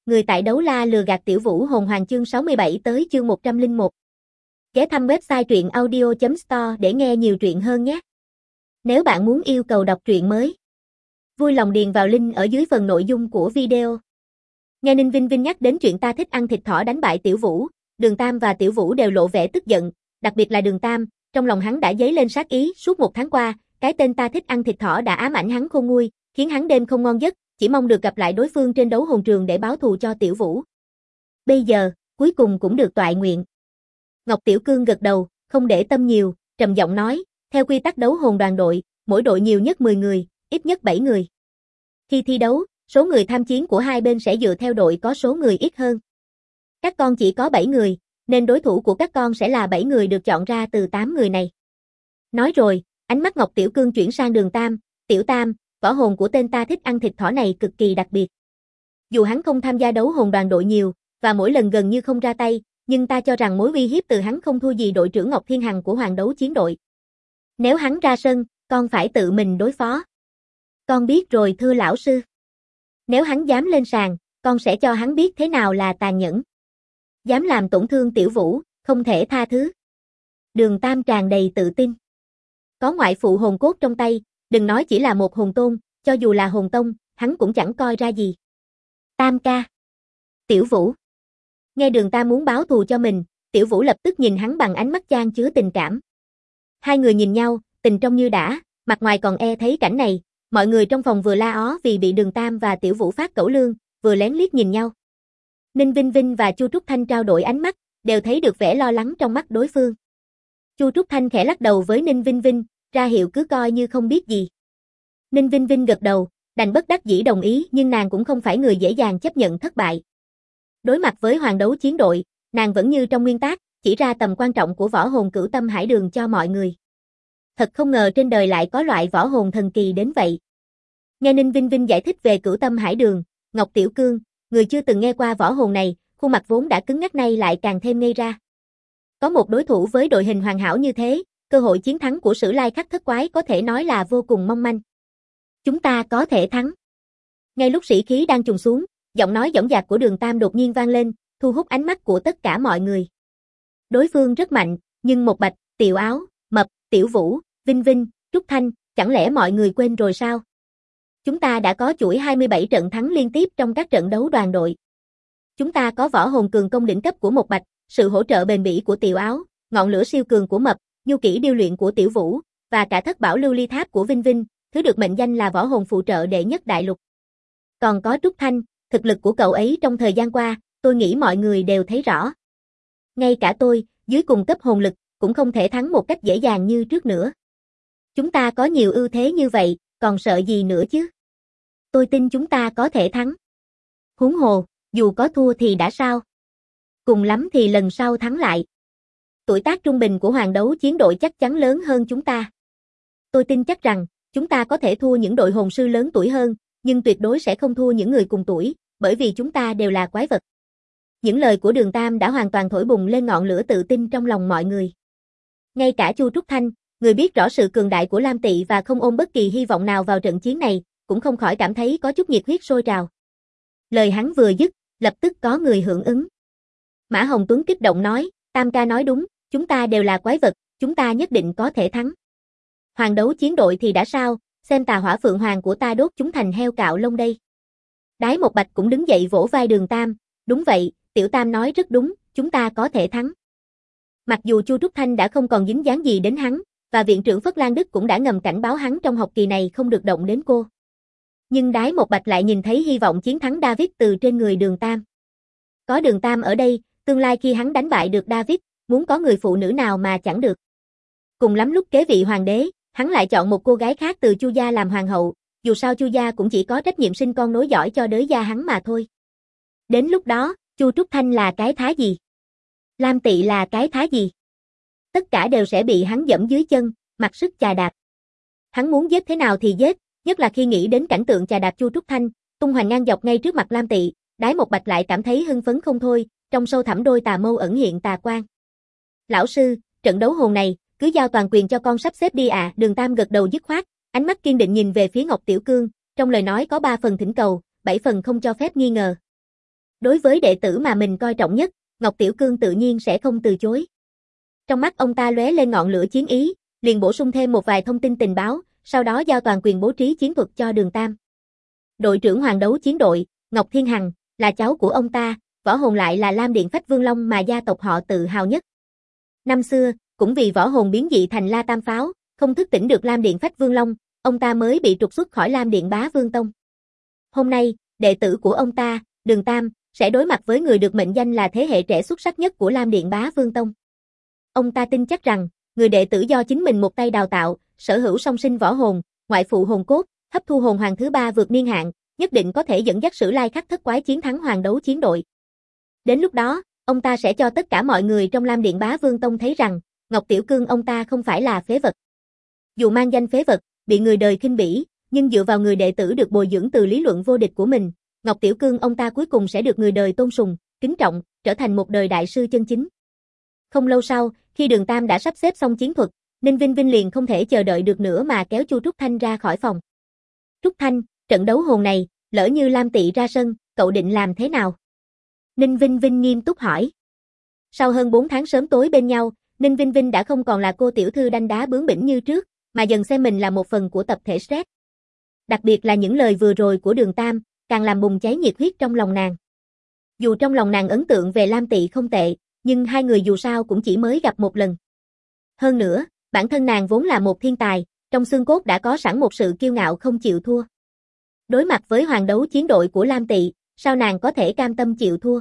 Người tại đấu la lừa gạt Tiểu Vũ hồn hoàng chương 67 tới chương 101. Ghé thăm website truyện audio.store để nghe nhiều truyện hơn nhé. Nếu bạn muốn yêu cầu đọc truyện mới, vui lòng điền vào link ở dưới phần nội dung của video. Nghe Ninh Vinh Vinh nhắc đến chuyện ta thích ăn thịt thỏ đánh bại Tiểu Vũ, Đường Tam và Tiểu Vũ đều lộ vẻ tức giận, đặc biệt là Đường Tam, trong lòng hắn đã dấy lên sát ý suốt một tháng qua, cái tên ta thích ăn thịt thỏ đã ám ảnh hắn khôn nguôi, khiến hắn đêm không ngon giấc, chỉ mong được gặp lại đối phương trên đấu hồn trường để báo thù cho Tiểu Vũ. Bây giờ, cuối cùng cũng được toại nguyện. Ngọc Tiểu Cương gật đầu, không để tâm nhiều, trầm giọng nói, theo quy tắc đấu hồn đoàn đội, mỗi đội nhiều nhất 10 người, ít nhất 7 người. Khi thi đấu, số người tham chiến của hai bên sẽ dựa theo đội có số người ít hơn. Các con chỉ có 7 người, nên đối thủ của các con sẽ là 7 người được chọn ra từ 8 người này. Nói rồi, ánh mắt Ngọc Tiểu Cương chuyển sang Đường Tam, Tiểu Tam, võ hồn của tên ta thích ăn thịt thỏ này cực kỳ đặc biệt. Dù hắn không tham gia đấu hồn đoàn đội nhiều, và mỗi lần gần như không ra tay, nhưng ta cho rằng mối uy hiếp từ hắn không thua gì đội trưởng Ngọc Thiên Hằng của Hoàng Đấu Chiến đội. Nếu hắn ra sân, con phải tự mình đối phó. Con biết rồi thưa lão sư. Nếu hắn dám lên sàn, con sẽ cho hắn biết thế nào là tàn nhẫn. Dám làm tổn thương Tiểu Vũ, không thể tha thứ. Đường Tam tràn đầy tự tin. Có ngoại phụ hồn cốt trong tay, đừng nói chỉ là một hồn tôn, cho dù là hồn tông, hắn cũng chẳng coi ra gì. Tam ca. Tiểu Vũ. Nghe Đường Tam muốn báo thù cho mình, Tiểu Vũ lập tức nhìn hắn bằng ánh mắt chan chứa tình cảm. Hai người nhìn nhau, tình trong như đã, mặt ngoài còn thấy cảnh này, mọi người trong phòng vừa la ó vì bị Đường Tam và Tiểu Vũ phát cẩu lương, vừa lén liếc nhìn nhau. Ninh Vinh Vinh và Chu Trúc Thanh trao đổi ánh mắt, đều thấy được vẻ lo lắng trong mắt đối phương. Chu Trúc Thanh khẽ lắc đầu với Ninh Vinh Vinh, ra hiệu cứ coi như không biết gì. Ninh Vinh Vinh gật đầu, đành bất đắc dĩ đồng ý, nhưng nàng cũng không phải người dễ dàng chấp nhận thất bại. Đối mặt với Hoàng Đấu Chiến đội, nàng vẫn như trong nguyên tắc, chỉ ra tầm quan trọng của võ hồn Cửu Tâm Hải Đường cho mọi người. Thật không ngờ trên đời lại có loại võ hồn thần kỳ đến vậy. Nghe Ninh Vinh Vinh giải thích về Cửu Tâm Hải Đường, Ngọc Tiểu Cương, người chưa từng nghe qua võ hồn này, khuôn mặt vốn đã cứng ngắc nay lại càng thêm ngây ra. Có một đối thủ với đội hình hoàn hảo như thế, cơ hội chiến thắng của Sử Lai Khắc Thất Quái có thể nói là vô cùng mong manh. Chúng ta có thể thắng. Ngay lúc sĩ khí đang trùng xuống, giọng nói dõng dạc của Đường Tam đột nhiên vang lên, thu hút ánh mắt của tất cả mọi người. Đối phương rất mạnh, nhưng Một Bạch, Tiểu Áo, Mập, Tiểu Vũ, Vinh Vinh, Trúc Thanh, chẳng lẽ mọi người quên rồi sao? Chúng ta đã có chuỗi 27 trận thắng liên tiếp trong các trận đấu đoàn đội. Chúng ta có võ hồn cường công đỉnh cấp của Một Bạch, sự hỗ trợ bền bỉ của Tiểu Áo, ngọn lửa siêu cường của Mập, nhu kỹ điêu luyện của Tiểu Vũ, và cả thất bảo lưu ly tháp của Vinh Vinh, thứ được mệnh danh là võ hồn phụ trợ đệ nhất đại lục. Còn có Trúc Thanh, thực lực của cậu ấy trong thời gian qua, tôi nghĩ mọi người đều thấy rõ. Ngay cả tôi, dưới cùng cấp hồn lực, cũng không thể thắng một cách dễ dàng như trước nữa. Chúng ta có nhiều ưu thế như vậy, còn sợ gì nữa chứ? Tôi tin chúng ta có thể thắng. Huống hồ, dù có thua thì đã sao? Cùng lắm thì lần sau thắng lại. Tuổi tác trung bình của Hoàng Đấu Chiến đội chắc chắn lớn hơn chúng ta. Tôi tin chắc rằng, chúng ta có thể thua những đội hồn sư lớn tuổi hơn, nhưng tuyệt đối sẽ không thua những người cùng tuổi, bởi vì chúng ta đều là quái vật. Những lời của Đường Tam đã hoàn toàn thổi bùng lên ngọn lửa tự tin trong lòng mọi người. Ngay cả Chu Trúc Thanh, người biết rõ sự cường đại của Lam Tị và không ôm bất kỳ hy vọng nào vào trận chiến này, cũng không khỏi cảm thấy có chút nhiệt huyết sôi trào. Lời hắn vừa dứt, lập tức có người hưởng ứng. Mã Hồng Tuấn kích động nói, Tam ca nói đúng, chúng ta đều là quái vật, chúng ta nhất định có thể thắng. Hoàng Đấu Chiến đội thì đã sao, xem tà hỏa phượng hoàng của ta đốt chúng thành heo cạo lông đây. Đái Một Bạch cũng đứng dậy vỗ vai Đường Tam, đúng vậy, Tiểu Tam nói rất đúng, chúng ta có thể thắng. Mặc dù Chu Trúc Thanh đã không còn dính dáng gì đến hắn, và viện trưởng Phất Lan Đức cũng đã ngầm cảnh báo hắn trong học kỳ này không được động đến cô. Nhưng Đái Một Bạch lại nhìn thấy hy vọng chiến thắng David từ trên người Đường Tam. Có Đường Tam ở đây, tương lai khi hắn đánh bại được David, muốn có người phụ nữ nào mà chẳng được. Cùng lắm lúc kế vị hoàng đế, hắn lại chọn một cô gái khác từ Chu gia làm hoàng hậu, dù sao Chu gia cũng chỉ có trách nhiệm sinh con nối dõi cho đới gia hắn mà thôi. Đến lúc đó, Chu Trúc Thanh là cái thá gì? Lam Tị là cái thá gì? Tất cả đều sẽ bị hắn dẫm dưới chân, mặc sức chà đạp. Hắn muốn giết thế nào thì giết, nhất là khi nghĩ đến cảnh tượng chà đạp Chu Trúc Thanh, tung hoành ngang dọc ngay trước mặt Lam Tị, Đái Một Bạch lại cảm thấy hưng phấn không thôi, trong sâu thẳm đôi tà mâu ẩn hiện tà quang. Lão sư, trận đấu hồn này, cứ giao toàn quyền cho con sắp xếp đi ạ. Đường Tam gật đầu dứt khoát, ánh mắt kiên định nhìn về phía Ngọc Tiểu Cương, trong lời nói có 3 phần thỉnh cầu, 7 phần không cho phép nghi ngờ. Đối với đệ tử mà mình coi trọng nhất, Ngọc Tiểu Cương tự nhiên sẽ không từ chối. Trong mắt ông ta lóe lên ngọn lửa chiến ý, liền bổ sung thêm một vài thông tin tình báo, sau đó giao toàn quyền bố trí chiến thuật cho Đường Tam. Đội trưởng Hoàng Đấu Chiến đội, Ngọc Thiên Hằng, là cháu của ông ta, võ hồn lại là Lam Điện Phách Vương Long mà gia tộc họ tự hào nhất. Năm xưa, cũng vì võ hồn biến dị thành La Tam Pháo, không thức tỉnh được Lam Điện Phách Vương Long, ông ta mới bị trục xuất khỏi Lam Điện Bá Vương Tông. Hôm nay, đệ tử của ông ta, Đường Tam, sẽ đối mặt với người được mệnh danh là thế hệ trẻ xuất sắc nhất của Lam Điện Bá Vương Tông. Ông ta tin chắc rằng, người đệ tử do chính mình một tay đào tạo, sở hữu song sinh võ hồn, ngoại phụ hồn cốt, hấp thu hồn hoàng thứ 3 vượt niên hạn, nhất định có thể dẫn dắt Sử Lai Khắc Thất Quái chiến thắng Hoàng Đấu Chiến đội. Đến lúc đó, ông ta sẽ cho tất cả mọi người trong Lam Điện Bá Vương Tông thấy rằng, Ngọc Tiểu Cương ông ta không phải là phế vật. Dù mang danh phế vật, bị người đời khinh bỉ, nhưng dựa vào người đệ tử được bồi dưỡng từ lý luận vô địch của mình, Ngọc Tiểu Cương ông ta cuối cùng sẽ được người đời tôn sùng, kính trọng, trở thành một đời đại sư chân chính. Không lâu sau, khi Đường Tam đã sắp xếp xong chiến thuật, Ninh Vinh Vinh liền không thể chờ đợi được nữa mà kéo Chu Trúc Thanh ra khỏi phòng. Trúc Thanh, trận đấu hồn này, lỡ như Lam Tị ra sân, cậu định làm thế nào? Ninh Vinh Vinh nghiêm túc hỏi. Sau hơn 4 tháng sớm tối bên nhau, Ninh Vinh Vinh đã không còn là cô tiểu thư đanh đá bướng bỉnh như trước, mà dần xem mình là một phần của tập thể stress. Đặc biệt là những lời vừa rồi của Đường Tam, càng làm bùng cháy nhiệt huyết trong lòng nàng. Dù trong lòng nàng ấn tượng về Lam Tị không tệ, nhưng hai người dù sao cũng chỉ mới gặp một lần. Hơn nữa, bản thân nàng vốn là một thiên tài, trong xương cốt đã có sẵn một sự kiêu ngạo không chịu thua. Đối mặt với Hoàng Đấu Chiến đội của Lam Tị, sao nàng có thể cam tâm chịu thua?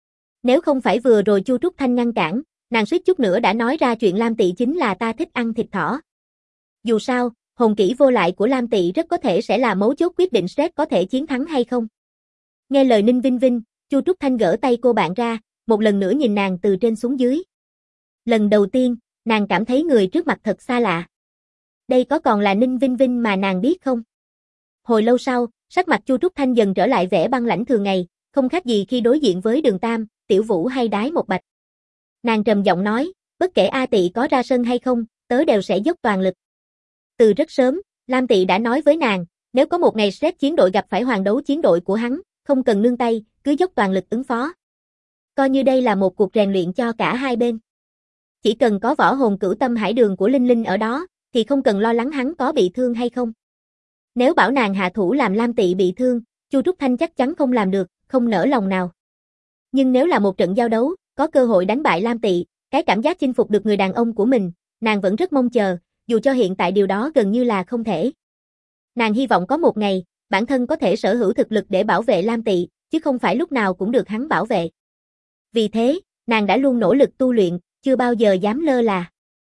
Nếu không phải vừa rồi Chu Trúc Thanh ngăn cản, nàng suýt chút nữa đã nói ra chuyện Lam Tị chính là ta thích ăn thịt thỏ. Dù sao, hồn kỹ vô lại của Lam Tị rất có thể sẽ là mấu chốt quyết định stress có thể chiến thắng hay không. Nghe lời Ninh Vinh Vinh, Chu Trúc Thanh gỡ tay cô bạn ra, một lần nữa nhìn nàng từ trên xuống dưới. Lần đầu tiên, nàng cảm thấy người trước mặt thật xa lạ. Đây có còn là Ninh Vinh Vinh mà nàng biết không? Hồi lâu sau, sắc mặt Chu Trúc Thanh dần trở lại vẻ băng lãnh thường ngày, không khác gì khi đối diện với Đường Tam, Tiểu Vũ hay Đái Một Bạch. Nàng trầm giọng nói, bất kể A Tị có ra sân hay không, tớ đều sẽ dốc toàn lực. Từ rất sớm, Lam Tị đã nói với nàng, nếu có một ngày stress chiến đội gặp phải Hoàng Đấu Chiến đội của hắn, không cần nương tay, cứ dốc toàn lực ứng phó. Coi như đây là một cuộc rèn luyện cho cả hai bên. Chỉ cần có võ hồn Cửu Tâm Hải Đường của Linh Linh ở đó, thì không cần lo lắng hắn có bị thương hay không. Nếu bảo nàng hạ thủ làm Lam Tị bị thương, Chu Trúc Thanh chắc chắn không làm được, không nỡ lòng nào. Nhưng nếu là một trận giao đấu, có cơ hội đánh bại Lam Tị, cái cảm giác chinh phục được người đàn ông của mình, nàng vẫn rất mong chờ, dù cho hiện tại điều đó gần như là không thể. Nàng hy vọng có một ngày, bản thân có thể sở hữu thực lực để bảo vệ Lam Tị, chứ không phải lúc nào cũng được hắn bảo vệ. Vì thế, nàng đã luôn nỗ lực tu luyện, chưa bao giờ dám lơ là.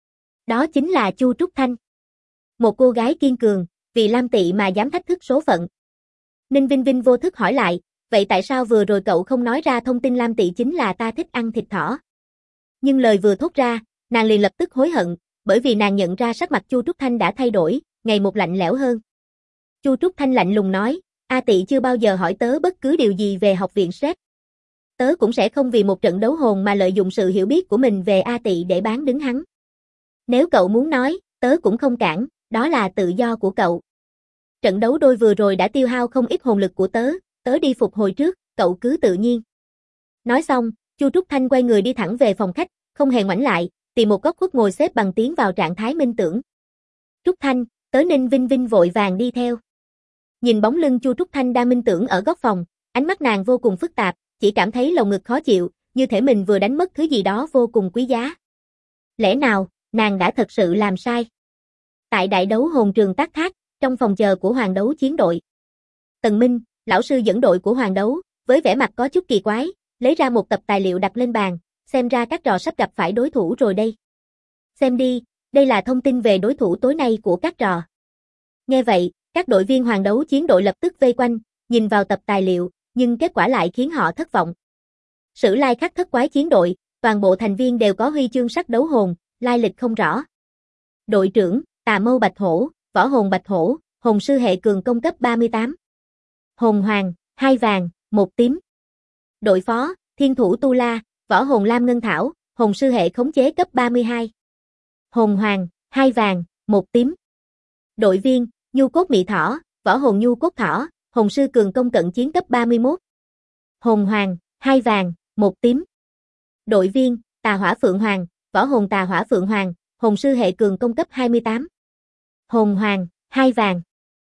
Đó chính là Chu Trúc Thanh. Một cô gái kiên cường, vì Lam Tị mà dám thách thức số phận. Ninh Vinh Vinh vô thức hỏi lại, vậy tại sao vừa rồi cậu không nói ra thông tin Lam Tị chính là ta thích ăn thịt thỏ? Nhưng lời vừa thốt ra, nàng liền lập tức hối hận, bởi vì nàng nhận ra sắc mặt Chu Trúc Thanh đã thay đổi, ngày một lạnh lẽo hơn. Chu Trúc Thanh lạnh lùng nói, A Tị chưa bao giờ hỏi tớ bất cứ điều gì về học viện stress. Tớ cũng sẽ không vì một trận đấu hồn mà lợi dụng sự hiểu biết của mình về A Tị để bán đứng hắn. Nếu cậu muốn nói, tớ cũng không cản, đó là tự do của cậu. Trận đấu đôi vừa rồi đã tiêu hao không ít hồn lực của tớ, tớ đi phục hồi trước, cậu cứ tự nhiên. Nói xong, Chu Trúc Thanh quay người đi thẳng về phòng khách, không hề ngoảnh lại, tìm một góc khuất ngồi xếp bằng tiến vào trạng thái minh tưởng. Trúc Thanh, tớ Ninh Vinh Vinh vội vàng đi theo. Nhìn bóng lưng Chu Trúc Thanh đang minh tưởng ở góc phòng, ánh mắt nàng vô cùng phức tạp, chỉ cảm thấy lồng ngực khó chịu, như thể mình vừa đánh mất thứ gì đó vô cùng quý giá. Lẽ nào, nàng đã thật sự làm sai? Tại đại đấu hồn trường Tác Thác, trong phòng chờ của Hoàng Đấu Chiến đội. Tần Minh, lão sư dẫn đội của Hoàng Đấu, với vẻ mặt có chút kỳ quái, lấy ra một tập tài liệu đặt lên bàn, xem ra các trò sắp gặp phải đối thủ rồi đây. Xem đi, đây là thông tin về đối thủ tối nay của các trò. Nghe vậy, các đội viên Hoàng Đấu Chiến đội lập tức vây quanh, nhìn vào tập tài liệu, nhưng kết quả lại khiến họ thất vọng. Sử Lai Khắc Thất Quái Chiến đội, toàn bộ thành viên đều có huy chương sắc đấu hồn, lai lịch không rõ. Đội trưởng, Tà Mâu Bạch Hổ, võ hồn Bạch Hổ, hồn sư hệ cường công cấp 38. Hồn Hoàng, 2 vàng, 1 tím. Đội phó, Thiên Thủ Tu La, võ hồn Lam Ngân Thảo, hồn sư hệ khống chế cấp 32. Hồn Hoàng, 2 vàng, 1 tím. Đội viên, Nhu Cốt Mị Thỏ, võ hồn Nhu Cốt Thỏ, hồn sư cường công cận chiến cấp 31. Hồn Hoàng, 2 vàng, 1 tím. Đội viên, Tà Hỏa Phượng Hoàng, võ hồn Tà Hỏa Phượng Hoàng, hồn sư hệ cường công cấp 28. Hồn Hoàng, 2 vàng.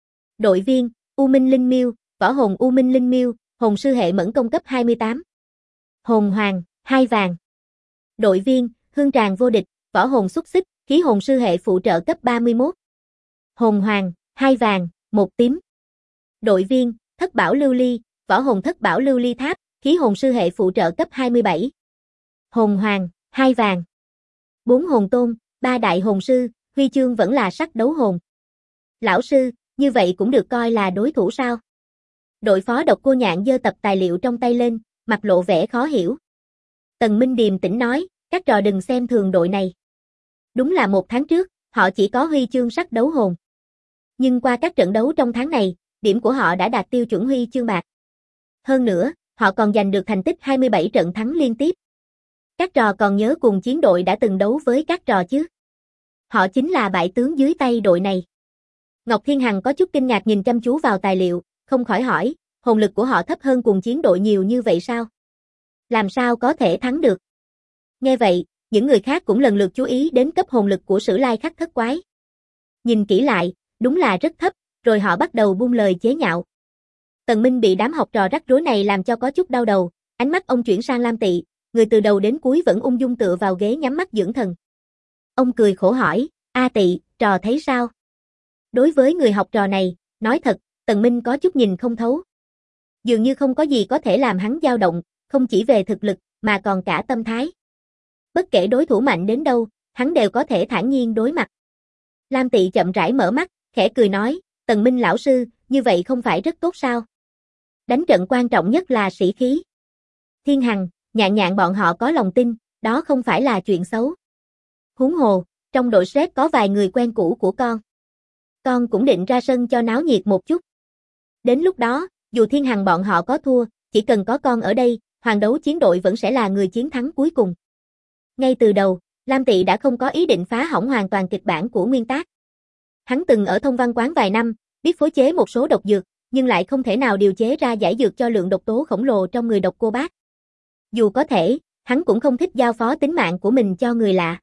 Đội viên, U Minh Linh Miêu, võ hồn U Minh Linh Miêu, hồn sư hệ mẫn công cấp 28. Hồn Hoàng, 2 vàng. Đội viên, Hương Tràng Vô Địch, võ hồn Xúc Xích, khí hồn sư hệ phụ trợ cấp 31. Hồn Hoàng, 2 vàng, 1 tím. Đội viên, Thất Bảo Lưu Ly, võ hồn Thất Bảo Lưu Ly Tháp, khí hồn sư hệ phụ trợ cấp 27. Hồn Hoàng, 2 vàng. 4 hồn tôn, 3 đại hồn sư, huy chương vẫn là sắc đấu hồn. Lão sư, như vậy cũng được coi là đối thủ sao? Đội phó Độc Cô Nhạn giơ tập tài liệu trong tay lên, mặt lộ vẻ khó hiểu. Tần Minh điềm tĩnh nói, các trò đừng xem thường đội này. Đúng là 1 tháng trước, họ chỉ có huy chương sắc đấu hồn. Nhưng qua các trận đấu trong tháng này, điểm của họ đã đạt tiêu chuẩn huy chương bạc. Hơn nữa, họ còn giành được thành tích 27 trận thắng liên tiếp. Các trò còn nhớ cùng chiến đội đã từng đấu với các trò chứ? Họ chính là bại tướng dưới tay đội này. Ngọc Thiên Hằng có chút kinh ngạc nhìn chăm chú vào tài liệu, không khỏi hỏi, hồn lực của họ thấp hơn cùng chiến đội nhiều như vậy sao? Làm sao có thể thắng được? Nghe vậy, những người khác cũng lần lượt chú ý đến cấp hồn lực của Sử Lai Khắc Thất Quái. Nhìn kỹ lại, đúng là rất thấp, rồi họ bắt đầu buông lời chế nhạo. Tần Minh bị đám học trò rắc rối này làm cho có chút đau đầu, ánh mắt ông chuyển sang Lam Tị, người từ đầu đến cuối vẫn ung dung tựa vào ghế nhắm mắt dưỡng thần. Ông cười khổ hỏi, A Tị, trò thấy sao? Đối với người học trò này, nói thật, Tần Minh có chút nhìn không thấu. Dường như không có gì có thể làm hắn dao động, không chỉ về thực lực, mà còn cả tâm thái. Bất kể đối thủ mạnh đến đâu, hắn đều có thể thản nhiên đối mặt. Lam Tị chậm rãi mở mắt, khẽ cười nói, Tần Minh lão sư, như vậy không phải rất tốt sao? Đánh trận quan trọng nhất là sĩ khí. Thiên Hằng, Nhạn Nhạn bọn họ có lòng tin, đó không phải là chuyện xấu. Huống hồ, trong đội sếp có vài người quen cũ của con. Con cũng định ra sân cho náo nhiệt một chút. Đến lúc đó, dù Thiên Hằng bọn họ có thua, chỉ cần có con ở đây, hoàng đấu chiến đội vẫn sẽ là người chiến thắng cuối cùng. Ngay từ đầu, Lam Tị đã không có ý định phá hỏng hoàn toàn kịch bản của nguyên tác. Hắn từng ở thông văn quán vài năm, biết phối chế một số độc dược, nhưng lại không thể nào điều chế ra giải dược cho lượng độc tố khổng lồ trong người Độc Cô Bác. Dù có thể, hắn cũng không thích giao phó tính mạng của mình cho người lạ.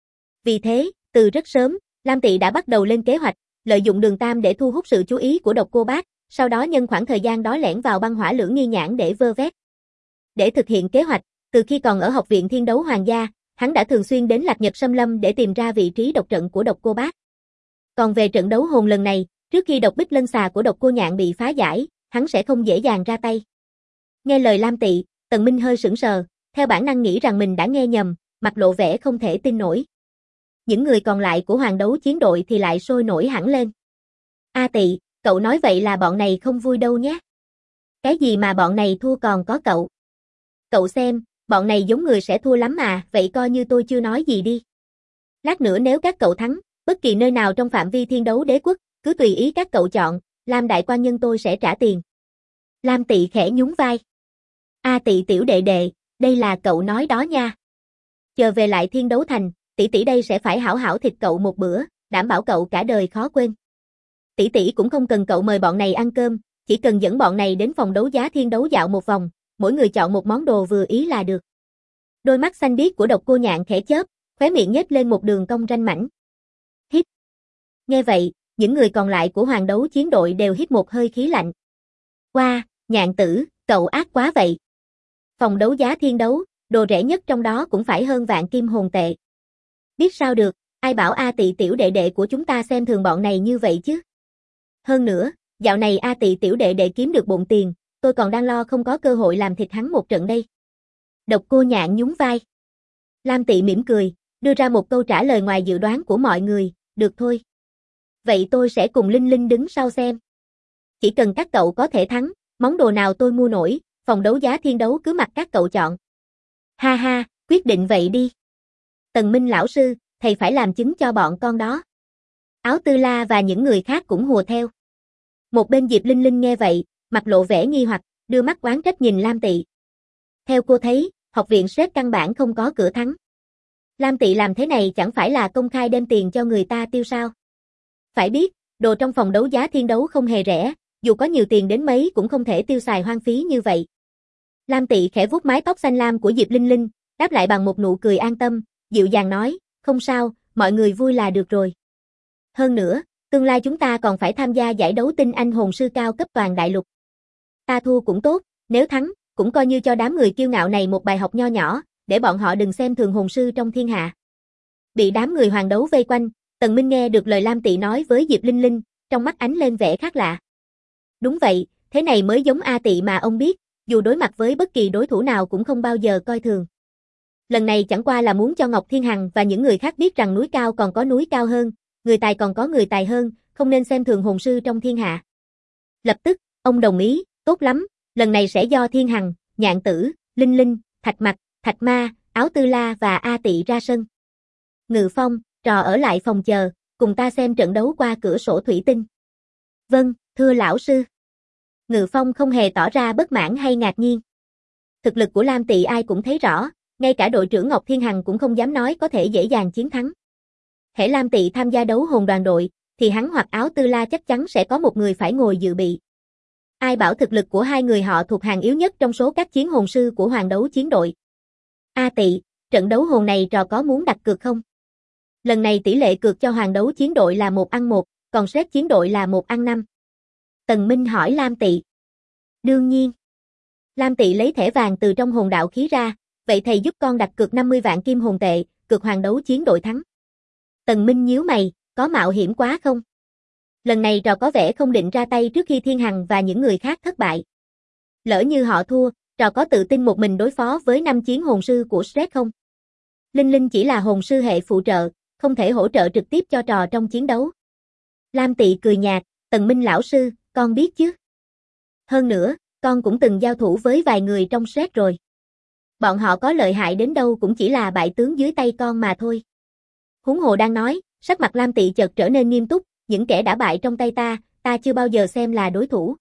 Vì thế, từ rất sớm, Lam Tị đã bắt đầu lên kế hoạch, lợi dụng Đường Tam để thu hút sự chú ý của Độc Cô Bác, sau đó nhân khoảng thời gian đó lẻn vào băng hỏa lưỡng nghi nhãn để vơ vét. Để thực hiện kế hoạch, từ khi còn ở Học viện Thiên Đấu Hoàng gia, hắn đã thường xuyên đến Lạc Nhật Xâm Lâm để tìm ra vị trí độc trận của Độc Cô Bác. Còn về trận đấu hồn lần này, trước khi độc bích lân xà của Độc Cô Nhạn bị phá giải, hắn sẽ không dễ dàng ra tay. Nghe lời Lam Tị, Tần Minh hơi sững sờ, theo bản năng nghĩ rằng mình đã nghe nhầm, mặt lộ vẻ không thể tin nổi. Những người còn lại của hoàng đấu chiến đội thì lại sôi nổi hẳn lên. A Tị, cậu nói vậy là bọn này không vui đâu nhé. Cái gì mà bọn này thua còn có cậu? Cậu xem, bọn này giống người sẽ thua lắm mà, vậy coi như tôi chưa nói gì đi. Lát nữa nếu các cậu thắng, bất kỳ nơi nào trong phạm vi Thiên Đấu Đế Quốc, cứ tùy ý các cậu chọn, Lam đại quan nhân tôi sẽ trả tiền. Lam Tị khẽ nhún vai. A Tị tiểu đệ đệ, đây là cậu nói đó nha. Chờ về lại Thiên Đấu Thành, tỷ tỷ đây sẽ phải hảo hảo thịt cậu một bữa, đảm bảo cậu cả đời khó quên. Tỷ tỷ cũng không cần cậu mời bọn này ăn cơm, chỉ cần dẫn bọn này đến phòng đấu giá Thiên Đấu dạo một vòng, mỗi người chọn một món đồ vừa ý là được. Đôi mắt xanh biếc của Độc Cô Nhạn khẽ chớp, khóe miệng nhếch lên một đường cong ranh mảnh. Hít. Nghe vậy, những người còn lại của hoàng đấu chiến đội đều hít một hơi khí lạnh. Wow, Nhạn tử, cậu ác quá vậy. Phòng đấu giá Thiên Đấu, đồ rẻ nhất trong đó cũng phải hơn vạn kim hồn tệ. Biết sao được, ai bảo A Tị tiểu đệ đệ của chúng ta xem thường bọn này như vậy chứ. Hơn nữa, dạo này A Tị tiểu đệ đệ kiếm được bộn tiền, tôi còn đang lo không có cơ hội làm thịt hắn một trận đây. Độc Cô Nhạn nhún vai. Lam Tị mỉm cười, đưa ra một câu trả lời ngoài dự đoán của mọi người, được thôi. Vậy tôi sẽ cùng Linh Linh đứng sau xem. Chỉ cần các cậu có thể thắng, món đồ nào tôi mua nổi, phòng đấu giá Thiên Đấu cứ mặc các cậu chọn. Ha ha, quyết định vậy đi. Tần Minh lão sư, thầy phải làm chứng cho bọn con đó. Áo Tư La và những người khác cũng hùa theo. Một bên Diệp Linh Linh nghe vậy, mặt lộ vẻ nghi hoặc, đưa mắt oán trách nhìn Lam Tị. Theo cô thấy, học viện sếp căn bản không có cửa thắng. Lam Tị làm thế này chẳng phải là công khai đem tiền cho người ta tiêu sao? Phải biết, đồ trong phòng đấu giá Thiên Đấu không hề rẻ, dù có nhiều tiền đến mấy cũng không thể tiêu xài hoang phí như vậy. Lam Tị khẽ vuốt mái tóc xanh lam của Diệp Linh Linh, đáp lại bằng một nụ cười an tâm, dịu dàng nói, không sao, mọi người vui là được rồi. Hơn nữa, tương lai chúng ta còn phải tham gia giải đấu tinh anh hồn sư cao cấp toàn đại lục. Ta thua cũng tốt, nếu thắng, cũng coi như cho đám người kiêu ngạo này một bài học nho nhỏ, để bọn họ đừng xem thường hồn sư trong thiên hạ. Bị đám người hoàng đấu vây quanh, Tần Minh nghe được lời Lam Tị nói với Diệp Linh Linh, trong mắt ánh lên vẻ khác lạ. Đúng vậy, thế này mới giống A Tị mà ông biết, dù đối mặt với bất kỳ đối thủ nào cũng không bao giờ coi thường. Lần này chẳng qua là muốn cho Ngọc Thiên Hằng và những người khác biết rằng núi cao còn có núi cao hơn, người tài còn có người tài hơn, không nên xem thường hồn sư trong thiên hạ. Lập tức, ông đồng ý, tốt lắm, lần này sẽ do Thiên Hằng, Nhạn Tử, Linh Linh, Thạch Mặc, Thạch Ma, Áo Tư La và A Tị ra sân. Ngự Phong, Trò ở lại phòng chờ, cùng ta xem trận đấu qua cửa sổ thủy tinh. Vâng, thưa lão sư. Ngự Phong không hề tỏ ra bất mãn hay ngạc nhiên. Thực lực của Lam Tị ai cũng thấy rõ, ngay cả đội trưởng Ngọc Thiên Hằng cũng không dám nói có thể dễ dàng chiến thắng. Hễ Lam Tị tham gia đấu hồn đoàn đội, thì hắn hoặc Áo Tư La chắc chắn sẽ có một người phải ngồi dự bị. Ai bảo thực lực của hai người họ thuộc hàng yếu nhất trong số các chiến hồn sư của Hoàng đấu chiến đội. A Tị, trận đấu hồn này Trò có muốn đặt cược không? Lần này tỷ lệ cược cho Hoàng đấu chiến đội là 1-1, còn Sret chiến đội là 1-5. Tần Minh hỏi Lam Tị. Đương nhiên. Lam Tị lấy thẻ vàng từ trong hồn đạo khí ra, vậy thầy giúp con đặt cược 50 vạn kim hồn tệ, cược Hoàng đấu chiến đội thắng. Tần Minh nhíu mày, có mạo hiểm quá không? Lần này Trò có vẻ không định ra tay trước khi Thiên Hằng và những người khác thất bại. Lỡ như họ thua, Trò có tự tin một mình đối phó với 5 chiến hồn sư của Sret không? Linh Linh chỉ là hồn sư hệ phụ trợ, không thể hỗ trợ trực tiếp cho Trò trong chiến đấu. Lam Tị cười nhạt, Tần Minh lão sư, con biết chứ? Hơn nữa, con cũng từng giao thủ với vài người trong Sret rồi. Bọn họ có lợi hại đến đâu cũng chỉ là bại tướng dưới tay con mà thôi. Huống hồ đang nói, sắc mặt Lam Tị chợt trở nên nghiêm túc, những kẻ đã bại trong tay ta chưa bao giờ xem là đối thủ.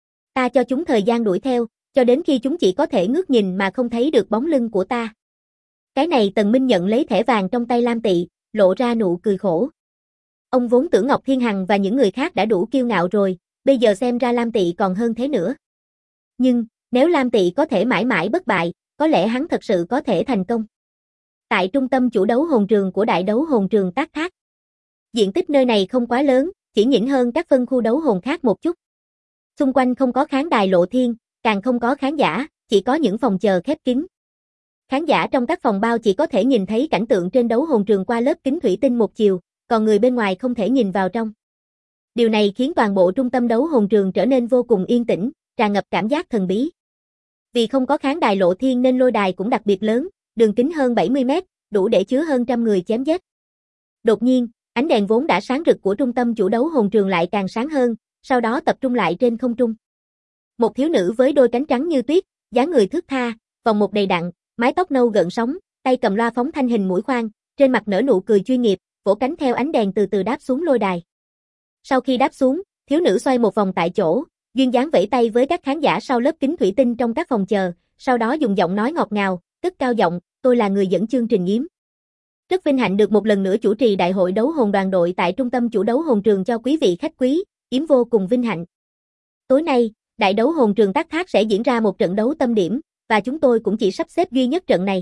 Ta cho chúng thời gian đuổi theo, cho đến khi chúng chỉ có thể ngước nhìn mà không thấy được bóng lưng của ta. Cái này Tần Minh nhận lấy thẻ vàng trong tay Lam Tị, lộ ra nụ cười khổ. Ông vốn tưởng Ngọc Thiên Hằng và những người khác đã đủ kiêu ngạo rồi, bây giờ xem ra Lam Tị còn hơn thế nữa. Nhưng, nếu Lam Tị có thể mãi mãi bất bại, có lẽ hắn thật sự có thể thành công. Tại trung tâm chủ đấu hồn trường của đại đấu hồn trường Tác Thác. Diện tích nơi này không quá lớn, chỉ nhỉnh hơn các phân khu đấu hồn khác một chút. Xung quanh không có khán đài lộ thiên, càng không có khán giả, chỉ có những phòng chờ khép kín. Khán giả trong các phòng bao chỉ có thể nhìn thấy cảnh tượng trên đấu hồn trường qua lớp kính thủy tinh một chiều, còn người bên ngoài không thể nhìn vào trong. Điều này khiến toàn bộ trung tâm đấu hồn trường trở nên vô cùng yên tĩnh, tràn ngập cảm giác thần bí. Vì không có khán đài lộ thiên nên lôi đài cũng đặc biệt lớn, đường kính hơn 70 mét, đủ để chứa hơn trăm người chém giết. Đột nhiên, ánh đèn vốn đã sáng rực của trung tâm chủ đấu hồn trường lại càng sáng hơn, sau đó tập trung lại trên không trung. Một thiếu nữ với đôi cánh trắng như tuyết, dáng người thướt tha, vòng một đầy đặn, mái tóc nâu gợn sóng, tay cầm loa phóng thanh hình mũi khoan, trên mặt nở nụ cười chuyên nghiệp, vỗ cánh theo ánh đèn từ từ đáp xuống lôi đài. Sau khi đáp xuống, thiếu nữ xoay một vòng tại chỗ, duyên dáng vẫy tay với các khán giả sau lớp kính thủy tinh trong các phòng chờ, sau đó dùng giọng nói ngọt ngào, cất cao giọng, tôi là người dẫn chương trình Yếm. Rất vinh hạnh được một lần nữa chủ trì đại hội đấu hồn đoàn đội tại trung tâm chủ đấu hồn trường cho quý vị khách quý, Yếm vô cùng vinh hạnh. Tối nay, đại đấu hồn trường Tác Thác sẽ diễn ra một trận đấu tâm điểm, và chúng tôi cũng chỉ sắp xếp duy nhất trận này.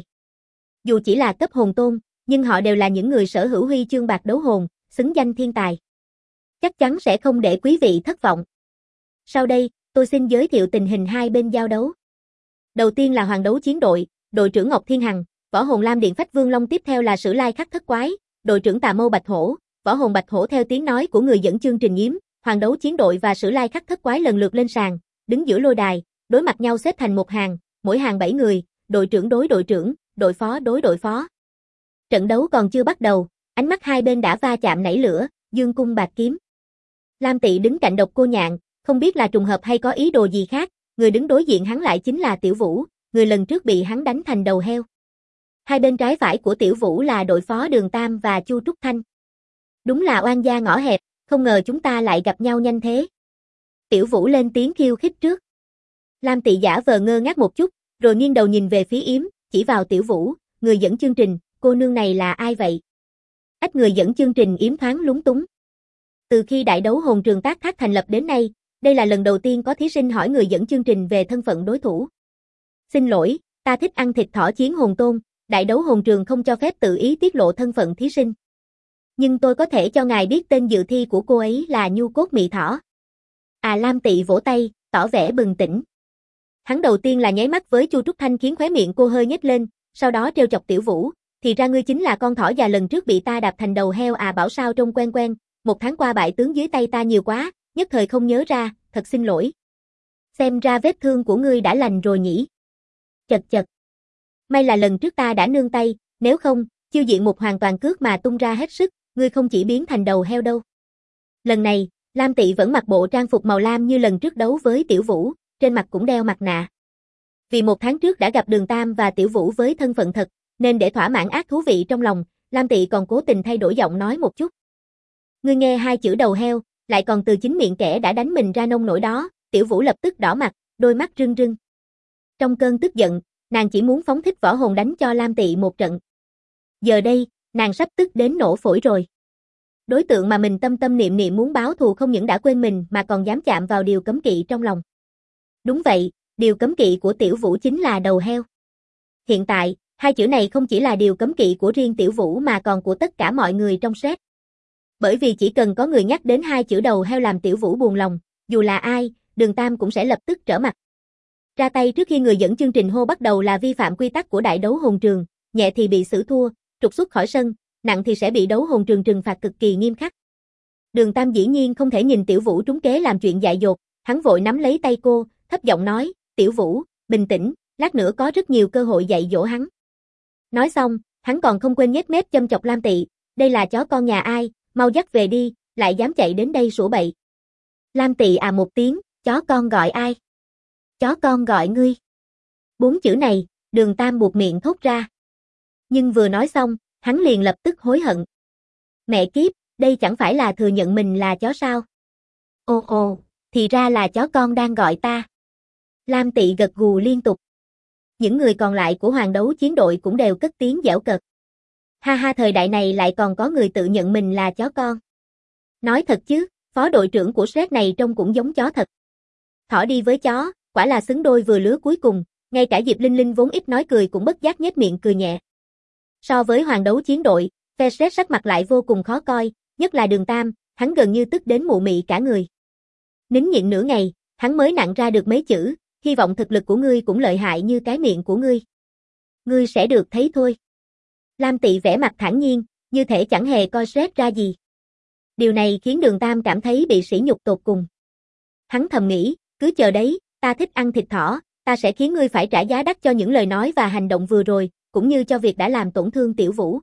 Dù chỉ là cấp hồn tôn, nhưng họ đều là những người sở hữu huy chương bạc đấu hồn, xứng danh thiên tài. Chắc chắn sẽ không để quý vị thất vọng. Sau đây, tôi xin giới thiệu tình hình hai bên giao đấu. Đầu tiên là Hoàng đấu chiến đội, đội trưởng Ngọc Thiên Hằng, võ hồn Lam Điện Phách Vương Long, tiếp theo là Sử Lai Khắc Thất Quái, đội trưởng Tà Mâu Bạch Hổ, võ hồn Bạch Hổ theo tiếng nói của người dẫn chương trình Yếm. Hoàng đấu chiến đội và Sử Lai Khắc Thất Quái lần lượt lên sàn, đứng giữa lôi đài, đối mặt nhau xếp thành một hàng, mỗi hàng 7 người, đội trưởng đối đội trưởng, đội phó đối đội phó. Trận đấu còn chưa bắt đầu, ánh mắt hai bên đã va chạm nảy lửa, dương cung bạc kiếm. Lam Tị đứng cạnh Độc Cô Nhạn, không biết là trùng hợp hay có ý đồ gì khác, người đứng đối diện hắn lại chính là Tiểu Vũ, người lần trước bị hắn đánh thành đầu heo. Hai bên trái phải của Tiểu Vũ là đội phó Đường Tam và Chu Trúc Thanh. Đúng là oan gia ngõ hẹp, không ngờ chúng ta lại gặp nhau nhanh thế. Tiểu Vũ lên tiếng khiêu khích trước. Lam Tị giả vờ ngơ ngác một chút, rồi nghiêng đầu nhìn về phía Yếm, chỉ vào Tiểu Vũ, người dẫn chương trình, cô nương này là ai vậy? Ách, người dẫn chương trình Yếm thoáng lúng túng. Từ khi đại đấu hồn trường Tác Thác thành lập đến nay, đây là lần đầu tiên có thí sinh hỏi người dẫn chương trình về thân phận đối thủ. Xin lỗi, ta thích ăn thịt thỏ chiến hồn tôn, đại đấu hồn trường không cho phép tự ý tiết lộ thân phận thí sinh. Nhưng tôi có thể cho ngài biết tên dự thi của cô ấy là Nhu Cốt Mị Thỏ. Lam Tị vỗ tay, tỏ vẻ bừng tỉnh. Hắn đầu tiên là nháy mắt với Chu Trúc Thanh khiến khóe miệng cô hơi nhếch lên, sau đó trêu chọc Tiểu Vũ, thì ra ngươi chính là con thỏ già lần trước bị ta đạp thành đầu heo bảo sao trông quen quen, 1 tháng qua bại tướng dưới tay ta nhiều quá, nhất thời không nhớ ra, thật xin lỗi. Xem ra vết thương của ngươi đã lành rồi nhỉ. Chật chật. May là lần trước ta đã nương tay, nếu không, chiêu diện một hoàn toàn cước mà tung ra hết sức, ngươi không chỉ biến thành đầu heo đâu. Lần này, Lam Tị vẫn mặc bộ trang phục màu lam như lần trước đấu với Tiểu Vũ, trên mặt cũng đeo mặt nạ. Vì 1 tháng trước đã gặp Đường Tam và Tiểu Vũ với thân phận thật, nên để thỏa mãn ác thú vị trong lòng, Lam Tị còn cố tình thay đổi giọng nói một chút. Ngươi nghe 2 chữ đầu heo, lại còn từ chính miệng kẻ đã đánh mình ra nông nổi đó, Tiểu Vũ lập tức đỏ mặt, đôi mắt rưng rưng. Trong cơn tức giận, nàng chỉ muốn phóng thích võ hồn đánh cho Lam Tị một trận. Giờ đây, nàng sắp tức đến nổ phổi rồi. Đối tượng mà mình tâm tâm niệm niệm muốn báo thù không những đã quên mình mà còn dám chạm vào điều cấm kỵ trong lòng. Đúng vậy, điều cấm kỵ của Tiểu Vũ chính là đầu heo. Hiện tại, 2 chữ này không chỉ là điều cấm kỵ của riêng Tiểu Vũ mà còn của tất cả mọi người trong set. Bởi vì chỉ cần có người nhắc đến 2 chữ đầu heo làm Tiểu Vũ buồn lòng, dù là ai, Đường Tam cũng sẽ lập tức trở mặt. Ra tay trước khi người dẫn chương trình hô bắt đầu là vi phạm quy tắc của đại đấu hồn trường, nhẹ thì bị xử thua, trục xuất khỏi sân, nặng thì sẽ bị đấu hồn trường trừng phạt cực kỳ nghiêm khắc. Đường Tam dĩ nhiên không thể nhìn Tiểu Vũ trúng kế làm chuyện dại dột, hắn vội nắm lấy tay cô, thấp giọng nói, Tiểu Vũ, bình tĩnh, lát nữa có rất nhiều cơ hội dạy dỗ hắn. Nói xong, hắn còn không quên nhếch mép châm chọc Lam Tị, đây là chó con nhà ai, mau dắt về đi, lại dám chạy đến đây sủa bậy. Lam Tị một tiếng, chó con gọi ai? Chó con gọi ngươi. 4 chữ này, Đường Tam buột miệng thốt ra. Nhưng vừa nói xong, hắn liền lập tức hối hận. Mẹ kiếp, đây chẳng phải là thừa nhận mình là chó sao? Ồ, thì ra là chó con đang gọi ta. Lam Tị gật gù liên tục. Những người còn lại của Hoàng Đấu Chiến đội cũng đều cất tiếng giễu cợt. Ha ha, thời đại này lại còn có người tự nhận mình là chó con. Nói thật chứ, phó đội trưởng của set này trông cũng giống chó thật. Thỏ đi với chó, quả là xứng đôi vừa lứa cuối cùng, ngay cả Diệp Linh Linh vốn ít nói cười cũng bất giác nhếch miệng cười nhẹ. So với Hoàng Đấu Chiến đội, phe set sắc mặt lại vô cùng khó coi, nhất là Đường Tam, hắn gần như tức đến mụ mị cả người. Nín nhịn nửa ngày, hắn mới nặn ra được mấy chữ, hy vọng thực lực của ngươi cũng lợi hại như cái miệng của ngươi. Ngươi sẽ được thấy thôi. Lam Tị vẻ mặt thản nhiên, như thể chẳng hề coi set ra gì. Điều này khiến Đường Tam cảm thấy bị sỉ nhục tột cùng. Hắn thầm nghĩ, cứ chờ đấy, ta thích ăn thịt thỏ, ta sẽ khiến ngươi phải trả giá đắt cho những lời nói và hành động vừa rồi, cũng như cho việc đã làm tổn thương Tiểu Vũ.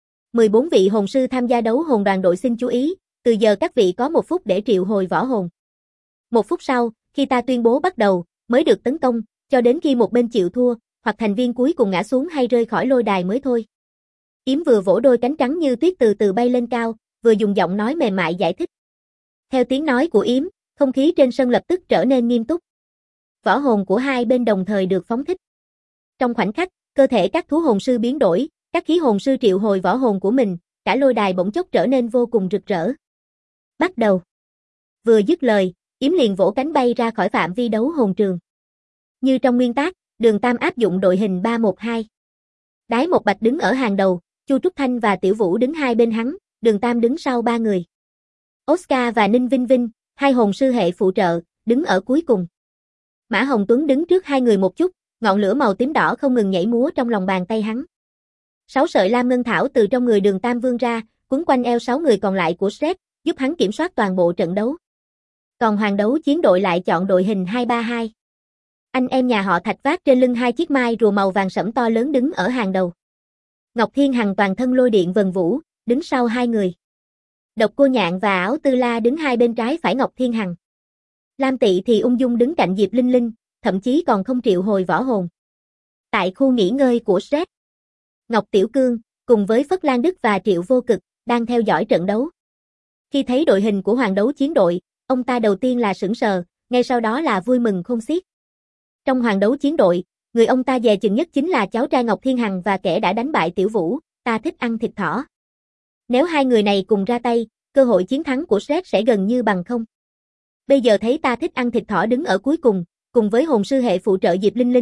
14 vị hồn sư tham gia đấu hồn đoàn đội xin chú ý, từ giờ các vị có 1 phút để triệu hồi võ hồn. 1 phút sau, khi ta tuyên bố bắt đầu, mới được tấn công, cho đến khi một bên chịu thua, hoặc thành viên cuối cùng ngã xuống hay rơi khỏi lôi đài mới thôi. Yếm vừa vỗ đôi cánh trắng như tuyết từ từ bay lên cao, vừa dùng giọng nói mềm mại giải thích. Theo tiếng nói của Yếm, không khí trên sân lập tức trở nên nghiêm túc. Võ hồn của hai bên đồng thời được phóng thích. Trong khoảnh khắc, cơ thể các thú hồn sư biến đổi, các khí hồn sư triệu hồi võ hồn của mình, cả lôi đài bỗng chốc trở nên vô cùng rực rỡ. Bắt đầu. Vừa dứt lời, Yếm liền vỗ cánh bay ra khỏi phạm vi đấu hồn trường. Như trong nguyên tắc, Đường Tam áp dụng đội hình 3-1-2. Đái Một Bạch đứng ở hàng đầu, Chu Trúc Thanh và Tiểu Vũ đứng hai bên hắn, Đường Tam đứng sau 3 người. Oscar và Ninh Vinh Vinh, 2 hồn sư hệ phụ trợ, đứng ở cuối cùng. Mã Hồng Tuấn đứng trước 2 người một chút, ngọn lửa màu tím đỏ không ngừng nhảy múa trong lòng bàn tay hắn. 6 sợi lam ngân thảo từ trong người Đường Tam vươn ra, quấn quanh eo 6 người còn lại của set, giúp hắn kiểm soát toàn bộ trận đấu. Còn Hoàng Đấu Chiến đội lại chọn đội hình 2-3-2. Anh em nhà họ Thạch vác trên lưng 2 chiếc mai rùa màu vàng sẫm to lớn đứng ở hàng đầu. Ngọc Thiên Hằng toàn thân lôi điện vần vũ, đứng sau 2 người. Độc Cô Nhạn và Ảo Tư La đứng hai bên trái phải Ngọc Thiên Hằng. Lam Tị thì ung dung đứng cạnh Diệp Linh Linh, thậm chí còn không triệu hồi võ hồn. Tại khu nghỉ ngơi của set, Ngọc Tiểu Cương, cùng với Phất Lan Đức và Triệu Vô Cực, đang theo dõi trận đấu. Khi thấy đội hình của Hoàng Đấu Chiến đội, ông ta đầu tiên là sững sờ, ngay sau đó là vui mừng khôn xiết. Trong Hoàng Đấu Chiến đội, người ông ta dè chừng nhất chính là cháu trai Ngọc Thiên Hằng và kẻ đã đánh bại Tiểu Vũ, ta thích ăn thịt thỏ. Nếu 2 người này cùng ra tay, cơ hội chiến thắng của set sẽ gần như bằng không. Bây giờ thấy ta thích ăn thịt thỏ đứng ở cuối cùng với hồn sư hệ phụ trợ Diệp Linh Linh,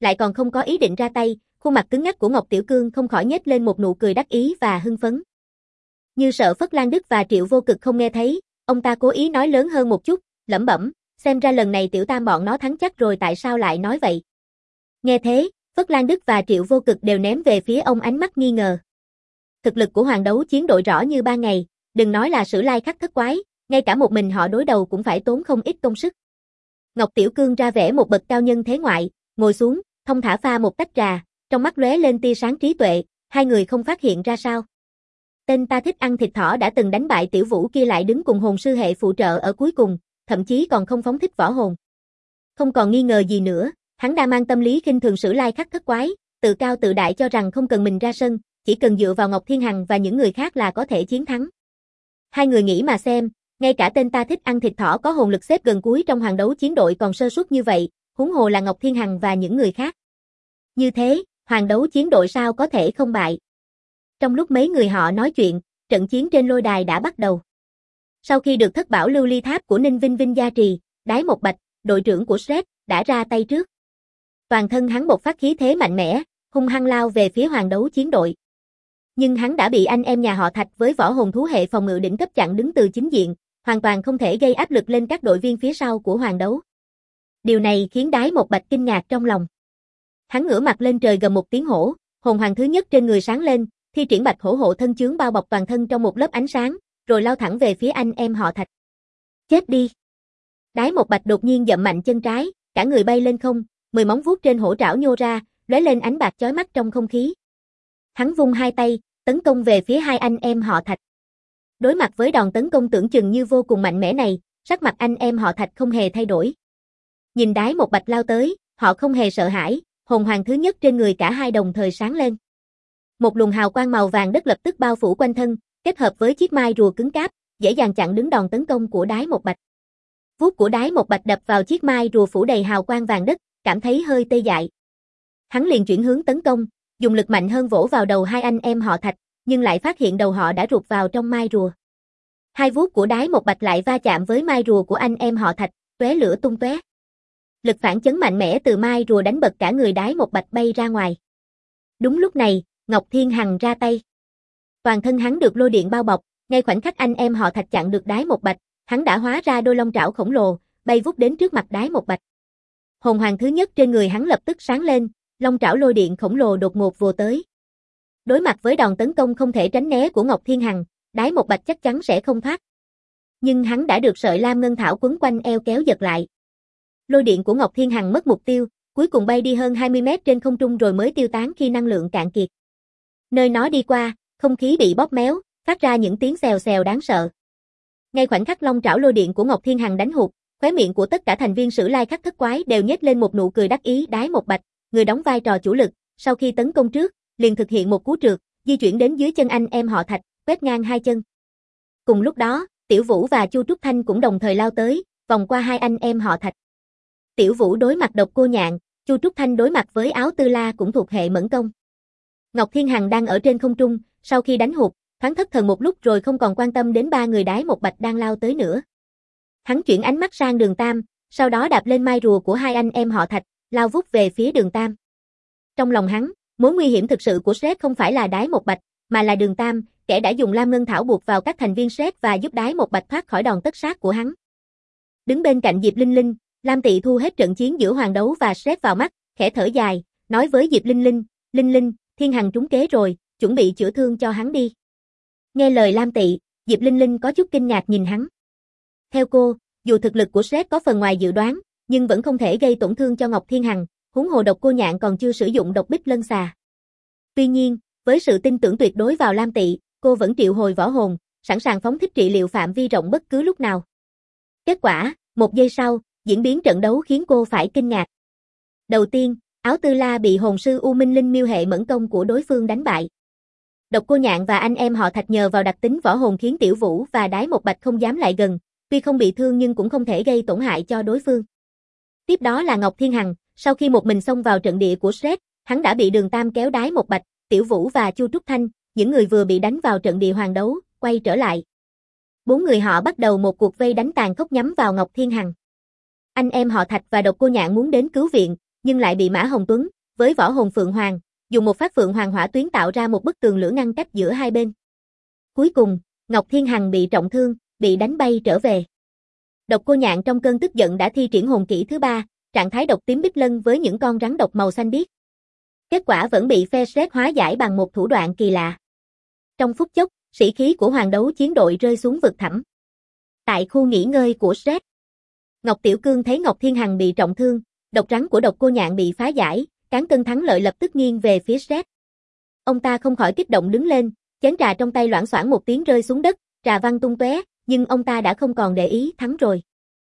lại còn không có ý định ra tay, khuôn mặt cứng ngắc của Ngọc Tiểu Cương không khỏi nhếch lên một nụ cười đắc ý và hưng phấn. Như sợ Phất Lan Đức và Triệu Vô Cực không nghe thấy, ông ta cố ý nói lớn hơn một chút, lẩm bẩm, xem ra lần này Tiểu Tam bọn nó thắng chắc rồi, tại sao lại nói vậy? Nghe thế, Phất Lan Đức và Triệu Vô Cực đều ném về phía ông ánh mắt nghi ngờ. Thực lực của Hoàng Đấu Chiến đội rõ như ban ngày, đừng nói là Sử Lai Khắc Thất Quái, ngay cả một mình họ đối đầu cũng phải tốn không ít công sức. Ngọc Tiểu Cương ra vẻ một bậc cao nhân thế ngoại, ngồi xuống, thông thả pha một tách trà, trong mắt lóe lên tia sáng trí tuệ, hai người không phát hiện ra sao. Tên ta thích ăn thịt thỏ đã từng đánh bại Tiểu Vũ kia lại đứng cùng hồn sư hệ phụ trợ ở cuối cùng, thậm chí còn không phóng thích võ hồn. Không còn nghi ngờ gì nữa, hắn đã mang tâm lý khinh thường Sử Lai Khắc Thất Quái, tự cao tự đại cho rằng không cần mình ra sân, chỉ cần dựa vào Ngọc Thiên Hằng và những người khác là có thể chiến thắng. Hai người nghĩ mà xem, ngay cả tên ta thích ăn thịt thỏ có hồn lực xếp gần cuối trong Hoàng Đấu Chiến đội còn sơ suất như vậy, huống hồ là Ngọc Thiên Hằng và những người khác. Như thế, Hoàng Đấu Chiến đội sao có thể không bại? Trong lúc mấy người họ nói chuyện, trận chiến trên lôi đài đã bắt đầu. Sau khi được thất bảo lưu ly tháp của Ninh Vinh Vinh gia trì, Đái Một Bạch, đội trưởng của Shrek, đã ra tay trước. Toàn thân hắn bộc phát khí thế mạnh mẽ, hung hăng lao về phía Hoàng Đấu Chiến đội. Nhưng hắn đã bị anh em nhà họ Thạch với võ hồn thú hệ phòng ngự đỉnh cấp chặn đứng từ chính diện, hoàn toàn không thể gây áp lực lên các đội viên phía sau của Hoàng Đấu. Điều này khiến Đái Một Bạch kinh ngạc trong lòng. Hắn ngửa mặt lên trời gầm một tiếng hổ, hồn hoàng thứ nhất trên người sáng lên, thi triển Bạch Hổ hộ thân chướng bao bọc toàn thân trong một lớp ánh sáng, rồi lao thẳng về phía anh em họ Thạch. Chết đi! Đái Một Bạch đột nhiên dậm mạnh chân trái, cả người bay lên không, 10 móng vuốt trên hổ trảo nhô ra, lóe lên ánh bạc chói mắt trong không khí. Hắn vung hai tay, tấn công về phía hai anh em họ Thạch. Đối mặt với đòn tấn công tưởng chừng như vô cùng mạnh mẽ này, sắc mặt anh em họ Thạch không hề thay đổi. Nhìn Đái Một Bạch lao tới, họ không hề sợ hãi, hồn hoàng thứ nhất trên người cả hai đồng thời sáng lên. Một luồng hào quang màu vàng đất lập tức bao phủ quanh thân, kết hợp với chiếc mai rùa cứng cáp, dễ dàng chặn đứng đòn tấn công của Đái Một Bạch. Vuốt của Đái Một Bạch đập vào chiếc mai rùa phủ đầy hào quang vàng đất, cảm thấy hơi tê dại. Hắn liền chuyển hướng tấn công, dùng lực mạnh hơn vỗ vào đầu hai anh em họ Thạch, nhưng lại phát hiện đầu họ đã rụt vào trong mai rùa. Hai vuốt của Đái Một Bạch lại va chạm với mai rùa của anh em họ Thạch, tóe lửa tung tóe. Lực phản chấn mạnh mẽ từ mai rùa đánh bật cả người Đái Một Bạch bay ra ngoài. Đúng lúc này, Ngọc Thiên Hằng ra tay. Toàn thân hắn được lôi điện bao bọc, ngay khoảnh khắc anh em họ Thạch chặn được Đái Một Bạch, hắn đã hóa ra đôi long trảo khổng lồ, bay vút đến trước mặt Đái Một Bạch. Hồn hoàng thứ nhất trên người hắn lập tức sáng lên, long trảo lôi điện khổng lồ đột ngột vồ tới. Đối mặt với đòn tấn công không thể tránh né của Ngọc Thiên Hằng, Đái Một Bạch chắc chắn sẽ không thoát. Nhưng hắn đã được sợi lam ngân thảo quấn quanh eo kéo giật lại. Lôi điện của Ngọc Thiên Hằng mất mục tiêu, cuối cùng bay đi hơn 20 mét trên không trung rồi mới tiêu tán khi năng lượng cạn kiệt. Nơi nó đi qua, không khí bị bóp méo, phát ra những tiếng xèo xèo đáng sợ. Ngay khoảnh khắc long trảo lôi điện của Ngọc Thiên Hằng đánh hụt, khóe miệng của tất cả thành viên Sử Lai Khắc Thất Quái đều nhếch lên một nụ cười đắc ý. Đái Một Bạch, người đóng vai trò chủ lực, sau khi tấn công trước, liền thực hiện một cú trượt, di chuyển đến dưới chân anh em họ Thạch, quét ngang hai chân. Cùng lúc đó, Tiểu Vũ và Chu Trúc Thanh cũng đồng thời lao tới, vòng qua hai anh em họ Thạch. Tiểu Vũ đối mặt Độc Cô Nhạn, Chu Trúc Thanh đối mặt với Áo Tư La cũng thuộc hệ mẫn công. Ngọc Thiên Hằng đang ở trên không trung, sau khi đánh hụt, thoáng thất thần một lúc rồi không còn quan tâm đến ba người Đái Một Bạch đang lao tới nữa. Hắn chuyển ánh mắt sang Đường Tam, sau đó đạp lên mai rùa của hai anh em họ Thạch, lao vút về phía Đường Tam. Trong lòng hắn, mối nguy hiểm thực sự của Shrek không phải là Đái Một Bạch, mà là Đường Tam, kẻ đã dùng lam ngân thảo buộc vào các thành viên Shrek và giúp Đái Một Bạch thoát khỏi đòn tất sát của hắn. Đứng bên cạnh Diệp Linh Linh, Lam Tị thu hết trận chiến giữa Hoàng Đấu và Shrek vào mắt, khẽ thở dài, nói với Diệp Linh Linh, Linh Linh, Thiên Hằng trúng kế rồi, chuẩn bị chữa thương cho hắn đi. Nghe lời Lam Tị, Diệp Linh Linh có chút kinh ngạc nhìn hắn. Theo cô, dù thực lực của Shrek có phần ngoài dự đoán, nhưng vẫn không thể gây tổn thương cho Ngọc Thiên Hằng, huống hồ Độc Cô Nhạn còn chưa sử dụng độc bích lân xà. Tuy nhiên, với sự tin tưởng tuyệt đối vào Lam Tị, cô vẫn triệu hồi võ hồn, sẵn sàng phóng thích trị liệu phạm vi rộng bất cứ lúc nào. Kết quả, một giây sau, diễn biến trận đấu khiến cô phải kinh ngạc. Đầu tiên, Áo Tư La bị hồn sư U Minh Linh miêu hệ mẫn công của đối phương đánh bại. Độc Cô Nhạn và anh em họ Thạch nhờ vào đặc tính võ hồn khiến Tiểu Vũ và Đái Một Bạch không dám lại gần, tuy không bị thương nhưng cũng không thể gây tổn hại cho đối phương. Tiếp đó là Ngọc Thiên Hằng, sau khi một mình xông vào trận địa của Shrek, hắn đã bị Đường Tam kéo Đái Một Bạch, Tiểu Vũ và Chu Trúc Thanh, những người vừa bị đánh vào trận địa Hoàng Đấu, quay trở lại. Bốn người họ bắt đầu một cuộc vây đánh tàn khốc nhắm vào Ngọc Thiên Hằng. Anh em họ Thạch và Độc Cô Nhạn muốn đến cứu viện, nhưng lại bị Mã Hồng Tuấn, với võ hồn Phượng Hoàng, dùng một phát Phượng Hoàng hỏa tuyến tạo ra một bức tường lửa ngăn cách giữa hai bên. Cuối cùng, Ngọc Thiên Hằng bị trọng thương, bị đánh bay trở về. Độc Cô Nhạn trong cơn tức giận đã thi triển hồn kỹ thứ 3, trạng thái độc tím bích lân với những con rắn độc màu xanh biếc. Kết quả vẫn bị phe Shrek hóa giải bằng một thủ đoạn kỳ lạ. Trong phút chốc, sĩ khí của Hoàng Đấu Chiến đội rơi xuống vực thẳm. Tại khu nghỉ ngơi của Shrek, Ngọc Tiểu Cương thấy Ngọc Thiên Hằng bị trọng thương, độc rắn của Độc Cô Nhạn bị phá giải, cán cân thắng lợi lập tức nghiêng về phía Shrek. Ông ta không khỏi kích động đứng lên, chén trà trong tay loảng xoảng một tiếng rơi xuống đất, trà văng tung tóe, nhưng ông ta đã không còn để ý, thắng rồi.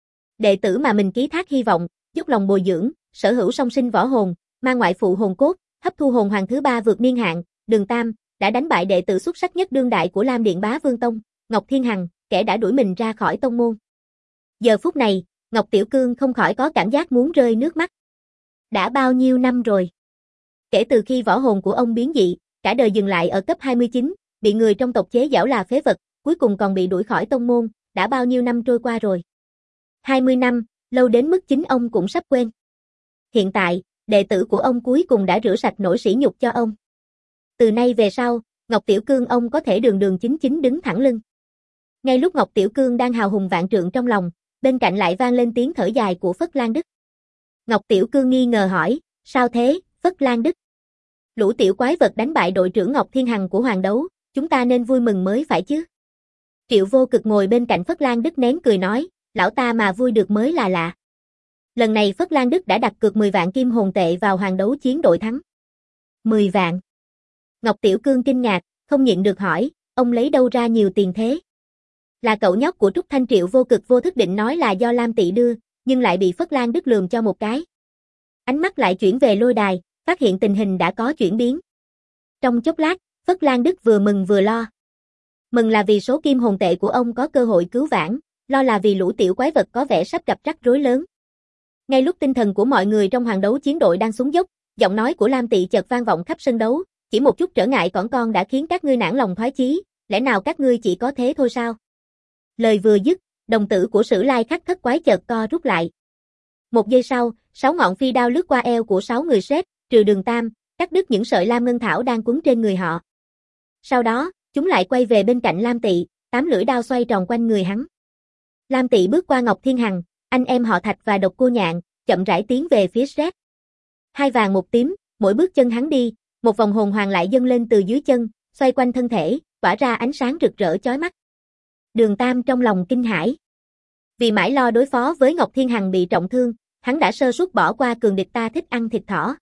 Đệ tử mà mình ký thác hy vọng, dốc lòng bồi dưỡng, sở hữu song sinh võ hồn, mang ngoại phụ hồn cốt, hấp thu hồn hoàng thứ 3 vượt niên hạn, Đường Tam, đã đánh bại đệ tử xuất sắc nhất đương đại của Lam Điện Bá Vương Tông, Ngọc Thiên Hằng, kẻ đã đuổi mình ra khỏi tông môn. Giờ phút này, Ngọc Tiểu Cương không khỏi có cảm giác muốn rơi nước mắt. Đã bao nhiêu năm rồi? Kể từ khi võ hồn của ông biến dị, cả đời dừng lại ở cấp 29, bị người trong tộc chế giảo là phế vật, cuối cùng còn bị đuổi khỏi tông môn, đã bao nhiêu năm trôi qua rồi? 20 năm, lâu đến mức chính ông cũng sắp quên. Hiện tại, đệ tử của ông cuối cùng đã rửa sạch nỗi sỉ nhục cho ông. Từ nay về sau, Ngọc Tiểu Cương ông có thể đường đường chính chính đứng thẳng lưng. Ngay lúc Ngọc Tiểu Cương đang hào hùng vạn trượng trong lòng, bên cạnh lại vang lên tiếng thở dài của Phất Lan Đức. Ngọc Tiểu Cương nghi ngờ hỏi, sao thế, Phất Lan Đức? Lũ tiểu quái vật đánh bại đội trưởng Ngọc Thiên Hằng của Hoàng Đấu, chúng ta nên vui mừng mới phải chứ? Triệu Vô Cực ngồi bên cạnh Phất Lan Đức nén cười nói, lão ta mà vui được mới là lạ. Lần này Phất Lan Đức đã đặt cược 10 vạn kim hồn tệ vào Hoàng Đấu Chiến đội thắng. 10 vạn. Ngọc Tiểu Cương kinh ngạc, không nhịn được hỏi, ông lấy đâu ra nhiều tiền thế? Là cậu nhóc của Trúc Thanh. Triệu Vô Cực vô thức định nói là do Lam Tị đưa, nhưng lại bị Phất Lan Đức lườm cho một cái. Ánh mắt lại chuyển về lôi đài, phát hiện tình hình đã có chuyển biến. Trong chốc lát, Phất Lan Đức vừa mừng vừa lo. Mừng là vì số kim hồn tệ của ông có cơ hội cứu vãn, lo là vì lũ tiểu quái vật có vẻ sắp gặp rắc rối lớn. Ngay lúc tinh thần của mọi người trong Hoàng Đấu Chiến đội đang xuống dốc, giọng nói của Lam Tị chợt vang vọng khắp sân đấu, chỉ một chút trở ngại cỏn con đã khiến các ngươi nản lòng thoái chí, lẽ nào các ngươi chỉ có thế thôi sao? Lời vừa dứt, đồng tử của Sử Lai Khắc Thất Quái chợt co rút lại. Một giây sau, 6 ngọn phi đao lướt qua eo của 6 người Shrek, trừ Đường Tam, cắt đứt những sợi lam ngân thảo đang quấn trên người họ. Sau đó, chúng lại quay về bên cạnh Lam Tị, 8 lưỡi đao xoay tròn quanh người hắn. Lam Tị bước qua Ngọc Thiên Hằng, anh em họ Thạch và Độc Cô Nhạn, chậm rãi tiến về phía Shrek. 2 vàng 1 tím, mỗi bước chân hắn đi, một vòng hồn hoàng lại dâng lên từ dưới chân, xoay quanh thân thể, tỏa ra ánh sáng rực rỡ chói mắt. Đường Tam trong lòng kinh hãi. Vì mãi lo đối phó với Ngọc Thiên Hằng bị trọng thương, hắn đã sơ suất bỏ qua cường địch ta thích ăn thịt thỏ.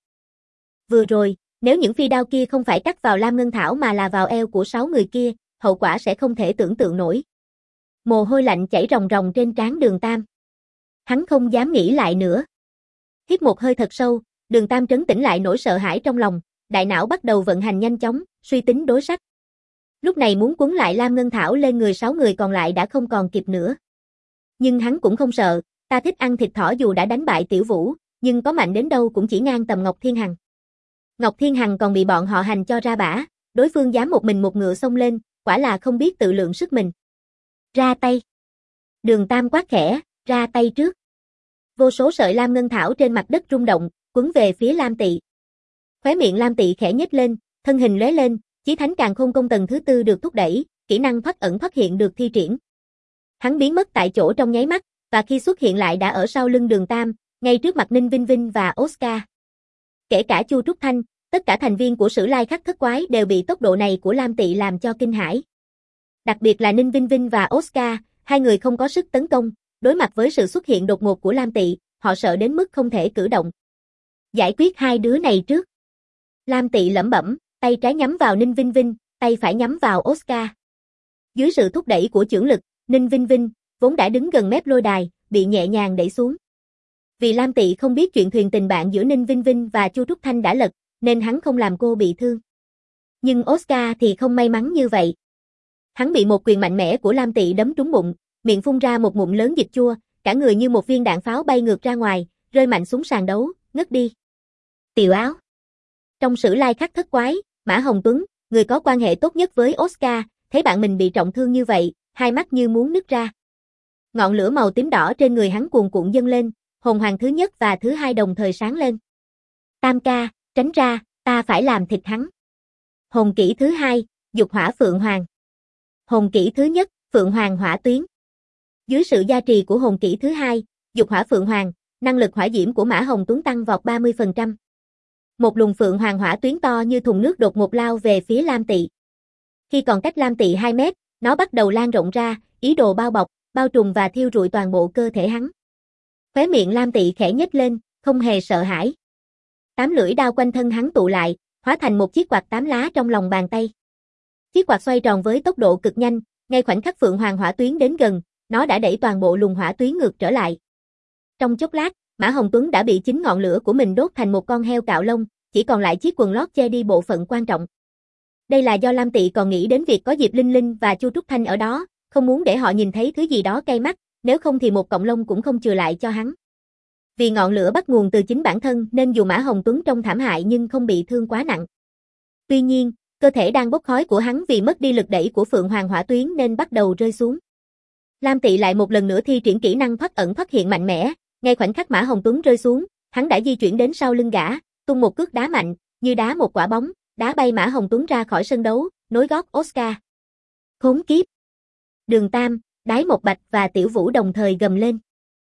Vừa rồi, nếu những phi đao kia không phải cắt vào lam ngân thảo mà là vào eo của 6 người kia, hậu quả sẽ không thể tưởng tượng nổi. Mồ hôi lạnh chảy ròng ròng trên trán Đường Tam. Hắn không dám nghĩ lại nữa. Hít một hơi thật sâu, Đường Tam trấn tĩnh lại nỗi sợ hãi trong lòng, đại não bắt đầu vận hành nhanh chóng, suy tính đối sách. Lúc này muốn quấn lại lam ngân thảo lên người 6 người còn lại đã không còn kịp nữa. Nhưng hắn cũng không sợ, ta thích ăn thịt thỏ dù đã đánh bại Tiểu Vũ, nhưng có mạnh đến đâu cũng chỉ ngang tầm Ngọc Thiên Hằng. Ngọc Thiên Hằng còn bị bọn họ hành cho ra bả, đối phương dám một mình một ngựa xông lên, quả là không biết tự lượng sức mình. Ra tay. Đường Tam quát khẽ, ra tay trước. Vô số sợi lam ngân thảo trên mặt đất rung động, quấn về phía Lam Tị. Khóe miệng Lam Tị khẽ nhếch lên, thân hình lóe lên, Chí Thánh Càn Khôn Công tầng thứ 4 được thúc đẩy, kỹ năng thoát ẩn thoát hiện được thi triển. Hắn biến mất tại chỗ trong nháy mắt, và khi xuất hiện lại đã ở sau lưng Đường Tam, ngay trước mặt Ninh Vinh Vinh và Oscar. Kể cả Chu Trúc Thanh, tất cả thành viên của Sử Lai Khắc Thất Quái đều bị tốc độ này của Lam Tị làm cho kinh hãi. Đặc biệt là Ninh Vinh Vinh và Oscar, hai người không có sức tấn công, đối mặt với sự xuất hiện đột ngột của Lam Tị, họ sợ đến mức không thể cử động. Giải quyết hai đứa này trước. Lam Tị lẩm bẩm, tay trái nhắm vào Ninh Vinh Vinh, tay phải nhắm vào Oscar. Dưới sự thúc đẩy của chưởng lực, Ninh Vinh Vinh, vốn đã đứng gần mép lôi đài, bị nhẹ nhàng đẩy xuống. Vì Lam Tị không biết chuyện thuyền tình bạn giữa Ninh Vinh Vinh và Chu Trúc Thanh đã lật, nên hắn không làm cô bị thương. Nhưng Oscar thì không may mắn như vậy. Hắn bị một quyền mạnh mẽ của Lam Tị đấm trúng bụng, miệng phun ra một ngụm lớn dịch chua, cả người như một viên đạn pháo bay ngược ra ngoài, rơi mạnh xuống sàn đấu, ngất đi. Tiểu Áo. Trong Sử Lai Khắc Thất Quái, Mã Hồng Tuấn, người có quan hệ tốt nhất với Oscar, thấy bạn mình bị trọng thương như vậy, hai mắt như muốn nứt ra. Ngọn lửa màu tím đỏ trên người hắn cuồn cuộn dâng lên, hồn hoàng thứ nhất và thứ hai đồng thời sáng lên. Tam ca, tránh ra, ta phải làm thịt hắn. Hồn kỹ thứ hai, dục hỏa Phượng Hoàng. Hồn kỹ thứ nhất, Phượng Hoàng hỏa tuyến. Dưới sự gia trì của hồn kỹ thứ hai, dục hỏa Phượng Hoàng, năng lực hỏa diễm của Mã Hồng Tuấn tăng vọt 30%. Một luồng Phượng Hoàng hỏa tuyến to như thùng nước đột ngột lao về phía Lam Tị. Khi còn cách Lam Tị 2 mét, nó bắt đầu lan rộng ra, ý đồ bao bọc, bao trùm và thiêu rụi toàn bộ cơ thể hắn. Khóe miệng Lam Tị khẽ nhếch lên, không hề sợ hãi. 8 lưỡi đao quanh thân hắn tụ lại, hóa thành một chiếc quạt 8 lá trong lòng bàn tay. Chiếc quạt xoay tròn với tốc độ cực nhanh, ngay khoảnh khắc Phượng Hoàng hỏa tuyến đến gần, nó đã đẩy toàn bộ luồng hỏa tuyến ngược trở lại. Trong chốc lát, Mã Hồng Tuấn đã bị chính ngọn lửa của mình đốt thành một con heo cạo lông, chỉ còn lại chiếc quần lót che đi bộ phận quan trọng. Đây là do Lam Tị còn nghĩ đến việc có Diệp Linh Linh và Chu Trúc Thanh ở đó, không muốn để họ nhìn thấy thứ gì đó cay mắt, nếu không thì một cọng lông cũng không chừa lại cho hắn. Vì ngọn lửa bắt nguồn từ chính bản thân nên dù Mã Hồng Tuấn trông thảm hại nhưng không bị thương quá nặng. Tuy nhiên, cơ thể đang bốc khói của hắn vì mất đi lực đẩy của Phượng Hoàng hỏa tuyến nên bắt đầu rơi xuống. Lam Tị lại một lần nữa thi triển kỹ năng thoát ẩn thoát hiện mạnh mẽ, ngay khoảnh khắc Mã Hồng Tuấn rơi xuống, hắn đã di chuyển đến sau lưng gã, tung một cước đá mạnh, như đá một quả bóng, đá bay Mã Hồng Tuấn ra khỏi sân đấu, nối gót Oscar. Khốn kiếp! Đường Tam, Đái Một Bạch và Tiểu Vũ đồng thời gầm lên.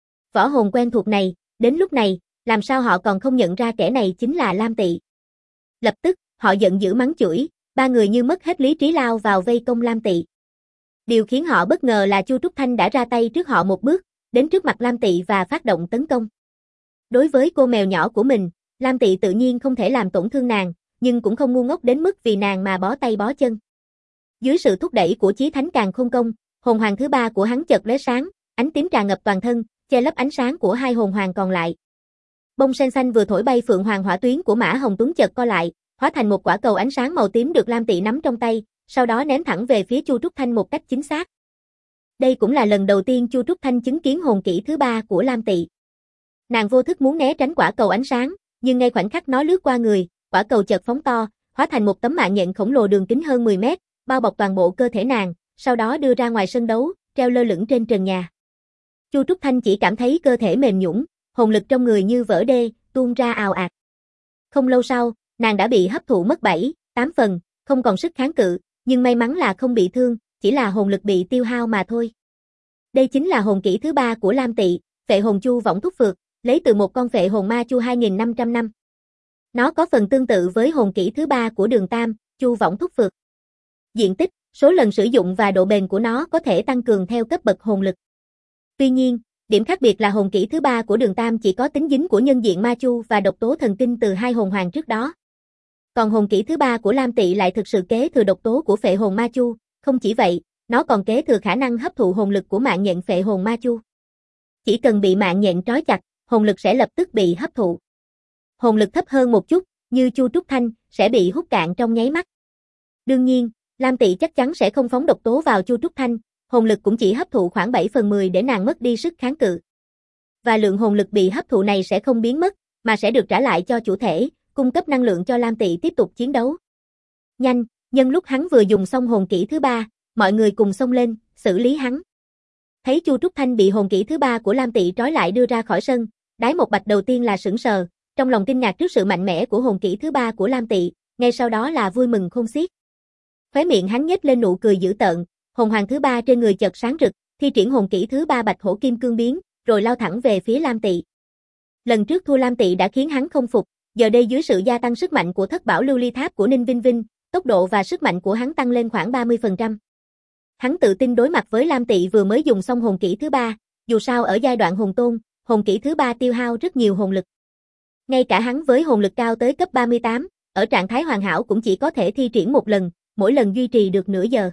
Võ hồn quen thuộc này, đến lúc này, làm sao họ còn không nhận ra kẻ này chính là Lam Tị. Lập tức, họ giận dữ mắng chửi, ba người như mất hết lý trí lao vào vây công Lam Tị. Điều khiến họ bất ngờ là Chu Trúc Thanh đã ra tay trước họ một bước, đến trước mặt Lam Tị và phát động tấn công. Đối với cô mèo nhỏ của mình, Lam Tị tự nhiên không thể làm tổn thương nàng, nhưng cũng không ngu ngốc đến mức vì nàng mà bó tay bó chân. Dưới sự thúc đẩy của Chí Thánh Càn Khôn Công, hồn hoàng thứ ba của hắn chợt lóe sáng, ánh tím tràn ngập toàn thân, che lấp ánh sáng của hai hồn hoàng còn lại. Bông sen xanh vừa thổi bay Phượng Hoàng hỏa tuyến của Mã Hồng Tuấn chợt co lại, hóa thành một quả cầu ánh sáng màu tím được Lam Tị nắm trong tay, sau đó ném thẳng về phía Chu Trúc Thanh một cách chính xác. Đây cũng là lần đầu tiên Chu Trúc Thanh chứng kiến hồn kỹ thứ ba của Lam Tị. Nàng vô thức muốn né tránh quả cầu ánh sáng, nhưng ngay khoảnh khắc nó lướt qua người, quả cầu chợt phóng to, hóa thành một tấm mạng nhện khổng lồ đường kính hơn 10 mét, bao bọc toàn bộ cơ thể nàng, sau đó đưa ra ngoài sân đấu, treo lơ lửng trên trần nhà. Chu Trúc Thanh chỉ cảm thấy cơ thể mềm nhũn, hồn lực trong người như vỡ đê, tuôn ra ào ạt. Không lâu sau, nàng đã bị hấp thụ mất 7, 8 phần, không còn sức kháng cự, nhưng may mắn là không bị thương, chỉ là hồn lực bị tiêu hao mà thôi. Đây chính là hồn kỹ thứ ba của Lam Tị, Phệ Hồn Chu Võng Thúc Phược, lấy từ một con phệ hồn ma chu 2500 năm. Nó có phần tương tự với hồn kỹ thứ ba của Đường Tam, Chu Võng Thúc Phược. Diện tích, số lần sử dụng và độ bền của nó có thể tăng cường theo cấp bậc hồn lực. Tuy nhiên, điểm khác biệt là hồn kỹ thứ ba của Đường Tam chỉ có tính dính của nhân diện ma chu và độc tố thần kinh từ hai hồn hoàng trước đó. Còn hồn kỹ thứ ba của Lam Tị lại thực sự kế thừa độc tố của phệ hồn ma chu, không chỉ vậy, nó còn kế thừa khả năng hấp thụ hồn lực của mạng nhện phệ hồn ma chu. Chỉ cần bị mạng nhện trói chặt, hồn lực sẽ lập tức bị hấp thụ. Hồn lực thấp hơn một chút, như Chu Trúc Thanh, sẽ bị hút cạn trong nháy mắt. Đương nhiên, Lam Tị chắc chắn sẽ không phóng độc tố vào Chu Trúc Thanh, hồn lực cũng chỉ hấp thụ khoảng 7/10 để nàng mất đi sức kháng cự. Và lượng hồn lực bị hấp thụ này sẽ không biến mất, mà sẽ được trả lại cho chủ thể, cung cấp năng lượng cho Lam Tị tiếp tục chiến đấu. Nhanh, nhân lúc hắn vừa dùng xong hồn kỹ thứ ba, mọi người cùng xông lên, xử lý hắn. Thấy Chu Trúc Thanh bị hồn kỹ thứ ba của Lam Tị trói lại đưa ra khỏi sân, Đái Một Bạch đầu tiên là sửng sờ, trong lòng kinh ngạc trước sự mạnh mẽ của hồn kỹ thứ ba của Lam Tị, ngay sau đó là vui mừng khôn xiết. Khóe miệng hắn nhếch lên nụ cười dữ tợn, hồn hoàng thứ ba trên người chợt sáng rực, thi triển hồn kỹ thứ ba Bạch Hổ Kim Cương biến, rồi lao thẳng về phía Lam Tị. Lần trước thua Lam Tị đã khiến hắn không phục, giờ đây dưới sự gia tăng sức mạnh của Thất Bảo Lưu Ly Tháp của Ninh Vinh Vinh, tốc độ và sức mạnh của hắn tăng lên khoảng 30%. Hắn tự tin đối mặt với Lam Tị vừa mới dùng xong hồn kỹ thứ ba, dù sao ở giai đoạn hồn tôn, hồn kỹ thứ ba tiêu hao rất nhiều hồn lực. Ngay cả hắn với hồn lực cao tới cấp 38, ở trạng thái hoàn hảo cũng chỉ có thể thi triển một lần, mỗi lần duy trì được nửa giờ.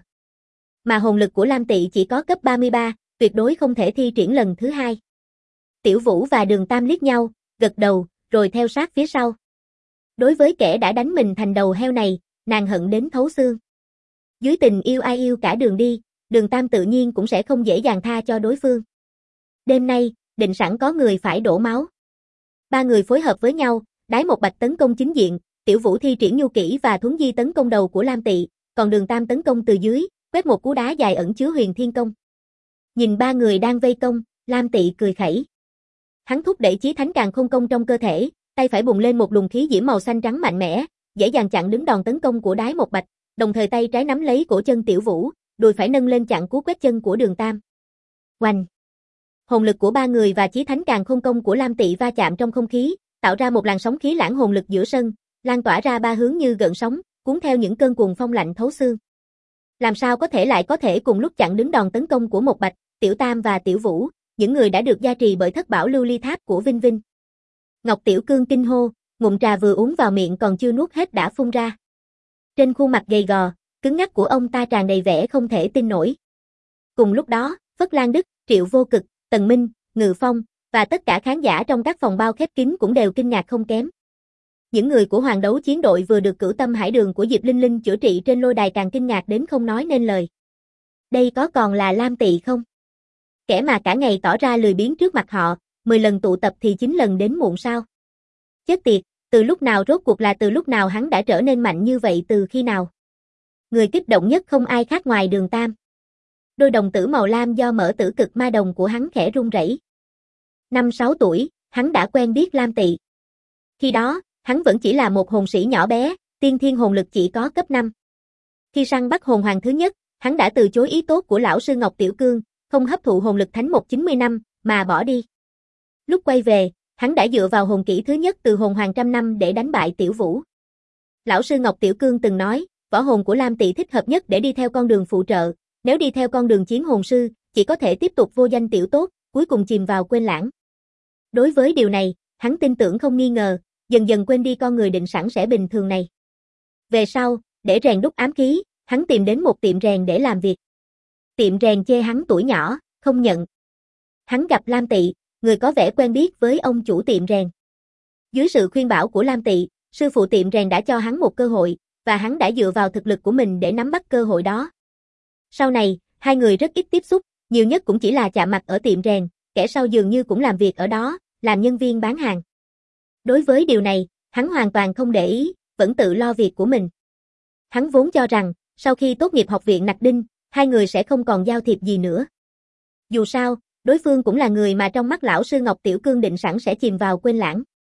Mà hồn lực của Lam Tị chỉ có cấp 33, tuyệt đối không thể thi triển lần thứ hai. Tiểu Vũ và Đường Tam liếc nhau, gật đầu, rồi theo sát phía sau. Đối với kẻ đã đánh mình thành đầu heo này, nàng hận đến thấu xương. Dưới tình yêu ai yêu cả đường đi, Đường Tam tự nhiên cũng sẽ không dễ dàng tha cho đối phương. Đêm nay, định sẵn có người phải đổ máu. Ba người phối hợp với nhau, Đái Một Bạch tấn công chính diện, Tiểu Vũ thi triển nhu kỹ và thuấn di tấn công đầu của Lam Tị, còn Đường Tam tấn công từ dưới, quét một cú đá dài ẩn chứa huyền thiên công. Nhìn ba người đang vây công, Lam Tị cười khẩy. Hắn thúc đẩy Chí Thánh Càn Khôn Công trong cơ thể, tay phải bùng lên một luồng khí diễm màu xanh trắng mạnh mẽ, dễ dàng chặn đứng đòn tấn công của Đái Một Bạch, đồng thời tay trái nắm lấy cổ chân Tiểu Vũ, đùi phải nâng lên chặn cú quét chân của Đường Tam. Oanh! Hồn lực của ba người và chí thánh càn khôn công của Lam Tị va chạm trong không khí, tạo ra một làn sóng khí lãng hồn lực giữa sân, lan tỏa ra ba hướng như gợn sóng, cuốn theo những cơn cuồng phong lạnh thấu xương. Làm sao có thể lại có thể cùng lúc chặn đứng đòn tấn công của Một Bạch, Tiểu Tam và Tiểu Vũ, những người đã được gia trì bởi thất bảo lưu ly tháp của Vinh Vinh. Ngọc Tiểu Cương kinh hô, ngụm trà vừa uống vào miệng còn chưa nuốt hết đã phun ra. Trên khuôn mặt gầy gò, cứng ngắc của ông ta tràn đầy vẻ không thể tin nổi. Cùng lúc đó, Phất Lan Đức, Triệu Vô Cực, Tần Minh, Ngự Phong và tất cả khán giả trong các phòng bao khép kín cũng đều kinh ngạc không kém. Những người của Hoàng Đấu Chiến đội vừa được Cửu Tâm Hải Đường của Diệp Linh Linh chữa trị trên lôi đài càng kinh ngạc đến không nói nên lời. Đây có còn là Lam Tị không? Kẻ mà cả ngày tỏ ra lười biếng trước mặt họ, 10 lần tụ tập thì 9 lần đến muộn sao? Chết tiệt, từ lúc nào rốt cuộc là từ lúc nào hắn đã trở nên mạnh như vậy từ khi nào? Người kích động nhất không ai khác ngoài Đường Tam. Đôi đồng tử màu lam do mỡ tử cực ma đồng của hắn khẽ run rẩy. 5-6 tuổi, hắn đã quen biết Lam Tị. Khi đó, hắn vẫn chỉ là một hồn sĩ nhỏ bé, tiên thiên hồn lực chỉ có cấp 5. Khi săn bắt hồn hoàng thứ nhất, hắn đã từ chối ý tốt của lão sư Ngọc Tiểu Cương, không hấp thụ hồn lực thánh một 90 năm, mà bỏ đi. Lúc quay về, hắn đã dựa vào hồn kỹ thứ nhất từ hồn hoàng trăm năm để đánh bại Tiểu Vũ. Lão sư Ngọc Tiểu Cương từng nói, võ hồn của Lam Tị thích hợp nhất để đi theo con đường phụ trợ, nếu đi theo con đường chiến hồn sư, chỉ có thể tiếp tục vô danh tiểu tốt, cuối cùng chìm vào quên lãng. Đối với điều này, hắn tin tưởng không nghi ngờ, dần dần quên đi con người định sẵn sẽ bình thường này. Về sau, để rèn đúc ám khí, hắn tìm đến một tiệm rèn để làm việc. Tiệm rèn chê hắn tuổi nhỏ, không nhận. Hắn gặp Lam Tị, người có vẻ quen biết với ông chủ tiệm rèn. Dưới sự khuyên bảo của Lam Tị, sư phụ tiệm rèn đã cho hắn một cơ hội, và hắn đã dựa vào thực lực của mình để nắm bắt cơ hội đó. Sau này, hai người rất ít tiếp xúc, nhiều nhất cũng chỉ là chạm mặt ở tiệm rèn, kẻ sau dường như cũng làm việc ở đó, làm nhân viên bán hàng. Đối với điều này, hắn hoàn toàn không để ý, vẫn tự lo việc của mình. Hắn vốn cho rằng, sau khi tốt nghiệp học viện Nặc Đinh, hai người sẽ không còn giao thiệp gì nữa. Dù sao, đối phương cũng là người mà trong mắt lão sư Ngọc Tiểu Cương định sẵn sẽ chìm vào quên lãng.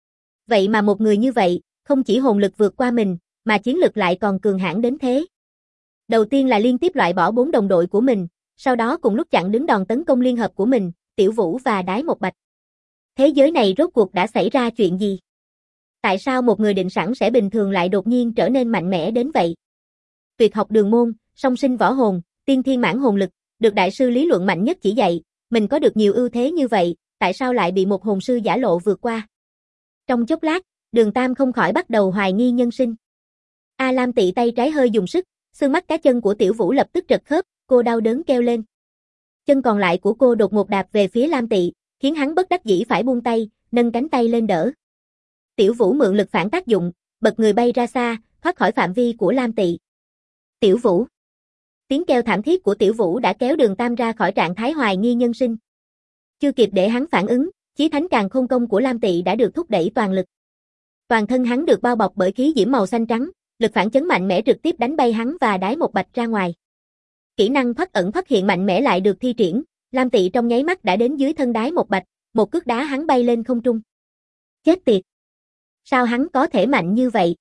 Vậy mà một người như vậy, không chỉ hồn lực vượt qua mình, mà chiến lực lại còn cường hãn đến thế. Đầu tiên là liên tiếp loại bỏ 4 đồng đội của mình, sau đó cùng lúc chặn đứng đòn tấn công liên hợp của mình, Tiểu Vũ và Đái Một Bạch. Thế giới này rốt cuộc đã xảy ra chuyện gì? Tại sao một người định sẵn sẽ bình thường lại đột nhiên trở nên mạnh mẽ đến vậy? Tuyệt học đường môn, song sinh võ hồn, tiên thiên mãn hồn lực, được đại sư lý luận mạnh nhất chỉ dạy, mình có được nhiều ưu thế như vậy, tại sao lại bị một hồn sư giả lộ vượt qua? Trong chốc lát, Đường Tam không khỏi bắt đầu hoài nghi nhân sinh. Lam Tị tay trái hơi dùng sức, xương mắt cá chân của Tiểu Vũ lập tức trật khớp, cô đau đớn kêu lên. Chân còn lại của cô đột ngột đạp về phía Lam Tị, khiến hắn bất đắc dĩ phải buông tay, nâng cánh tay lên đỡ. Tiểu Vũ mượn lực phản tác dụng, bật người bay ra xa, thoát khỏi phạm vi của Lam Tị. Tiểu Vũ. Tiếng kêu thảm thiết của Tiểu Vũ đã kéo Đường Tam ra khỏi trạng thái hoài nghi nhân sinh. Chưa kịp để hắn phản ứng, chí thánh càn khôn công của Lam Tị đã được thúc đẩy toàn lực. Toàn thân hắn được bao bọc bởi khí diễm màu xanh trắng, lực phản chấn mạnh mẽ trực tiếp đánh bay hắn và Đái Một Bạch ra ngoài. Kỹ năng thoát ẩn thoát hiện mạnh mẽ lại được thi triển, Lam Tị trong nháy mắt đã đến dưới thân Đái Một Bạch, một cước đá hắn bay lên không trung. Chết tiệt! Sao hắn có thể mạnh như vậy?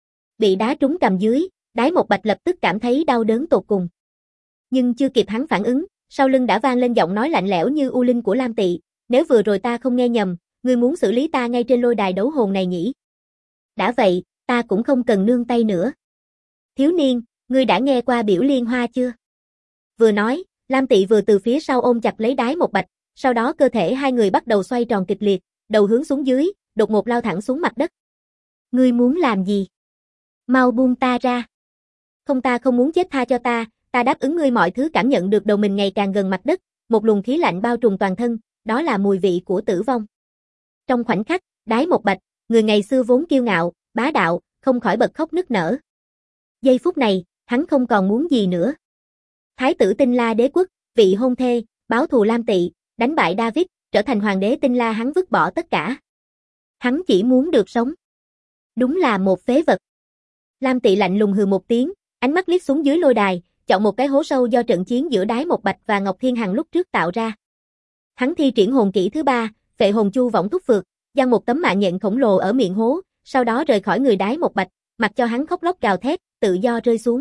Bị đá trúng cầm dưới, Đái Một Bạch lập tức cảm thấy đau đớn tột cùng. Nhưng chưa kịp hắn phản ứng, sau lưng đã vang lên giọng nói lạnh lẽo như u linh của Lam Tị, nếu vừa rồi ta không nghe nhầm, ngươi muốn xử lý ta ngay trên lôi đài đấu hồn này nhỉ? Đã vậy, ta cũng không cần nương tay nữa. Thiếu niên, ngươi đã nghe qua biểu liên hoa chưa? Vừa nói, Lam Tị vừa từ phía sau ôm chặt lấy Đái Một Bạch, sau đó cơ thể hai người bắt đầu xoay tròn kịch liệt, đầu hướng xuống dưới, đột ngột lao thẳng xuống mặt đất. Ngươi muốn làm gì? Mau buông ta ra. Không, ta không muốn chết, tha cho ta đáp ứng ngươi mọi thứ. Cảm nhận được đầu mình ngày càng gần mặt đất, một luồng khí lạnh bao trùm toàn thân, đó là mùi vị của tử vong. Trong khoảnh khắc, Đái Một Bạch, người ngày xưa vốn kiêu ngạo, bá đạo, không khỏi bật khóc nức nở. Giây phút này, hắn không còn muốn gì nữa. Thái tử Tinh La đế quốc, vị hôn thê, báo thù Lam Tị, đánh bại David, trở thành hoàng đế Tinh La, hắn vứt bỏ tất cả. Hắn chỉ muốn được sống. Đúng là một phế vật. Lam Tị lạnh lùng hừ một tiếng, ánh mắt liếc xuống dưới lôi đài, chọn một cái hố sâu do trận chiến giữa Đái Một Bạch và Ngọc Thiên Hằng lúc trước tạo ra. Hắn thi triển hồn kỹ thứ 3, Phệ Hồn Chu Võng Thúc Phược, giăng một tấm mạng nhện khổng lồ ở miệng hố, sau đó rời khỏi người Đái Một Bạch, mặc cho hắn khóc lóc gào thét, tự do rơi xuống.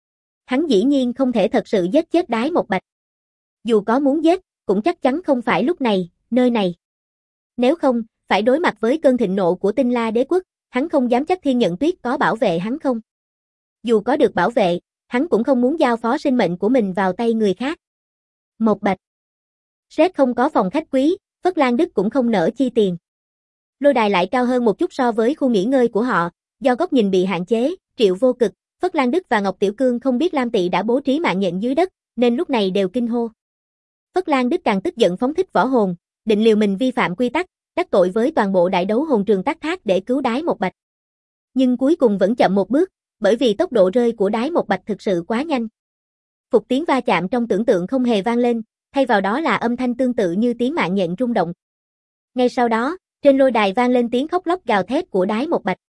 Hắn dĩ nhiên không thể thật sự giết chết Đái Một Bạch. Dù có muốn giết, cũng chắc chắn không phải lúc này, nơi này. Nếu không, phải đối mặt với cơn thịnh nộ của Tinh La Đế Quốc, hắn không dám chắc Thiên Nhận Tuyết có bảo vệ hắn không. Dù có được bảo vệ, hắn cũng không muốn giao phó sinh mệnh của mình vào tay người khác. Một Bạch. Sếp không có phòng khách quý, Phất Lan Đức cũng không nỡ chi tiền. Lôi đài lại cao hơn một chút so với khu nghỉ ngơi của họ, do góc nhìn bị hạn chế, Triệu Vô Cực, Phất Lan Đức và Ngọc Tiểu Cương không biết Lam Tị đã bố trí mạng nhện dưới đất, nên lúc này đều kinh hô. Phất Lan Đức càng tức giận phóng thích võ hồn, định liều mình vi phạm quy tắc, đắc tội với toàn bộ đại đấu hồn trường Tắc Thác để cứu Đái Một Bạch. Nhưng cuối cùng vẫn chậm một bước, bởi vì tốc độ rơi của Đái Một Bạch thực sự quá nhanh. Phục tiếng va chạm trong tưởng tượng không hề vang lên, thay vào đó là âm thanh tương tự như tiếng mạng nhện rung động. Ngay sau đó, trên lôi đài vang lên tiếng khóc lóc gào thét của Đái Một Bạch.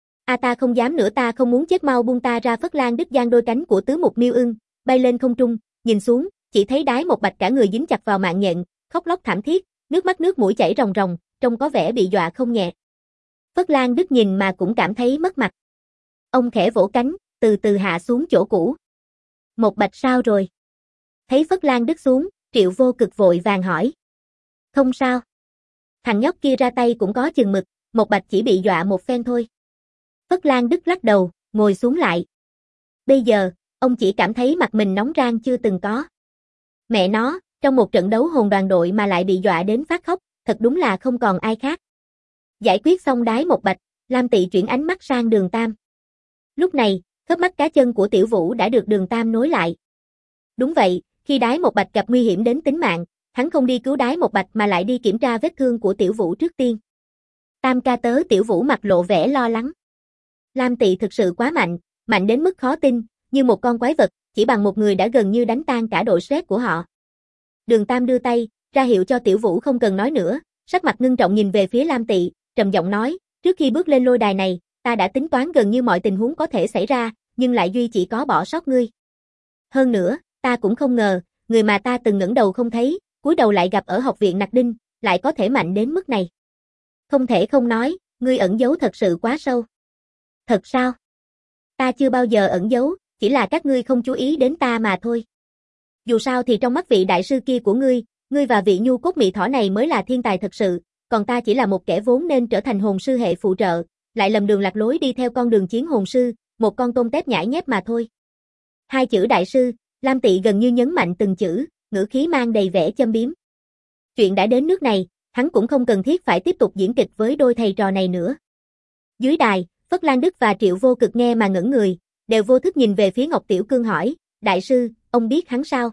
Ta không dám nữa, ta không muốn chết, mau buông ta ra. Phất Lan Đức giang đôi cánh của tứ mục miêu ưng, bay lên không trung, nhìn xuống, chỉ thấy Đái Một Bạch cả người dính chặt vào mạng nhện, khóc lóc thảm thiết, nước mắt nước mũi chảy ròng ròng, trông có vẻ bị dọa không nhẹ. Phất Lan Đức nhìn mà cũng cảm thấy mất mặt. Ông khẽ vỗ cánh, từ từ hạ xuống chỗ cũ. Một Bạch sao rồi? Thấy Phất Lan Đức xuống, Triệu Vô Cực vội vàng hỏi. Không sao. Thằng nhóc kia ra tay cũng có chừng mực, Một Bạch chỉ bị dọa một phen thôi. Phất Lan Đức lắc đầu, ngồi xuống lại. Bây giờ, ông chỉ cảm thấy mặt mình nóng rang chưa từng có. Mẹ nó, trong một trận đấu hồn đoàn đội mà lại bị dọa đến phát khóc, thật đúng là không còn ai khác. Giải quyết xong Đái Một Bạch, Lam Tị chuyển ánh mắt sang Đường Tam. Lúc này, khớp mắt cá chân của Tiểu Vũ đã được Đường Tam nối lại. Đúng vậy, khi Đái Một Bạch gặp nguy hiểm đến tính mạng, hắn không đi cứu Đái Một Bạch mà lại đi kiểm tra vết thương của Tiểu Vũ trước tiên. Tam ca tớ. Tiểu Vũ mặt lộ vẻ lo lắng. Lam Tị thực sự quá mạnh, mạnh đến mức khó tin, như một con quái vật, chỉ bằng một người đã gần như đánh tan cả đội SWAT của họ. Đường Tam đưa tay, ra hiệu cho Tiểu Vũ không cần nói nữa, sắc mặt ngưng trọng nhìn về phía Lam Tị, trầm giọng nói, trước khi bước lên lôi đài này, ta đã tính toán gần như mọi tình huống có thể xảy ra, nhưng lại duy chỉ có bỏ sót ngươi. Hơn nữa, ta cũng không ngờ, người mà ta từng ngẩng đầu không thấy, cúi đầu lại gặp ở học viện Nặc Đinh, lại có thể mạnh đến mức này. Không thể không nói, ngươi ẩn giấu thật sự quá sâu. Thật sao? Ta chưa bao giờ ẩn giấu, chỉ là các ngươi không chú ý đến ta mà thôi. Dù sao thì trong mắt vị đại sư kia của ngươi và vị nhu cốt mị thỏ này mới là thiên tài thật sự, còn ta chỉ là một kẻ vốn nên trở thành hồn sư hệ phụ trợ, lại lầm đường lạc lối đi theo con đường chiến hồn sư, một con tôm tép nhãi nhép mà thôi. Hai chữ đại sư, Lam Tị gần như nhấn mạnh từng chữ, ngữ khí mang đầy vẻ châm biếm. Chuyện đã đến nước này, hắn cũng không cần thiết phải tiếp tục diễn kịch với đôi thầy trò này nữa. Dưới đài, Phất Lan Đức và Triệu Vô Cực nghe mà ngẩn người, đều vô thức nhìn về phía Ngọc Tiểu Cương hỏi, đại sư, ông biết hắn sao?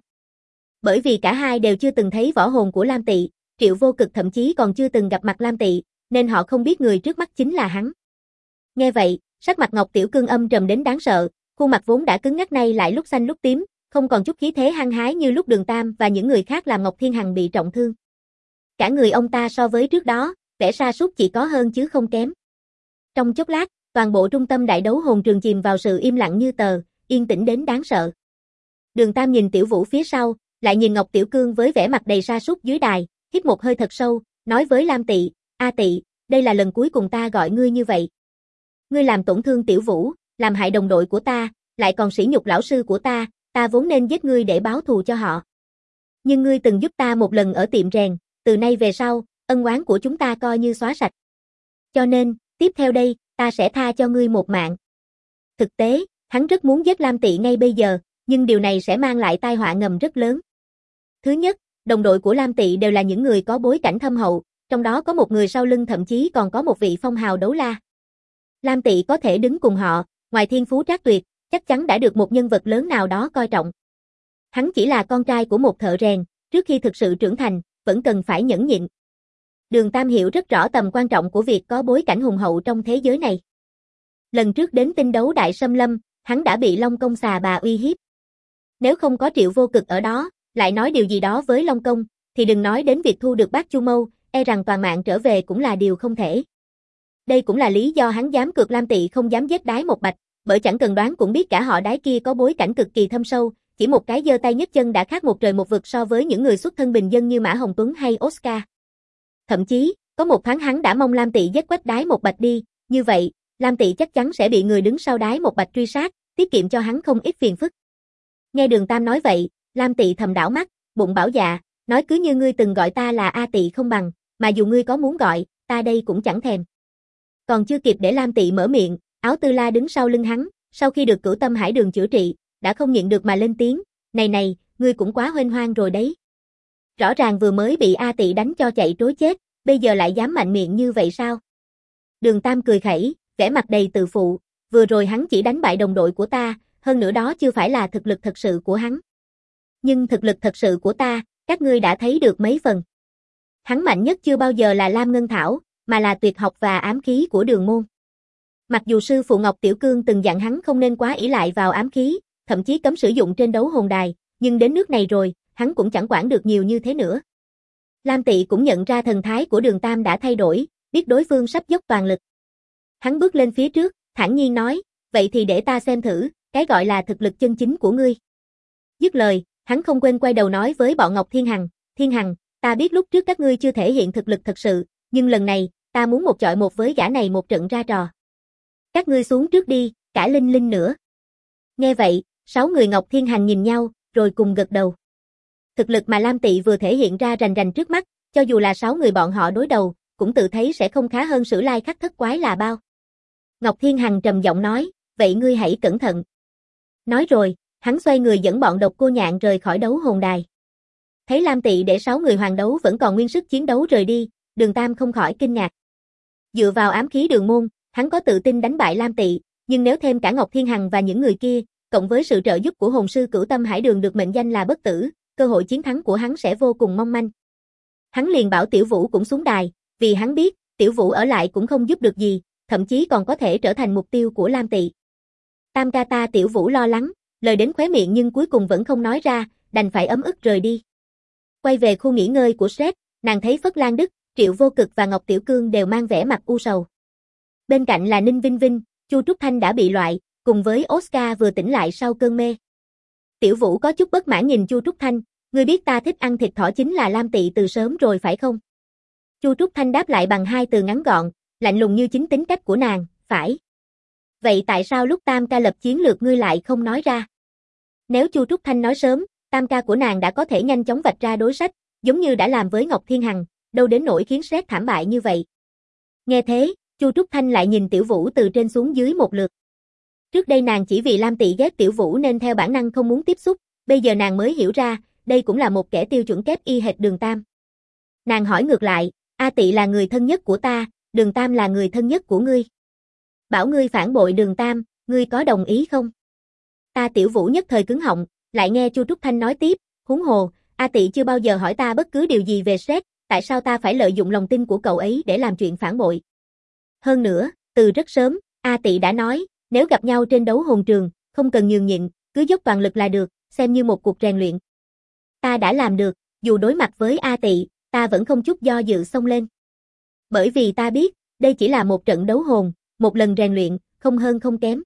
Bởi vì cả hai đều chưa từng thấy võ hồn của Lam Tị, Triệu Vô Cực thậm chí còn chưa từng gặp mặt Lam Tị, nên họ không biết người trước mắt chính là hắn. Nghe vậy, sắc mặt Ngọc Tiểu Cương âm trầm đến đáng sợ, khuôn mặt vốn đã cứng ngắc nay lại lúc xanh lúc tím, không còn chút khí thế hăng hái như lúc Đường Tam và những người khác làm Ngọc Thiên Hằng bị trọng thương. Cả người ông ta so với trước đó, vẻ sa sút chỉ có hơn chứ không kém. Trong chốc lát, toàn bộ trung tâm đại đấu hồn trường chìm vào sự im lặng như tờ, yên tĩnh đến đáng sợ. Đường Tam nhìn Tiểu Vũ phía sau, lại nhìn Ngọc Tiểu Cương với vẻ mặt đầy sa sút dưới đài, hít một hơi thật sâu, nói với Lam Tị, A Tị, đây là lần cuối cùng ta gọi ngươi như vậy. Ngươi làm tổn thương Tiểu Vũ, làm hại đồng đội của ta, lại còn sỉ nhục lão sư của ta vốn nên giết ngươi để báo thù cho họ. Nhưng ngươi từng giúp ta một lần ở tiệm rèn, từ nay về sau, ân oán của chúng ta coi như xóa sạch. Cho nên, tiếp theo đây, ta sẽ tha cho ngươi một mạng. Thực tế, hắn rất muốn giết Lam Tị ngay bây giờ, nhưng điều này sẽ mang lại tai họa ngầm rất lớn. Thứ nhất, đồng đội của Lam Tị đều là những người có bối cảnh thâm hậu, trong đó có một người sau lưng thậm chí còn có một vị phong hào đấu la. Lam Tị có thể đứng cùng họ, ngoài thiên phú trác tuyệt, chắc chắn đã được một nhân vật lớn nào đó coi trọng. Hắn chỉ là con trai của một thợ rèn, trước khi thực sự trưởng thành, vẫn cần phải nhẫn nhịn. Đường Tam hiểu rất rõ tầm quan trọng của việc có bối cảnh hùng hậu trong thế giới này. Lần trước đến tinh đấu Đại Sâm Lâm, hắn đã bị Long Công xà bà uy hiếp. Nếu không có Triệu Vô Cực ở đó, lại nói điều gì đó với Long Công, thì đừng nói đến việc thu được bát Chu Mâu, e rằng toàn mạng trở về cũng là điều không thể. Đây cũng là lý do hắn dám cược Lam Tị không dám giết Đái Một Bạch, bởi chẳng cần đoán cũng biết cả họ Đái kia có bối cảnh cực kỳ thâm sâu, chỉ một cái giơ tay nhấc chân đã khác một trời một vực so với những người xuất thân bình dân như Mã Hồng Tuấn hay Oscar. Thậm chí, Có một thoáng hắn đã mong Lam Tị giết Quách Đái Một Bạch đi, như vậy, Lam Tị chắc chắn sẽ bị người đứng sau Đái Một Bạch truy sát, tiết kiệm cho hắn không ít phiền phức. Nghe Đường Tam nói vậy, Lam Tị thầm đảo mắt, bụng bảo dạ, nói cứ như ngươi từng gọi ta là A Tị không bằng, mà dù ngươi có muốn gọi, ta đây cũng chẳng thèm. Còn chưa kịp để Lam Tị mở miệng, Áo Tư La đứng sau lưng hắn, sau khi được Cửu Tâm Hải Đường chữa trị, đã không nhịn được mà lên tiếng, này, ngươi cũng quá huênh hoang rồi đấy. Rõ ràng vừa mới bị A Tị đánh cho chạy trối chết, bây giờ lại dám mạnh miệng như vậy sao? Đường Tam cười khẩy, vẻ mặt đầy tự phụ, vừa rồi hắn chỉ đánh bại đồng đội của ta, hơn nữa đó chưa phải là thực lực thật sự của hắn. Nhưng thực lực thật sự của ta, các ngươi đã thấy được mấy phần. Hắn mạnh nhất chưa bao giờ là Lam Ngân Thảo, mà là tuyệt học và ám khí của Đường môn. Mặc dù sư phụ Ngọc Tiểu Cương từng dặn hắn không nên quá ỷ lại vào ám khí, thậm chí cấm sử dụng trên đấu hồn đài, nhưng đến nước này rồi, hắn cũng chẳng quản được nhiều như thế nữa. Lam Tị cũng nhận ra thần thái của Đường Tam đã thay đổi, biết đối phương sắp dốc toàn lực. Hắn bước lên phía trước, thản nhiên nói, vậy thì để ta xem thử, cái gọi là thực lực chân chính của ngươi. Dứt lời, hắn không quên quay đầu nói với bọn Ngọc Thiên Hằng, ta biết lúc trước các ngươi chưa thể hiện thực lực thật sự, nhưng lần này, ta muốn một chọi một với gã này một trận ra trò. Các ngươi xuống trước đi, cả Linh Linh nữa. Nghe vậy, 6 người Ngọc Thiên Hằng nhìn nhau, rồi cùng gật đầu. Thực lực mà Lam Tị vừa thể hiện ra rành rành trước mắt, cho dù là 6 người bọn họ đối đầu, cũng tự thấy sẽ không khá hơn Sử Lai Khắc Thất Quái là bao. Ngọc Thiên Hằng trầm giọng nói, vậy ngươi hãy cẩn thận. Nói rồi, hắn xoay người dẫn bọn Độc Cô Nhạn rời khỏi đấu hồn đài. Thấy Lam Tị để 6 người hoàng đấu vẫn còn nguyên sức chiến đấu rời đi, Đường Tam không khỏi kinh ngạc. Dựa vào ám khí Đường môn, hắn có tự tin đánh bại Lam Tị, nhưng nếu thêm cả Ngọc Thiên Hằng và những người kia, cộng với sự trợ giúp của hồn sư Cửu Tâm Hải Đường được mệnh danh là bất tử, cơ hội chiến thắng của hắn sẽ vô cùng mong manh. Hắn liền bảo Tiểu Vũ cũng xuống đài, vì hắn biết, Tiểu Vũ ở lại cũng không giúp được gì, thậm chí còn có thể trở thành mục tiêu của Lam Tị. Tam ca ta Tiểu Vũ lo lắng, lời đến khóe miệng nhưng cuối cùng vẫn không nói ra, đành phải ấm ức rời đi. Quay về khu nghỉ ngơi của Sret, nàng thấy Phất Lan Đức, Triệu Vô Cực và Ngọc Tiểu Cương đều mang vẻ mặt u sầu. Bên cạnh là Ninh Vinh Vinh, Chu Trúc Thanh đã bị loại, cùng với Oscar vừa tỉnh lại sau cơn mê. Tiểu Vũ có chút bất mãn nhìn Chu Trúc Thanh, ngươi biết ta thích ăn thịt thỏ chính là Lam Tị từ sớm rồi phải không? Chu Trúc Thanh đáp lại bằng 2 từ ngắn gọn, lạnh lùng như chính tính cách của nàng, phải. Vậy tại sao lúc Tam ca lập chiến lược ngươi lại không nói ra? Nếu Chu Trúc Thanh nói sớm, Tam ca của nàng đã có thể nhanh chóng vạch ra đối sách, giống như đã làm với Ngọc Thiên Hằng, đâu đến nỗi khiến Sret thảm bại như vậy. Nghe thế, Chu Trúc Thanh lại nhìn Tiểu Vũ từ trên xuống dưới một lượt. Trước đây nàng chỉ vì Lam Tị ghét Tiểu Vũ nên theo bản năng không muốn tiếp xúc, bây giờ nàng mới hiểu ra, đây cũng là một kẻ tiêu chuẩn kép y hệt Đường Tam. Nàng hỏi ngược lại, A Tị là người thân nhất của ta, Đường Tam là người thân nhất của ngươi. Bảo ngươi phản bội Đường Tam, ngươi có đồng ý không? Ta Tiểu Vũ nhất thời cứng họng, lại nghe Chu Trúc Thanh nói tiếp, huống hồ, A Tị chưa bao giờ hỏi ta bất cứ điều gì về Sret, tại sao ta phải lợi dụng lòng tin của cậu ấy để làm chuyện phản bội? Hơn nữa, từ rất sớm, A Tị đã nói, nếu gặp nhau trên đấu hồn trường, không cần nhường nhịn, cứ dốc toàn lực là được, xem như một cuộc rèn luyện. Ta đã làm được, dù đối mặt với A Tị, ta vẫn không chút do dự xông lên. Bởi vì ta biết, đây chỉ là một trận đấu hồn, một lần rèn luyện, không hơn không kém.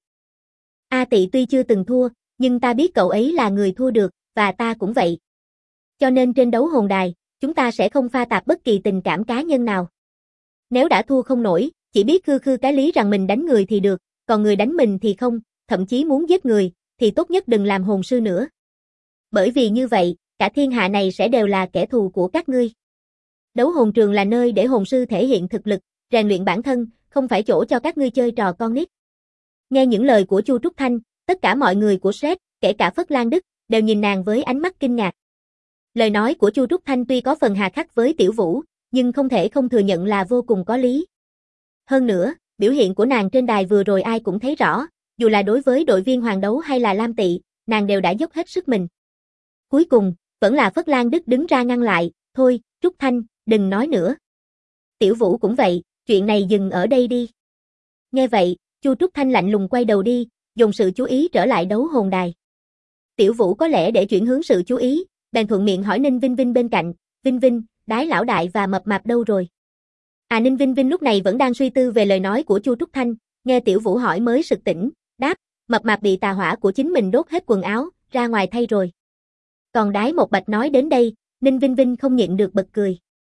A Tị tuy chưa từng thua, nhưng ta biết cậu ấy là người thua được, và ta cũng vậy. Cho nên trên đấu hồn đài, chúng ta sẽ không pha tạp bất kỳ tình cảm cá nhân nào. Nếu đã thua không nổi, chỉ biết khư khư cái lý rằng mình đánh người thì được, còn người đánh mình thì không, thậm chí muốn giết người, thì tốt nhất đừng làm hồn sư nữa. Bởi vì như vậy, cả thiên hạ này sẽ đều là kẻ thù của các ngươi. Đấu hồn trường là nơi để hồn sư thể hiện thực lực, rèn luyện bản thân, không phải chỗ cho các ngươi chơi trò con nít. Nghe những lời của Chu Trúc Thanh, tất cả mọi người của Sret, kể cả Phất Lan Đức, đều nhìn nàng với ánh mắt kinh ngạc. Lời nói của Chu Trúc Thanh tuy có phần hà khắc với Tiểu Vũ, nhưng không thể không thừa nhận là vô cùng có lý. Hơn nữa, biểu hiện của nàng trên đài vừa rồi ai cũng thấy rõ, dù là đối với đội viên hoàng đấu hay là Lam Tị, nàng đều đã dốc hết sức mình. Cuối cùng, vẫn là Phất Lan Đức đứng ra ngăn lại, thôi, Trúc Thanh, đừng nói nữa. Tiểu Vũ cũng vậy, chuyện này dừng ở đây đi. Nghe vậy, Chu Trúc Thanh lạnh lùng quay đầu đi, dùng sự chú ý trở lại đấu hồn đài. Tiểu Vũ có lẽ để chuyển hướng sự chú ý, bèn thuận miệng hỏi Ninh Vinh Vinh bên cạnh, Vinh Vinh, Đái lão đại và Mập Mạp đâu rồi? Ninh Vinh Vinh lúc này vẫn đang suy tư về lời nói của Chu Trúc Thanh, nghe Tiểu Vũ hỏi mới sực tỉnh, đáp, Mập Mạp bị tà hỏa của chính mình đốt hết quần áo, ra ngoài thay rồi. Còn Đái Một Bạch nói đến đây, Ninh Vinh Vinh không nhịn được bật cười.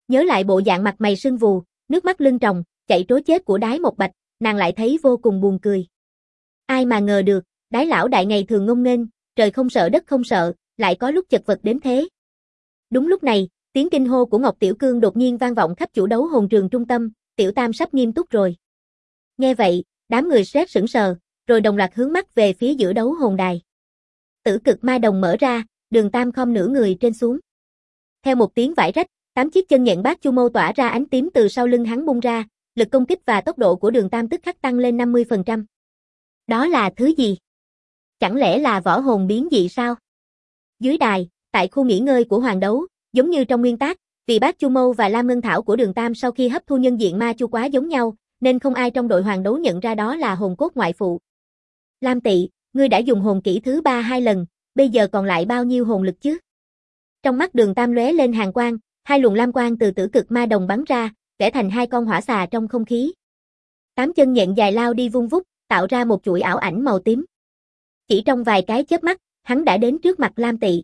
Nhớ lại bộ dạng mặt mày sưng vù, nước mắt lưng tròng, chạy trối chết của Đái Một Bạch, nàng lại thấy vô cùng buồn cười. Ai mà ngờ được, Đái lão đại ngày thường ngông nghênh, trời không sợ đất không sợ, lại có lúc chật vật đến thế. Đúng lúc này, tiếng kinh hô của Ngọc Tiểu Cương đột nhiên vang vọng khắp chủ đấu hồn trường trung tâm, Tiểu Tam sắp nghiêm túc rồi. Nghe vậy, đám người sét sững sờ, rồi đồng loạt hướng mắt về phía giữa đấu hồn đài. Tử cực ma đồng mở ra, Đường Tam khom nửa người trên xuống. Theo một tiếng vải rách, 8 chiếc chân nhện bát chu mâu tỏa ra ánh tím từ sau lưng hắn bung ra, lực công kích và tốc độ của Đường Tam tức khắc tăng lên 50%. Đó là thứ gì? Chẳng lẽ là võ hồn biến dị sao? Dưới đài, tại khu nghỉ ngơi của hoàng đấu, giống như trong nguyên tác, vì bát chu mâu và lam ngân thảo của Đường Tam sau khi hấp thu nhân diện ma chu quá giống nhau, nên không ai trong đội hoàng đấu nhận ra đó là hồn cốt ngoại phụ. Lam Tị, ngươi đã dùng hồn kỹ thứ 3 2 lần, bây giờ còn lại bao nhiêu hồn lực chứ? Trong mắt Đường Tam lóe lên hàn quang, hai luồng lam quang từ tử cực ma đồng bắn ra, vẽ thành hai con hỏa xà trong không khí. 8 chân nhện dài lao đi vung vút, tạo ra một chuỗi ảo ảnh màu tím. Chỉ trong vài cái chớp mắt, hắn đã đến trước mặt Lam Tị.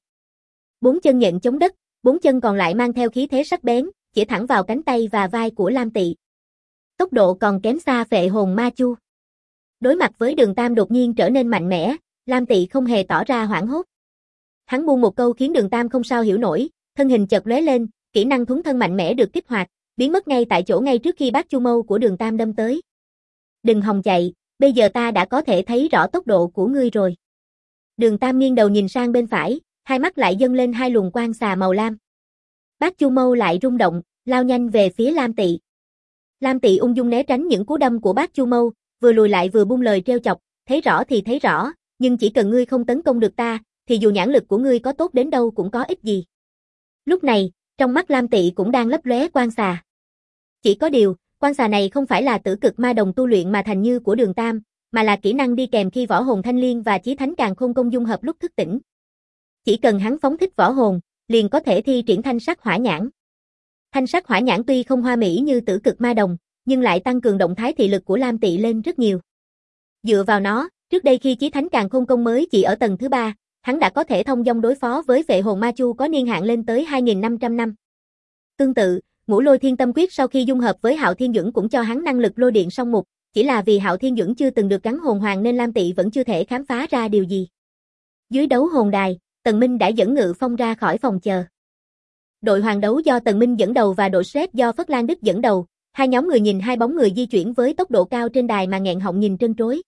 4 chân nhện chống đất, 4 chân còn lại mang theo khí thế sắc bén, chỉ thẳng vào cánh tay và vai của Lam Tị. Tốc độ còn kém xa phệ hồn ma chu. Đối mặt với Đường Tam đột nhiên trở nên mạnh mẽ, Lam Tị không hề tỏ ra hoảng hốt. Hắn buông một câu khiến Đường Tam không sao hiểu nổi, thân hình chợt lóe lên, kỹ năng thuấn thân mạnh mẽ được kích hoạt, biến mất ngay tại chỗ ngay trước khi bát chu mâu của Đường Tam đâm tới. Đừng hòng chạy, bây giờ ta đã có thể thấy rõ tốc độ của ngươi rồi. Đường Tam nghiêng đầu nhìn sang bên phải, hai mắt lại dâng lên hai luồng quang xà màu lam. Bát chu mâu lại rung động, lao nhanh về phía Lam Tị. Lam Tị ung dung né tránh những cú đâm của bát chu mâu, vừa lùi lại vừa buông lời trêu chọc, thấy rõ thì thấy rõ, nhưng chỉ cần ngươi không tấn công được ta, thì dù nhãn lực của ngươi có tốt đến đâu cũng có ích gì. Lúc này, trong mắt Lam Tị cũng đang lấp lóe quang xà. Chỉ có điều, quang xà này không phải là tử cực ma đồng tu luyện mà thành như của Đường Tam, mà là kỹ năng đi kèm khi võ hồn thanh liên và chí thánh càn khôn công dung hợp lúc thức tỉnh. Chỉ cần hắn phóng thích võ hồn, liền có thể thi triển thanh sắc hỏa nhãn. Thanh sắc hỏa nhãn tuy không hoa mỹ như tử cực ma đồng, nhưng lại tăng cường động thái thị lực của Lam Tị lên rất nhiều. Dựa vào nó, trước đây khi chí thánh càn khôn công mới chỉ ở tầng thứ 3, hắn đã có thể thông dong đối phó với phệ hồn ma chu có niên hạn lên tới 2.500 năm. Tương tự, Ngũ Lôi Thiên Tâm Quyết sau khi dung hợp với Hạo Thiên Duẩn cũng cho hắn năng lực lôi điện song mục, chỉ là vì Hạo Thiên Duẩn chưa từng được gắn hồn hoàng nên Lam Tị vẫn chưa thể khám phá ra điều gì. Dưới đấu hồn đài, Tần Minh đã dẫn Ngự Phong ra khỏi phòng chờ. Đội hoàng đấu do Tần Minh dẫn đầu và đội Sret do Phất Lan Đức dẫn đầu, hai nhóm người nhìn hai bóng người di chuyển với tốc độ cao trên đài mà nghẹn họng nhìn trân trối.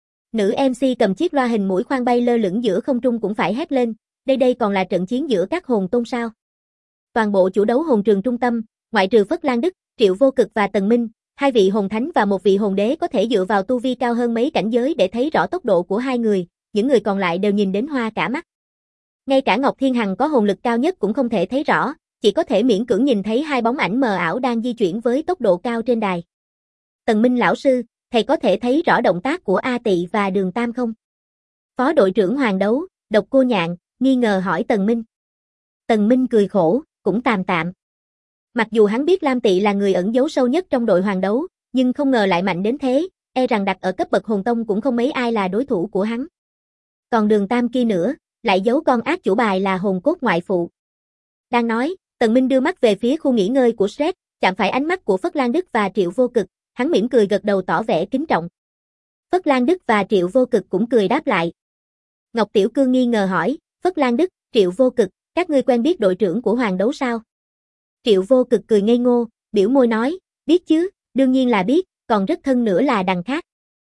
Nữ MC cầm chiếc loa hình mũi khoan bay lơ lửng giữa không trung cũng phải hét lên, đây còn là trận chiến giữa các hồn tôn sao. Toàn bộ chủ đấu hồn trường trung tâm, ngoại trừ Phất Lan Đức, Triệu Vô Cực và Tần Minh, hai vị hồn thánh và một vị hồn đế có thể dựa vào tu vi cao hơn mấy cảnh giới để thấy rõ tốc độ của hai người, những người còn lại đều nhìn đến hoa cả mắt. Ngay cả Ngọc Thiên Hằng có hồn lực cao nhất cũng không thể thấy rõ, chỉ có thể miễn cưỡng nhìn thấy hai bóng ảnh mờ ảo đang di chuyển với tốc độ cao trên đài. Tần Minh lão sư, thầy có thể thấy rõ động tác của A Tị và Đường Tam không? Phó đội trưởng hoàng đấu, Độc Cô Nhạn, nghi ngờ hỏi Tần Minh. Tần Minh cười khổ, cũng tạm tạm. Mặc dù hắn biết Lam Tị là người ẩn giấu sâu nhất trong đội hoàng đấu, nhưng không ngờ lại mạnh đến thế, e rằng đặt ở cấp bậc hồn tông cũng không mấy ai là đối thủ của hắn. Còn Đường Tam kia nữa, lại giấu con ác chủ bài là hồn cốt ngoại phụ. Đang nói, Tần Minh đưa mắt về phía khu nghỉ ngơi của Sret, chạm phải ánh mắt của Phất Lan Đức và Triệu Vô Cực, hắn mỉm cười gật đầu tỏ vẻ kính trọng. Phất Lan Đức và Triệu Vô Cực cũng cười đáp lại. Ngọc Tiểu Cương nghi ngờ hỏi, Phất Lan Đức, Triệu Vô Cực, các ngươi quen biết đội trưởng của hoàng đấu sao? Triệu Vô Cực cười ngây ngô, biểu môi nói, biết chứ, đương nhiên là biết, còn rất thân nữa là đằng khác.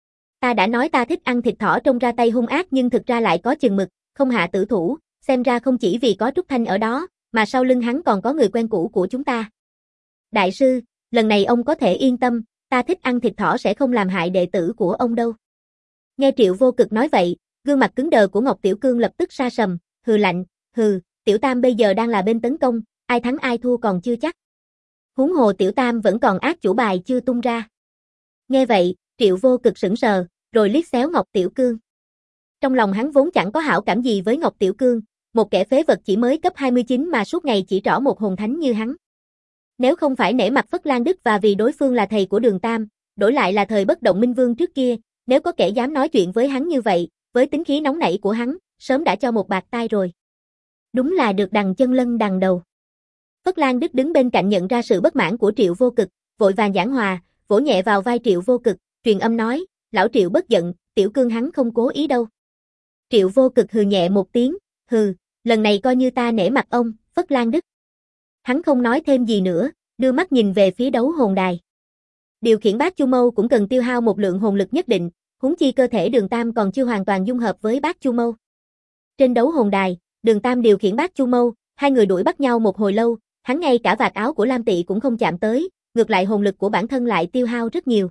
Ta đã nói ta thích ăn thịt thỏ trông ra tay hung ác nhưng thực ra lại có chừng mực, không hạ tử thủ, xem ra không chỉ vì có Trúc Thanh ở đó, mà sau lưng hắn còn có người quen cũ của chúng ta. Đại sư, lần này ông có thể yên tâm, ta thích ăn thịt thỏ sẽ không làm hại đệ tử của ông đâu. Nghe Triệu Vô Cực nói vậy, gương mặt cứng đờ của Ngọc Tiểu Cương lập tức sa sầm, hừ lạnh, hừ, Tiểu Tam bây giờ đang là bên tấn công, ai thắng ai thua còn chưa chắc. Huống hồ Tiểu Tam vẫn còn ác chủ bài chưa tung ra. Nghe vậy, Triệu Vô Cực sững sờ, rồi liếc xéo Ngọc Tiểu Cương. Trong lòng hắn vốn chẳng có hảo cảm gì với Ngọc Tiểu Cương, một kẻ phế vật chỉ mới cấp 29 mà suốt ngày chỉ trỏ một hồn thánh như hắn. Nếu không phải nể mặt Phất Lan Đức và vì đối phương là thầy của Đường Tam, đổi lại là thời bất động minh vương trước kia, nếu có kẻ dám nói chuyện với hắn như vậy, với tính khí nóng nảy của hắn, sớm đã cho một bạt tai rồi. Đúng là được đằng chân lân đằng đầu. Phất Lan Đức đứng bên cạnh nhận ra sự bất mãn của Triệu Vô Cực, vội vàng giảng hòa, vỗ nhẹ vào vai Triệu Vô Cực, truyền âm nói, lão Triệu bất giận, Tiểu Cương hắn không cố ý đâu. Triệu Vô Cực hừ nhẹ một tiếng, hừ, lần này coi như ta nể mặt ông, Phất Lan Đức. Hắn không nói thêm gì nữa, đưa mắt nhìn về phía đấu hồn đài. Điều khiển Bát Chu Mâu cũng cần tiêu hao một lượng hồn lực nhất định, huống chi cơ thể Đường Tam còn chưa hoàn toàn dung hợp với Bát Chu Mâu. Trên đấu hồn đài, Đường Tam điều khiển Bát Chu Mâu, hai người đuổi bắt nhau một hồi lâu, hắn ngay cả vạt áo của Lam Tị cũng không chạm tới, ngược lại hồn lực của bản thân lại tiêu hao rất nhiều.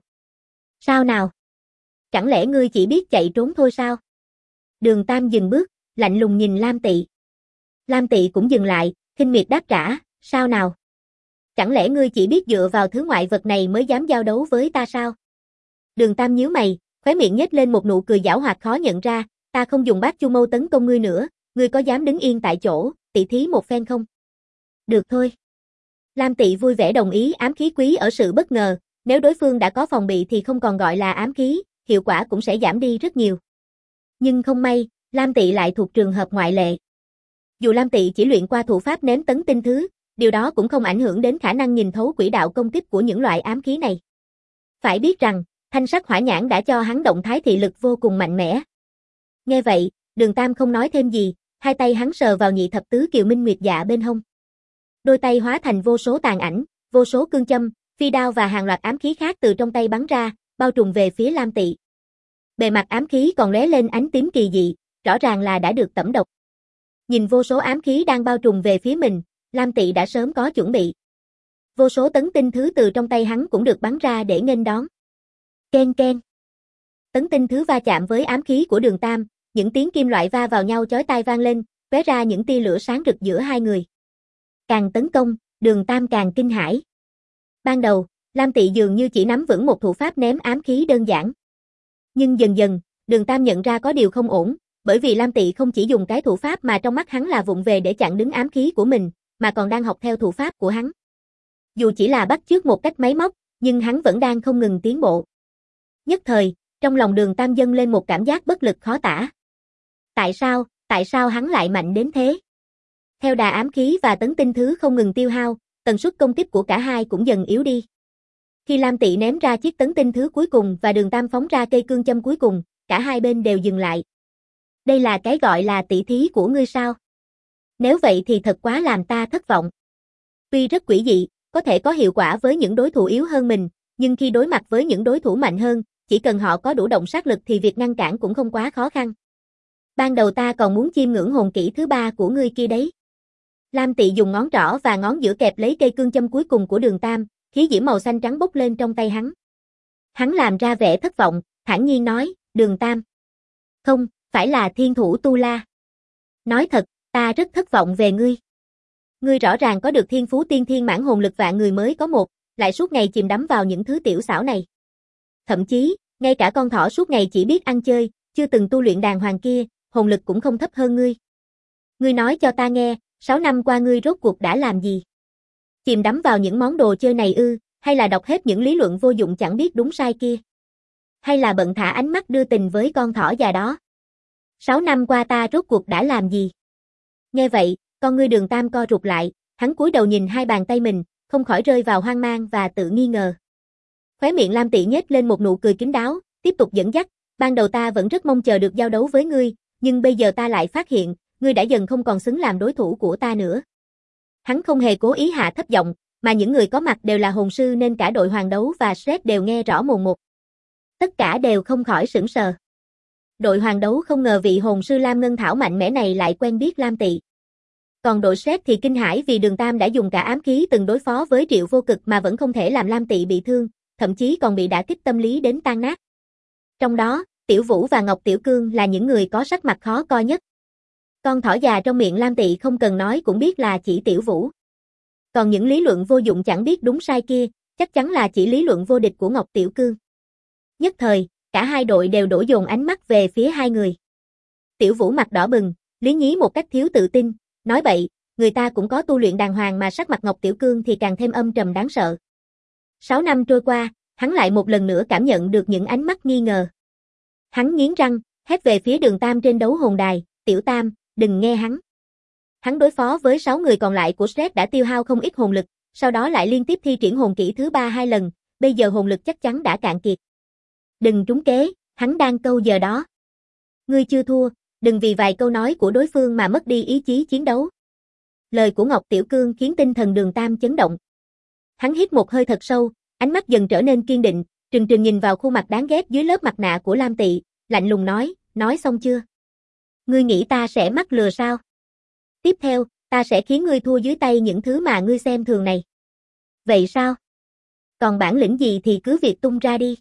Sao nào? Chẳng lẽ ngươi chỉ biết chạy trốn thôi sao? Đường Tam dừng bước, lạnh lùng nhìn Lam Tị. Lam Tị cũng dừng lại, khinh miệt đáp trả, sao nào? Chẳng lẽ ngươi chỉ biết dựa vào thứ ngoại vật này mới dám giao đấu với ta sao? Đường Tam nhíu mày, khóe miệng nhếch lên một nụ cười giảo hoạt khó nhận ra, ta không dùng Bát Chu Mâu tấn công ngươi nữa, ngươi có dám đứng yên tại chỗ, tỉ thí một phen không? Được thôi. Lam Tị vui vẻ đồng ý, ám khí quý ở sự bất ngờ, nếu đối phương đã có phòng bị thì không còn gọi là ám khí, hiệu quả cũng sẽ giảm đi rất nhiều. Nhưng không may, Lam Tị lại thuộc trường hợp ngoại lệ. Dù Lam Tị chỉ luyện qua thủ pháp ném tấn tinh thứ, điều đó cũng không ảnh hưởng đến khả năng nhìn thấu quỹ đạo công kích của những loại ám khí này. Phải biết rằng, thanh sắc hỏa nhãn đã cho hắn động thái thị lực vô cùng mạnh mẽ. Nghe vậy, Đường Tam không nói thêm gì, hai tay hắn sờ vào nhị thập tứ kiều minh nguyệt dạ bên hông. Đôi tay hóa thành vô số tàn ảnh, vô số cương châm, phi đao và hàng loạt ám khí khác từ trong tay bắn ra, bao trùm về phía Lam Tị. Bề mặt ám khí còn lóe lên ánh tím kỳ dị, rõ ràng là đã được tẩm độc. Nhìn vô số ám khí đang bao trùm về phía mình, Lam Tị đã sớm có chuẩn bị. Vô số tấn tinh thứ từ trong tay hắn cũng được bắn ra để nghênh đón. Ken ken. Tấn tinh thứ va chạm với ám khí của Đường Tam, những tiếng kim loại va vào nhau chói tai vang lên, tóe ra những tia lửa sáng rực giữa hai người. Càng tấn công, Đường Tam càng kinh hãi. Ban đầu, Lam Tị dường như chỉ nắm vững một thủ pháp ném ám khí đơn giản. Nhưng dần dần, Đường Tam nhận ra có điều không ổn, bởi vì Lam Tị không chỉ dùng cái thủ pháp mà trong mắt hắn là vụng về để chặn đứng ám khí của mình, mà còn đang học theo thủ pháp của hắn. Dù chỉ là bắt chước một cách máy móc, nhưng hắn vẫn đang không ngừng tiến bộ. Nhất thời, trong lòng Đường Tam dâng lên một cảm giác bất lực khó tả. Tại sao hắn lại mạnh đến thế? Theo đà ám khí và tấn tinh thứ không ngừng tiêu hao, tần suất công kích của cả hai cũng dần yếu đi. Khi Lam Tị ném ra chiếc tấn tinh thứ cuối cùng và Đường Tam phóng ra cây cương châm cuối cùng, cả hai bên đều dừng lại. Đây là cái gọi là tỷ thí của ngươi sao? Nếu vậy thì thật quá làm ta thất vọng. Tuy rất quỷ dị, có thể có hiệu quả với những đối thủ yếu hơn mình, nhưng khi đối mặt với những đối thủ mạnh hơn, chỉ cần họ có đủ động sát lực thì việc ngăn cản cũng không quá khó khăn. Ban đầu ta còn muốn chiêm ngưỡng hồn kỹ thứ ba của ngươi kia đấy. Lam Tị dùng ngón trỏ và ngón giữa kẹp lấy cây cương châm cuối cùng của Đường Tam, khí diễm màu xanh trắng bốc lên trong tay hắn. Hắn làm ra vẻ thất vọng, thản nhiên nói, Đường Tam. Không, phải là thiên thủ Tu La. Nói thật, ta rất thất vọng về ngươi. Ngươi rõ ràng có được thiên phú tiên thiên mãn hồn lực vạn người mới có một, lại suốt ngày chìm đắm vào những thứ tiểu xảo này. Thậm chí, ngay cả con thỏ suốt ngày chỉ biết ăn chơi, chưa từng tu luyện đàng hoàng kia, hồn lực cũng không thấp hơn ngươi. Ngươi nói cho ta nghe, 6 năm qua ngươi rốt cuộc đã làm gì? Chìm đắm vào những món đồ chơi này ư, hay là đọc hết những lý luận vô dụng chẳng biết đúng sai kia? Hay là bận thả ánh mắt đưa tình với con thỏ già đó? 6 năm qua ta rốt cuộc đã làm gì? Nghe vậy, con ngươi Đường Tam co rụt lại, hắn cúi đầu nhìn hai bàn tay mình, không khỏi rơi vào hoang mang và tự nghi ngờ. Khóe miệng Lam Tị nhếch lên một nụ cười kín đáo, tiếp tục dẫn dắt, ban đầu ta vẫn rất mong chờ được giao đấu với ngươi, nhưng bây giờ ta lại phát hiện, ngươi đã dần không còn xứng làm đối thủ của ta nữa. Hắn không hề cố ý hạ thấp giọng, mà những người có mặt đều là hồn sư nên cả đội hoàng đấu và Shred đều nghe rõ mồn một. Tất cả đều không khỏi sửng sờ. Đội hoàng đấu không ngờ vị hồn sư Lam Ngân Thảo mạnh mẽ này lại quen biết Lam Tị. Còn đội Shred thì kinh hãi vì Đường Tam đã dùng cả ám khí từng đối phó với Triệu Vô Cực mà vẫn không thể làm Lam Tị bị thương, thậm chí còn bị đả kích tâm lý đến tan nát. Trong đó, Tiểu Vũ và Ngọc Tiểu Cương là những người có sắc mặt khó coi nhất. Con thỏ già trong miệng Lam Tị không cần nói cũng biết là chỉ Tiểu Vũ. Còn những lý luận vô dụng chẳng biết đúng sai kia, chắc chắn là chỉ lý luận vô địch của Ngọc Tiểu Cương. Nhất thời, cả hai đội đều đổ dồn ánh mắt về phía hai người. Tiểu Vũ mặt đỏ bừng, lý nhí một cách thiếu tự tin, nói bậy, người ta cũng có tu luyện đàng hoàng mà sắc mặt Ngọc Tiểu Cương thì càng thêm âm trầm đáng sợ. 6 năm trôi qua, hắn lại một lần nữa cảm nhận được những ánh mắt nghi ngờ. Hắn nghiến răng, hét về phía Đường Tam trên đấu hồn đài, Tiểu Tam, đừng nghe hắn. Hắn đối phó với 6 người còn lại của Shred đã tiêu hao không ít hồn lực, sau đó lại liên tiếp thi triển hồn kỹ thứ 3 2 lần, bây giờ hồn lực chắc chắn đã cạn kiệt. Đừng trúng kế, hắn đang câu giờ đó. Ngươi chưa thua, đừng vì vài câu nói của đối phương mà mất đi ý chí chiến đấu. Lời của Ngọc Tiểu Cương khiến tinh thần Đường Tam chấn động. Hắn hít một hơi thật sâu, ánh mắt dần trở nên kiên định, trừng trừng nhìn vào khuôn mặt đáng ghét dưới lớp mặt nạ của Lam Tị, lạnh lùng nói xong chưa? Ngươi nghĩ ta sẽ mắc lừa sao? Tiếp theo, ta sẽ khiến ngươi thua dưới tay những thứ mà ngươi xem thường này. Vậy sao? Còn bản lĩnh gì thì cứ việc tung ra đi.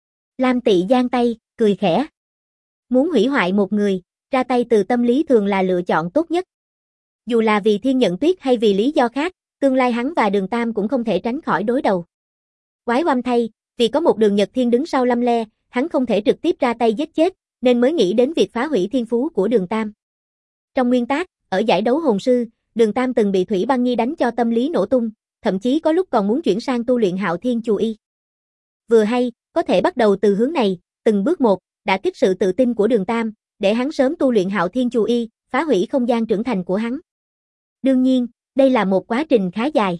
Lam Tị giang tay, cười khẽ. Muốn hủy hoại một người, ra tay từ tâm lý thường là lựa chọn tốt nhất. Dù là vì Thiên Nhận Tuyết hay vì lý do khác, tương lai hắn và Đường Tam cũng không thể tránh khỏi đối đầu. Quái oăm thay, vì có một Đường Nhật Thiên đứng sau Lâm Le, hắn không thể trực tiếp ra tay giết chết, nên mới nghĩ đến việc phá hủy thiên phú của Đường Tam. Trong nguyên tắc, ở giải đấu hồn sư, Đường Tam từng bị Thủy Băng Nhi đánh cho tâm lý nổ tung, thậm chí có lúc còn muốn chuyển sang tu luyện Hạo Thiên Chù Y. Vừa hay, có thể bắt đầu từ hướng này, từng bước một, đã kích sự tự tin của Đường Tam, để hắn sớm tu luyện Hạo Thiên Chù Y, phá hủy không gian trưởng thành của hắn. Đương nhiên, đây là một quá trình khá dài.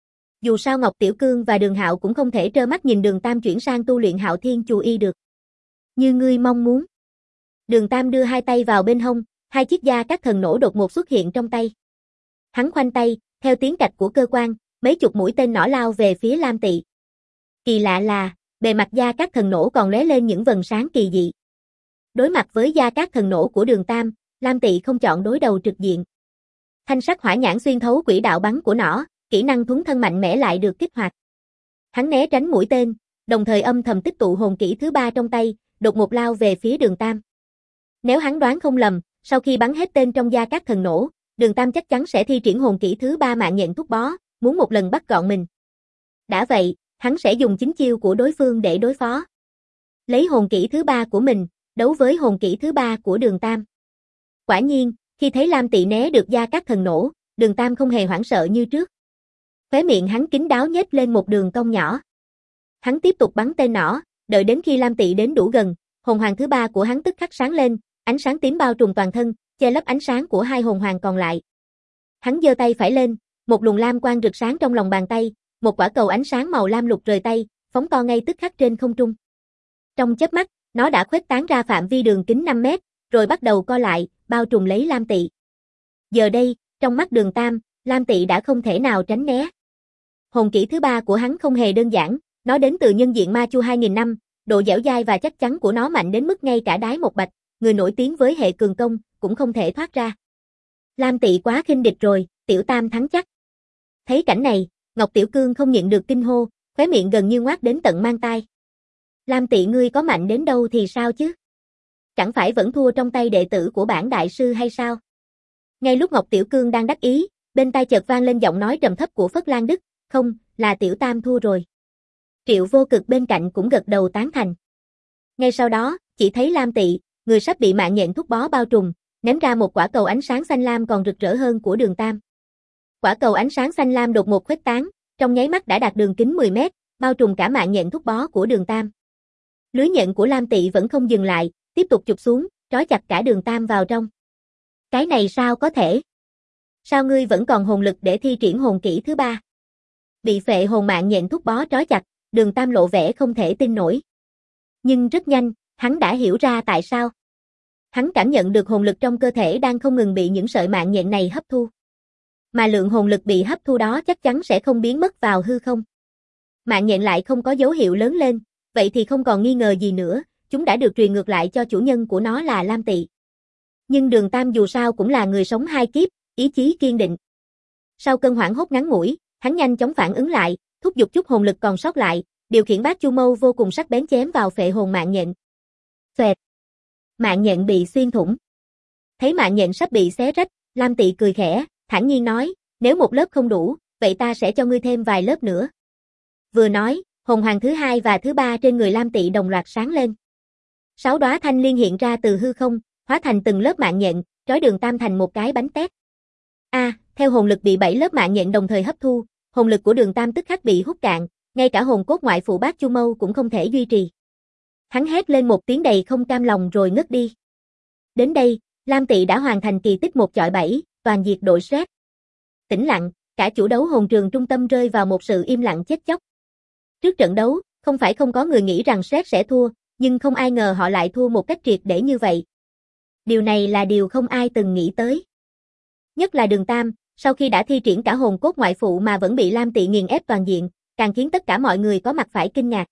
Dù sao Ngọc Tiểu Cương và Đường Hạo cũng không thể trơ mắt nhìn Đường Tam chuyển sang tu luyện Hạo Thiên Chù Y được. Như ngươi mong muốn. Đường Tam đưa hai tay vào bên hông, hai chiếc da các thần nổ đột ngột xuất hiện trong tay. Hắn khoanh tay, theo tiếng cạch của cơ quan, mấy chục mũi tên nỏ lao về phía Lam Tị. Kỳ lạ là, bề mặt da các thần nổ còn lóe lên những vầng sáng kỳ dị. Đối mặt với da các thần nổ của Đường Tam, Lam Tị không chọn đối đầu trực diện. Thanh sắc hỏa nhãn xuyên thấu quỹ đạo bắn của nỏ, kỹ năng thuấn thân mạnh mẽ lại được kích hoạt. Hắn né tránh mũi tên, đồng thời âm thầm tích tụ hồn kỹ thứ 3 trong tay, đột ngột lao về phía Đường Tam. Nếu hắn đoán không lầm, sau khi bắn hết tên trong da các thần nổ, Đường Tam chắc chắn sẽ thi triển hồn kỹ thứ 3 mạng nhện thúc bó, muốn một lần bắt gọn mình. Đã vậy, hắn sẽ dùng chính chiêu của đối phương để đối phó. Lấy hồn kỹ thứ 3 của mình, đấu với hồn kỹ thứ 3 của Đường Tam. Quả nhiên, khi thấy Lam Tị né được da các thần nổ, Đường Tam không hề hoảng sợ như trước. Khóe miệng hắn kín đáo nhếch lên một đường cong nhỏ. Hắn tiếp tục bắn tên nỏ, đợi đến khi Lam Tị đến đủ gần, hồn hoàng thứ 3 của hắn tức khắc sáng lên, ánh sáng tím bao trùm toàn thân, che lấp ánh sáng của hai hồn hoàng còn lại. Hắn giơ tay phải lên, một luồng lam quang rực sáng trong lòng bàn tay, một quả cầu ánh sáng màu lam lục rời tay, phóng to ngay tức khắc trên không trung. Trong chớp mắt, nó đã khuếch tán ra phạm vi đường kính 5 mét, rồi bắt đầu co lại, bao trùm lấy Lam Tị. Giờ đây, trong mắt Đường Tam, Lam Tị đã không thể nào tránh né. Hồn kỹ thứ 3 của hắn không hề đơn giản, nó đến từ nhân diện ma chu 2000 năm, độ dẻo dai và chắc chắn của nó mạnh đến mức ngay cả Đái Một Bạch, người nổi tiếng với hệ cường công, cũng không thể thoát ra. Lam Tị quá khinh địch rồi, Tiểu Tam thắng chắc. Thấy cảnh này, Ngọc Tiểu Cương không nhịn được kinh hô, khóe miệng gần như ngoác đến tận mang tai. Lam Tị ngươi có mạnh đến đâu thì sao chứ? Chẳng phải vẫn thua trong tay đệ tử của bản đại sư hay sao? Ngay lúc Ngọc Tiểu Cương đang đắc ý, bên tai chợt vang lên giọng nói trầm thấp của Phất Lan Đức, không, là Tiểu Tam thua rồi. Triệu Vô Cực bên cạnh cũng gật đầu tán thành. Ngay sau đó, chỉ thấy Lam Tị, người sắp bị mạng nhện thúc bó bao trùm, ném ra một quả cầu ánh sáng xanh lam còn rực rỡ hơn của Đường Tam. Quả cầu ánh sáng xanh lam đột ngột khuếch tán, trong nháy mắt đã đạt đường kính 10 mét, bao trùm cả mạng nhện thúc bó của Đường Tam. Lưới nhện của Lam Tị vẫn không dừng lại, tiếp tục chụp xuống, trói chặt cả Đường Tam vào trong. Cái này sao có thể? Sao ngươi vẫn còn hồn lực để thi triển hồn kỹ thứ 3? Bị phệ hồn mạng nhện thúc bó trói chặt, Đường Tam lộ vẻ không thể tin nổi. Nhưng rất nhanh, hắn đã hiểu ra tại sao. Hắn cảm nhận được hồn lực trong cơ thể đang không ngừng bị những sợi mạng nhện này hấp thu. Mà lượng hồn lực bị hấp thu đó chắc chắn sẽ không biến mất vào hư không. Mạng nhện lại không có dấu hiệu lớn lên, vậy thì không còn nghi ngờ gì nữa, chúng đã được truyền ngược lại cho chủ nhân của nó là Lam Tị. Nhưng Đường Tam dù sao cũng là người sống hai kiếp, ý chí kiên định. Sau cơn hoảng hốt ngắn ngủi, hắn nhanh chóng phản ứng lại, thúc giục chút hồn lực còn sót lại, điều khiển bát chu mâu vô cùng sắc bén chém vào phệ hồn mạng nhện. Xoẹt. Mạng nhện bị xuyên thủng. Thấy mạng nhện sắp bị xé rách, Lam Tị cười khẽ, thản nhiên nói, nếu một lớp không đủ, vậy ta sẽ cho ngươi thêm vài lớp nữa. Vừa nói, hồn hoàng thứ 2 và thứ 3 trên người Lam Tị đồng loạt sáng lên. 6 đóa thanh liên hiện ra từ hư không, hóa thành từng lớp mạng nhện, trói Đường Tam thành một cái bánh tét. Theo hồn lực bị 7 lớp mạng nhện đồng thời hấp thu, hồn lực của Đường Tam tức khắc bị hút cạn, ngay cả hồn cốt ngoại phụ bát chu mâu cũng không thể duy trì. Hắn hét lên một tiếng đầy không cam lòng rồi ngất đi. Đến đây, Lam Tị đã hoàn thành kỳ tích một chọi 7, toàn diệt đội Sét. Tĩnh lặng, cả chủ đấu hồn trường trung tâm rơi vào một sự im lặng chết chóc. Trước trận đấu, không phải không có người nghĩ rằng Sét sẽ thua, nhưng không ai ngờ họ lại thua một cách triệt để như vậy. Điều này là điều không ai từng nghĩ tới. Nhất là Đường Tam, sau khi đã thi triển cả hồn cốt ngoại phụ mà vẫn bị Lam Tị nghiền ép toàn diện, càng khiến tất cả mọi người có mặt phải kinh ngạc.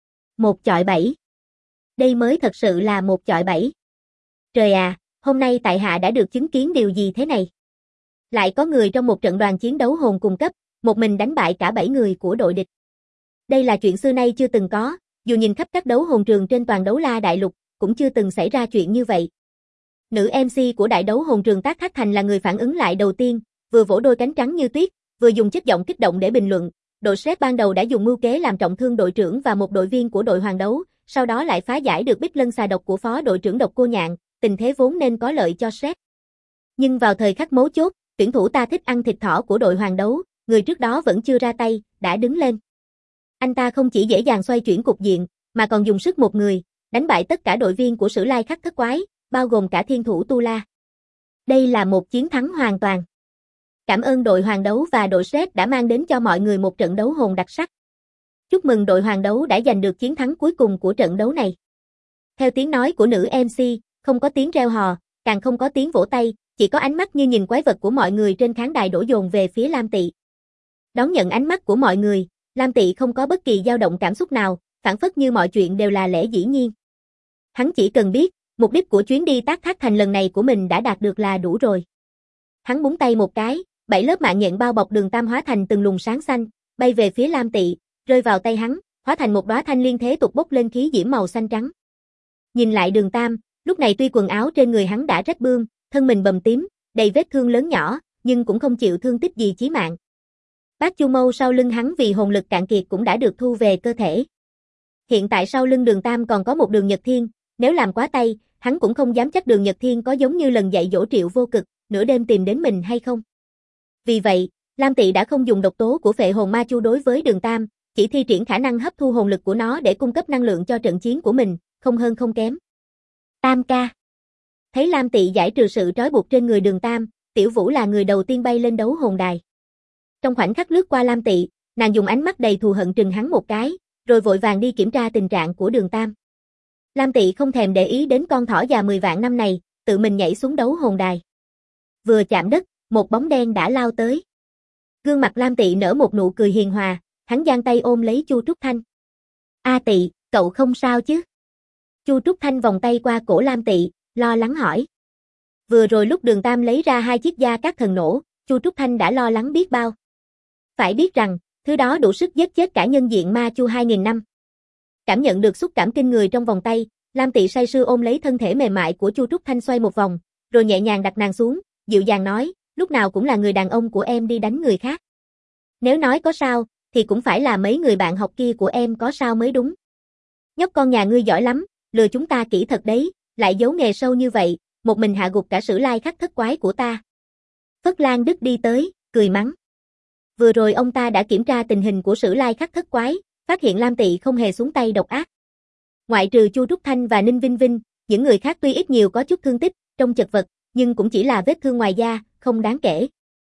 1-7. Đây mới thật sự là 1-7. Trời à, hôm nay tại hạ đã được chứng kiến điều gì thế này? Lại có người trong một trận đoàn chiến đấu hồn cùng cấp, một mình đánh bại cả 7 người của đội địch. Đây là chuyện xưa nay chưa từng có, dù nhìn khắp các đấu hồn trường trên toàn đấu la đại lục, cũng chưa từng xảy ra chuyện như vậy. Nữ MC của đại đấu hồn trường Tác Thác Thành là người phản ứng lại đầu tiên, vừa vỗ đôi cánh trắng như tuyết, vừa dùng chất giọng kích động để bình luận. Đội Sét ban đầu đã dùng mưu kế làm trọng thương đội trưởng và một đội viên của đội hoàng đấu, sau đó lại phá giải được bích lân xà độc của phó đội trưởng Độc Cô Nhạn, tình thế vốn nên có lợi cho Sét. Nhưng vào thời khắc mấu chốt, tuyển thủ ta thích ăn thịt thỏ của đội hoàng đấu, người trước đó vẫn chưa ra tay, đã đứng lên. Anh ta không chỉ dễ dàng xoay chuyển cục diện, mà còn dùng sức một người, đánh bại tất cả đội viên của Sử Lai Khắc Thất Quái, bao gồm cả thiên thủ Tu La. Đây là một chiến thắng hoàn toàn. Cảm ơn đội hoàng đấu và đội Sét đã mang đến cho mọi người một trận đấu hồn đặc sắc. Chúc mừng đội hoàng đấu đã giành được chiến thắng cuối cùng của trận đấu này. Theo tiếng nói của nữ MC, không có tiếng reo hò, càng không có tiếng vỗ tay, chỉ có ánh mắt như nhìn quái vật của mọi người trên khán đài đổ dồn về phía Lam Tị. Đón nhận ánh mắt của mọi người, Lam Tị không có bất kỳ dao động cảm xúc nào, phảng phất như mọi chuyện đều là lẽ dĩ nhiên. Hắn chỉ cần biết, mục đích của chuyến đi Tác Thác Thành lần này của mình đã đạt được là đủ rồi. Hắn búng tay một cái, 7 lớp mạng nhện bao bọc Đường Tam hóa thành từng luồng sáng xanh, bay về phía Lam Tị, rơi vào tay hắn, hóa thành một đóa thanh liên thế tục bốc lên khí diễm màu xanh trắng. Nhìn lại Đường Tam, lúc này tuy quần áo trên người hắn đã rách bươm, thân mình bầm tím, đầy vết thương lớn nhỏ, nhưng cũng không chịu thương tích gì chí mạng. Bát Chu Mâu sau lưng hắn vì hồn lực cạn kiệt cũng đã được thu về cơ thể. Hiện tại sau lưng Đường Tam còn có một Đường Nhật Thiên, nếu làm quá tay, hắn cũng không dám chắc Đường Nhật Thiên có giống như lần dạy dỗ Triệu Vô Cực, nửa đêm tìm đến mình hay không. Vì vậy, Lam Tị đã không dùng độc tố của phệ hồn ma chu đối với Đường Tam, chỉ thi triển khả năng hấp thu hồn lực của nó để cung cấp năng lượng cho trận chiến của mình, không hơn không kém. Tam ca. Thấy Lam Tị giải trừ sự trói buộc trên người Đường Tam, Tiểu Vũ là người đầu tiên bay lên đấu hồn đài. Trong khoảnh khắc lướt qua Lam Tị, nàng dùng ánh mắt đầy thù hận trừng hắn một cái, rồi vội vàng đi kiểm tra tình trạng của Đường Tam. Lam Tị không thèm để ý đến con thỏ già 10 vạn năm này, tự mình nhảy xuống đấu hồn đài. Vừa chạm đất, một bóng đen đã lao tới. Gương mặt Lam Tị nở một nụ cười hiền hòa, hắn giang tay ôm lấy Chu Trúc Thanh. A Tị, cậu không sao chứ? Chu Trúc Thanh vòng tay qua cổ Lam Tị, lo lắng hỏi. Vừa rồi lúc Đường Tam lấy ra 2 chiếc da các thần nổ, Chu Trúc Thanh đã lo lắng biết bao. Phải biết rằng, thứ đó đủ sức giết chết cả nhân diện ma chu 2000 năm. Cảm nhận được xúc cảm kinh người trong vòng tay, Lam Tị say sưa ôm lấy thân thể mềm mại của Chu Trúc Thanh xoay một vòng, rồi nhẹ nhàng đặt nàng xuống, dịu dàng nói, lúc nào cũng là người đàn ông của em đi đánh người khác. Nếu nói có sao, thì cũng phải là mấy người bạn học kia của em có sao mới đúng. Nhóc con nhà ngươi giỏi lắm, lừa chúng ta kỹ thật đấy, lại giấu nghề sâu như vậy, một mình hạ gục cả Sử Lai Khắc Thất Quái của ta. Phất Lan Đức đi tới, cười mắng. Vừa rồi ông ta đã kiểm tra tình hình của Sử Lai Khắc Thất Quái, phát hiện Lam Tị không hề xuống tay độc ác. Ngoại trừ Chu Trúc Thanh và Ninh Vinh Vinh, những người khác tuy ít nhiều có chút thương tích, trông chật vật, nhưng cũng chỉ là vết thương ngoài da, không đáng kể.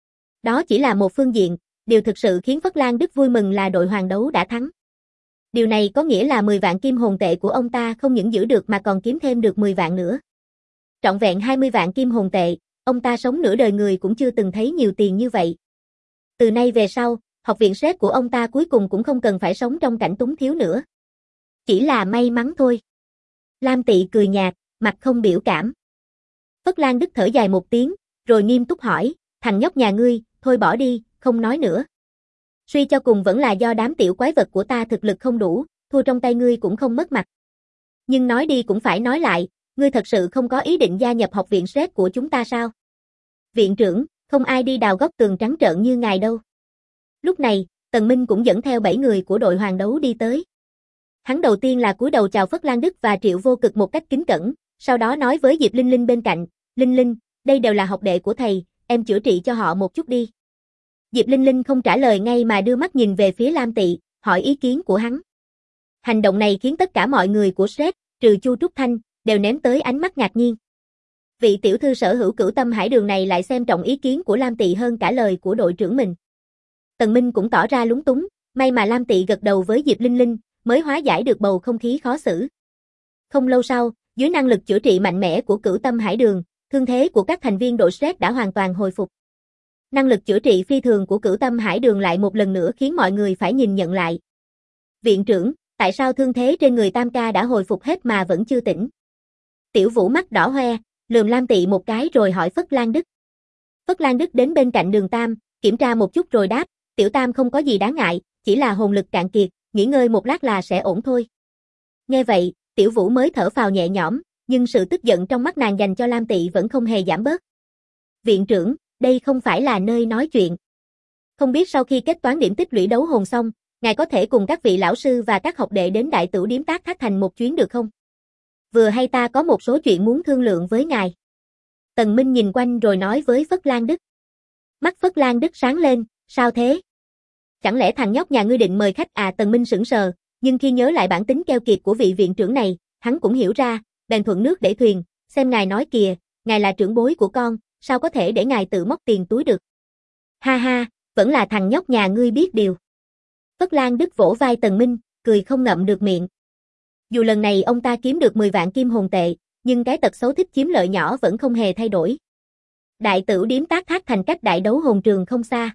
Đó chỉ là một phương diện, điều thực sự khiến Phất Lan Đức vui mừng là đội hoàng đấu đã thắng. Điều này có nghĩa là 10 vạn kim hồn tệ của ông ta không những giữ được mà còn kiếm thêm được 10 vạn nữa. Trọn vẹn 20 vạn kim hồn tệ, ông ta sống nửa đời người cũng chưa từng thấy nhiều tiền như vậy. Từ nay về sau, học viện Sét của ông ta cuối cùng cũng không cần phải sống trong cảnh túng thiếu nữa. Chỉ là may mắn thôi. Lam Tị cười nhạt, mặt không biểu cảm. Phất Lan Đức thở dài một tiếng, rồi nghiêm túc hỏi, thằng nhóc nhà ngươi, thôi bỏ đi, không nói nữa. Suy cho cùng vẫn là do đám tiểu quái vật của ta thực lực không đủ, thua trong tay ngươi cũng không mất mặt. Nhưng nói đi cũng phải nói lại, ngươi thật sự không có ý định gia nhập học viện Sét của chúng ta sao? Viện trưởng, không ai đi đào góc tường trắng trợn như ngài đâu. Lúc này, Tần Minh cũng dẫn theo 7 người của đội hoàng đấu đi tới. Hắn đầu tiên là cúi đầu chào Phất Lan Đức và Triệu Vô Cực một cách kính cẩn, sau đó nói với Diệp Linh Linh bên cạnh, Linh Linh, đây đều là học đệ của thầy, em chữa trị cho họ một chút đi. Diệp Linh Linh không trả lời ngay mà đưa mắt nhìn về phía Lam Tị, hỏi ý kiến của hắn. Hành động này khiến tất cả mọi người của Sét, trừ Chu Trúc Thanh, đều ném tới ánh mắt ngạc nhiên. Vị tiểu thư sở hữu Cửu Tâm Hải Đường này lại xem trọng ý kiến của Lam Tị hơn cả lời của đội trưởng mình. Tần Minh cũng tỏ ra lúng túng, may mà Lam Tị gật đầu với Diệp Linh Linh, mới hóa giải được bầu không khí khó xử. Không lâu sau, dưới năng lực chữa trị mạnh mẽ của Cửu Tâm Hải Đường, thương thế của các thành viên đội Shred đã hoàn toàn hồi phục. Năng lực chữa trị phi thường của Cửu Tâm Hải Đường lại một lần nữa khiến mọi người phải nhìn nhận lại. Viện trưởng, tại sao thương thế trên người Tam ca đã hồi phục hết mà vẫn chưa tỉnh? Tiểu Vũ mắt đỏ hoe, lườm Lam Tị một cái rồi hỏi Phất Lan Đức. Phất Lan Đức đến bên cạnh Đường Tam, kiểm tra một chút rồi đáp, Tiểu Tam không có gì đáng ngại, chỉ là hồn lực cạn kiệt, nghỉ ngơi một lát là sẽ ổn thôi. Nghe vậy, Tiểu Vũ mới thở phào nhẹ nhõm, nhưng sự tức giận trong mắt nàng dành cho Lam Tị vẫn không hề giảm bớt. Viện trưởng, đây không phải là nơi nói chuyện. Không biết sau khi kết toán điểm tích lũy đấu hồn xong, ngài có thể cùng các vị lão sư và các học đệ đến Đại Tửu Điếm Tác Thác Thành một chuyến được không? Vừa hay ta có một số chuyện muốn thương lượng với ngài. Tần Minh nhìn quanh rồi nói với Phất Lan Đức. Mắt Phất Lan Đức sáng lên, sao thế? Chẳng lẽ thằng nhóc nhà ngươi định mời khách à? Tần Minh sững sờ, nhưng khi nhớ lại bản tính keo kiệt của vị viện trưởng này, hắn cũng hiểu ra, bèn thuận nước để thuyền, xem ngài nói kìa, ngài là trưởng bối của con, sao có thể để ngài tự móc tiền túi được? Ha ha, vẫn là thằng nhóc nhà ngươi biết điều. Phất Lan Đức vỗ vai Tần Minh, cười không ngậm được miệng. Dù lần này ông ta kiếm được 10 vạn kim hồn tệ, nhưng cái tật xấu thích chiếm lợi nhỏ vẫn không hề thay đổi. Đại Tửu Điếm Tác Thác Thành cách đại đấu hồn trường không xa.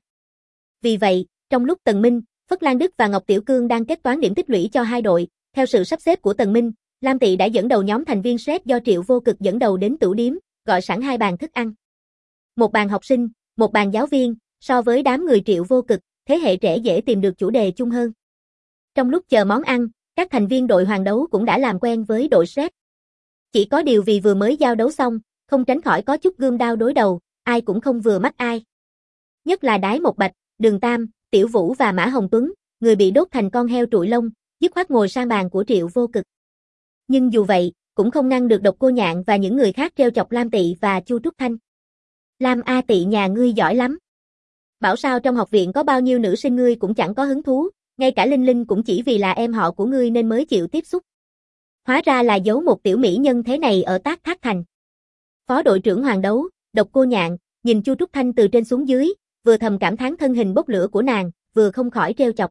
Vì vậy, trong lúc Tần Minh, Phất Lan Đức và Ngọc Tiểu Cương đang kết toán điểm tích lũy cho hai đội, theo sự sắp xếp của Tần Minh, Lam Tị đã dẫn đầu nhóm thành viên Shred do Triệu Vô Cực dẫn đầu đến tửu điếm, gọi sẵn 2 bàn thức ăn. Một bàn học sinh, một bàn giáo viên, so với đám người Triệu Vô Cực, thế hệ trẻ dễ tìm được chủ đề chung hơn. Trong lúc chờ món ăn, các thành viên đội hoàng đấu cũng đã làm quen với đội Shred. Chỉ có điều vì vừa mới giao đấu xong, không tránh khỏi có chút gươm đao đối đầu, ai cũng không vừa mắt ai. Nhất là Đái Một Bạch, Đường Tam, Tiểu Vũ và Mã Hồng Tuấn, người bị đốt thành con heo trụi lông, dứt khoát ngồi sang bàn của Triệu Vô Cực. Nhưng dù vậy, cũng không ngăn được Độc Cô Nhạn và những người khác trêu chọc Lam Tị và Chu Trúc Thanh. Lam A Tị nhà ngươi giỏi lắm. Bảo sao trong học viện có bao nhiêu nữ sinh ngươi cũng chẳng có hứng thú, ngay cả Linh Linh cũng chỉ vì là em họ của ngươi nên mới chịu tiếp xúc. Hóa ra là giấu một tiểu mỹ nhân thế này ở Tác Thác Thành. Phó đội trưởng hoàng đấu, Độc Cô Nhạn, nhìn Chu Trúc Thanh từ trên xuống dưới, vừa thầm cảm thán thân hình bốc lửa của nàng, vừa không khỏi trêu chọc.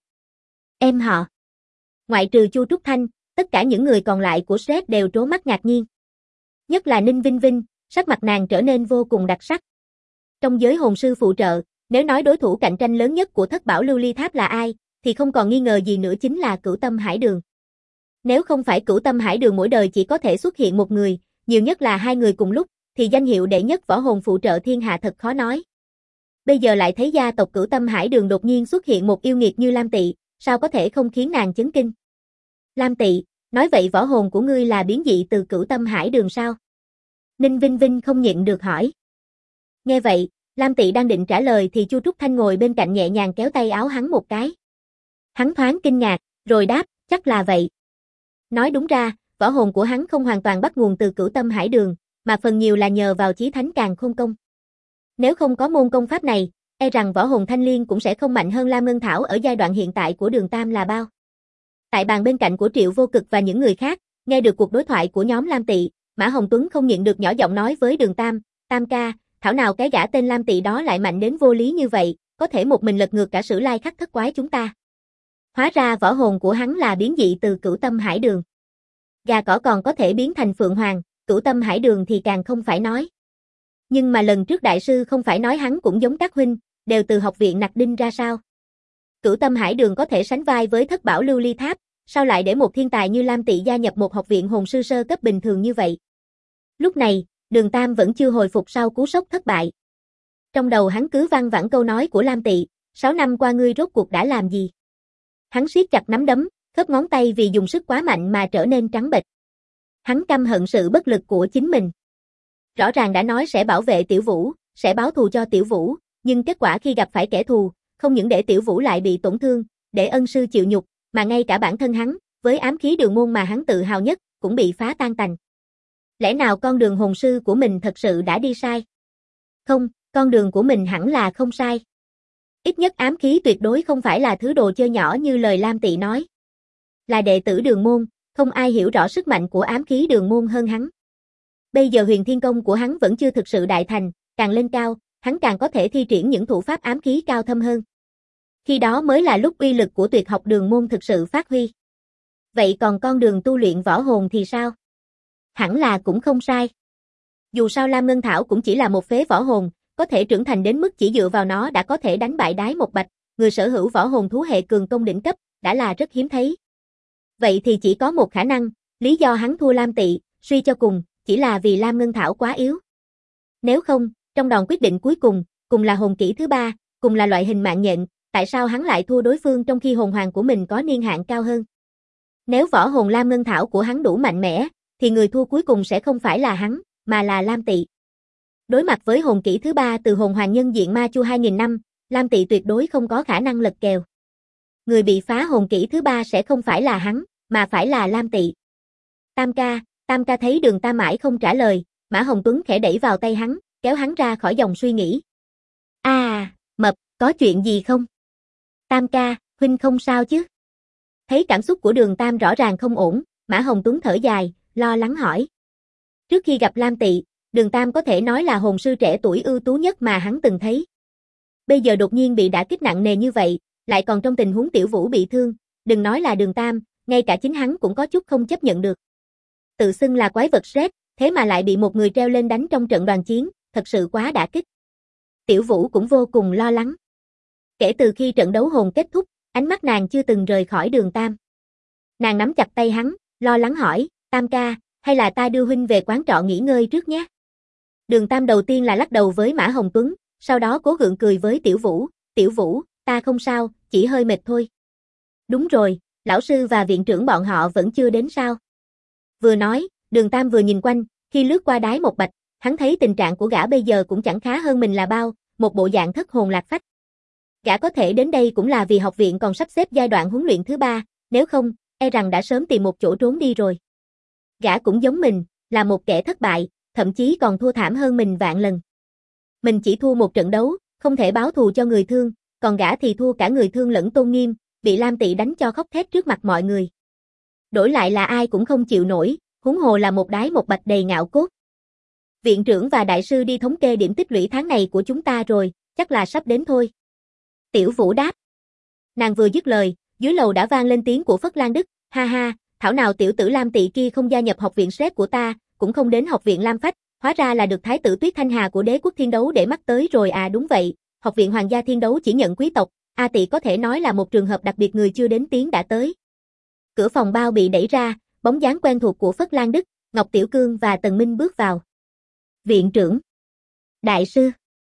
Em họ. Ngoại trừ Chu Trúc Thanh, tất cả những người còn lại của Shred đều trố mắt ngạc nhiên. Nhất là Ninh Vinh Vinh, sắc mặt nàng trở nên vô cùng đặc sắc. Trong giới hồn sư phụ trợ, nếu nói đối thủ cạnh tranh lớn nhất của Thất Bảo Lưu Ly Tháp là ai, thì không còn nghi ngờ gì nữa chính là Cửu Tâm Hải Đường. Nếu không phải Cửu Tâm Hải Đường mỗi đời chỉ có thể xuất hiện một người, nhiều nhất là 2 người cùng lúc, thì danh hiệu đệ nhất võ hồn phụ trợ thiên hạ thật khó nói. Bây giờ lại thấy gia tộc Cửu Tâm Hải Đường đột nhiên xuất hiện một yêu nghiệt như Lam Tị, sao có thể không khiến nàng chấn kinh. Lam Tị, nói vậy võ hồn của ngươi là biến dị từ Cửu Tâm Hải Đường sao? Ninh Vinh Vinh không nhịn được hỏi. Nghe vậy, Lam Tị đang định trả lời thì Chu Trúc Thanh ngồi bên cạnh nhẹ nhàng kéo tay áo hắn một cái. Hắn thoáng kinh ngạc, rồi đáp, chắc là vậy. Nói đúng ra, võ hồn của hắn không hoàn toàn bắt nguồn từ Cửu Tâm Hải Đường, mà phần nhiều là nhờ vào Chí Thánh Càn Khôn Công. Nếu không có môn công pháp này, e rằng võ hồn Thanh Liên cũng sẽ không mạnh hơn Lam Ngân Thảo ở giai đoạn hiện tại của Đường Tam là bao. Tại bàn bên cạnh của Triệu Vô Cực và những người khác, nghe được cuộc đối thoại của nhóm Lam Tị, Mã Hồng Tuấn không nhịn được nhỏ giọng nói với Đường Tam, Tam ca, thảo nào cái gã tên Lam Tị đó lại mạnh đến vô lý như vậy, có thể một mình lật ngược cả Sử Lai Khắc Thất Quái chúng ta. Hóa ra võ hồn của hắn là biến dị từ Cửu Tâm Hải Đường. Gà cỏ còn có thể biến thành Phượng Hoàng, Cửu Tâm Hải Đường thì càng không phải nói. Nhưng mà lần trước đại sư không phải nói hắn cũng giống các huynh, đều từ học viện Nặc Đinh ra sao? Cửu Tâm Hải Đường có thể sánh vai với Thất Bảo Lưu Ly Tháp, sao lại để một thiên tài như Lam Tị gia nhập một học viện hồn sư sơ cấp bình thường như vậy? Lúc này, Đường Tam vẫn chưa hồi phục sau cú sốc thất bại. Trong đầu hắn cứ văng vẳng câu nói của Lam Tị, 6 năm qua ngươi rốt cuộc đã làm gì? Hắn siết chặt nắm đấm, khớp ngón tay vì dùng sức quá mạnh mà trở nên trắng bệch. Hắn căm hận sự bất lực của chính mình. Rõ ràng đã nói sẽ bảo vệ Tiểu Vũ, sẽ báo thù cho Tiểu Vũ, nhưng kết quả khi gặp phải kẻ thù, không những để Tiểu Vũ lại bị tổn thương, để ân sư chịu nhục, mà ngay cả bản thân hắn, với ám khí đường môn mà hắn tự hào nhất, cũng bị phá tan tành. Lẽ nào con đường hồn sư của mình thật sự đã đi sai? Không, con đường của mình hẳn là không sai. Ít nhất ám khí tuyệt đối không phải là thứ đồ chơi nhỏ như lời Lam Tị nói. Là đệ tử đường môn, không ai hiểu rõ sức mạnh của ám khí đường môn hơn hắn. Bây giờ huyền thiên công của hắn vẫn chưa thực sự đại thành, càng lên cao, hắn càng có thể thi triển những thủ pháp ám khí cao thâm hơn. Khi đó mới là lúc uy lực của tuyệt học đường môn thực sự phát huy. Vậy còn con đường tu luyện võ hồn thì sao? Hẳn là cũng không sai. Dù sao Lam Ngân Thảo cũng chỉ là một phế võ hồn, có thể trưởng thành đến mức chỉ dựa vào nó đã có thể đánh bại Đái Một Bạch, người sở hữu võ hồn thú hệ cường công đỉnh cấp, đã là rất hiếm thấy. Vậy thì chỉ có một khả năng, lý do hắn thua Lam Tị, suy cho cùng, chỉ là vì Lam Ngân Thảo quá yếu. Nếu không, trong đòn quyết định cuối cùng, cùng là hồn kỹ thứ 3, cùng là loại hình mạng nhện, tại sao hắn lại thua đối phương trong khi hồn hoàng của mình có niên hạn cao hơn? Nếu võ hồn Lam Ngân Thảo của hắn đủ mạnh mẽ, thì người thua cuối cùng sẽ không phải là hắn, mà là Lam Tị. Đối mặt với hồn kỹ thứ 3 từ hồn hoàng nhân diện ma chu 2000 năm, Lam Tị tuyệt đối không có khả năng lật kèo. Người bị phá hồn kỹ thứ 3 sẽ không phải là hắn, mà phải là Lam Tị. Tam ca thấy Đường Tam mãi không trả lời, Mã Hồng Tuấn khẽ đẩy vào tay hắn, kéo hắn ra khỏi dòng suy nghĩ. Mập, có chuyện gì không? Tam ca, huynh không sao chứ? Thấy cảm xúc của Đường Tam rõ ràng không ổn, Mã Hồng Tuấn thở dài, lo lắng hỏi. Trước khi gặp Lam Tị, Đường Tam có thể nói là hồn sư trẻ tuổi ưu tú nhất mà hắn từng thấy. Bây giờ đột nhiên bị đả kích nặng nề như vậy, lại còn trong tình huống Tiểu Vũ bị thương, đừng nói là Đường Tam, ngay cả chính hắn cũng có chút không chấp nhận được. Tự xưng là quái vật Sret, thế mà lại bị một người treo lên đánh trong trận đoàn chiến, thật sự quá đả kích. Tiểu Vũ cũng vô cùng lo lắng. Kể từ khi trận đấu hồn kết thúc, ánh mắt nàng chưa từng rời khỏi Đường Tam. Nàng nắm chặt tay hắn, lo lắng hỏi, Tam ca, hay là ta đưa huynh về quán trọ nghỉ ngơi trước nhé? Đường Tam đầu tiên là lắc đầu với Mã Hồng Tuấn, sau đó cố gượng cười với Tiểu Vũ, ta không sao, chỉ hơi mệt thôi. Đúng rồi, lão sư và viện trưởng bọn họ vẫn chưa đến sao? Vừa nói, Đường Tam vừa nhìn quanh, khi lướt qua Đái Một Bạch, hắn thấy tình trạng của gã bây giờ cũng chẳng khá hơn mình là bao, một bộ dạng thất hồn lạc phách. Gã có thể đến đây cũng là vì học viện còn sắp xếp giai đoạn huấn luyện thứ 3, nếu không, e rằng đã sớm tìm một chỗ trốn đi rồi. Gã cũng giống mình, là một kẻ thất bại, thậm chí còn thua thảm hơn mình vạn lần. Mình chỉ thua một trận đấu, không thể báo thù cho người thương, còn gã thì thua cả người thương lẫn tôn nghiêm, bị Lam Tị đánh cho khóc thét trước mặt mọi người. Đổi lại là ai cũng không chịu nổi, huống hồ là một Đái Một Bạch đầy ngạo cốt. Viện trưởng và đại sư đi thống kê điểm tích lũy tháng này của chúng ta rồi, chắc là sắp đến thôi. Tiểu Vũ đáp. Nàng vừa dứt lời, dưới lầu đã vang lên tiếng của Phất Lan Đức, ha ha, thảo nào tiểu tử Lam Tị kia không gia nhập học viện Sret của ta, cũng không đến học viện Lam Phách, hóa ra là được thái tử Tuyết Thanh Hà của Đế quốc Thiên Đấu để mắt tới rồi à. Đúng vậy, học viện Hoàng gia Thiên Đấu chỉ nhận quý tộc, A Tị có thể nói là một trường hợp đặc biệt, người chưa đến tiếng đã tới. Cửa phòng bao bị đẩy ra, bóng dáng quen thuộc của Phất Lan Đức, Ngọc Tiểu Cương và Tần Minh bước vào. Viện trưởng, đại sư,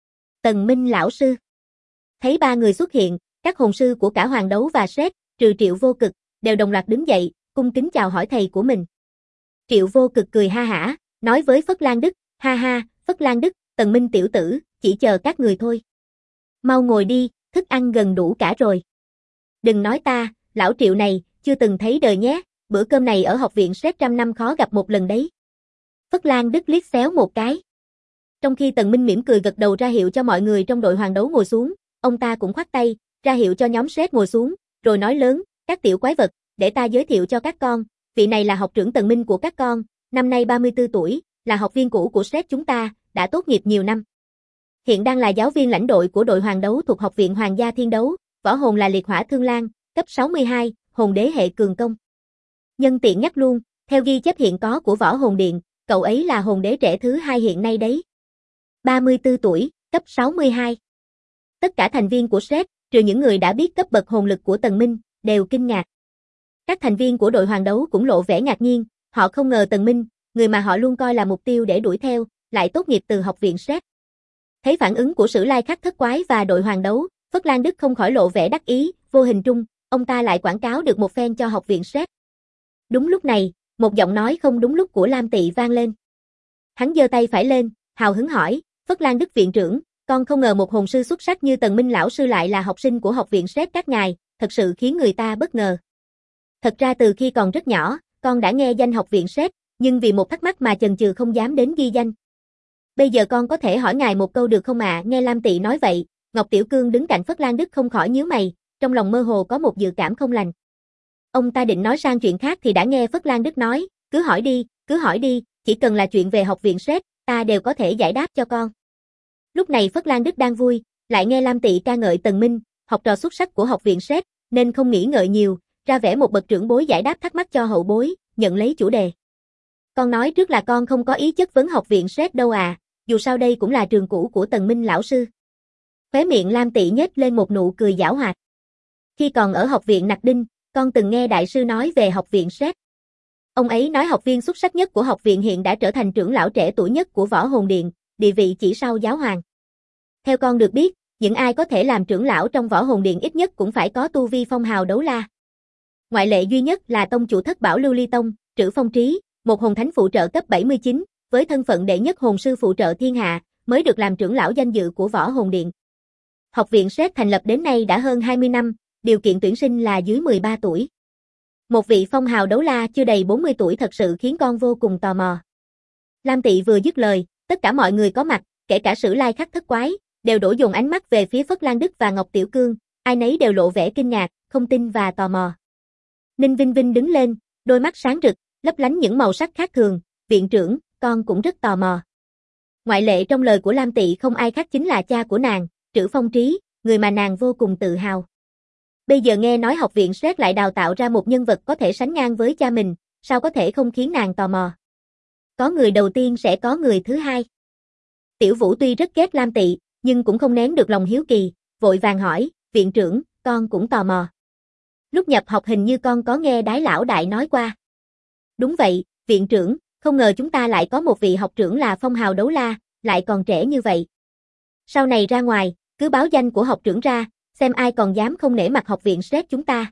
Tần Minh lão sư. Thấy ba người xuất hiện, các hồn sư của cả Hoàng Đấu và Sret, trừ Triệu Vô Cực, đều đồng loạt đứng dậy, cung kính chào hỏi thầy của mình. Triệu Vô Cực cười ha hả, nói với Phất Lan Đức, ha ha, Phất Lan Đức, Tần Minh tiểu tử, chỉ chờ các người thôi. Mau ngồi đi, thức ăn gần đủ cả rồi. Đừng nói ta, lão Triệu này, chưa từng thấy đời nhé, bữa cơm này ở học viện Sret trăm năm khó gặp một lần đấy. Phất Lan Đức liếc xéo một cái. Trong khi Tần Minh mỉm cười gật đầu ra hiệu cho mọi người trong đội Hoàng Đấu ngồi xuống, ông ta cũng khoát tay, ra hiệu cho nhóm Sret ngồi xuống, rồi nói lớn, các tiểu quái vật, để ta giới thiệu cho các con, vị này là học trưởng Tần Minh của các con, năm nay 34 tuổi, là học viên cũ của Sret chúng ta, đã tốt nghiệp nhiều năm. Hiện đang là giáo viên lãnh đội của đội Hoàng Đấu thuộc học viện Hoàng gia Thiên Đấu, võ hồn là Liệt Hỏa Thương Lang, cấp 62, hồn đế hệ cường công. Nhân tiện nhắc luôn, theo ghi chép hiện có của Võ Hồn Điện, cậu ấy là hồn đế trẻ thứ 2 hiện nay đấy. 34 tuổi, cấp 62. Tất cả thành viên của Sret, trừ những người đã biết cấp bậc hồn lực của Tần Minh, đều kinh ngạc. Các thành viên của đội Hoàng Đấu cũng lộ vẻ ngạc nhiên, họ không ngờ Tần Minh, người mà họ luôn coi là mục tiêu để đuổi theo, lại tốt nghiệp từ học viện Sret. Thấy phản ứng của Sử Lai Khắc Thất Quái và đội Hoàng Đấu, Phất Lan Đức không khỏi lộ vẻ đắc ý, vô hình trung, ông ta lại quảng cáo được một phen cho học viện Sret. Đúng lúc này, một giọng nói không đúng lúc của Lam Tị vang lên. Hắn giơ tay phải lên, hào hứng hỏi, Phất Lan Đức viện trưởng, con không ngờ một hồn sư xuất sắc như Tần Minh lão sư lại là học sinh của học viện Sret các ngài, thật sự khiến người ta bất ngờ. Thật ra từ khi còn rất nhỏ, con đã nghe danh học viện Sret, nhưng vì một thắc mắc mà chần chừ không dám đến ghi danh. Bây giờ con có thể hỏi ngài một câu được không ạ? Nghe Lam Tị nói vậy, Ngọc Tiểu Cương đứng cạnh Phất Lan Đức không khỏi nhíu mày, trong lòng mơ hồ có một dự cảm không lành. Ông ta định nói sang chuyện khác thì đã nghe Phất Lan Đức nói, cứ hỏi đi, chỉ cần là chuyện về học viện SRED, ta đều có thể giải đáp cho con. Lúc này Phất Lan Đức đang vui, lại nghe Lam Tị ca ngợi Tần Minh, học trò xuất sắc của học viện SRED, nên không nghĩ ngợi nhiều, ra vẻ một bậc trưởng bối giải đáp thắc mắc cho hậu bối, nhận lấy chủ đề. Con nói trước là con không có ý chất vấn học viện SRED đâu à, dù sao đây cũng là trường cũ của Tần Minh lão sư. Khóe miệng Lam Tị nhếch lên một nụ cười giảo hoạt. Khi còn ở học viện Nặc Đinh, con từng nghe đại sư nói về học viện SRED. Ông ấy nói học viên xuất sắc nhất của học viện hiện đã trở thành trưởng lão trẻ tuổi nhất của Võ Hồn Điện, địa vị chỉ sau giáo hoàng. Theo con được biết, những ai có thể làm trưởng lão trong Võ Hồn Điện ít nhất cũng phải có tu vi phong hào đấu la. Ngoại lệ duy nhất là tông chủ Thất Bảo Lưu Ly Tông, Trử Phong Trí, một hồn thánh phụ trợ cấp 79, với thân phận đệ nhất hồn sư phụ trợ thiên hạ, mới được làm trưởng lão danh dự của Võ Hồn Điện. Học viện SRED thành lập đến nay đã hơn 20 năm, điều kiện tuyển sinh là dưới 13 tuổi. Một vị phong hào đấu la chưa đầy 40 tuổi thật sự khiến con vô cùng tò mò. Lam Tị vừa dứt lời, tất cả mọi người có mặt, kể cả Sử Lai Khắc thất quái, đều đổ dồn ánh mắt về phía Phất Lan Đức và Ngọc Tiểu Cương, ai nấy đều lộ vẻ kinh ngạc, không tin và tò mò. Ninh Vinh Vinh đứng lên, đôi mắt sáng rực, lấp lánh những màu sắc khác thường, viện trưởng, con cũng rất tò mò. Ngoại lệ trong lời của Lam Tị không ai khác chính là cha của nàng, Trử Phong Trí, người mà nàng vô cùng tự hào. Bây giờ nghe nói học viện SRED lại đào tạo ra một nhân vật có thể sánh ngang với cha mình, sao có thể không khiến nàng tò mò. Có người đầu tiên sẽ có người thứ hai. Tiểu Vũ tuy rất ghét Lam Tị, nhưng cũng không nén được lòng hiếu kỳ, vội vàng hỏi, viện trưởng, con cũng tò mò. Lúc nhập học hình như con có nghe Đái lão đại nói qua. Đúng vậy, viện trưởng, không ngờ chúng ta lại có một vị học trưởng là phong hào đấu la, lại còn trẻ như vậy. Sau này ra ngoài, cứ báo danh của học trưởng ra, xem ai còn dám không nể mặt học viện SRED chúng ta.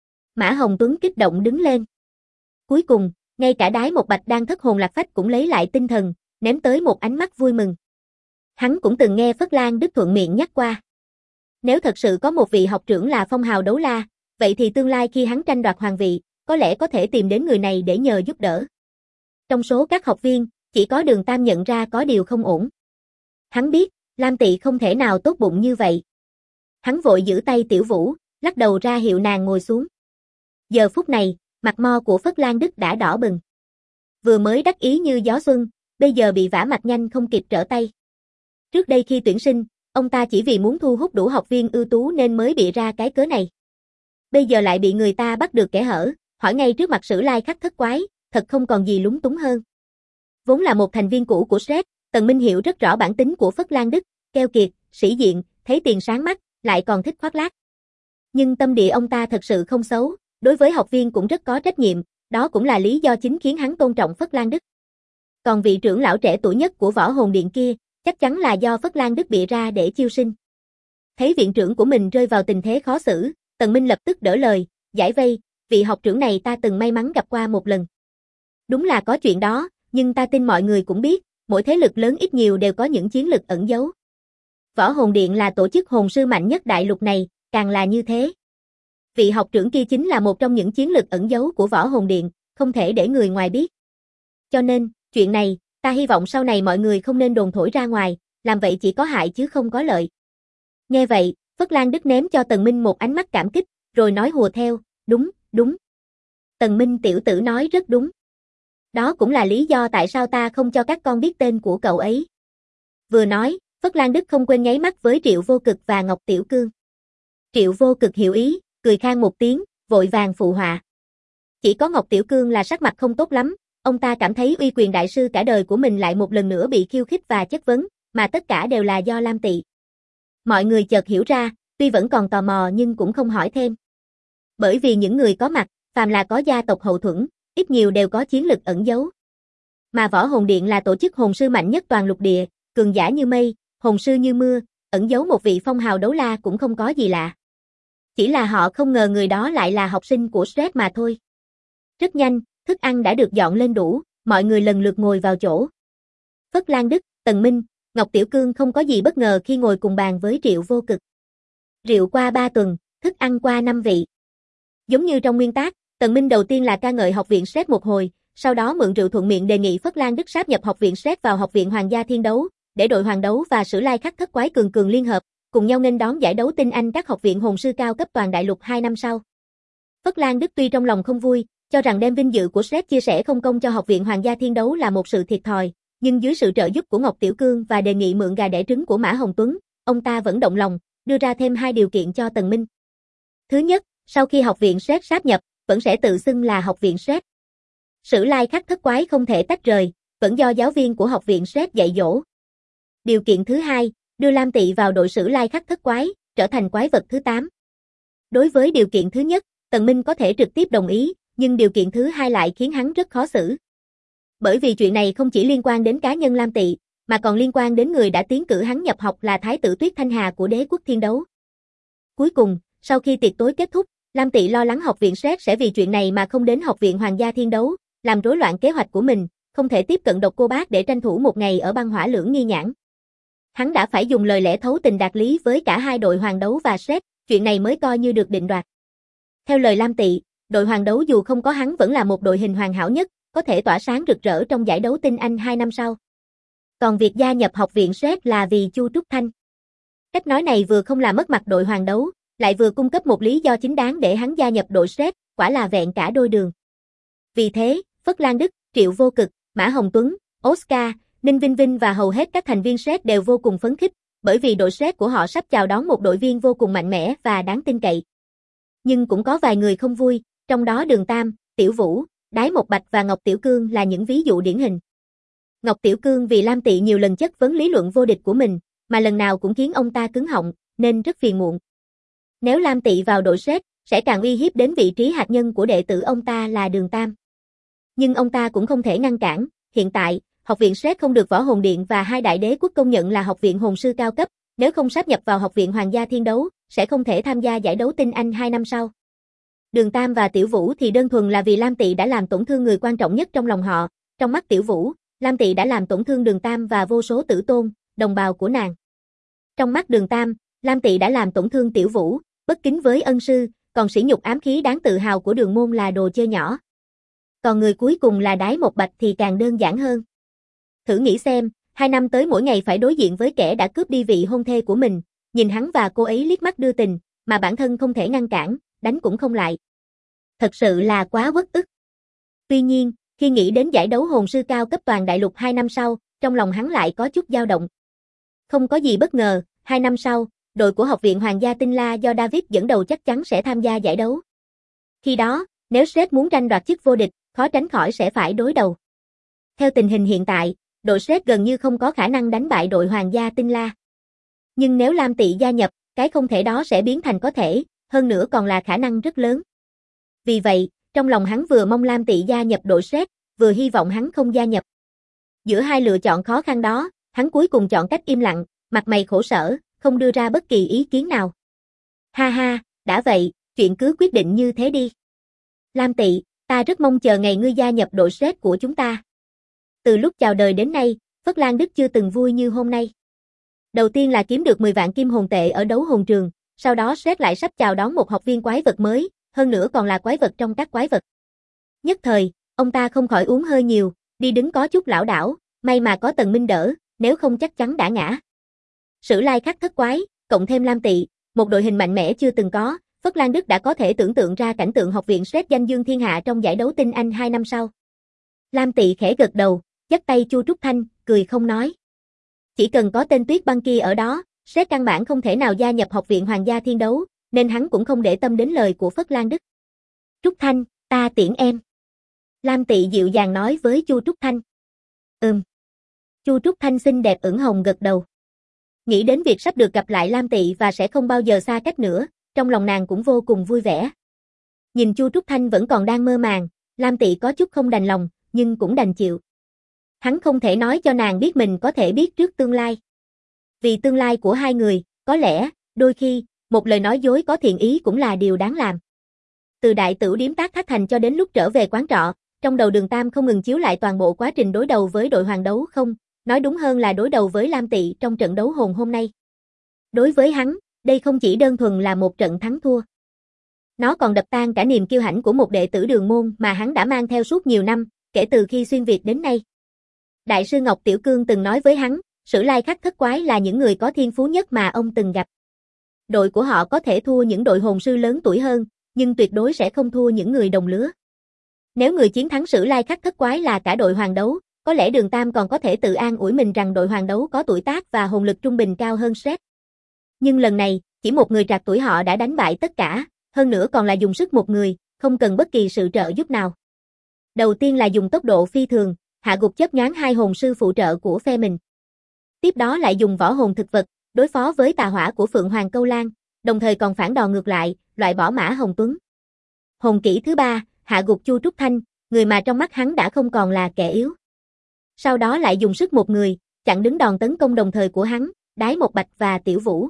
Mã Hồng Tuấn kích động đứng lên. Cuối cùng, ngay cả Đái Một Bạch đang thất hồn lạc phách cũng lấy lại tinh thần, ném tới một ánh mắt vui mừng. Hắn cũng từng nghe Phất Lan Đức thuận miệng nhắc qua. Nếu thật sự có một vị học trưởng là phong hào đấu la, vậy thì tương lai khi hắn tranh đoạt hoàng vị, có lẽ có thể tìm đến người này để nhờ giúp đỡ. Trong số các học viên, chỉ có Đường Tam nhận ra có điều không ổn. Hắn biết, Lam Tị không thể nào tốt bụng như vậy. Hắn vội giữ tay Tiểu Vũ, lắc đầu ra hiệu nàng ngồi xuống. Giờ phút này, mặt mo của Phất Lan Đức đã đỏ bừng. Vừa mới đắc ý như gió xuân, bây giờ bị vả mặt nhanh không kịp trở tay. Trước đây khi tuyển sinh, ông ta chỉ vì muốn thu hút đủ học viên ưu tú nên mới bịa ra cái cớ này. Bây giờ lại bị người ta bắt được kẽ hở, hỏi ngay trước mặt Sử Lai Khắc thất quái, thật không còn gì lúng túng hơn. Vốn là một thành viên cũ của SRED, Tần Minh hiểu rất rõ bản tính của Phất Lan Đức, keo kiệt, sĩ diện, thấy tiền sáng mắt, lại còn thích khoác lác. Nhưng tâm địa ông ta thật sự không xấu, đối với học viên cũng rất có trách nhiệm, đó cũng là lý do chính khiến hắn tôn trọng Phất Lan Đức. Còn vị trưởng lão trẻ tuổi nhất của Võ Hồn Điện kia, chắc chắn là do Phất Lan Đức bịa ra để chiêu sinh. Thấy viện trưởng của mình rơi vào tình thế khó xử, Tần Minh lập tức đỡ lời, giải vây, vị học trưởng này ta từng may mắn gặp qua một lần. Đúng là có chuyện đó, nhưng ta tin mọi người cũng biết, mỗi thế lực lớn ít nhiều đều có những chiến lực ẩn giấu. Võ Hồn Điện là tổ chức hồn sư mạnh nhất đại lục này, càng là như thế. Vị học trưởng kia chính là một trong những chiến lực ẩn giấu của Võ Hồn Điện, không thể để người ngoài biết. Cho nên, chuyện này, ta hy vọng sau này mọi người không nên đồn thổi ra ngoài, làm vậy chỉ có hại chứ không có lợi. Nghe vậy, Phất Lan Đức ném cho Tần Minh một ánh mắt cảm kích, rồi nói hùa theo, đúng, đúng. Tần Minh tiểu tử nói rất đúng. Đó cũng là lý do tại sao ta không cho các con biết tên của cậu ấy. Vừa nói, Phất Lan Đức không quên nháy mắt với Triệu Vô Cực và Ngọc Tiểu Cương. Triệu Vô Cực hiểu ý, cười khan một tiếng, vội vàng phụ họa. Chỉ có Ngọc Tiểu Cương là sắc mặt không tốt lắm, ông ta cảm thấy uy quyền đại sư cả đời của mình lại một lần nữa bị khiêu khích và chất vấn, mà tất cả đều là do Lam Tị. Mọi người chợt hiểu ra, tuy vẫn còn tò mò nhưng cũng không hỏi thêm. Bởi vì những người có mặt, phàm là có gia tộc hậu thuẫn, ít nhiều đều có chiến lực ẩn giấu. Mà Võ Hồn Điện là tổ chức hồn sư mạnh nhất toàn lục địa, cường giả như mây, hồn sư như mưa, ẩn giấu một vị phong hào đấu la cũng không có gì lạ. Chỉ là họ không ngờ người đó lại là học sinh của SRED mà thôi. Rất nhanh, thức ăn đã được dọn lên đủ, mọi người lần lượt ngồi vào chỗ. Phất Lan Đức, Tần Minh, Ngọc Tiểu Cương không có gì bất ngờ khi ngồi cùng bàn với Triệu Vô Cực. Rượu qua 3 tuần, thức ăn qua 5 vị. Giống như trong nguyên tác, Tần Minh đầu tiên là ca ngợi học viện SRED một hồi, sau đó mượn rượu thuận miệng đề nghị Phất Lan Đức sáp nhập học viện SRED vào học viện Hoàng gia Thiên Đấu, để đội Hoàng Đấu và Sử Lai Khắc thất quái cường cường liên hợp, cùng nhau nghênh đón giải đấu tinh anh các học viện hồn sư cao cấp toàn đại lục 2 năm sau. Phất Lan Đức tuy trong lòng không vui, cho rằng đem vinh dự của Sret chia sẻ không công cho Học viện Hoàng gia Thiên Đấu là một sự thiệt thòi, nhưng dưới sự trợ giúp của Ngọc Tiểu Cương và đề nghị mượn gà đẻ trứng của Mã Hồng Tuấn, ông ta vẫn động lòng, đưa ra thêm 2 điều kiện cho Tần Minh. Thứ nhất, sau khi học viện Sret sáp nhập, vẫn sẽ tự xưng là học viện Sret. Sử lai khắc thất quái không thể tách rời, vẫn do giáo viên của học viện Sret dạy dỗ. Điều kiện thứ hai, đưa Lam Tị vào đội sử lai khắc thất quái, trở thành quái vật thứ 8. Đối với điều kiện thứ nhất, Tần Minh có thể trực tiếp đồng ý, nhưng điều kiện thứ hai lại khiến hắn rất khó xử. Bởi vì chuyện này không chỉ liên quan đến cá nhân Lam Tị, mà còn liên quan đến người đã tiến cử hắn nhập học là Thái tử Tuyết Thanh Hà của Đế quốc Thiên Đấu. Cuối cùng, sau khi tiệc tối kết thúc, Lam Tị lo lắng học viện Sret sẽ vì chuyện này mà không đến học viện Hoàng gia Thiên Đấu, làm rối loạn kế hoạch của mình, không thể tiếp cận Độc Cô Bác để tranh thủ một ngày ở băng hỏa lưỡng nghi nhãn. Hắn đã phải dùng lời lẽ thấu tình đạt lý với cả hai đội Hoàng Đấu và Sret, chuyện này mới coi như được định đoạt. Theo lời Lam Tị, đội Hoàng Đấu dù không có hắn vẫn là một đội hình hoàn hảo nhất, có thể tỏa sáng rực rỡ trong giải đấu tinh Anh 2 năm sau. Còn việc gia nhập học viện Sret là vì Chu Trúc Thanh. Cách nói này vừa không làm mất mặt đội Hoàng Đấu, lại vừa cung cấp một lý do chính đáng để hắn gia nhập đội Sret, quả là vẹn cả đôi đường. Vì thế, Phất Lan Đức, Triệu Vô Cực, Mã Hồng Tuấn, Oscar, Ninh Vinh Vinh và hầu hết các thành viên Sret đều vô cùng phấn khích, bởi vì đội Sret của họ sắp chào đón một đội viên vô cùng mạnh mẽ và đáng tin cậy. Nhưng cũng có vài người không vui, trong đó Đường Tam, Tiểu Vũ, Đái Một Bạch và Ngọc Tiểu Cương là những ví dụ điển hình. Ngọc Tiểu Cương vì Lam Tị nhiều lần chất vấn lý luận vô địch của mình, mà lần nào cũng khiến ông ta cứng họng, nên rất phiền muộn. Nếu Lam Tị vào đội Sret, sẽ càng uy hiếp đến vị trí hạt nhân của đệ tử ông ta là Đường Tam. Nhưng ông ta cũng không thể ngăn cản, hiện tại, học viện Sret không được Võ Hồn Điện và 2 đại đế quốc công nhận là học viện hồn sư cao cấp, nếu không sáp nhập vào học viện Hoàng gia Thiên Đấu, sẽ không thể tham gia giải đấu tinh Anh 2 năm sau. Đường Tam và Tiểu Vũ thì đơn thuần là vì Lam Tị đã làm tổn thương người quan trọng nhất trong lòng họ, trong mắt Tiểu Vũ, Lam Tị đã làm tổn thương Đường Tam và vô số tử tôn, đồng bào của nàng. Trong mắt Đường Tam, Lam Tị đã làm tổn thương Tiểu Vũ, bất kính với ân sư, còn sỉ nhục ám khí đáng tự hào của Đường môn là đồ chơi nhỏ. Còn người cuối cùng là Đái Một Bạch thì càng đơn giản hơn. Thử nghĩ xem, 2 năm tới mỗi ngày phải đối diện với kẻ đã cướp đi vị hôn thê của mình, nhìn hắn và cô ấy liếc mắt đưa tình, mà bản thân không thể ngăn cản, đánh cũng không lại. Thật sự là quá uất ức. Tuy nhiên, khi nghĩ đến giải đấu hồn sư cao cấp toàn đại lục 2 năm sau, trong lòng hắn lại có chút dao động. Không có gì bất ngờ, 2 năm sau, đội của học viện Hoàng gia Tinh La do David dẫn đầu chắc chắn sẽ tham gia giải đấu. Khi đó, nếu Sret muốn tranh đoạt chức vô địch, khó tránh khỏi sẽ phải đối đầu. Theo tình hình hiện tại, đội Sret gần như không có khả năng đánh bại đội Hoàng gia Tinh La. Nhưng nếu Lam Tị gia nhập, cái không thể đó sẽ biến thành có thể, hơn nữa còn là khả năng rất lớn. Vì vậy, trong lòng hắn vừa mong Lam Tị gia nhập đội Sret, vừa hy vọng hắn không gia nhập. Giữa hai lựa chọn khó khăn đó, hắn cuối cùng chọn cách im lặng, mặt mày khổ sở, không đưa ra bất kỳ ý kiến nào. Ha ha, đã vậy, chuyện cứ quyết định như thế đi. Lam Tị, ta rất mong chờ ngày ngươi gia nhập đội Sret của chúng ta. Từ lúc chào đời đến nay, Phất Lan Đức chưa từng vui như hôm nay. Đầu tiên là kiếm được 10 vạn kim hồn tệ ở đấu hồn trường, sau đó Sret lại sắp chào đón một học viên quái vật mới, hơn nữa còn là quái vật trong các quái vật. Nhất thời, ông ta không khỏi uống hơi nhiều, đi đứng có chút lảo đảo, may mà có Tần Minh đỡ, nếu không chắc chắn đã ngã. Sử lai khắc thất quái, cộng thêm Lam Tị, một đội hình mạnh mẽ chưa từng có, Phất Lan Đức đã có thể tưởng tượng ra cảnh tượng học viện Sret danh dương thiên hạ trong giải đấu tinh Anh 2 năm sau. Lam Tị khẽ gật đầu, dắt tay Chu Trúc Thanh, cười không nói. Chỉ cần có tên Tuyết Băng kia ở đó, Sret căn bản không thể nào gia nhập học viện Hoàng gia Thiên Đấu, nên hắn cũng không để tâm đến lời của Phất Lan Đức. Trúc Thanh, ta tiễn em. Lam Tị dịu dàng nói với Chu Trúc Thanh. Chu Trúc Thanh xinh đẹp ửng hồng gật đầu. Nghĩ đến việc sắp được gặp lại Lam Tị và sẽ không bao giờ xa cách nữa, trong lòng nàng cũng vô cùng vui vẻ. Nhìn Chu Trúc Thanh vẫn còn đang mơ màng, Lam Tị có chút không đành lòng, nhưng cũng đành chịu. Hắn không thể nói cho nàng biết mình có thể biết trước tương lai. Vì tương lai của hai người, có lẽ, đôi khi, một lời nói dối có thiện ý cũng là điều đáng làm. Từ đại tửu điếm Tác Thác Thành cho đến lúc trở về quán trọ, trong đầu Đường Tam không ngừng chiếu lại toàn bộ quá trình đối đầu với đội Hoàng Đấu không, nói đúng hơn là đối đầu với Lam Tị trong trận đấu hồn hôm nay. Đối với hắn, đây không chỉ đơn thuần là một trận thắng thua. Nó còn đập tan cả niềm kiêu hãnh của một đệ tử Đường môn mà hắn đã mang theo suốt nhiều năm, kể từ khi xuyên Việt đến nay. Đại sư Ngọc Tiểu Cương từng nói với hắn, Sử lai khắc thất quái là những người có thiên phú nhất mà ông từng gặp. Đội của họ có thể thua những đội hồn sư lớn tuổi hơn, nhưng tuyệt đối sẽ không thua những người đồng lứa. Nếu người chiến thắng Sử Lai Khắc Thất Quái là cả đội hoàng đấu, có lẽ Đường Tam còn có thể tự an ủi mình rằng đội hoàng đấu có tuổi tác và hồn lực trung bình cao hơn Shrek. Nhưng lần này, chỉ một người trạc tuổi họ đã đánh bại tất cả, hơn nữa còn là dùng sức một người, không cần bất kỳ sự trợ giúp nào. Đầu tiên là dùng tốc độ phi thường, hạ gục chớp nhoáng hai hồn sư phụ trợ của phe mình. Tiếp đó lại dùng võ hồn thực vật, đối phó với tà hỏa của Phượng Hoàng Câu Lan, đồng thời còn phản đòn ngược lại, loại bỏ Mã Hồng Tuấn. Hồn kỹ thứ ba, hạ gục Chu Trúc Thanh, người mà trong mắt hắn đã không còn là kẻ yếu. Sau đó lại dùng sức một người, chặn đứng đòn tấn công đồng thời của hắn, Đái Một Bạch và Tiểu Vũ.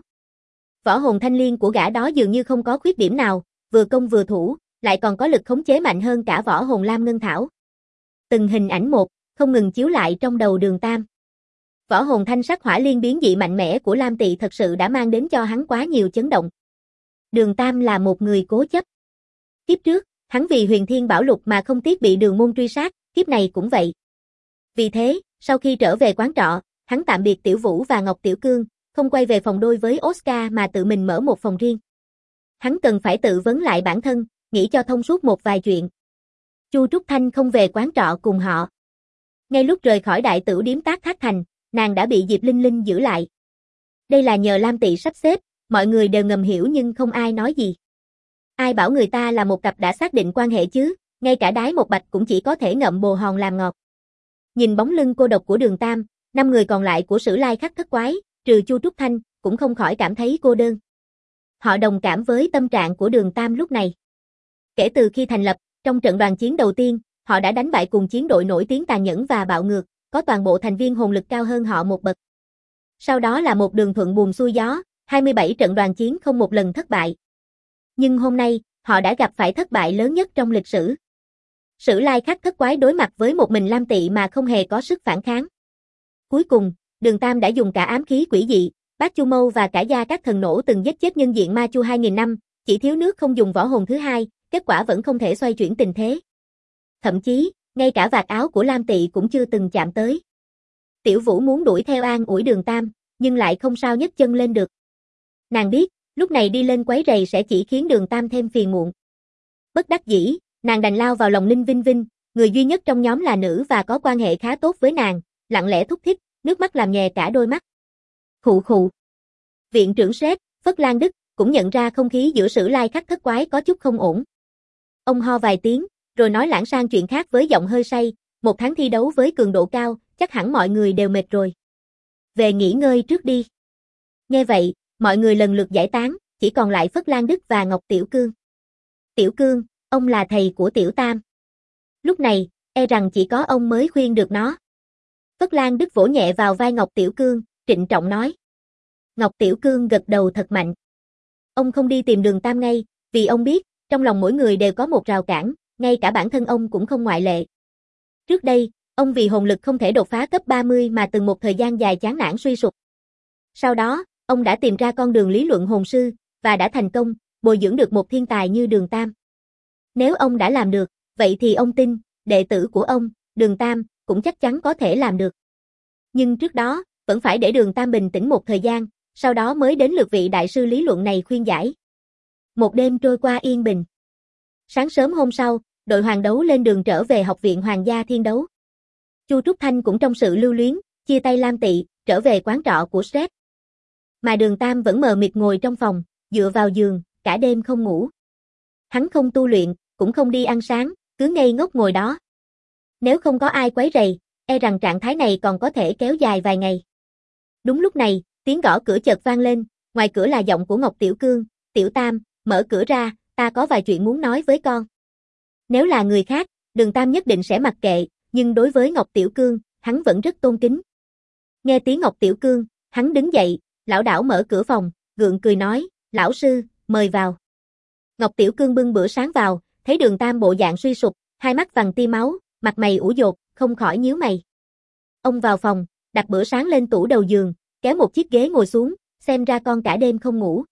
Võ hồn thanh liên của gã đó dường như không có khuyết điểm nào, vừa công vừa thủ, lại còn có lực khống chế mạnh hơn cả võ hồn Lam Ngân Thảo. Từng hình ảnh một, không ngừng chiếu lại trong đầu Đường Tam. Võ hồn thanh sắc hỏa liên biến dị mạnh mẽ của Lam Tị thật sự đã mang đến cho hắn quá nhiều chấn động. Đường Tam là một người cố chấp. Kiếp trước, hắn vì Huyền Thiên Bảo Lục mà không tiếc bị Đường Môn truy sát, kiếp này cũng vậy. Vì thế, sau khi trở về quán trọ, hắn tạm biệt Tiểu Vũ và Ngọc Tiểu Cương, không quay về phòng đôi với Oscar mà tự mình mở một phòng riêng. Hắn cần phải tự vấn lại bản thân, nghĩ cho thông suốt một vài chuyện. Chu Trúc Thanh không về quán trọ cùng họ. Ngay lúc rời khỏi đại tửu điếm Tác Thác Thành, nàng đã bị Diệp Linh Linh giữ lại. Đây là nhờ Lam Tị sắp xếp, mọi người đều ngầm hiểu nhưng không ai nói gì. Ai bảo người ta là một cặp đã xác định quan hệ chứ, ngay cả Đái Một Bạch cũng chỉ có thể ngậm bồ hòn làm ngọt. Nhìn bóng lưng cô độc của Đường Tam, 5 người còn lại của Sử Lai Khắc Thất Quái, trừ Chu Trúc Thanh, cũng không khỏi cảm thấy cô đơn. Họ đồng cảm với tâm trạng của Đường Tam lúc này. Kể từ khi thành lập, trong trận đoàn chiến đầu tiên, họ đã đánh bại cùng chiến đội nổi tiếng tàn nhẫn và bạo ngược, có toàn bộ thành viên hồn lực cao hơn họ một bậc. Sau đó là một đường thuận buồm xuôi gió, 27 trận đoàn chiến không một lần thất bại. Nhưng hôm nay, họ đã gặp phải thất bại lớn nhất trong lịch sử. Sử Lai Khắc Thất Quái đối mặt với một mình Lam Tị mà không hề có sức phản kháng. Cuối cùng, Đường Tam đã dùng cả ám khí quỷ dị, Bát Chu Mâu và cả gia các thần nổ từng giết chết nhân diện Ma Chu 2000 năm, chỉ thiếu nước không dùng võ hồn thứ hai, kết quả vẫn không thể xoay chuyển tình thế. Thậm chí, ngay cả vạt áo của Lam Tị cũng chưa từng chạm tới. Tiểu Vũ muốn đuổi theo an ủi Đường Tam, nhưng lại không sao nhấc chân lên được. Nàng biết, lúc này đi lên quấy rầy sẽ chỉ khiến Đường Tam thêm phiền muộn. Bất đắc dĩ, nàng đành lao vào lòng Ninh Vinh Vinh, người duy nhất trong nhóm là nữ và có quan hệ khá tốt với nàng, lặng lẽ thúc thích, nước mắt làm nhè cả đôi mắt. Khụ khụ. Viện trưởng Shrek, Phất Lan Đức, cũng nhận ra không khí giữa Sử Lai Khắc Thất Quái có chút không ổn. Ông ho vài tiếng, rồi nói lãng sang chuyện khác với giọng hơi say, một tháng thi đấu với cường độ cao, chắc hẳn mọi người đều mệt rồi. Về nghỉ ngơi trước đi. Nghe vậy, mọi người lần lượt giải tán, chỉ còn lại Phất Lan Đức và Ngọc Tiểu Cương. Tiểu Cương, ông là thầy của Tiểu Tam. Lúc này, e rằng chỉ có ông mới khuyên được nó. Phất Lan Đức vỗ nhẹ vào vai Ngọc Tiểu Cương, trịnh trọng nói. Ngọc Tiểu Cương gật đầu thật mạnh. Ông không đi tìm Đường Tam ngay, vì ông biết, trong lòng mỗi người đều có một rào cản, ngay cả bản thân ông cũng không ngoại lệ. Trước đây, ông vì hồn lực không thể đột phá cấp 30 mà từng một thời gian dài chán nản suy sụp. Sau đó, ông đã tìm ra con đường lý luận hồn sư, và đã thành công, bồi dưỡng được một thiên tài như Đường Tam. Nếu ông đã làm được, vậy thì ông tin, đệ tử của ông, Đường Tam, cũng chắc chắn có thể làm được. Nhưng trước đó, vẫn phải để Đường Tam bình tĩnh một thời gian, sau đó mới đến lượt vị đại sư lý luận này khuyên giải. Một đêm trôi qua yên bình. Sáng sớm hôm sau, đội hoàng đấu lên đường trở về học viện Hoàng gia Thiên Đấu. Chu Trúc Thanh cũng trong sự lưu luyến, chia tay Lam Tị, trở về quán trọ của Shrek. Mà Đường Tam vẫn mờ mịt ngồi trong phòng, dựa vào giường, cả đêm không ngủ. Hắn không tu luyện, cũng không đi ăn sáng, cứ ngây ngốc ngồi đó. Nếu không có ai quấy rầy, e rằng trạng thái này còn có thể kéo dài vài ngày. Đúng lúc này, tiếng gõ cửa chợt vang lên, ngoài cửa là giọng của Ngọc Tiểu Cương, Tiểu Tam, mở cửa ra, ta có vài chuyện muốn nói với con. Nếu là người khác, Đường Tam nhất định sẽ mặc kệ, nhưng đối với Ngọc Tiểu Cương, hắn vẫn rất tôn kính. Nghe tiếng Ngọc Tiểu Cương, hắn đứng dậy, lảo đảo mở cửa phòng, gượng cười nói, lão sư, mời vào. Ngọc Tiểu Cương bưng bữa sáng vào, thấy Đường Tam bộ dạng suy sụp, hai mắt vằn tia máu, mặt mày ủ dột, không khỏi nhíu mày. Ông vào phòng, đặt bữa sáng lên tủ đầu giường, kéo một chiếc ghế ngồi xuống, xem ra con cả đêm không ngủ.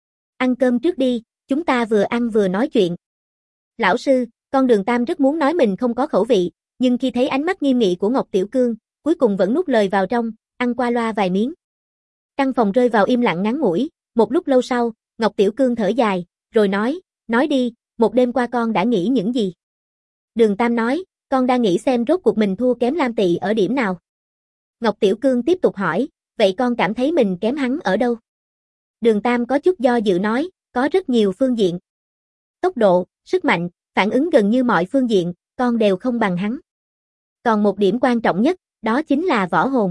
Ăn cơm trước đi, chúng ta vừa ăn vừa nói chuyện. Lão sư, con Đường Tam rất muốn nói mình không có khẩu vị, nhưng khi thấy ánh mắt nghiêm nghị của Ngọc Tiểu Cương, cuối cùng vẫn nuốt lời vào trong, ăn qua loa vài miếng. Căn phòng rơi vào im lặng ngắn ngủi, một lúc lâu sau, Ngọc Tiểu Cương thở dài, rồi nói đi, một đêm qua con đã nghĩ những gì? Đường Tam nói, con đang nghĩ xem rốt cuộc mình thua kém Lam Tỵ ở điểm nào. Ngọc Tiểu Cương tiếp tục hỏi, vậy con cảm thấy mình kém hắn ở đâu? Đường Tam có chút do dự nói, có rất nhiều phương diện. Tốc độ, sức mạnh, phản ứng gần như mọi phương diện, con đều không bằng hắn. Còn một điểm quan trọng nhất, đó chính là võ hồn.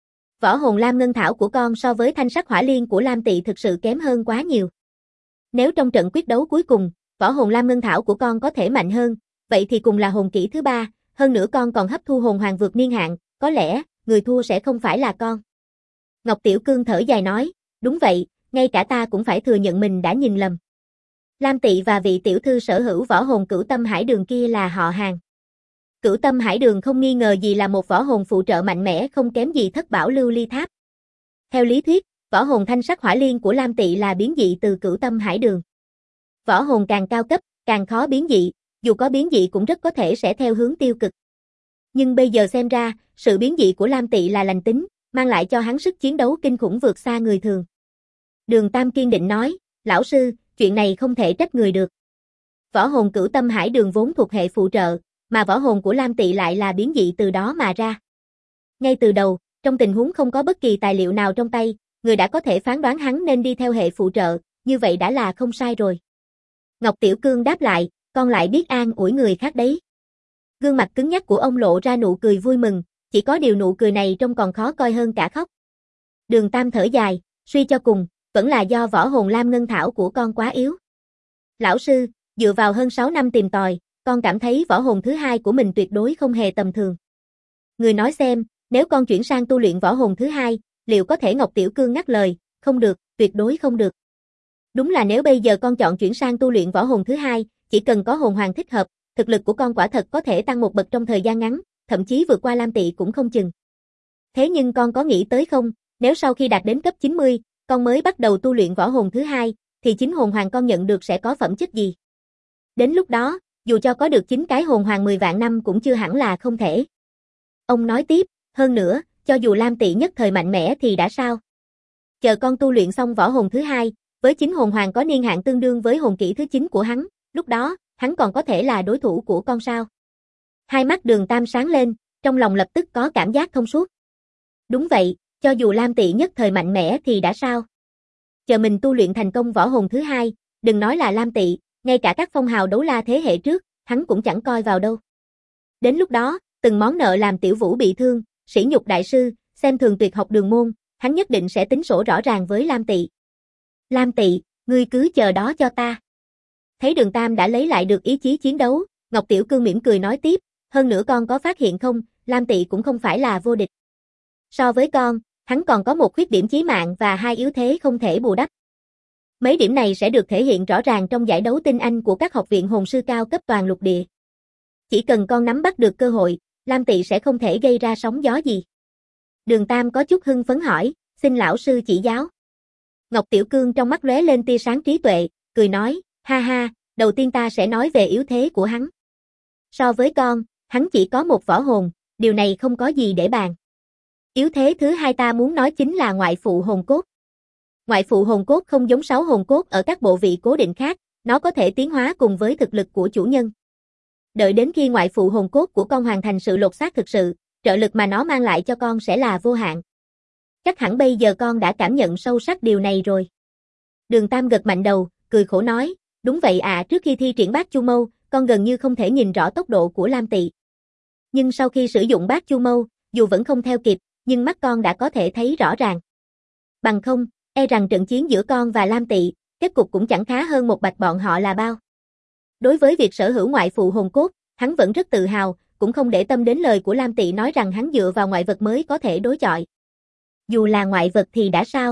Võ hồn Lam Ngân Thảo của con so với thanh sắc hỏa liên của Lam Tỵ thực sự kém hơn quá nhiều. Nếu trong trận quyết đấu cuối cùng, võ hồn Lam Ngân Thảo của con có thể mạnh hơn, vậy thì cùng là hồn kỹ thứ 3, hơn nữa con còn hấp thu hồn hoàng vượt niên hạn, có lẽ, người thua sẽ không phải là con. Ngọc Tiểu Cương thở dài nói, đúng vậy, ngay cả ta cũng phải thừa nhận mình đã nhìn lầm. Lam Tỵ và vị tiểu thư sở hữu võ hồn Cửu Tâm Hải Đường kia là họ hàng. Cửu Tâm Hải Đường không nghi ngờ gì là một võ hồn phụ trợ mạnh mẽ không kém gì Thất Bảo Lưu Ly Tháp. Theo lý thuyết, võ hồn thanh sắc hỏa liên của Lam Tỵ là biến dị từ Cửu Tâm Hải Đường. Võ hồn càng cao cấp, càng khó biến dị, dù có biến dị cũng rất có thể sẽ theo hướng tiêu cực. Nhưng bây giờ xem ra, sự biến dị của Lam Tỵ là lành tính, mang lại cho hắn sức chiến đấu kinh khủng vượt xa người thường. Đường Tam kiên định nói, lão sư, chuyện này không thể trách người được. Võ hồn Cửu Tâm Hải Đường vốn thuộc hệ phụ trợ, mà võ hồn của Lam Tỵ lại là biến dị từ đó mà ra. Ngay từ đầu, trong tình huống không có bất kỳ tài liệu nào trong tay, người đã có thể phán đoán hắn nên đi theo hệ phụ trợ, như vậy đã là không sai rồi. Ngọc Tiểu Cương đáp lại, con lại biết an ủi người khác đấy. Gương mặt cứng nhắc của ông lộ ra nụ cười vui mừng, chỉ có điều nụ cười này trông còn khó coi hơn cả khóc. Đường Tam thở dài, suy cho cùng, vẫn là do võ hồn Lam Ngân Thảo của con quá yếu. Lão sư, dựa vào hơn 6 năm tìm tòi, con cảm thấy võ hồn thứ 2 của mình tuyệt đối không hề tầm thường. Người nói xem, nếu con chuyển sang tu luyện võ hồn thứ 2, liệu có thể? Ngọc Tiểu Cương ngắt lời, không được, tuyệt đối không được. Đúng là nếu bây giờ con chọn chuyển sang tu luyện võ hồn thứ 2, chỉ cần có hồn hoàng thích hợp, thực lực của con quả thật có thể tăng một bậc trong thời gian ngắn, thậm chí vượt qua Lam Tỵ cũng không chừng. Thế nhưng con có nghĩ tới không, nếu sau khi đạt đến cấp 90, con mới bắt đầu tu luyện võ hồn thứ 2, thì chính hồn hoàng con nhận được sẽ có phẩm chất gì? Đến lúc đó, dù cho có được 9 cái hồn hoàng 10 vạn năm cũng chưa hẳn là không thể. Ông nói tiếp, hơn nữa, cho dù Lam Tỵ nhất thời mạnh mẽ thì đã sao? Chờ con tu luyện xong võ hồn thứ 2, với 9 hồn hoàng có niên hạn tương đương với hồn kỹ thứ 9 của hắn, lúc đó, hắn còn có thể là đối thủ của con sao? Hai mắt Đường Tam sáng lên, trong lòng lập tức có cảm giác thông suốt. Đúng vậy, cho dù Lam Tỵ nhất thời mạnh mẽ thì đã sao? Chờ mình tu luyện thành công võ hồn thứ 2, đừng nói là Lam Tỵ, ngay cả các phong hào đấu la thế hệ trước, hắn cũng chẳng coi vào đâu. Đến lúc đó, từng món nợ làm Tiểu Vũ bị thương, sỉ nhục đại sư, xem thường tuyệt học Đường môn, hắn nhất định sẽ tính sổ rõ ràng với Lam Tỵ. Lam Tỵ, ngươi cứ chờ đó cho ta. Thấy Đường Tam đã lấy lại được ý chí chiến đấu, Ngọc Tiểu Cương mỉm cười nói tiếp, hơn nữa con có phát hiện không, Lam Tỵ cũng không phải là vô địch. So với con, hắn còn có một khuyết điểm chí mạng và 2 yếu thế không thể bù đắp. Mấy điểm này sẽ được thể hiện rõ ràng trong giải đấu tinh anh của các học viện hồn sư cao cấp toàn lục địa. Chỉ cần con nắm bắt được cơ hội, Lam Tỵ sẽ không thể gây ra sóng gió gì. Đường Tam có chút hưng phấn hỏi, xin lão sư chỉ giáo. Ngọc Tiểu Cương trong mắt lóe lên tia sáng trí tuệ, cười nói, ha ha, đầu tiên ta sẽ nói về yếu thế của hắn. So với con, hắn chỉ có một võ hồn, điều này không có gì để bàn. Yếu thế thứ 2 ta muốn nói chính là ngoại phụ hồn cốt. Ngoại phụ hồn cốt không giống 6 hồn cốt ở các bộ vị cố định khác, nó có thể tiến hóa cùng với thực lực của chủ nhân. Đợi đến khi ngoại phụ hồn cốt của con hoàn thành sự lột xác thực sự, trợ lực mà nó mang lại cho con sẽ là vô hạn. Chắc hẳn bây giờ con đã cảm nhận sâu sắc điều này rồi. Đường Tam gật mạnh đầu, cười khổ nói, đúng vậy ạ, trước khi thi triển Bát Chu Mâu, con gần như không thể nhìn rõ tốc độ của Lam Tỵ. Nhưng sau khi sử dụng Bát Chu Mâu, dù vẫn không theo kịp, nhưng mắt con đã có thể thấy rõ ràng. Bằng không, e rằng trận chiến giữa con và Lam Tỵ, kết cục cũng chẳng khá hơn một bạch bọn họ là bao. Đối với việc sở hữu ngoại phụ hồn cốt, hắn vẫn rất tự hào, cũng không để tâm đến lời của Lam Tỵ nói rằng hắn dựa vào ngoại vật mới có thể đối chọi. Dù là ngoại vật thì đã sao?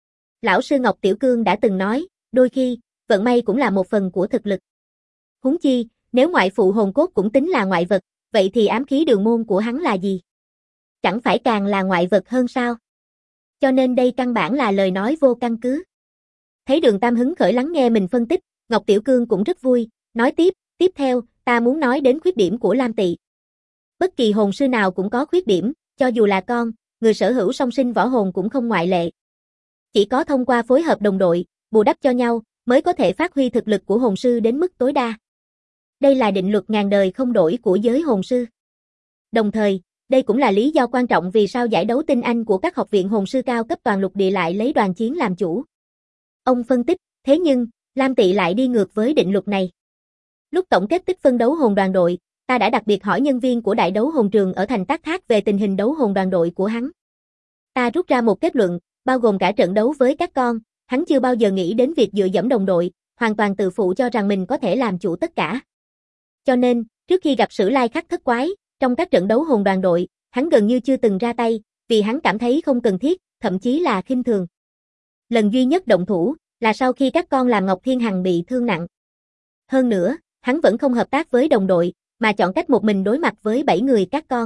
Lão sư Ngọc Tiểu Cương đã từng nói, đôi khi, vận may cũng là một phần của thực lực. Huống chi, nếu ngoại phụ hồn cốt cũng tính là ngoại vật, vậy thì ám khí Đường môn của hắn là gì? Chẳng phải càng là ngoại vật hơn sao? Cho nên đây căn bản là lời nói vô căn cứ. Thấy Đường Tam hứng khởi lắng nghe mình phân tích, Ngọc Tiểu Cương cũng rất vui, nói tiếp theo, ta muốn nói đến khuyết điểm của Lam Tỵ. Bất kỳ hồn sư nào cũng có khuyết điểm, cho dù là con, người sở hữu song sinh võ hồn cũng không ngoại lệ. Chỉ có thông qua phối hợp đồng đội, bù đắp cho nhau, mới có thể phát huy thực lực của hồn sư đến mức tối đa. Đây là định luật ngàn đời không đổi của giới hồn sư. Đồng thời, đây cũng là lý do quan trọng vì sao giải đấu tinh anh của các học viện hồn sư cao cấp toàn lục địa lại lấy đoàn chiến làm chủ. Ông phân tích, thế nhưng, Lam Tị lại đi ngược với định luật này. Lúc tổng kết tích phân đấu hồn đoàn đội, ta đã đặc biệt hỏi nhân viên của đại đấu hồn trường ở thành Tác Thác về tình hình đấu hồn đoàn đội của hắn. Ta rút ra một kết luận, bao gồm cả trận đấu với các con, hắn chưa bao giờ nghĩ đến việc dựa dẫm đồng đội, hoàn toàn tự phụ cho rằng mình có thể làm chủ tất cả. Cho nên, trước khi gặp Sử Lai Khắc thất quái, trong các trận đấu hồn đoàn đội, hắn gần như chưa từng ra tay, vì hắn cảm thấy không cần thiết, thậm chí là khinh thường. Lần duy nhất động thủ, là sau khi các con làm Ngọc Thiên Hằng bị thương nặng. Hơn nữa, hắn vẫn không hợp tác với đồng đội, mà chọn cách một mình đối mặt với 7 người các con.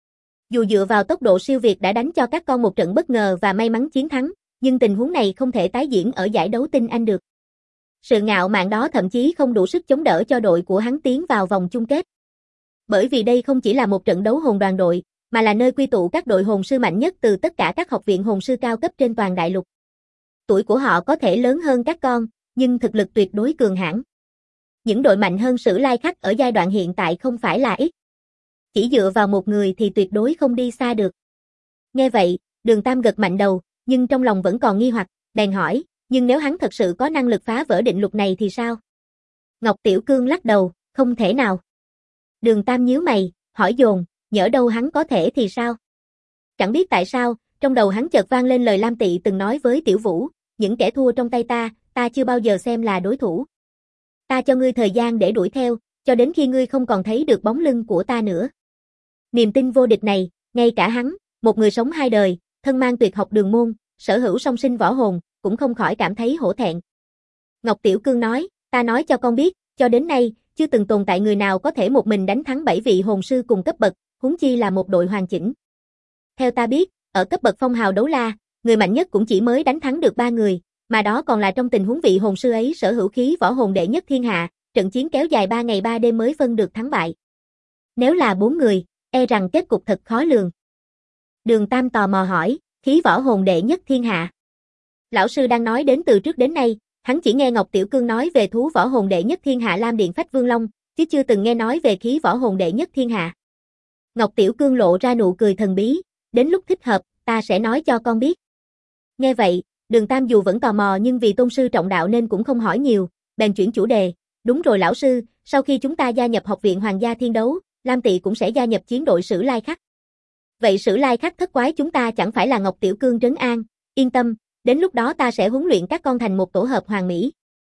Dù dựa vào tốc độ siêu việt đã đánh cho các con một trận bất ngờ và may mắn chiến thắng, nhưng tình huống này không thể tái diễn ở giải đấu tinh anh được. Sự ngạo mạn đó thậm chí không đủ sức chống đỡ cho đội của hắn tiến vào vòng chung kết. Bởi vì đây không chỉ là một trận đấu hồn đoàn đội, mà là nơi quy tụ các đội hồn sư mạnh nhất từ tất cả các học viện hồn sư cao cấp trên toàn đại lục. Tuổi của họ có thể lớn hơn các con, nhưng thực lực tuyệt đối cường hãn. Những đội mạnh hơn Sử Lai Khắc ở giai đoạn hiện tại không phải là ít. Chỉ dựa vào một người thì tuyệt đối không đi xa được. Nghe vậy, Đường Tam gật mạnh đầu, nhưng trong lòng vẫn còn nghi hoặc, bèn hỏi, nhưng nếu hắn thật sự có năng lực phá vỡ định luật này thì sao? Ngọc Tiểu Cương lắc đầu, không thể nào. Đường Tam nhíu mày, hỏi dồn, nhỡ đâu hắn có thể thì sao? Chẳng biết tại sao, trong đầu hắn chợt vang lên lời Lam Tị từng nói với Tiểu Vũ, những kẻ thua trong tay ta chưa bao giờ xem là đối thủ. Ta cho ngươi thời gian để đuổi theo, cho đến khi ngươi không còn thấy được bóng lưng của ta nữa. Niềm tin vô địch này, ngay cả hắn, một người sống hai đời, thân mang tuyệt học đường môn, sở hữu song sinh võ hồn, cũng không khỏi cảm thấy hổ thẹn. Ngọc Tiểu Cương nói, ta nói cho con biết, cho đến nay, chưa từng tồn tại người nào có thể một mình đánh thắng 7 vị hồn sư cùng cấp bậc, huống chi là một đội hoàn chỉnh. Theo ta biết, ở cấp bậc phong hào đấu la, người mạnh nhất cũng chỉ mới đánh thắng được 3 người, mà đó còn là trong tình huống vị hồn sư ấy sở hữu khí võ hồn đệ nhất thiên hạ, trận chiến kéo dài 3 ngày 3 đêm mới phân được thắng bại. Nếu là 4 người, e rằng kết cục thật khó lường. Đường Tam tò mò hỏi, khí võ hồn đệ nhất thiên hạ. Lão sư đang nói đến từ trước đến nay, hắn chỉ nghe Ngọc Tiểu Cương nói về thú võ hồn đệ nhất thiên hạ Lam Điện Phách Vương Long, chứ chưa từng nghe nói về khí võ hồn đệ nhất thiên hạ. Ngọc Tiểu Cương lộ ra nụ cười thần bí, đến lúc thích hợp, ta sẽ nói cho con biết. Nghe vậy, Đường Tam dù vẫn tò mò nhưng vì tôn sư trọng đạo nên cũng không hỏi nhiều, bèn chuyển chủ đề, đúng rồi lão sư, sau khi chúng ta gia nhập học viện Hoàng gia Thiên Đấu, Lam Tị cũng sẽ gia nhập chiến đội Sử Lai Khắc. Vậy Sử Lai Khắc thất quái chúng ta chẳng phải là Ngọc Tiểu Cương trấn an, yên tâm, đến lúc đó ta sẽ huấn luyện các con thành một tổ hợp hoàn mỹ.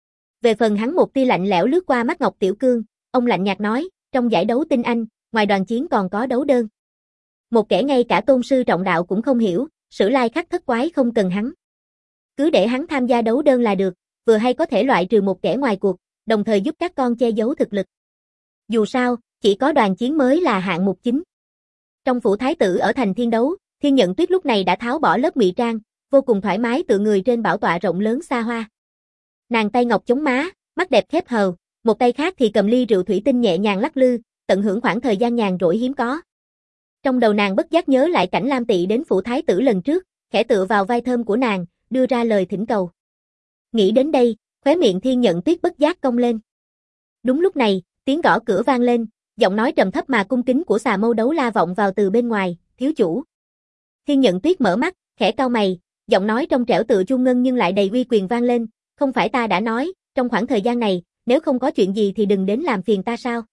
Về phần hắn, một tia lạnh lẽo lướt qua mắt Ngọc Tiểu Cương, ông lạnh nhạt nói, trong giải đấu tinh anh, ngoài đoàn chiến còn có đấu đơn. Một kẻ ngay cả tôn sư trọng đạo cũng không hiểu, Sử Lai Khắc thất quái không cần hắn. Cứ để hắn tham gia đấu đơn là được, vừa hay có thể loại trừ một kẻ ngoài cuộc, đồng thời giúp các con che giấu thực lực. Dù sao, chỉ có đoàn chiến mới là hạng mục chính. Trong phủ thái tử ở thành Thiên Đấu, Thiên Nhận Tuyết lúc này đã tháo bỏ lớp ngụy trang, vô cùng thoải mái tựa người trên bảo tọa rộng lớn xa hoa. Nàng tay ngọc chống má, mắt đẹp khép hờ, một tay khác thì cầm ly rượu thủy tinh nhẹ nhàng lắc lư, tận hưởng khoảng thời gian nhàn rỗi hiếm có. Trong đầu nàng bất giác nhớ lại cảnh Lam Tị đến phủ thái tử lần trước, khẽ tựa vào vai thơm của nàng, đưa ra lời thỉnh cầu. Nghĩ đến đây, khóe miệng Thiên Nhận Tuyết bất giác cong lên. Đúng lúc này, tiếng gõ cửa vang lên, giọng nói trầm thấp mà cung kính của Xà Mâu Đấu La vọng vào từ bên ngoài, thiếu chủ. Thiên Nhận Tuyết mở mắt, khẽ cau mày, giọng nói trong trẻo tựa chuông ngân nhưng lại đầy uy quyền vang lên, không phải ta đã nói, trong khoảng thời gian này, nếu không có chuyện gì thì đừng đến làm phiền ta sao?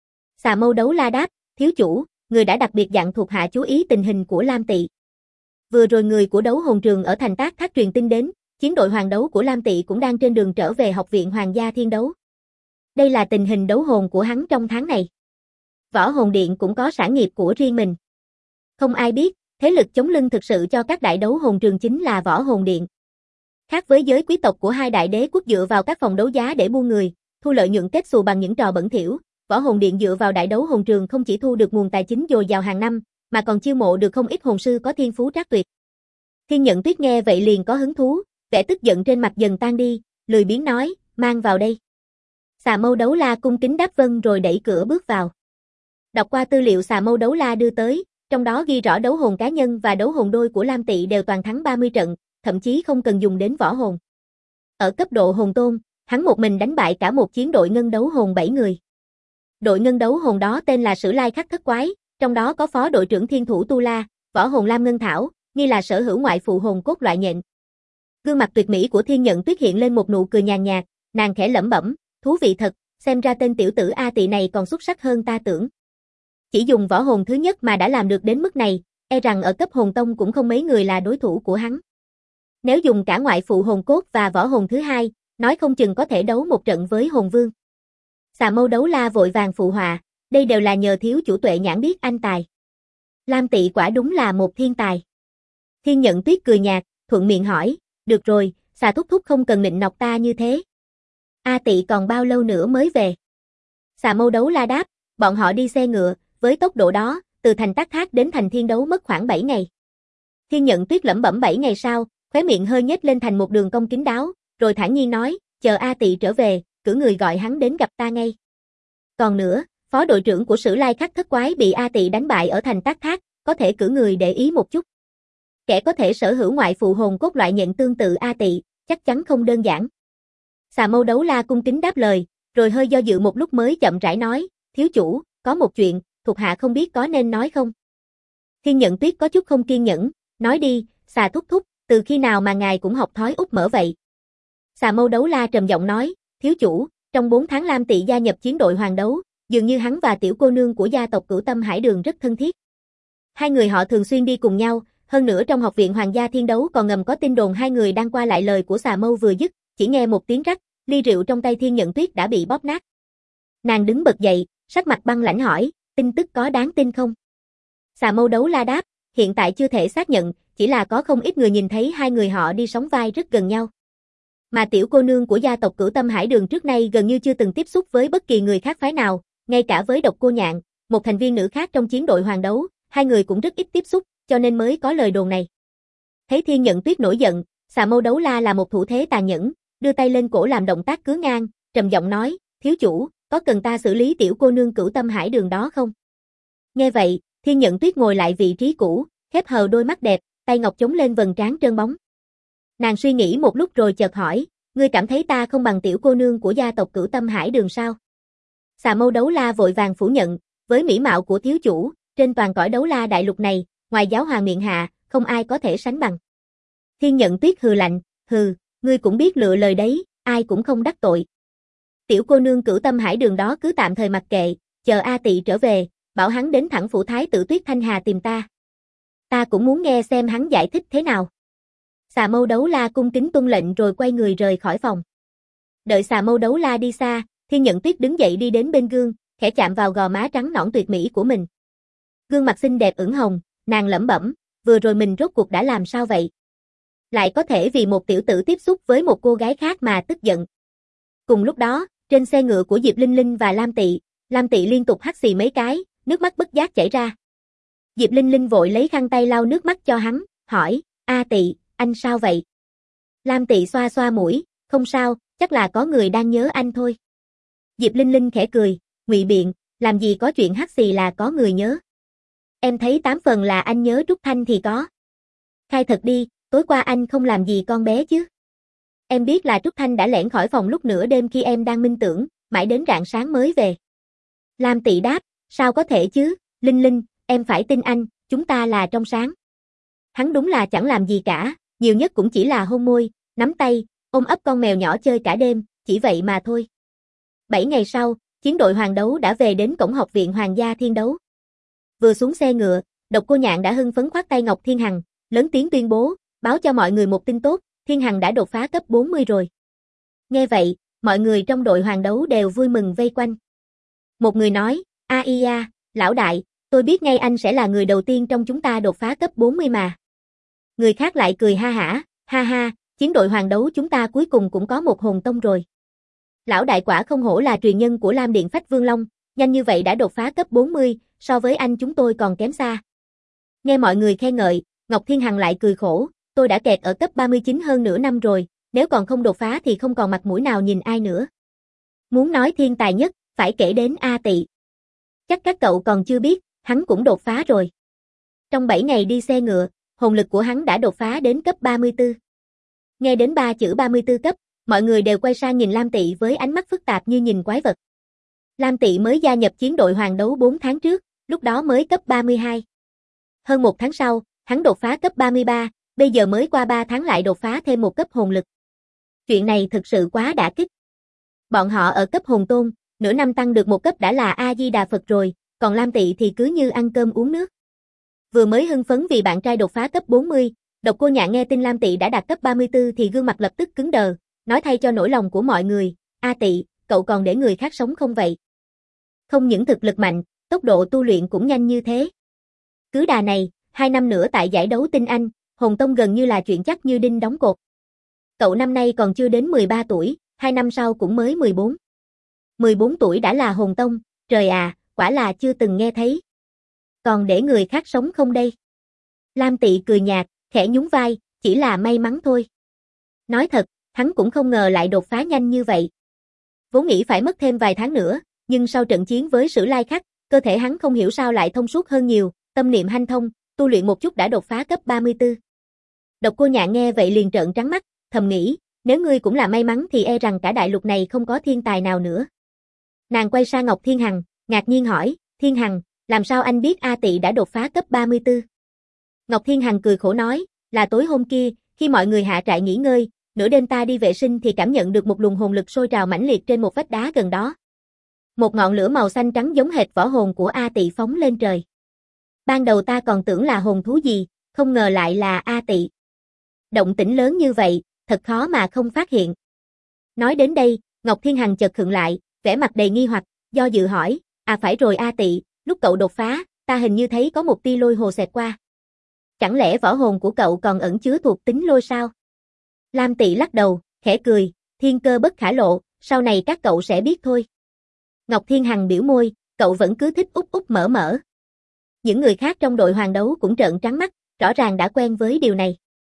Xà Mâu Đấu La đáp, thiếu chủ, người đã đặc biệt dặn thuộc hạ chú ý tình hình của Lam Tị. Vừa rồi người của đấu hồn trường ở thành Tác Thác truyền tin đến, chiến đội hoàng đấu của Lam Tị cũng đang trên đường trở về học viện Hoàng gia Thiên Đấu. Đây là tình hình đấu hồn của hắn trong tháng này. Võ hồn điện cũng có sản nghiệp của riêng mình. Không ai biết, thế lực chống lưng thực sự cho các đại đấu hồn trường chính là võ hồn điện. Khác với giới quý tộc của hai đại đế quốc dựa vào các phòng đấu giá để buôn người, thu lợi nhuận kết xù bằng những trò bẩn thỉu, võ hồn điện dựa vào đại đấu hồn trường không chỉ thu được nguồn tài chính dồi dào hàng năm, mà còn chiêu mộ được không ít hồn sư có thiên phú trác tuyệt. Thiên Nhận Tuyết nghe vậy liền có hứng thú, vẻ tức giận trên mặt dần tan đi, lười biếng nói, mang vào đây. Xà Mâu Đấu La cung kính đáp vâng rồi đẩy cửa bước vào. Đọc qua tư liệu Xà Mâu Đấu La đưa tới, trong đó ghi rõ đấu hồn cá nhân và đấu hồn đôi của Lam Tị đều toàn thắng 30 trận, thậm chí không cần dùng đến võ hồn. Ở cấp độ hồn tôn, hắn một mình đánh bại cả một chiến đội ngân đấu hồn 7 người. Đội ngân đấu hồn đó tên là Sử Lai Khắc Thất Quái, trong đó có phó đội trưởng Thiên Thủ Tu La, võ hồn Lam Ngân Thảo, nghi là sở hữu ngoại phụ hồn cốt loại nhện. Gương mặt tuyệt mỹ của Thiên Nhận Tuyết hiện lên một nụ cười nhàn nhạt, nàng khẽ lẩm bẩm, thú vị thật, xem ra tên tiểu tử A Tị này còn xuất sắc hơn ta tưởng. Chỉ dùng võ hồn thứ nhất mà đã làm được đến mức này, e rằng ở cấp hồn tông cũng không mấy người là đối thủ của hắn. Nếu dùng cả ngoại phụ hồn cốt và võ hồn thứ hai, nói không chừng có thể đấu một trận với hồn vương. Xà Mâu Đấu La vội vàng phụ họa, đây đều là nhờ thiếu chủ Tuệ Nhãn biết anh tài. Lam Tị quả đúng là một thiên tài. Thiên Nhận Tuyết cười nhạt, thuận miệng hỏi, được rồi, xà thúc thúc không cần nịnh nọt ta như thế. A Tị còn bao lâu nữa mới về? Xà Mâu Đấu La đáp, bọn họ đi xe ngựa, với tốc độ đó, từ thành Tác Thác đến thành Thiên Đấu mất khoảng 7 ngày. Thiên Nhận Tuyết lẩm bẩm 7 ngày sau, khóe miệng hơi nhếch lên thành một đường cong kín đáo, rồi thản nhiên nói, chờ A Tị trở về, cử người gọi hắn đến gặp ta ngay. Còn nữa, phó đội trưởng của Sử Lai Khắc Thất Quái bị A Tị đánh bại ở thành Tác Thác, có thể cử người để ý một chút. Kẻ có thể sở hữu ngoại phụ hồn cốt loại nhện tương tự A Tị, chắc chắn không đơn giản. Xà Mâu Đấu La cung kính đáp lời, rồi hơi do dự một lúc mới chậm rãi nói, thiếu chủ, có một chuyện, thuộc hạ không biết có nên nói không. Thiên Nhận Tuyết có chút không kiên nhẫn, nói đi, xà thúc thúc, từ khi nào mà ngài cũng học thói úp mở vậy. Xà Mâu Đấu La trầm giọng nói, thiếu chủ, trong 4 tháng Lam Tị gia nhập chiến đội hoàng đấu, dường như hắn và tiểu cô nương của gia tộc Cửu Tâm Hải Đường rất thân thiết. Hai người họ thường xuyên đi cùng nhau, hơn nữa trong học viện Hoàng gia Thiên Đấu còn ngầm có tin đồn hai người đang qua lại lời của Xà Mâu vừa dứt, chỉ nghe một tiếng rắc, ly rượu trong tay Thiên Nhận Tuyết đã bị bóp nát. Nàng đứng bật dậy, sắc mặt băng lãnh hỏi, tin tức có đáng tin không? Xà Mâu Đấu La đáp, hiện tại chưa thể xác nhận, chỉ là có không ít người nhìn thấy hai người họ đi sóng vai rất gần nhau. Mà tiểu cô nương của gia tộc Cửu Tâm Hải Đường trước nay gần như chưa từng tiếp xúc với bất kỳ người khác phái nào, ngay cả với Độc Cô Nhạn, một thành viên nữ khác trong chiến đội hoàng đấu, hai người cũng rất ít tiếp xúc, cho nên mới có lời đồn này. Thấy Thiên Nhận Tuyết nổi giận, Xà Mâu Đấu La là một thủ thế tàn nhẫn, đưa tay lên cổ làm động tác cứa ngang, trầm giọng nói, thiếu chủ, có cần ta xử lý tiểu cô nương Cửu Tâm Hải Đường đó không? Nghe vậy, Thiên Nhận Tuyết ngồi lại vị trí cũ, khép hờ đôi mắt đẹp, tay ngọc chống lên vầng trán trơn bóng. Nàng suy nghĩ một lúc rồi chợt hỏi, ngươi cảm thấy ta không bằng tiểu cô nương của gia tộc Cửu Tâm Hải Đường sao? Xà Mâu Đấu La vội vàng phủ nhận, với mỹ mạo của thiếu chủ, trên toàn cõi đấu la đại lục này, ngoài giáo hoàng miệng hạ, không ai có thể sánh bằng. Thiên Nhận Tuyết hừ lạnh, hừ, ngươi cũng biết lựa lời đấy, ai cũng không đắc tội. Tiểu cô nương Cửu Tâm Hải Đường đó cứ tạm thời mặc kệ, chờ A Tị trở về, bảo hắn đến thẳng phủ thái tử Tuyết Thanh Hà tìm ta. Ta cũng muốn nghe xem hắn giải thích thế nào. Xà Mâu Đấu La cung kính tuân lệnh rồi quay người rời khỏi phòng. Đợi Xà Mâu Đấu La đi xa, Thiên Nhận Tuyết đứng dậy đi đến bên gương, khẽ chạm vào gò má trắng nõn tuyệt mỹ của mình. Gương mặt xinh đẹp ửng hồng, nàng lẩm bẩm, vừa rồi mình rốt cuộc đã làm sao vậy? Lại có thể vì một tiểu tử tiếp xúc với một cô gái khác mà tức giận. Cùng lúc đó, trên xe ngựa của Diệp Linh Linh và Lam Tị liên tục hắt xì mấy cái, nước mắt bất giác chảy ra. Diệp Linh Linh vội lấy khăn tay lau nước mắt cho hắn, hỏi, A Tị, anh sao vậy? Lam Tị xoa xoa mũi, không sao, chắc là có người đang nhớ anh thôi. Diệp Linh Linh khẽ cười, ngụy biện, làm gì có chuyện hắt xì là có người nhớ. Em thấy 8 phần là anh nhớ Trúc Thanh thì có. Khai thật đi, tối qua anh không làm gì con bé chứ? Em biết là Trúc Thanh đã lẻn khỏi phòng lúc nửa đêm khi em đang minh tưởng, mãi đến rạng sáng mới về. Lam Tị đáp, sao có thể chứ, Linh Linh, em phải tin anh, chúng ta là trong sáng. Hắn đúng là chẳng làm gì cả, nhiều nhất cũng chỉ là hôn môi, nắm tay, ôm ấp con mèo nhỏ chơi cả đêm, chỉ vậy mà thôi. 7 ngày sau, chiến đội hoàng đấu đã về đến cổng học viện Hoàng gia Thiên Đấu. Vừa xuống xe ngựa, Độc Cô Nhạn đã hưng phấn khoác tay Ngọc Thiên Hằng, lớn tiếng tuyên bố, báo cho mọi người một tin tốt, Thiên Hằng đã đột phá cấp 40 rồi. Nghe vậy, mọi người trong đội hoàng đấu đều vui mừng vây quanh. Một người nói, Ia, lão đại, tôi biết ngay anh sẽ là người đầu tiên trong chúng ta đột phá cấp 40 mà. Người khác lại cười ha ha, chiến đội hoàng đấu chúng ta cuối cùng cũng có một hồn tông rồi. Lão đại quả không hổ là truyền nhân của Lam Điện Phách Vương Long, nhanh như vậy đã đột phá cấp 40, so với anh chúng tôi còn kém xa. Nghe mọi người khen ngợi, Ngọc Thiên Hằng lại cười khổ, tôi đã kẹt ở cấp 39 hơn nửa năm rồi, nếu còn không đột phá thì không còn mặt mũi nào nhìn ai nữa. Muốn nói thiên tài nhất, phải kể đến A Tị. Chắc các cậu còn chưa biết, hắn cũng đột phá rồi. Trong 7 ngày đi xe ngựa, hồn lực của hắn đã đột phá đến cấp 34. Nghe đến 3 chữ 34 cấp, mọi người đều quay sang nhìn Lam Tị với ánh mắt phức tạp như nhìn quái vật. Lam Tị mới gia nhập chiến đội hoàng đấu 4 tháng trước, lúc đó mới cấp 32. Hơn 1 tháng sau, hắn đột phá cấp 33, bây giờ mới qua 3 tháng lại đột phá thêm 1 cấp hồn lực. Chuyện này thực sự quá đả kích. Bọn họ ở cấp hồn tôn, nửa năm tăng được 1 cấp đã là A-di-đà Phật rồi, còn Lam Tị thì cứ như ăn cơm uống nước. Vừa mới hưng phấn vì bạn trai đột phá cấp 40, Độc Cô Nhạn nghe tin Lam Tị đã đạt cấp 34 thì gương mặt lập tức cứng đờ, nói thay cho nỗi lòng của mọi người, "A Tị, cậu còn để người khác sống không vậy? Không những thực lực mạnh, tốc độ tu luyện cũng nhanh như thế. Cứ đà này, 2 năm nữa tại giải đấu Tinh Anh, Hồn Tông gần như là chuyện chắc như đinh đóng cột. Cậu năm nay còn chưa đến 13 tuổi, 2 năm sau cũng mới 14. 14 tuổi đã là Hồn Tông, trời à, quả là chưa từng nghe thấy. Còn để người khác sống không đây?" Lam Tị cười nhạt, khẽ nhún vai, chỉ là may mắn thôi. Nói thật, hắn cũng không ngờ lại đột phá nhanh như vậy. Vốn nghĩ phải mất thêm vài tháng nữa, nhưng sau trận chiến với Sử Lai Khắc, cơ thể hắn không hiểu sao lại thông suốt hơn nhiều, tâm niệm hanh thông, tu luyện một chút đã đột phá cấp 34. Độc Cô Nhạn nghe vậy liền trợn trắng mắt, thầm nghĩ, nếu ngươi cũng là may mắn thì e rằng cả đại lục này không có thiên tài nào nữa. Nàng quay sang Ngọc Thiên Hằng, ngạc nhiên hỏi, Thiên Hằng, làm sao anh biết A Tị đã đột phá cấp 34? Ngọc Thiên Hằng cười khổ nói, là tối hôm kia, khi mọi người hạ trại nghỉ ngơi, nửa đêm ta đi vệ sinh thì cảm nhận được một luồng hồn lực sôi trào mãnh liệt trên một vách đá gần đó. Một ngọn lửa màu xanh trắng giống hệt võ hồn của A Tị phóng lên trời. Ban đầu ta còn tưởng là hồn thú gì, không ngờ lại là A Tị. Động tĩnh lớn như vậy, thật khó mà không phát hiện. Nói đến đây, Ngọc Thiên Hằng chợt khựng lại, vẻ mặt đầy nghi hoặc, do dự hỏi, phải rồi A Tị, lúc cậu đột phá, ta hình như thấy có một tia lôi hồ xẹt qua. Chẳng lẽ võ hồn của cậu còn ẩn chứa thuộc tính lôi sao? Lam Tị lắc đầu, khẽ cười, thiên cơ bất khả lộ, sau này các cậu sẽ biết thôi. Ngọc Thiên Hằng biểu môi, cậu vẫn cứ thích úp úp mở mở. Những người khác trong đội hoàng đấu cũng trợn trắng mắt, rõ ràng đã quen với điều này.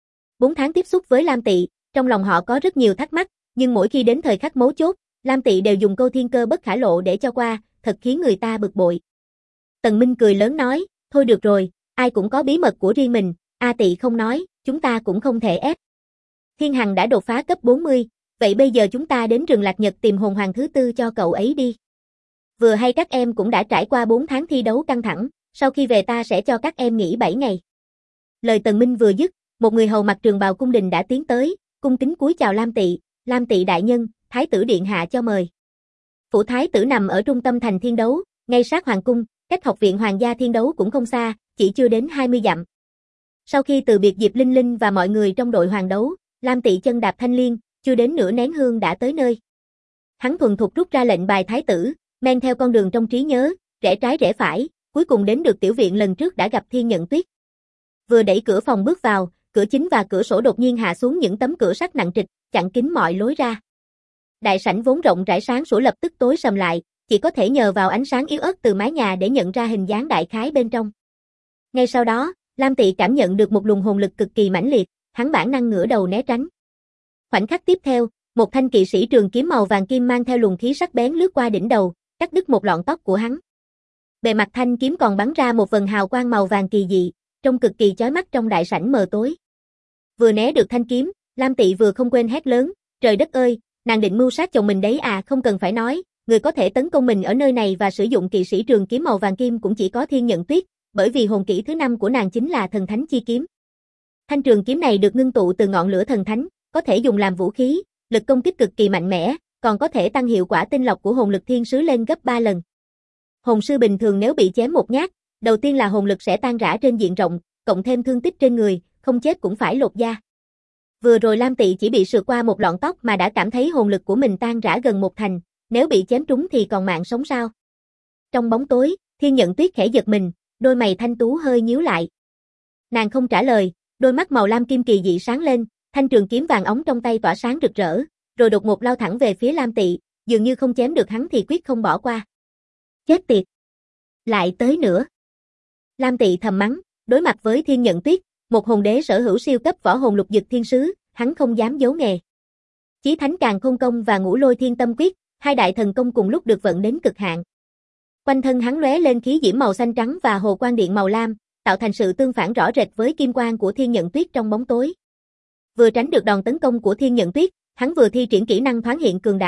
4 tháng tiếp xúc với Lam Tị, trong lòng họ có rất nhiều thắc mắc, nhưng mỗi khi đến thời khắc mấu chốt, Lam Tị đều dùng câu thiên cơ bất khả lộ để cho qua, thật khiến người ta bực bội. Tần Minh cười lớn nói, thôi được rồi, ai cũng có bí mật của riêng mình, A Tị không nói, chúng ta cũng không thể ép. Thiên Hằng đã đột phá cấp 40, vậy bây giờ chúng ta đến rừng Lạc Nhật tìm hồn hoàng thứ 4 cho cậu ấy đi. Vừa hay các em cũng đã trải qua 4 tháng thi đấu căng thẳng, sau khi về ta sẽ cho các em nghỉ 7 ngày. Lời Tần Minh vừa dứt, một người hầu mặc trường bào cung đình đã tiến tới, cung kính cúi chào Lam Tị đại nhân, Thái tử điện hạ cho mời. Phủ Thái tử nằm ở trung tâm thành thiên đấu, ngay sát hoàng cung, cách học viện hoàng gia thiên đấu cũng không xa, chỉ chưa đến 20 dặm. Sau khi từ biệt Diệp Linh Linh và mọi người trong đội hoàng đấu, Lam Tị chân đạp thanh liên, chưa đến nửa nén hương đã tới nơi. Hắn thuần thục rút ra lệnh bài thái tử, men theo con đường trong trí nhớ, rẽ trái rẽ phải, cuối cùng đến được tiểu viện lần trước đã gặp Thiên Nhận Tuyết. Vừa đẩy cửa phòng bước vào, cửa chính và cửa sổ đột nhiên hạ xuống những tấm cửa sắt nặng trịch, chặn kín mọi lối ra. Đại sảnh vốn rộng rãi sáng sủa lập tức tối sầm lại, chỉ có thể nhờ vào ánh sáng yếu ớt từ mái nhà để nhận ra hình dáng đại khái bên trong. Ngay sau đó, Lam Tị cảm nhận được một luồng hồn lực cực kỳ mãnh liệt, hắn bản năng ngửa đầu né tránh. Khoảnh khắc tiếp theo, một thanh kỵ sĩ trường kiếm màu vàng kim mang theo luồng khí sắc bén lướt qua đỉnh đầu, cắt đứt một lọn tóc của hắn. Bề mặt thanh kiếm còn bắn ra một vầng hào quang màu vàng kỳ dị, trông cực kỳ chói mắt trong đại sảnh mờ tối. Vừa né được thanh kiếm, Lam Tị vừa không quên hét lớn, trời đất ơi, nàng định mưu sát chồng mình đấy à, không cần phải nói, người có thể tấn công mình ở nơi này và sử dụng kỵ sĩ trường kiếm màu vàng kim cũng chỉ có Thiên Nhận Tuyết, bởi vì hồn kỹ thứ 5 của nàng chính là thần thánh chi kiếm. Thanh trường kiếm này được ngưng tụ từ ngọn lửa thần thánh, có thể dùng làm vũ khí, lực công kích cực kỳ mạnh mẽ, còn có thể tăng hiệu quả tinh lọc của hồn lực thiên sứ lên gấp 3 lần. Hồn sư bình thường nếu bị chém một nhát, đầu tiên là hồn lực sẽ tan rã trên diện rộng, cộng thêm thương tích trên người, không chết cũng phải lột da. Vừa rồi Lam Tị chỉ bị sượt qua một lọn tóc mà đã cảm thấy hồn lực của mình tan rã gần một thành, nếu bị chém trúng thì còn mạng sống sao? Trong bóng tối, Thiên Nhận Tuyết khẽ giật mình, đôi mày thanh tú hơi nhíu lại. Nàng không trả lời, đôi mắt màu lam kim kỳ dị sáng lên, thanh trường kiếm vàng óng trong tay tỏa sáng rực rỡ, rồi đột ngột lao thẳng về phía Lam Tị, dường như không chém được hắn thì quyết không bỏ qua. Chết tiệt! Lại tới nữa! Lam Tị thầm mắng, đối mặt với Thiên Nhận Tuyết, một hồn đế sở hữu siêu cấp võ hồn lục dực thiên sứ, hắn không dám giấu nghề. Chí Thánh Càn Khôn Công và Ngũ Lôi Thiên Tâm Quyết, hai đại thần công cùng lúc được vận đến cực hạn. Quanh thân hắn lóe lên khí diễm màu xanh trắng và hồ quang điện màu lam, tạo thành sự tương phản rõ rệt với kim quang của Thiên Nhận Tuyết trong bóng tối. Vừa tránh được đòn tấn công của Thiên Nhận Tuyết, hắn vừa thi triển kỹ năng thoáng hiện cường đại,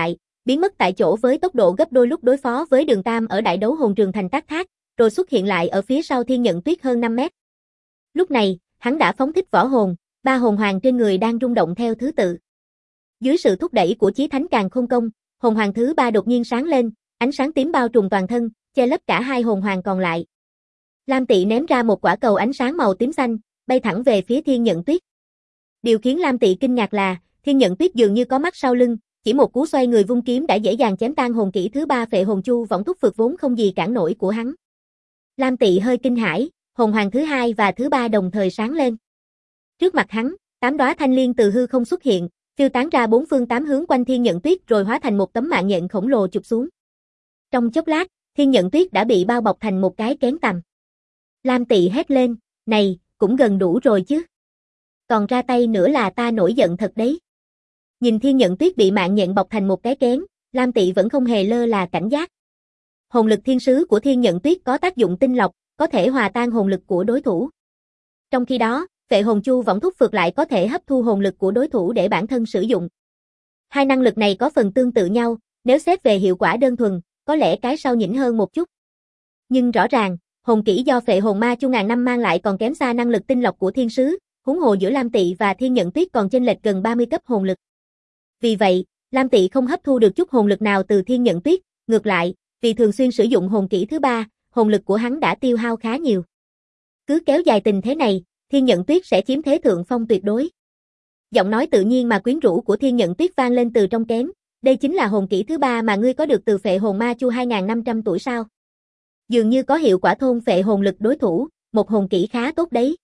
biến mất tại chỗ với tốc độ gấp đôi lúc đối phó với Đường Tam ở đại đấu hồn trường thành Tác Thác, rồi xuất hiện lại ở phía sau Thiên Nhận Tuyết hơn 5 mét. Lúc này, hắn đã phóng thích võ hồn, 3 hồn hoàng trên người đang rung động theo thứ tự. Dưới sự thúc đẩy của Chí Thánh Càn Khôn Công, hồn hoàng thứ 3 đột nhiên sáng lên, ánh sáng tím bao trùm toàn thân, che lấp cả 2 hồn hoàng còn lại. Lam Tị ném ra một quả cầu ánh sáng màu tím xanh, bay thẳng về phía Thiên Nhận Tuyết. Điều khiến Lam Tị kinh ngạc là, Thiên Nhận Tuyết dường như có mắt sau lưng, chỉ một cú xoay người vung kiếm đã dễ dàng chém tan hồn kỹ thứ 3 Phệ Hồn Chu Võng Thúc Phược vốn không gì cản nổi của hắn. Lam Tị hơi kinh hãi, hồn hoàng thứ 2 và thứ 3 đồng thời sáng lên. Trước mặt hắn, 8 đóa thanh liên từ hư không xuất hiện, phiêu tán ra 4 phương 8 hướng quanh Thiên Nhận Tuyết rồi hóa thành một tấm mạng nhện khổng lồ chụp xuống. Trong chốc lát, Thiên Nhận Tuyết đã bị bao bọc thành một cái kén tằm. Lam Tị hét lên, này, cũng gần đủ rồi chứ. Còn ra tay nữa là ta nổi giận thật đấy. Nhìn Thiên Nhận Tuyết bị mạng nhện bọc thành một cái kén, Lam Tị vẫn không hề lơ là cảnh giác. Hồn lực thiên sứ của Thiên Nhận Tuyết có tác dụng tinh lọc, có thể hòa tan hồn lực của đối thủ. Trong khi đó, Phệ Hồn Chu Võng Thúc Phược lại có thể hấp thu hồn lực của đối thủ để bản thân sử dụng. Hai năng lực này có phần tương tự nhau, nếu xét về hiệu quả đơn thuần, có lẽ cái sau nhỉnh hơn một chút. Nhưng rõ ràng, hồn kỹ do Phệ Hồn Ma Chu ngàn năm mang lại còn kém xa năng lực tinh lọc của thiên sứ, huống hồ giữa Lam Tị và Thiên Nhận Tuyết còn chênh lệch gần 30 cấp hồn lực. Vì vậy, Lam Tị không hấp thu được chút hồn lực nào từ Thiên Nhận Tuyết, ngược lại, vì thường xuyên sử dụng hồn kỹ thứ 3, hồn lực của hắn đã tiêu hao khá nhiều. Cứ kéo dài tình thế này, Thiên Nhận Tuyết sẽ chiếm thế thượng phong tuyệt đối. Giọng nói tự nhiên mà quyến rũ của Thiên Nhận Tuyết vang lên từ trong kén, đây chính là hồn kỹ thứ 3 mà ngươi có được từ Phệ Hồn Ma Chu 2500 tuổi sao? Dường như có hiệu quả thôn phệ hồn lực đối thủ, một hồn kỹ khá tốt đấy.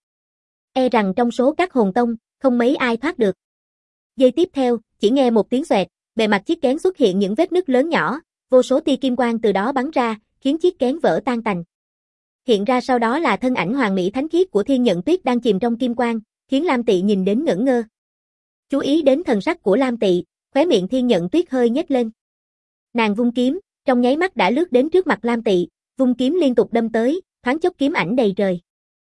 E rằng trong số các hồn tông, không mấy ai thoát được. Giây tiếp theo, chỉ nghe một tiếng xoẹt, bề mặt chiếc kén xuất hiện những vết nứt lớn nhỏ, vô số tia kim quang từ đó bắn ra, khiến chiếc kén vỡ tan tành. Hiện ra sau đó là thân ảnh hoàng mỹ thánh khiết của Thiên Nhận Tuyết đang chìm trong kim quang, khiến Lam Tị nhìn đến ngẩn ngơ. Chú ý đến thần sắc của Lam Tị, khóe miệng Thiên Nhận Tuyết hơi nhếch lên. Nàng vung kiếm, trong nháy mắt đã lướt đến trước mặt Lam Tị, vung kiếm liên tục đâm tới, thoáng chốc kiếm ảnh đầy trời.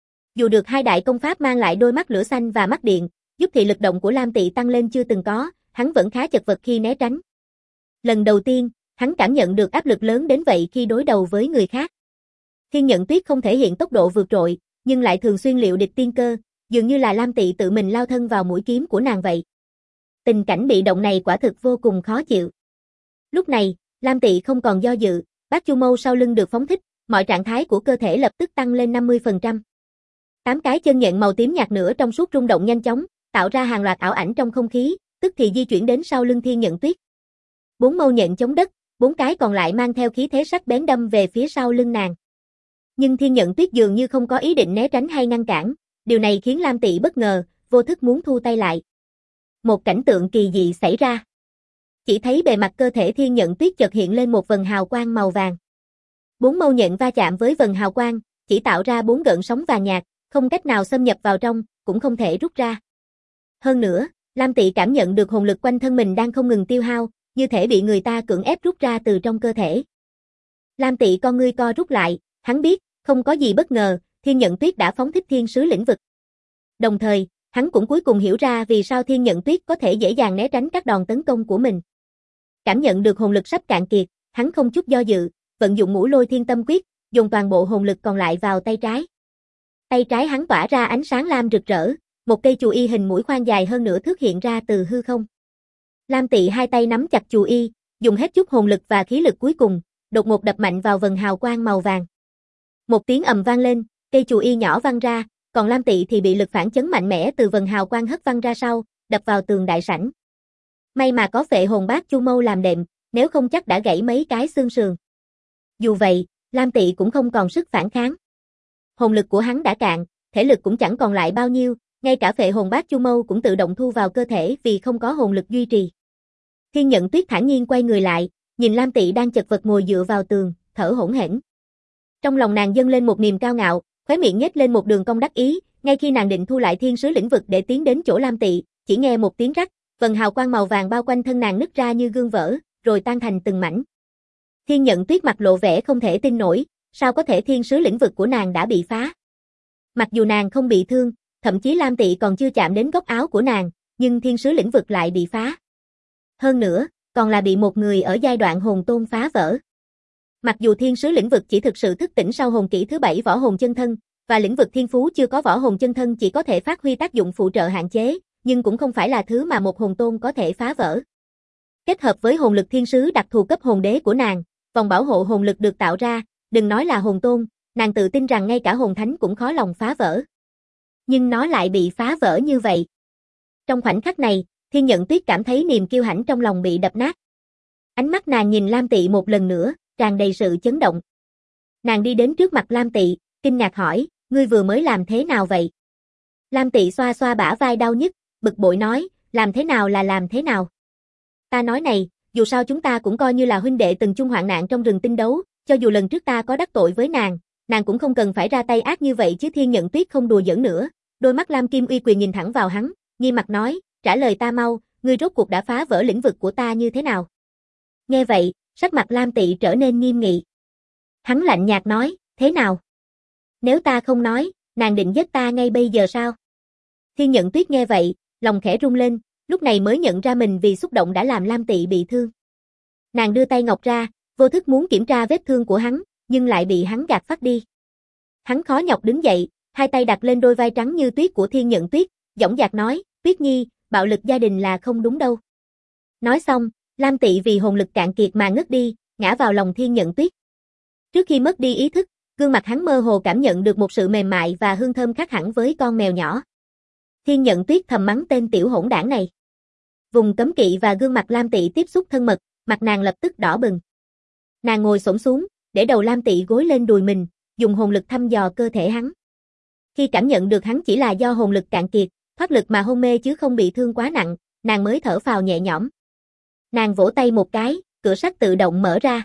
Dù được hai đại công pháp mang lại đôi mắt lửa xanh và mắt điện, giúp thị lực động của Lam Tị tăng lên chưa từng có, hắn vẫn khá chật vật khi né tránh. Lần đầu tiên, hắn cảm nhận được áp lực lớn đến vậy khi đối đầu với người khác. Thiên Nhận Tuyết không thể hiện tốc độ vượt trội, nhưng lại thường xuyên liệu địch tiên cơ, dường như là Lam Tị tự mình lao thân vào mũi kiếm của nàng vậy. Tình cảnh bị động này quả thực vô cùng khó chịu. Lúc này, Lam Tị không còn do dự, bát chu mâu sau lưng được phóng thích, mọi trạng thái của cơ thể lập tức tăng lên 50%. 8 cái chân nhện màu tím nhạt nữa trong suốt rung động nhanh chóng, tạo ra hàng loạt ảo ảnh trong không khí, tức thì di chuyển đến sau lưng Thiên Nhận Tuyết. 4 mâu nhện chống đất, 4 cái còn lại mang theo khí thế sắc bén đâm về phía sau lưng nàng. Nhưng Thiên Nhận Tuyết dường như không có ý định né tránh hay ngăn cản, điều này khiến Lam Tị bất ngờ, vô thức muốn thu tay lại. Một cảnh tượng kỳ dị xảy ra. Chỉ thấy bề mặt cơ thể Thiên Nhận Tuyết chợt hiện lên một vầng hào quang màu vàng. 4 mâu nhện va chạm với vầng hào quang, chỉ tạo ra 4 gợn sóng vàng nhạt, không cách nào xâm nhập vào trong, cũng không thể rút ra. Hơn nữa, Lam Tị cảm nhận được hồn lực quanh thân mình đang không ngừng tiêu hao, như thể bị người ta cưỡng ép rút ra từ trong cơ thể. Lam Tị con ngươi co rút lại, hắn biết, không có gì bất ngờ, Thiên Nhận Tuyết đã phóng thích thiên sứ lĩnh vực. Đồng thời, hắn cũng cuối cùng hiểu ra vì sao Thiên Nhận Tuyết có thể dễ dàng né tránh các đòn tấn công của mình. Cảm nhận được hồn lực sắp cạn kiệt, hắn không chút do dự, vận dụng Ngũ Lôi Thiên Tâm Quyết, dồn toàn bộ hồn lực còn lại vào tay trái. Tay trái hắn tỏa ra ánh sáng lam rực rỡ, một cây chù y hình mũi khoan dài hơn nửa thước hiện ra từ hư không. Lam Tị hai tay nắm chặt chù y, dùng hết chút hồn lực và khí lực cuối cùng, đột ngột đập mạnh vào vầng hào quang màu vàng. Một tiếng ầm vang lên, cây chù y nhỏ văng ra, còn Lam Tị thì bị lực phản chấn mạnh mẽ từ vầng hào quang hất văng ra sau, đập vào tường đại sảnh. May mà có Phệ Hồn Bát Chu Mâu làm đệm, nếu không chắc đã gãy mấy cái xương sườn. Dù vậy, Lam Tị cũng không còn sức phản kháng. Hồn lực của hắn đã cạn, thể lực cũng chẳng còn lại bao nhiêu, ngay cả Phệ Hồn Bát Chu Mâu cũng tự động thu vào cơ thể vì không có hồn lực duy trì. Thiên Nhận Tuyết thản nhiên quay người lại, nhìn Lam Tị đang chật vật ngồi dựa vào tường, thở hổn hển. Trong lòng nàng dâng lên một niềm cao ngạo, khóe miệng nhếch lên một đường cong đắc ý, ngay khi nàng định thu lại thiên sứ lĩnh vực để tiến đến chỗ Lam Tị, chỉ nghe một tiếng rắc, vầng hào quang màu vàng bao quanh thân nàng nứt ra như gương vỡ, rồi tan thành từng mảnh. Thiên Nhận Tuyết mặt lộ vẻ không thể tin nổi, sao có thể thiên sứ lĩnh vực của nàng đã bị phá? Mặc dù nàng không bị thương, thậm chí Lam Tị còn chưa chạm đến góc áo của nàng, nhưng thiên sứ lĩnh vực lại bị phá. Hơn nữa, còn là bị một người ở giai đoạn hồn tôn phá vỡ. Mặc dù thiên sứ lĩnh vực chỉ thực sự thức tỉnh sau hồn kỹ thứ 7 võ hồn chân thân, và lĩnh vực thiên phú chưa có võ hồn chân thân chỉ có thể phát huy tác dụng phụ trợ hạn chế, nhưng cũng không phải là thứ mà một hồn tôn có thể phá vỡ. Kết hợp với hồn lực thiên sứ đặc thù cấp hồn đế của nàng, vòng bảo hộ hồn lực được tạo ra, đừng nói là hồn tôn, nàng tự tin rằng ngay cả hồn thánh cũng khó lòng phá vỡ. Nhưng nó lại bị phá vỡ như vậy. Trong khoảnh khắc này, Thiên Nhận Tuyết cảm thấy niềm kiêu hãnh trong lòng bị đập nát. Ánh mắt nàng nhìn Lam Tị một lần nữa, tràn đầy sự chấn động. Nàng đi đến trước mặt Lam Tị, kinh ngạc hỏi, ngươi vừa mới làm thế nào vậy? Lam Tị xoa xoa bả vai đau nhức, bực bội nói, làm thế nào là làm thế nào? Ta nói này, dù sao chúng ta cũng coi như là huynh đệ từng chung hoạn nạn trong rừng tinh đấu, cho dù lần trước ta có đắc tội với nàng cũng không cần phải ra tay ác như vậy chứ. Thiên Nhận Tuyết không đùa giỡn nữa, đôi mắt Lam Kim Uy Quyền nhìn thẳng vào hắn, nghiêm mặt nói, trả lời ta mau, ngươi rốt cuộc đã phá vỡ lĩnh vực của ta như thế nào? Nghe vậy, sắc mặt Lam Tị trở nên nghiêm nghị. Hắn lạnh nhạt nói, thế nào? Nếu ta không nói, nàng định giết ta ngay bây giờ sao? Thiên Nhận Tuyết nghe vậy, lòng khẽ rung lên, lúc này mới nhận ra mình vì xúc động đã làm Lam Tị bị thương. Nàng đưa tay ngọc ra, vô thức muốn kiểm tra vết thương của hắn, nhưng lại bị hắn gạt phắt đi. Hắn khó nhọc đứng dậy, hai tay đặt lên đôi vai trắng như tuyết của Thiên Nhận Tuyết, dõng dạc nói, Tuyết Nhi, bạo lực gia đình là không đúng đâu. Nói xong, Lam Tị vì hồn lực cạn kiệt mà ngất đi, ngã vào lòng Thiên Nhận Tuyết. Trước khi mất đi ý thức, gương mặt hắn mơ hồ cảm nhận được một sự mềm mại và hương thơm khác hẳn với con mèo nhỏ. Thiên Nhận Tuyết thầm mắng tên tiểu hỗn đảng này. Vùng cấm kỵ và gương mặt Lam Tị tiếp xúc thân mật, mặt nàng lập tức đỏ bừng. Nàng ngồi xổm xuống, để đầu Lam Tị gối lên đùi mình, dùng hồn lực thăm dò cơ thể hắn. Khi cảm nhận được hắn chỉ là do hồn lực cạn kiệt, thoát lực mà hôn mê chứ không bị thương quá nặng, nàng mới thở phào nhẹ nhõm. Nàng vỗ tay một cái, cửa sắt tự động mở ra.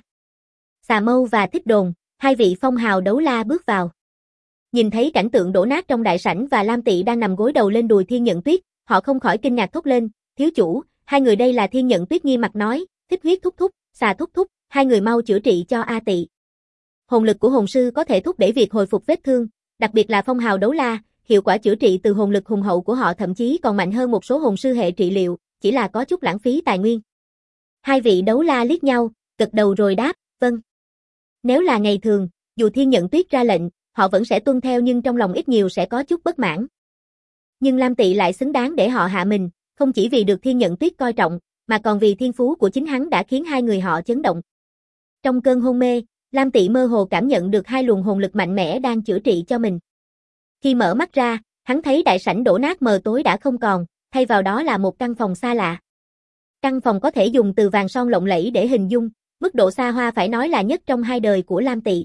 Xà Mâu và Thích Đồn, hai vị phong hào đấu la bước vào. Nhìn thấy cảnh tượng đổ nát trong đại sảnh và Lam Tị đang nằm gối đầu lên đùi Thiên Nhận Tuyết, họ không khỏi kinh ngạc thốt lên, thiếu chủ, hai người đây là. Thiên Nhận Tuyết nghiêm mặt nói, Thích Huyết thúc thúc, Xà thúc thúc, hai người mau chữa trị cho A Tị. Hồn lực của hồn sư có thể thúc đẩy việc hồi phục vết thương, đặc biệt là phong hào đấu la, hiệu quả chữa trị từ hồn lực hùng hậu của họ thậm chí còn mạnh hơn một số hồn sư hệ trị liệu, chỉ là có chút lãng phí tài nguyên. Hai vị đấu la liếc nhau, gật đầu rồi đáp, vâng. Nếu là ngày thường, dù Thiên Nhận Tuyết ra lệnh, họ vẫn sẽ tuân theo nhưng trong lòng ít nhiều sẽ có chút bất mãn. Nhưng Lam Tị lại xứng đáng để họ hạ mình, không chỉ vì được Thiên Nhận Tuyết coi trọng, mà còn vì thiên phú của chính hắn đã khiến hai người họ chấn động. Trong cơn hôn mê, Lam Tị mơ hồ cảm nhận được hai luồng hồn lực mạnh mẽ đang chữa trị cho mình. Khi mở mắt ra, hắn thấy đại sảnh đổ nát mờ tối đã không còn, thay vào đó là một căn phòng xa lạ. Căn phòng có thể dùng từ vàng son lộng lẫy để hình dung, mức độ xa hoa phải nói là nhất trong hai đời của Lam Tị.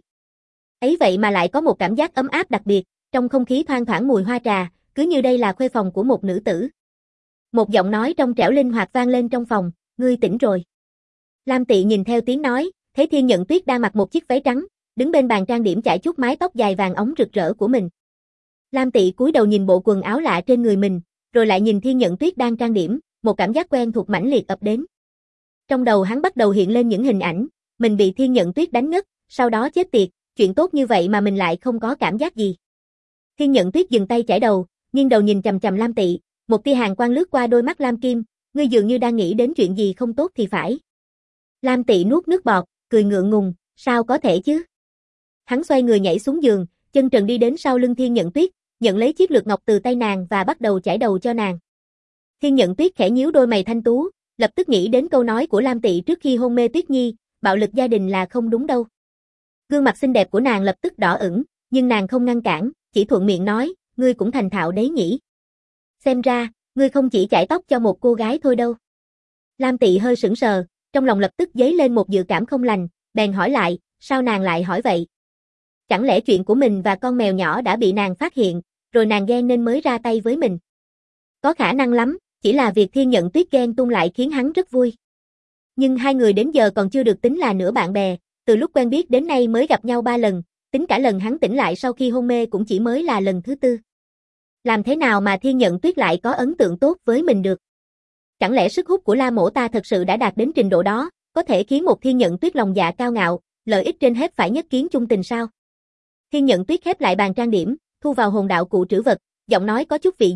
Ấy vậy mà lại có một cảm giác ấm áp đặc biệt, trong không khí thoang thoảng mùi hoa trà, cứ như đây là khuê phòng của một nữ tử. Một giọng nói trong trẻo linh hoạt vang lên trong phòng, ngươi tỉnh rồi. Lam Tị nhìn theo tiếng nói, thấy Thiên Nhận Tuyết đang mặc một chiếc váy trắng, đứng bên bàn trang điểm chải chuốt mái tóc dài vàng óng rực rỡ của mình. Lam Tị cúi đầu nhìn bộ quần áo lạ trên người mình, rồi lại nhìn Thiên Nhận Tuyết đang trang điểm, một cảm giác quen thuộc mãnh liệt ập đến. Trong đầu hắn bắt đầu hiện lên những hình ảnh, mình bị Thiên Nhận Tuyết đánh ngất, sau đó chết tiệt, chuyện tốt như vậy mà mình lại không có cảm giác gì. Thiên Nhận Tuyết dừng tay chải đầu, nghiêng đầu nhìn chằm chằm Lam Tị, một tia hàn quang lướt qua đôi mắt Lam Kim, ngươi dường như đang nghĩ đến chuyện gì không tốt thì phải. Lam Tị nuốt nước bọt, cười ngượng ngùng, sao có thể chứ? Hắn xoay người nhảy xuống giường, chân trần đi đến sau lưng Thiên Nhận Tuyết, nhận lấy chiếc lược ngọc từ tay nàng và bắt đầu chải đầu cho nàng. Thiên Nhận Tuyết khẽ nhíu đôi mày thanh tú, lập tức nghĩ đến câu nói của Lam Tị trước khi hôn mê Tuyết Nhi, bạo lực gia đình là không đúng đâu. Gương mặt xinh đẹp của nàng lập tức đỏ ửng, nhưng nàng không ngăn cản, chỉ thuận miệng nói, ngươi cũng thành thạo đấy nhỉ. Xem ra, ngươi không chỉ chải tóc cho một cô gái thôi đâu. Lam Tị hơi sững sờ, trong lòng lập tức dấy lên một dự cảm không lành, bèn hỏi lại, sao nàng lại hỏi vậy? Chẳng lẽ chuyện của mình và con mèo nhỏ đã bị nàng phát hiện, rồi nàng ghen nên mới ra tay với mình? Có khả năng lắm, chỉ là việc Thiên Nhận Tuyết ghen tung lại khiến hắn rất vui. Nhưng hai người đến giờ còn chưa được tính là nửa bạn bè, từ lúc quen biết đến nay mới gặp nhau 3 lần, tính cả lần hắn tỉnh lại sau khi hôn mê cũng chỉ mới là lần thứ 4. Làm thế nào mà Thiên Nhận Tuyết lại có ấn tượng tốt với mình được? Chẳng lẽ sức hút của La Mỗ ta thật sự đã đạt đến trình độ đó, có thể khiến một Thiên Nhận Tuyết lòng dạ cao ngạo, lợi ích trên hết phải nhất kiến chung tình sao? Thiên Nhận Tuyết khép lại bàn trang điểm, thu vào hồn đạo cụ trữ vật, giọng nói có chút vị giấm,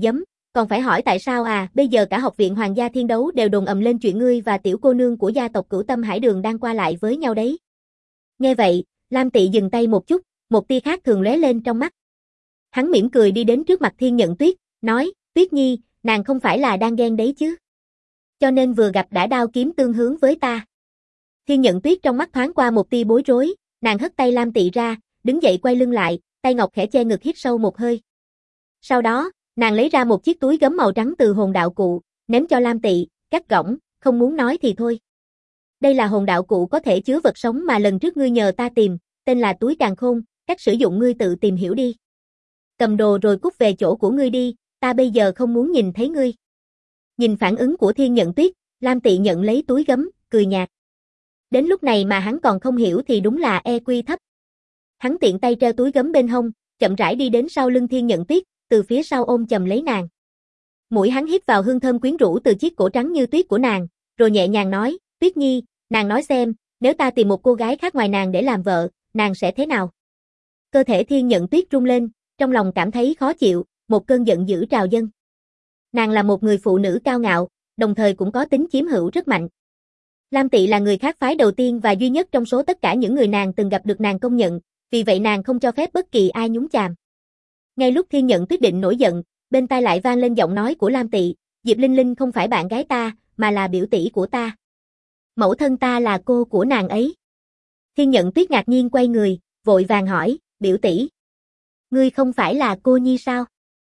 Còn phải hỏi tại sao à, bây giờ cả học viện Hoàng gia Thiên Đấu đều đồn ầm lên chuyện ngươi và tiểu cô nương của gia tộc Cửu Tâm Hải Đường đang qua lại với nhau đấy. Nghe vậy, Lam Tị dừng tay một chút, một tia khác thường lóe lên trong mắt. Hắn mỉm cười đi đến trước mặt Thiên Nhận Tuyết, nói, Tuyết Nhi, nàng không phải là đang ghen đấy chứ? Cho nên vừa gặp đã đao kiếm tương hướng với ta. Thiên Nhận Tuyết trong mắt thoáng qua một tia bối rối, nàng hất tay Lam Tị ra, đứng dậy quay lưng lại, tay ngọc khẽ che ngực hít sâu một hơi. Sau đó, nàng lấy ra một chiếc túi gấm màu trắng từ hồn đạo cụ, ném cho Lam Tị, cắt gỏng, không muốn nói thì thôi. Đây là hồn đạo cụ có thể chứa vật sống mà lần trước ngươi nhờ ta tìm, tên là túi càn khôn, cách sử dụng ngươi tự tìm hiểu đi. Cầm đồ rồi cút về chỗ của ngươi đi, ta bây giờ không muốn nhìn thấy ngươi. Nhìn phản ứng của Thiên Nhận Tuyết, Lam Tị nhận lấy túi gấm, cười nhạt. Đến lúc này mà hắn còn không hiểu thì đúng là EQ thấp. Hắn tiện tay treo túi gấm bên hông, chậm rãi đi đến sau lưng Thiên Nhận Tuyết, từ phía sau ôm chầm lấy nàng. Mũi hắn hít vào hương thơm quyến rũ từ chiếc cổ trắng như tuyết của nàng, rồi nhẹ nhàng nói, Tuyết Nhi, nàng nói xem, nếu ta tìm một cô gái khác ngoài nàng để làm vợ, nàng sẽ thế nào? Cơ thể Thiên Nhận Tuyết rung lên, trong lòng cảm thấy khó chịu, một cơn giận dữ trào dâng. Nàng là một người phụ nữ cao ngạo, đồng thời cũng có tính chiếm hữu rất mạnh. Lam Tị là người khác phái đầu tiên và duy nhất trong số tất cả những người nàng từng gặp được nàng công nhận, vì vậy nàng không cho phép bất kỳ ai nhúng chàm. Ngay lúc Thiên Nhận Tuyết định nổi giận, bên tai lại vang lên giọng nói của Lam Tị, Diệp Linh Linh không phải bạn gái ta, mà là biểu tỷ của ta. Mẫu thân ta là cô của nàng ấy. Thiên Nhận Tuyết ngạc nhiên quay người, vội vàng hỏi, biểu tỷ. Ngươi không phải là cô Nhi sao?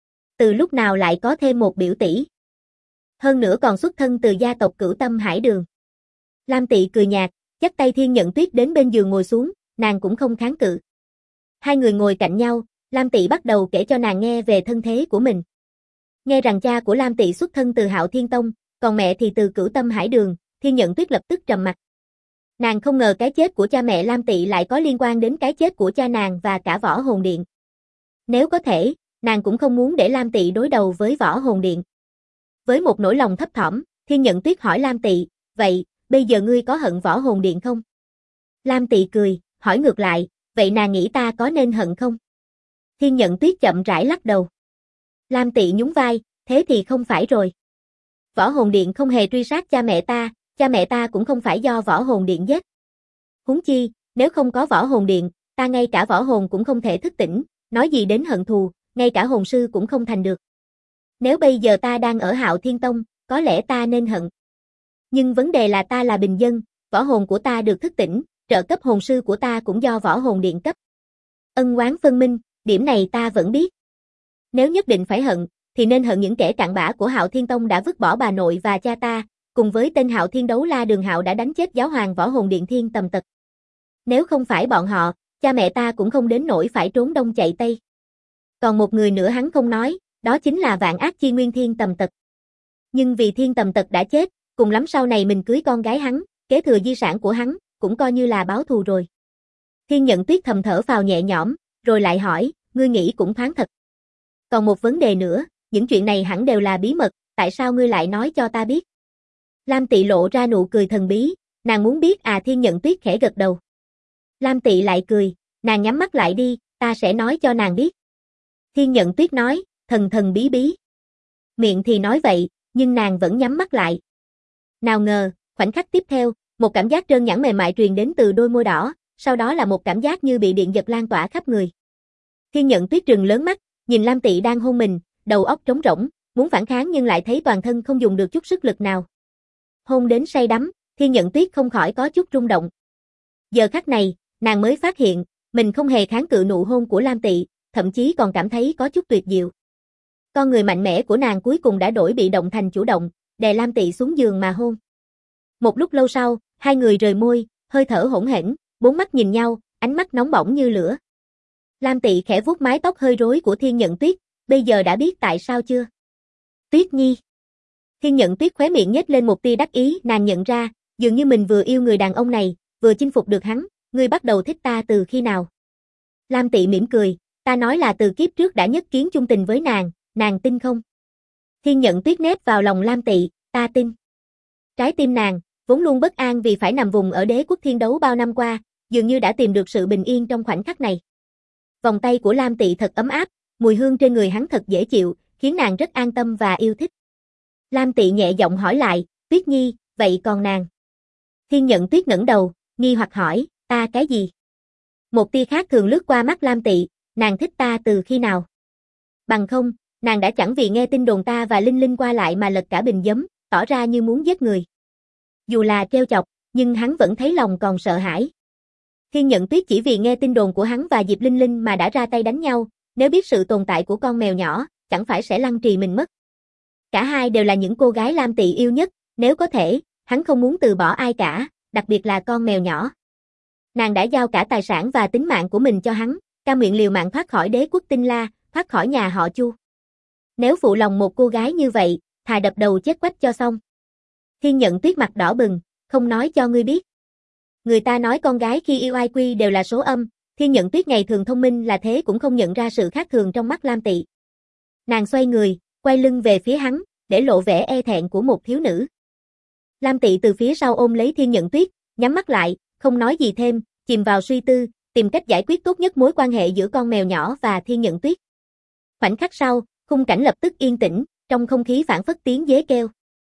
Từ lúc nào lại có thêm một biểu tỷ? Hơn nữa còn xuất thân từ gia tộc Cửu Tâm Hải Đường. Lam Tị cười nhạt, dắt tay Thiên Nhận Tuyết đến bên giường ngồi xuống, nàng cũng không kháng cự. Hai người ngồi cạnh nhau, Lam Tị bắt đầu kể cho nàng nghe về thân thế của mình. Nghe rằng cha của Lam Tị xuất thân từ Hạo Thiên Tông, còn mẹ thì từ Cửu Tâm Hải Đường, Thiên Nhận Tuyết lập tức trầm mặt. Nàng không ngờ cái chết của cha mẹ Lam Tị lại có liên quan đến cái chết của cha nàng và cả Võ Hồn Điện. Nếu có thể, nàng cũng không muốn để Lam Tị đối đầu với Võ Hồn Điện. Với một nỗi lòng thấp thỏm, Thiên Nhận Tuyết hỏi Lam Tị, vậy, bây giờ ngươi có hận Võ Hồn Điện không? Lam Tị cười, hỏi ngược lại, vậy nàng nghĩ ta có nên hận không? Thiên Nhận Tuyết chậm rãi lắc đầu. Lam Tị nhún vai, thế thì không phải rồi. Võ Hồn Điện không hề truy sát cha mẹ ta cũng không phải do Võ Hồn Điện giết. Huống chi, nếu không có Võ Hồn Điện, ta ngay cả võ hồn cũng không thể thức tỉnh, nói gì đến hận thù, ngay cả hồn sư cũng không thành được. Nếu bây giờ ta đang ở Hạo Thiên Tông, có lẽ ta nên hận. Nhưng vấn đề là ta là bình dân, võ hồn của ta được thức tỉnh, trợ cấp hồn sư của ta cũng do Võ Hồn Điện cấp. Ân oán phân minh, điểm này ta vẫn biết. Nếu nhất định phải hận, thì nên hận những kẻ cặn bã của Hạo Thiên Tông đã vứt bỏ bà nội và cha ta, cùng với tên Hạo Thiên Đấu La Đường Hạo đã đánh chết giáo hoàng Võ Hồn Điện Thiên Tầm Tật. Nếu không phải bọn họ, cha mẹ ta cũng không đến nỗi phải trốn đông chạy tây. Còn một người nữa hắn không nói, đó chính là Vạn Ác Chi Nguyên Thiên Tầm Tật. Nhưng vì Thiên Tầm Tật đã chết, cùng lắm sau này mình cưới con gái hắn, kế thừa di sản của hắn, cũng coi như là báo thù rồi. Thiên Nhận Tuyết thầm thở phào nhẹ nhõm, rồi lại hỏi, ngươi nghĩ cũng thoáng thật. Còn một vấn đề nữa, những chuyện này hẳn đều là bí mật, tại sao ngươi lại nói cho ta biết? Lam Tị lộ ra nụ cười thần bí, nàng muốn biết à? Thiên Nhận Tuyết khẽ gật đầu. Lam Tị lại cười, nàng nhắm mắt lại đi, ta sẽ nói cho nàng biết. Thiên Nhận Tuyết nói, thần thần bí bí. Miệng thì nói vậy, nhưng nàng vẫn nhắm mắt lại. Nào ngờ, khoảnh khắc tiếp theo, một cảm giác trơn nhẵn mềm mại truyền đến từ đôi môi đỏ, sau đó là một cảm giác như bị điện giật lan tỏa khắp người. Thiên Nhận Tuyết trừng lớn mắt, nhìn Lam Tị đang hôn mình, đầu óc trống rỗng, muốn phản kháng nhưng lại thấy toàn thân không dùng được chút sức lực nào. Hôn đến say đắm, Thiên Nhận Tuyết không khỏi có chút rung động. Giờ khắc này, nàng mới phát hiện, mình không hề kháng cự nụ hôn của Lam Tị, thậm chí còn cảm thấy có chút tuyệt diệu. Con người mạnh mẽ của nàng cuối cùng đã đổi bị động thành chủ động, đè Lam Tị xuống giường mà hôn. Một lúc lâu sau, hai người rời môi, hơi thở hỗn hển, bốn mắt nhìn nhau, ánh mắt nóng bỏng như lửa. Lam Tị khẽ vuốt mái tóc hơi rối của Thiên Nhận Tuyết, bây giờ đã biết tại sao chưa? Tuyết Nhi. Thiên Nhận Tuyết khóe miệng nhếch lên một tia đắc ý, nàng nhận ra, dường như mình vừa yêu người đàn ông này, vừa chinh phục được hắn, ngươi bắt đầu thích ta từ khi nào? Lam Tị mỉm cười, ta nói là từ kiếp trước đã nhất kiến chung tình với nàng tin không? Thiên Nhận Tuyết nép vào lòng Lam Tị, ta tin. Trái tim nàng, vốn luôn bất an vì phải nằm vùng ở Đế Quốc Thiên Đấu bao năm qua, dường như đã tìm được sự bình yên trong khoảnh khắc này. Vòng tay của Lam Tị thật ấm áp, mùi hương trên người hắn thật dễ chịu, khiến nàng rất an tâm và yêu thích. Lam Tị nhẹ giọng hỏi lại, Tuyết Nhi, vậy còn nàng? Thiên Nhận Tuyết ngẩng đầu, nghi hoặc hỏi, ta cái gì? Một tia khác thường lướt qua mắt Lam Tị, nàng thích ta từ khi nào? Bằng không, nàng đã chẳng vì nghe tin đồn ta và Linh Linh qua lại mà lật cả bình giấm, tỏ ra như muốn giết người. Dù là trêu chọc, nhưng hắn vẫn thấy lòng còn sợ hãi. Thiên Nhận Tuyết chỉ vì nghe tin đồn của hắn và Diệp Linh Linh mà đã ra tay đánh nhau, nếu biết sự tồn tại của con mèo nhỏ, chẳng phải sẽ lăng trì mình mất. Cả hai đều là những cô gái Lam Tị yêu nhất, nếu có thể, hắn không muốn từ bỏ ai cả, đặc biệt là con mèo nhỏ. Nàng đã giao cả tài sản và tính mạng của mình cho hắn, cam nguyện liều mạng thoát khỏi đế quốc Tinh La, thoát khỏi nhà họ Chu. Nếu phụ lòng một cô gái như vậy, thà đập đầu chết quách cho xong. Thiên Nhận Tuyết mặt đỏ bừng, không nói cho ngươi biết. Người ta nói con gái khi yêu ai quy đều là số âm, Thiên Nhận Tuyết ngày thường thông minh là thế cũng không nhận ra sự khác thường trong mắt Lam Tị. Nàng xoay người, quay lưng về phía hắn, để lộ vẻ e thẹn của một thiếu nữ. Lam Tị từ phía sau ôm lấy Thiên Nhận Tuyết, nhắm mắt lại, không nói gì thêm, chìm vào suy tư, tìm cách giải quyết tốt nhất mối quan hệ giữa con mèo nhỏ và Thiên Nhận Tuyết. Khoảnh khắc sau, khung cảnh lập tức yên tĩnh, trong không khí phảng phất tiếng dế kêu.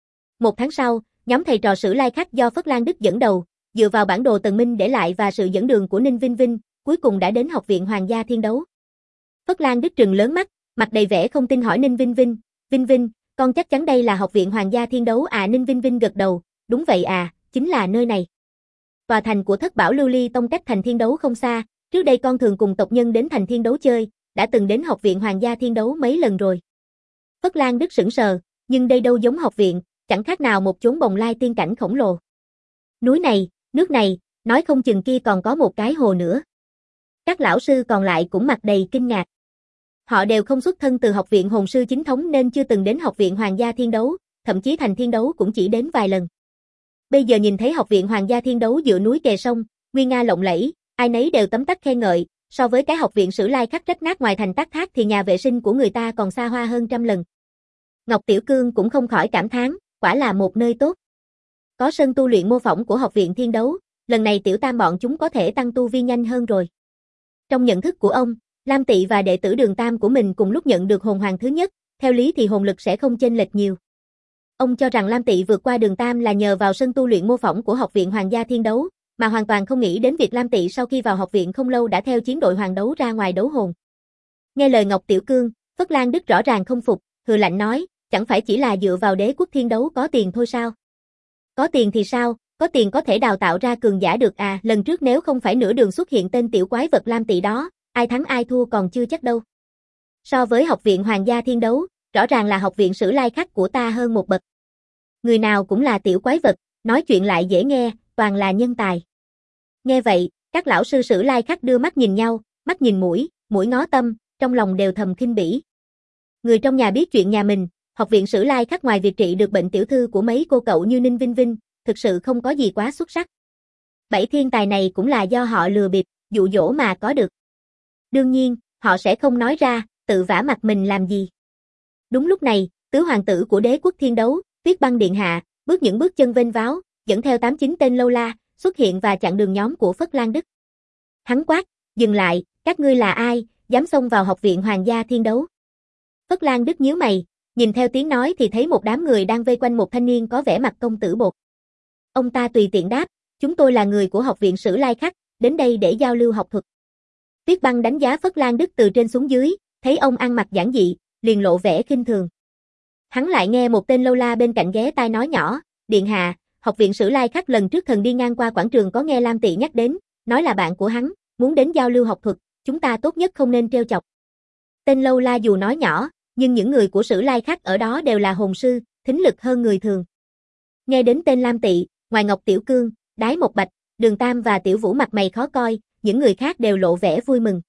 Một tháng sau, nhóm thầy trò Sử Lai Khắc do Phất Lan Đức dẫn đầu, dựa vào bản đồ Tần Minh để lại và sự dẫn đường của Ninh Vinh Vinh, cuối cùng đã đến Học viện Hoàng gia Thiên Đấu. Phất Lan Đức trừng lớn mắt, mặt đầy vẻ không tin hỏi Ninh Vinh Vinh, Vinh Vinh, con chắc chắn đây là Học viện Hoàng gia Thiên Đấu à? Ninh Vinh Vinh gật đầu, đúng vậy à, chính là nơi này. Tòa thành của Thất Bảo Lưu Ly Tông cách thành Thiên Đấu không xa, trước đây con thường cùng tộc nhân đến thành Thiên Đấu chơi, đã từng đến Học viện Hoàng gia Thiên Đấu mấy lần rồi. Phất Lan Đức sững sờ, nhưng đây đâu giống học viện, chẳng khác nào một chốn bồng lai tiên cảnh khổng lồ. Núi này, nước này, nói không chừng kia còn có một cái hồ nữa. Các lão sư còn lại cũng mặt đầy kinh ngạc. Họ đều không xuất thân từ học viện hồn sư chính thống nên chưa từng đến Học viện Hoàng gia Thiên Đấu, thậm chí thành Thiên Đấu cũng chỉ đến vài lần. Bây giờ nhìn thấy Học viện Hoàng gia Thiên Đấu dựa núi kề sông, nguy nga lộng lẫy, ai nấy đều tấm tắc khen ngợi, so với cái học viện Sử Lai Khắc rách nát ngoài thành Tác Thác thì nhà vệ sinh của người ta còn xa hoa hơn trăm lần. Ngọc Tiểu Cương cũng không khỏi cảm thán, quả là một nơi tốt. Có sân tu luyện mô phỏng của Học viện Thiên Đấu, lần này Tiểu Tam bọn chúng có thể tăng tu vi nhanh hơn rồi. Trong nhận thức của ông, Lam Tị và đệ tử Đường Tam của mình cùng lúc nhận được hồn hoàng thứ nhất, theo lý thì hồn lực sẽ không chênh lệch nhiều. Ông cho rằng Lam Tị vượt qua Đường Tam là nhờ vào sân tu luyện mô phỏng của Học viện Hoàng gia Thiên Đấu, mà hoàn toàn không nghĩ đến việc Lam Tị sau khi vào học viện không lâu đã theo chiến đội hoàng đấu ra ngoài đấu hồn. Nghe lời Ngọc Tiểu Cương, Phất Lan Đức rõ ràng không phục, hừ lạnh nói, chẳng phải chỉ là dựa vào đế quốc Thiên Đấu có tiền thôi sao? Có tiền thì sao, có tiền có thể đào tạo ra cường giả được à, lần trước nếu không phải nửa đường xuất hiện tên tiểu quái vật Lam Tị đó, ai thắng ai thua còn chưa chắc đâu. So với Học viện Hoàng gia Thiên Đấu, rõ ràng là Học viện Sử Lai Khắc của ta hơn một bậc. Người nào cũng là tiểu quái vật, nói chuyện lại dễ nghe, toàn là nhân tài. Nghe vậy, các lão sư Sử Lai Khắc đưa mắt nhìn nhau, mắt nhìn mũi, mũi ngó tâm, trong lòng đều thầm khinh bỉ. Người trong nhà biết chuyện nhà mình, Học viện Sử Lai Khắc ngoài việc trị được bệnh tiểu thư của mấy cô cậu như Ninh Vinh Vinh, thực sự không có gì quá xuất sắc. 7 thiên tài này cũng là do họ lừa bịp, dụ dỗ mà có được. Đương nhiên, họ sẽ không nói ra, tự vả mặt mình làm gì. Đúng lúc này, tứ hoàng tử của đế quốc Thiên Đấu, Tuyết Băng điện hạ, bước những bước chân vênh váo, dẫn theo 8-9 tên lâu la, xuất hiện và chặn đường nhóm của Phất Lan Đức. Hắn quát, dừng lại, các ngươi là ai, dám xông vào Học viện Hoàng gia Thiên Đấu. Phất Lan Đức nhíu mày, nhìn theo tiếng nói thì thấy một đám người đang vây quanh một thanh niên có vẻ mặt công tử bột. Ông ta tùy tiện đáp, chúng tôi là người của Học viện Sử Lai Khắc, đến đây để giao lưu học thuật. Tuyết Băng đánh giá Phất Lan Đức từ trên xuống dưới, thấy ông ăn mặc giản dị, liền lộ vẻ khinh thường. Hắn lại nghe một tên lâu la bên cạnh ghé tai nói nhỏ, điện hạ, Học viện Sử Lai Khắc lần trước thần đi ngang qua quảng trường có nghe Lam Tị nhắc đến, nói là bạn của hắn, muốn đến giao lưu học thuật, chúng ta tốt nhất không nên trêu chọc. Tên lâu la dù nói nhỏ, nhưng những người của Sử Lai Khắc ở đó đều là hồn sư, thính lực hơn người thường. Nghe đến tên Lam Tị, ngoài Ngọc Tiểu Cương, Đái Một Bạch, Đường Tam và Tiểu Vũ mặt mày khó coi, những người khác đều lộ vẻ vui mừng.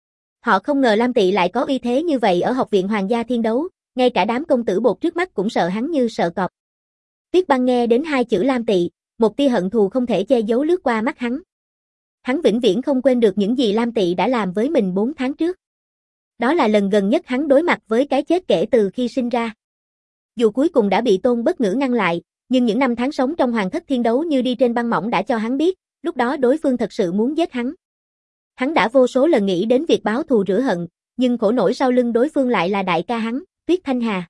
Họ không ngờ Lam Tị lại có uy thế như vậy ở Học viện Hoàng gia Thiên Đấu, ngay cả đám công tử bột trước mắt cũng sợ hắn như sợ cọp. Tuyết Băng nghe đến hai chữ Lam Tị, một tia hận thù không thể che giấu lướt qua mắt hắn. Hắn vĩnh viễn không quên được những gì Lam Tị đã làm với mình 4 tháng trước. Đó là lần gần nhất hắn đối mặt với cái chết kể từ khi sinh ra. Dù cuối cùng đã bị Tôn Bất Ngữ ngăn lại, nhưng những năm tháng sống trong Hoàng thất Thiên Đấu như đi trên băng mỏng đã cho hắn biết, lúc đó đối phương thật sự muốn giết hắn. Hắn đã vô số lần nghĩ đến việc báo thù rửa hận, nhưng khổ nổi sau lưng đối phương lại là đại ca hắn, Tuyết Thanh Hà.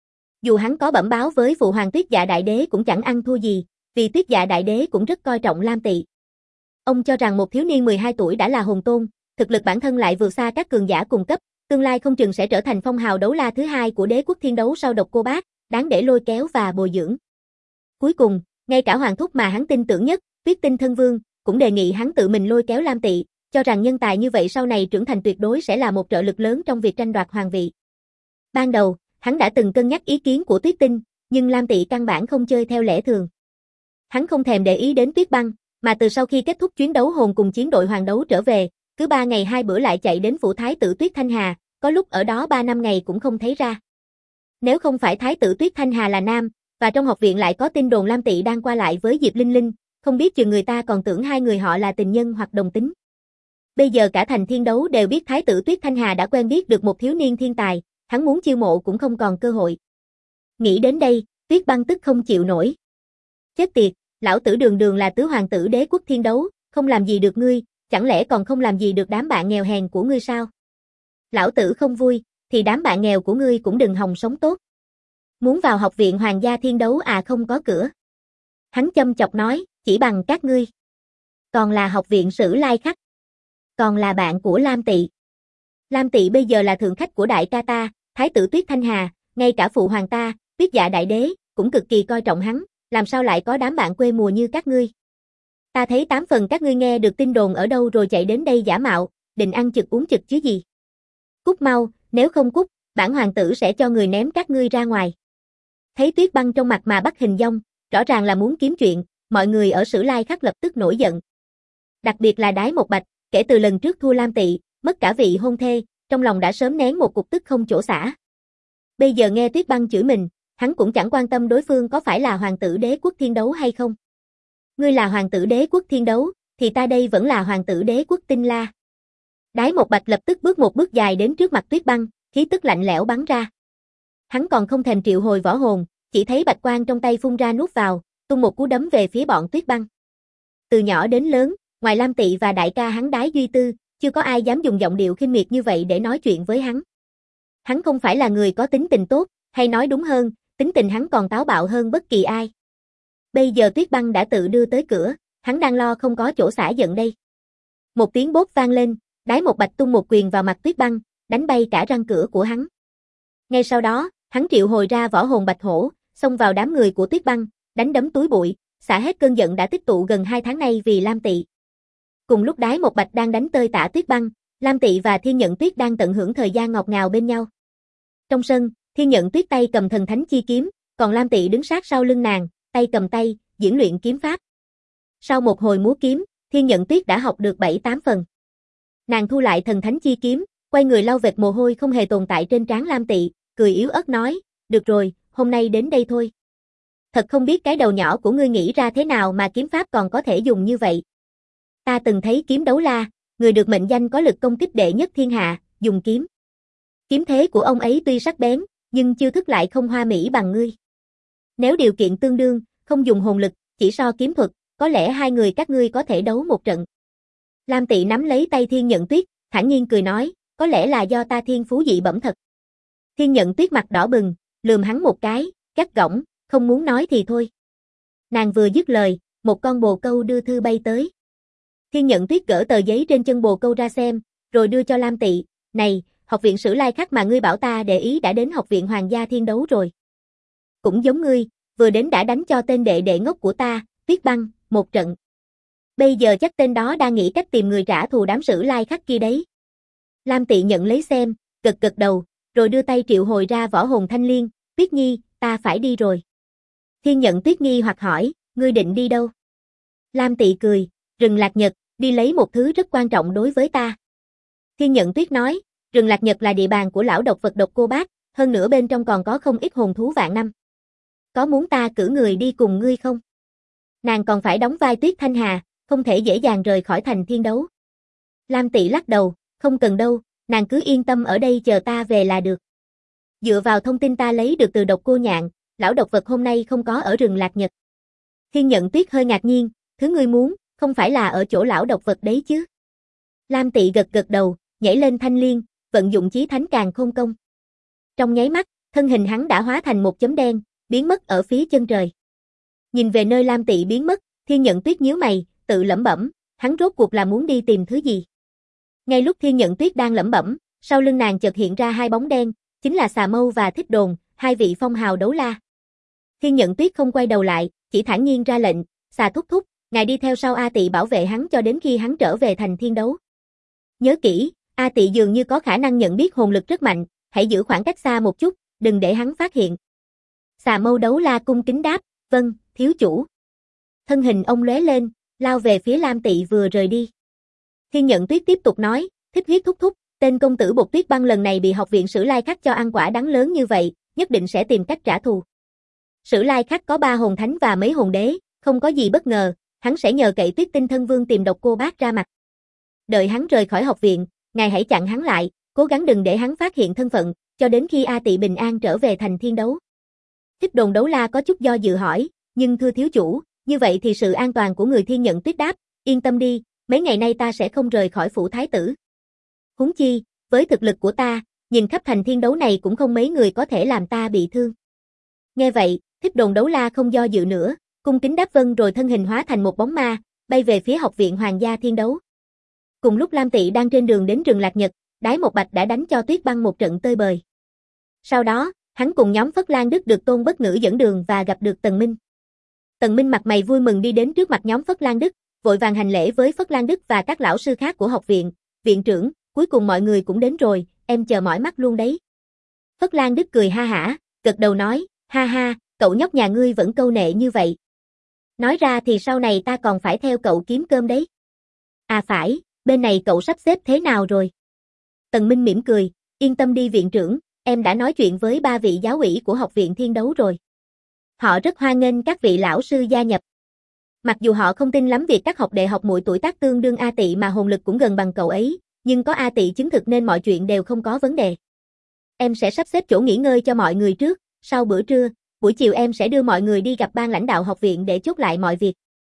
Dù hắn có bẩm báo với phụ hoàng Tuyết Dạ Đại Đế cũng chẳng ăn thua gì, vì Tuyết Dạ Đại Đế cũng rất coi trọng Lam Tị. Ông cho rằng một thiếu niên 12 tuổi đã là hồn tôn, thực lực bản thân lại vượt xa các cường giả cùng cấp, tương lai không chừng sẽ trở thành phong hào đấu la thứ hai của đế quốc thiên đấu sau Độc Cô Bác, đáng để lôi kéo và bồi dưỡng. Cuối cùng, ngay cả hoàng thúc mà hắn tin tưởng nhất, Tuyết Tinh Thân Vương, cũng đề nghị hắn tự mình lôi kéo Lam Tị, cho rằng nhân tài như vậy sau này trưởng thành tuyệt đối sẽ là một trợ lực lớn trong việc tranh đoạt hoàng vị. Ban đầu, hắn đã từng cân nhắc ý kiến của Tuyết Tinh, nhưng Lam Tị căn bản không chơi theo lẽ thường. Hắn không thèm để ý đến Tuyết Băng, mà từ sau khi kết thúc chuyến đấu hồn cùng chiến đội hoàng đấu trở về, cứ 3 ngày 2 bữa lại chạy đến phủ thái tử Tuyết Thanh Hà, có lúc ở đó 3 năm ngày cũng không thấy ra. Nếu không phải thái tử Tuyết Thanh Hà là nam, và trong học viện lại có tin đồn Lam Tị đang qua lại với Diệp Linh Linh, không biết chừng người ta còn tưởng hai người họ là tình nhân hoặc đồng tính. Bây giờ cả thành thiên đấu đều biết thái tử Tuyết Thanh Hà đã quen biết được một thiếu niên thiên tài, hắn muốn chiêu mộ cũng không còn cơ hội. Nghĩ đến đây, Tuyết Băng tức không chịu nổi. Chết tiệt, lão tử đường đường là tứ hoàng tử đế quốc thiên đấu, không làm gì được ngươi, chẳng lẽ còn không làm gì được đám bạn nghèo hèn của ngươi sao? Lão tử không vui, thì đám bạn nghèo của ngươi cũng đừng hòng sống tốt. Muốn vào học viện hoàng gia thiên đấu à không có cửa. Hắn châm chọc nói, chỉ bằng các ngươi. Còn là học viện Sử Lai Khắc. Còn là bạn của Lam Tị. Lam Tị bây giờ là thượng khách của đại ca ta, thái tử Tuyết Thanh Hà, ngay cả phụ hoàng ta, Tuyết Dạ Đại Đế, cũng cực kỳ coi trọng hắn, làm sao lại có đám bạn quê mùa như các ngươi. Ta thấy 8 phần các ngươi nghe được tin đồn ở đâu rồi chạy đến đây giả mạo, định ăn chực uống chực chứ gì. Cút mau, nếu không cút, bản hoàng tử sẽ cho người ném các ngươi ra ngoài. Thấy Tuyết Băng trong mặt mà bắt hình dong, rõ ràng là muốn kiếm chuyện, mọi người ở Sử Lai Khắc lập tức nổi giận. Đặc biệt là Đái Một Bạch, kể từ lần trước thua Lam Tị, mất cả vị hôn thê, trong lòng đã sớm nén một cục tức không chỗ xả. Bây giờ nghe Tuyết Băng chửi mình, hắn cũng chẳng quan tâm đối phương có phải là hoàng tử đế quốc thiên đấu hay không. Ngươi là hoàng tử đế quốc thiên đấu, thì ta đây vẫn là hoàng tử đế quốc tinh la. Đái Một Bạch lập tức bước một bước dài đến trước mặt Tuyết Băng, khí tức lạnh lẽo bắn ra. Hắn còn không thèm triệu hồi võ hồn, chỉ thấy bạch quang trong tay phun ra nuốt vào, tung một cú đấm về phía bọn Tuyết Băng. Từ nhỏ đến lớn, ngoài Lam Tị và đại ca hắn Đái Duy Tư, chưa có ai dám dùng giọng điệu khinh miệt như vậy để nói chuyện với hắn. Hắn không phải là người có tính tình tốt, hay nói đúng hơn, tính tình hắn còn táo bạo hơn bất kỳ ai. Bây giờ Tuyết Băng đã tự đưa tới cửa, hắn đang lo không có chỗ xả giận đây. Một tiếng bốp vang lên, Đái Một Bạch tung một quyền vào mặt Tuyết Băng, đánh bay cả răng cửa của hắn. Ngay sau đó, hắn triệu hồi ra võ hồn Bạch Hổ, xông vào đám người của Tuyết Băng, đánh đấm túi bụi, xả hết cơn giận đã tích tụ gần 2 tháng nay vì Lam Tị. Cùng lúc Đái Một Bạch đang đánh tơi tả Tuyết Băng, Lam Tị và Thiên Nhận Tuyết đang tận hưởng thời gian ngọt ngào bên nhau. Trong sân, Thiên Nhận Tuyết tay cầm thần thánh chi kiếm, còn Lam Tị đứng sát sau lưng nàng, tay cầm tay, diễn luyện kiếm pháp. Sau một hồi múa kiếm, Thiên Nhận Tuyết đã học được 7-8 phần. Nàng thu lại thần thánh chi kiếm, quay người lau vệt mồ hôi không hề tồn tại trên trán Lam Tị, cười yếu ớt nói, được rồi, hôm nay đến đây thôi. Thật không biết cái đầu nhỏ của ngươi nghĩ ra thế nào mà kiếm pháp còn có thể dùng như vậy. Ta từng thấy Kiếm Đấu La, người được mệnh danh có lực công kích đệ nhất thiên hạ, dùng kiếm. Kiếm thế của ông ấy tuy sắc bén, nhưng chiêu thức lại không hoa mỹ bằng ngươi. Nếu điều kiện tương đương, không dùng hồn lực, chỉ so kiếm thuật, có lẽ hai người các ngươi có thể đấu một trận. Lam Tị nắm lấy tay Thiên Nhận Tuyết, thản nhiên cười nói, có lẽ là do ta thiên phú dị bẩm thật. Thiên Nhận Tuyết mặt đỏ bừng, lườm hắn một cái, gắt gỏng, không muốn nói thì thôi. Nàng vừa dứt lời, một con bồ câu đưa thư bay tới. Thiên Nhận Tuyết gỡ tờ giấy trên chân bồ câu ra xem, rồi đưa cho Lam Tị, này, học viện Sử Lai Khắc mà ngươi bảo ta để ý đã đến học viện Hoàng gia thiên đấu rồi. Cũng giống ngươi, vừa đến đã đánh cho tên đệ đệ ngốc của ta, Tuyết Băng, một trận. Bây giờ chắc tên đó đang nghĩ cách tìm người trả thù đám Sử Lai Khắc kia đấy. Lam Tị nhận lấy xem, gật gật đầu, rồi đưa tay triệu hồi ra võ hồn Thanh Liên, Tuyết Nhi, ta phải đi rồi. Thiên Nhận Tuyết nghi hoặc hỏi, ngươi định đi đâu? Lam Tị cười, rừng Lạc Nhật, đi lấy một thứ rất quan trọng đối với ta. Thiên Nhận Tuyết nói, rừng Lạc Nhật là địa bàn của lão độc vật Độc Cô Bác, hơn nữa bên trong còn có không ít hồn thú vạn năm. Có muốn ta cử người đi cùng ngươi không? Nàng còn phải đóng vai Tuyết Thanh Hà, không thể dễ dàng rời khỏi thành thiên đấu. Lam Tị lắc đầu, không cần đâu, nàng cứ yên tâm ở đây chờ ta về là được. Dựa vào thông tin ta lấy được từ Độc Cô Nhạn, lão độc vật hôm nay không có ở rừng Lạc Nhật. Thiên Nhận Tuyết hơi ngạc nhiên, thứ ngươi muốn, không phải là ở chỗ lão độc vật đấy chứ? Lam Tị gật gật đầu, nhảy lên Thanh Liên, vận dụng chí thánh càn khôn công. Trong nháy mắt, Thân hình hắn đã hóa thành một chấm đen, biến mất ở phía chân trời. Nhìn về nơi Lam Tị biến mất, Thiên Nhận Tuyết nhíu mày, tự lẩm bẩm, hắn rốt cuộc là muốn đi tìm thứ gì. Ngay lúc Thiên Nhận Tuyết đang lẩm bẩm, sau lưng nàng chợt hiện ra hai bóng đen, chính là Xà Mâu và Thích Đồn, hai vị phong hào đấu la. Thiên Nhận Tuyết không quay đầu lại, chỉ thản nhiên ra lệnh, Xà thúc thúc, ngài đi theo sau A Tị bảo vệ hắn cho đến khi hắn trở về thành thiên đấu. Nhớ kỹ, A Tị dường như có khả năng nhận biết hồn lực rất mạnh, hãy giữ khoảng cách xa một chút, đừng để hắn phát hiện. Xà Mâu đấu la cung kính đáp, vâng, thiếu chủ. Thân hình ông lóe lên, lao về phía Lam Tị vừa rời đi. Thiên Nhận Tuyết tiếp tục nói, Thích Huyết thúc thúc, tên công tử Bột Tuyết Băng lần này bị học viện Sử Lai Khắc cho ăn quả đắng lớn như vậy, nhất định sẽ tìm cách trả thù. Sử Lai Khắc có 3 hồn thánh và mấy hồn đế, không có gì bất ngờ, hắn sẽ nhờ cậy Tuyết Tinh Thân Vương tìm Độc Cô Bác ra mặt. Đợi hắn rời khỏi học viện, ngài hãy chặn hắn lại, cố gắng đừng để hắn phát hiện thân phận, cho đến khi A Tị bình an trở về thành thiên đấu. Thích Đồn đấu la có chút do dự hỏi, nhưng thưa thiếu chủ, như vậy thì sự an toàn của người Thiên Nhận Tuyết đáp, yên tâm đi, mấy ngày nay ta sẽ không rời khỏi phủ thái tử. Huống chi, với thực lực của ta, nhìn khắp thành thiên đấu này cũng không mấy người có thể làm ta bị thương. Nghe vậy, Thích Đồn đấu la không do dự nữa, cung kính đáp vâng rồi thân hình hóa thành một bóng ma, bay về phía học viện Hoàng gia thiên đấu. Cùng lúc Lam Tị đang trên đường đến rừng Lạc Nhật, Đái Một Bạch đã đánh cho Tuyết Băng một trận tơi bời. Sau đó, hắn cùng nhóm Phất Lan Đức được Tôn Bất Ngữ dẫn đường và gặp được Tần Minh. Tần Minh mặt mày vui mừng đi đến trước mặt nhóm Phất Lan Đức, vội vàng hành lễ với Phất Lan Đức và các lão sư khác của học viện, viện trưởng, cuối cùng mọi người cũng đến rồi, em chờ mỏi mắt luôn đấy. Phất Lan Đức cười ha hả, gật đầu nói, ha ha, cậu nhóc nhà ngươi vẫn câu nệ như vậy. Nói ra thì sau này ta còn phải theo cậu kiếm cơm đấy. À phải, bên này cậu sắp xếp thế nào rồi? Tần Minh mỉm cười, yên tâm đi viện trưởng, em đã nói chuyện với 3 vị giáo ủy của học viện thiên đấu rồi. Họ rất hoan nghênh các vị lão sư gia nhập. Mặc dù họ không tin lắm việc các học đệ học muội tuổi tác tương đương A Tị mà hồn lực cũng gần bằng cậu ấy, nhưng có A Tị chứng thực nên mọi chuyện đều không có vấn đề. Em sẽ sắp xếp chỗ nghỉ ngơi cho mọi người trước, sau bữa trưa, buổi chiều em sẽ đưa mọi người đi gặp ban lãnh đạo học viện để chốt lại mọi việc.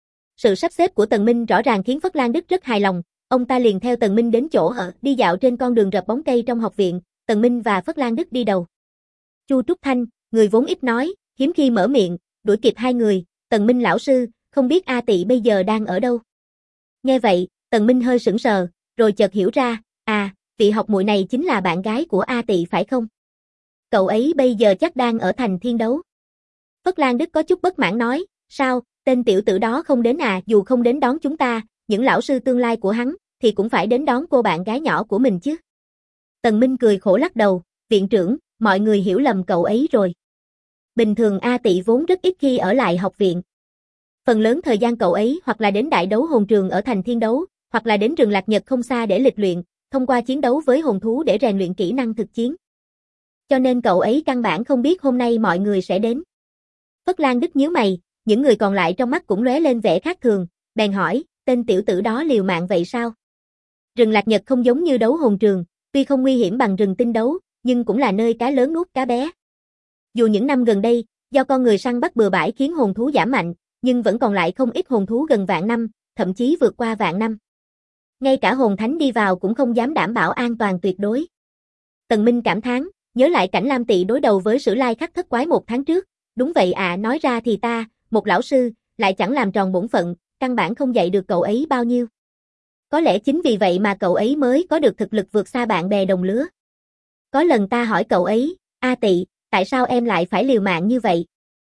Sự sắp xếp của Tần Minh rõ ràng khiến Phất Lan Đức rất hài lòng, ông ta liền theo Tần Minh đến chỗ ở, đi dạo trên con đường rợp bóng cây trong học viện, Tần Minh và Phất Lan Đức đi đầu. Chu Trúc Thanh, người vốn ít nói, hiếm khi mở miệng, đuổi kịp hai người, Tần Minh lão sư, không biết A Tị bây giờ đang ở đâu. Nghe vậy, Tần Minh hơi sững sờ, rồi chợt hiểu ra, à, vị học muội này chính là bạn gái của A Tị phải không? Cậu ấy bây giờ chắc đang ở thành thiên đấu. Phất Lan Đức có chút bất mãn nói, sao, tên tiểu tử đó không đến à, dù không đến đón chúng ta, những lão sư tương lai của hắn, thì cũng phải đến đón cô bạn gái nhỏ của mình chứ. Tần Minh cười khổ lắc đầu, viện trưởng, mọi người hiểu lầm cậu ấy rồi. Bình thường A Tị vốn rất ít khi ở lại học viện. Phần lớn thời gian cậu ấy hoặc là đến đại đấu hồn trường ở thành thiên đấu, hoặc là đến rừng Lạc Nhật không xa để lịch luyện, thông qua chiến đấu với hồn thú để rèn luyện kỹ năng thực chiến. Cho nên cậu ấy căn bản không biết hôm nay mọi người sẽ đến. Phất Lan Đức nhíu mày, những người còn lại trong mắt cũng lóe lên vẻ khác thường, bèn hỏi, tên tiểu tử đó liều mạng vậy sao? Rừng Lạc Nhật không giống như đấu hồn trường, tuy không nguy hiểm bằng rừng tinh đấu, nhưng cũng là nơi cá lớn nuốt cá bé. Dù những năm gần đây, do con người săn bắt bừa bãi khiến hồn thú giảm mạnh, nhưng vẫn còn lại không ít hồn thú gần vạn năm, thậm chí vượt qua vạn năm. Ngay cả hồn thánh đi vào cũng không dám đảm bảo an toàn tuyệt đối. Tần Minh cảm thán, nhớ lại cảnh Lam Tị đối đầu với Sử Lai Khắc thất quái 1 tháng trước, đúng vậy ạ, nói ra thì ta, một lão sư, lại chẳng làm tròn bổn phận, căn bản không dạy được cậu ấy bao nhiêu. Có lẽ chính vì vậy mà cậu ấy mới có được thực lực vượt xa bạn bè đồng lứa. Có lần ta hỏi cậu ấy, A Tị, tại sao em lại phải liều mạng như vậy?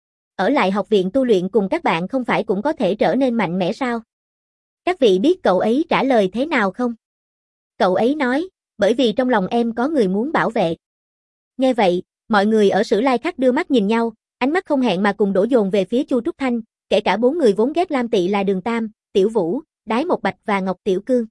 Ở lại học viện tu luyện cùng các bạn không phải cũng có thể trở nên mạnh mẽ sao? Các vị biết cậu ấy trả lời thế nào không? Cậu ấy nói, bởi vì trong lòng em có người muốn bảo vệ. Nghe vậy, mọi người ở Sử Lai Khắc đưa mắt nhìn nhau, ánh mắt không hẹn mà cùng đổ dồn về phía Chu Trúc Thanh, kể cả 4 người vốn ghét Lam Tị là Đường Tam, Tiểu Vũ, Đái Một Bạch và Ngọc Tiểu Cương.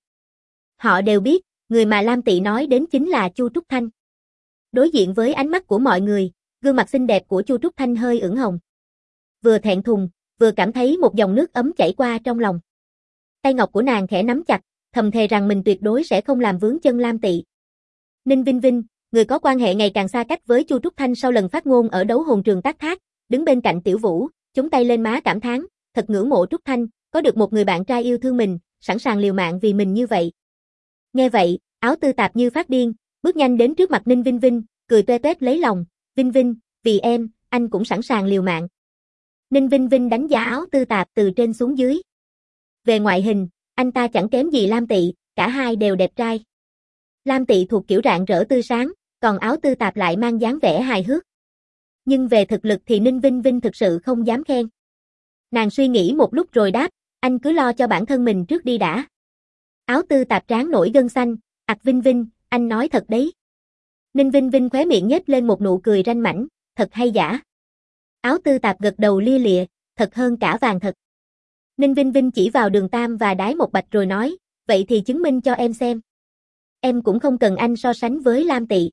Họ đều biết, người mà Lam Tị nói đến chính là Chu Trúc Thanh. Đối diện với ánh mắt của mọi người, gương mặt xinh đẹp của Chu Trúc Thanh hơi ửng hồng. Vừa thẹn thùng, vừa cảm thấy một dòng nước ấm chảy qua trong lòng. Tay ngọc của nàng khẽ nắm chặt, thầm thề rằng mình tuyệt đối sẽ không làm vướng chân Lam Tị. Ninh Vinh Vinh, người có quan hệ ngày càng xa cách với Chu Trúc Thanh sau lần phát ngôn ở đấu hồn trường Tác Thác, đứng bên cạnh Tiểu Vũ, chống tay lên má cảm thán, thật ngưỡng mộ Trúc Thanh, có được một người bạn trai yêu thương mình, sẵn sàng liều mạng vì mình như vậy. Nghe vậy, Áo Tư Tạp như phát điên, bước nhanh đến trước mặt Ninh Vinh Vinh, cười toe toét lấy lòng, Vinh Vinh, vì em, anh cũng sẵn sàng liều mạng. Ninh Vinh Vinh đánh giá Áo Tư Tạp từ trên xuống dưới. Về ngoại hình, anh ta chẳng kém gì Lam Tị, cả hai đều đẹp trai. Lam Tị thuộc kiểu rạng rỡ tươi sáng, còn Áo Tư Tạp lại mang dáng vẻ hài hước. Nhưng về thực lực thì Ninh Vinh Vinh thực sự không dám khen. Nàng suy nghĩ một lúc rồi đáp, anh cứ lo cho bản thân mình trước đi đã. Áo Tư Tạp trán nổi gân xanh, Vinh Vinh, anh nói thật đấy. Ninh Vinh Vinh khóe miệng nhếch lên một nụ cười ranh mãnh, thật hay giả. Áo Tư Tạp gật đầu lia lịa, thật hơn cả vàng thật. Ninh Vinh Vinh chỉ vào Đường Tam và Đái Một Bạch rồi nói, vậy thì chứng minh cho em xem. Em cũng không cần anh so sánh với Lam Tị.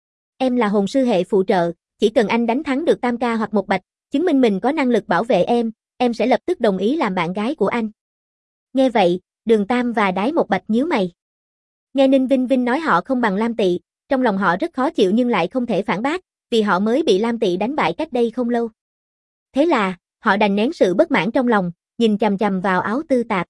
Em là hồn sư hệ phụ trợ, chỉ cần anh đánh thắng được Tam Ca hoặc Một Bạch, chứng minh mình có năng lực bảo vệ em sẽ lập tức đồng ý làm bạn gái của anh. Nghe vậy, Đường Tam và Đái Một Bạch nhíu mày. Nghe Ninh Vinh Vinh nói họ không bằng Lam Tị, trong lòng họ rất khó chịu nhưng lại không thể phản bác, vì họ mới bị Lam Tị đánh bại cách đây không lâu. Thế là, họ đành nén sự bất mãn trong lòng, nhìn chằm chằm vào Áo Tư Tạp.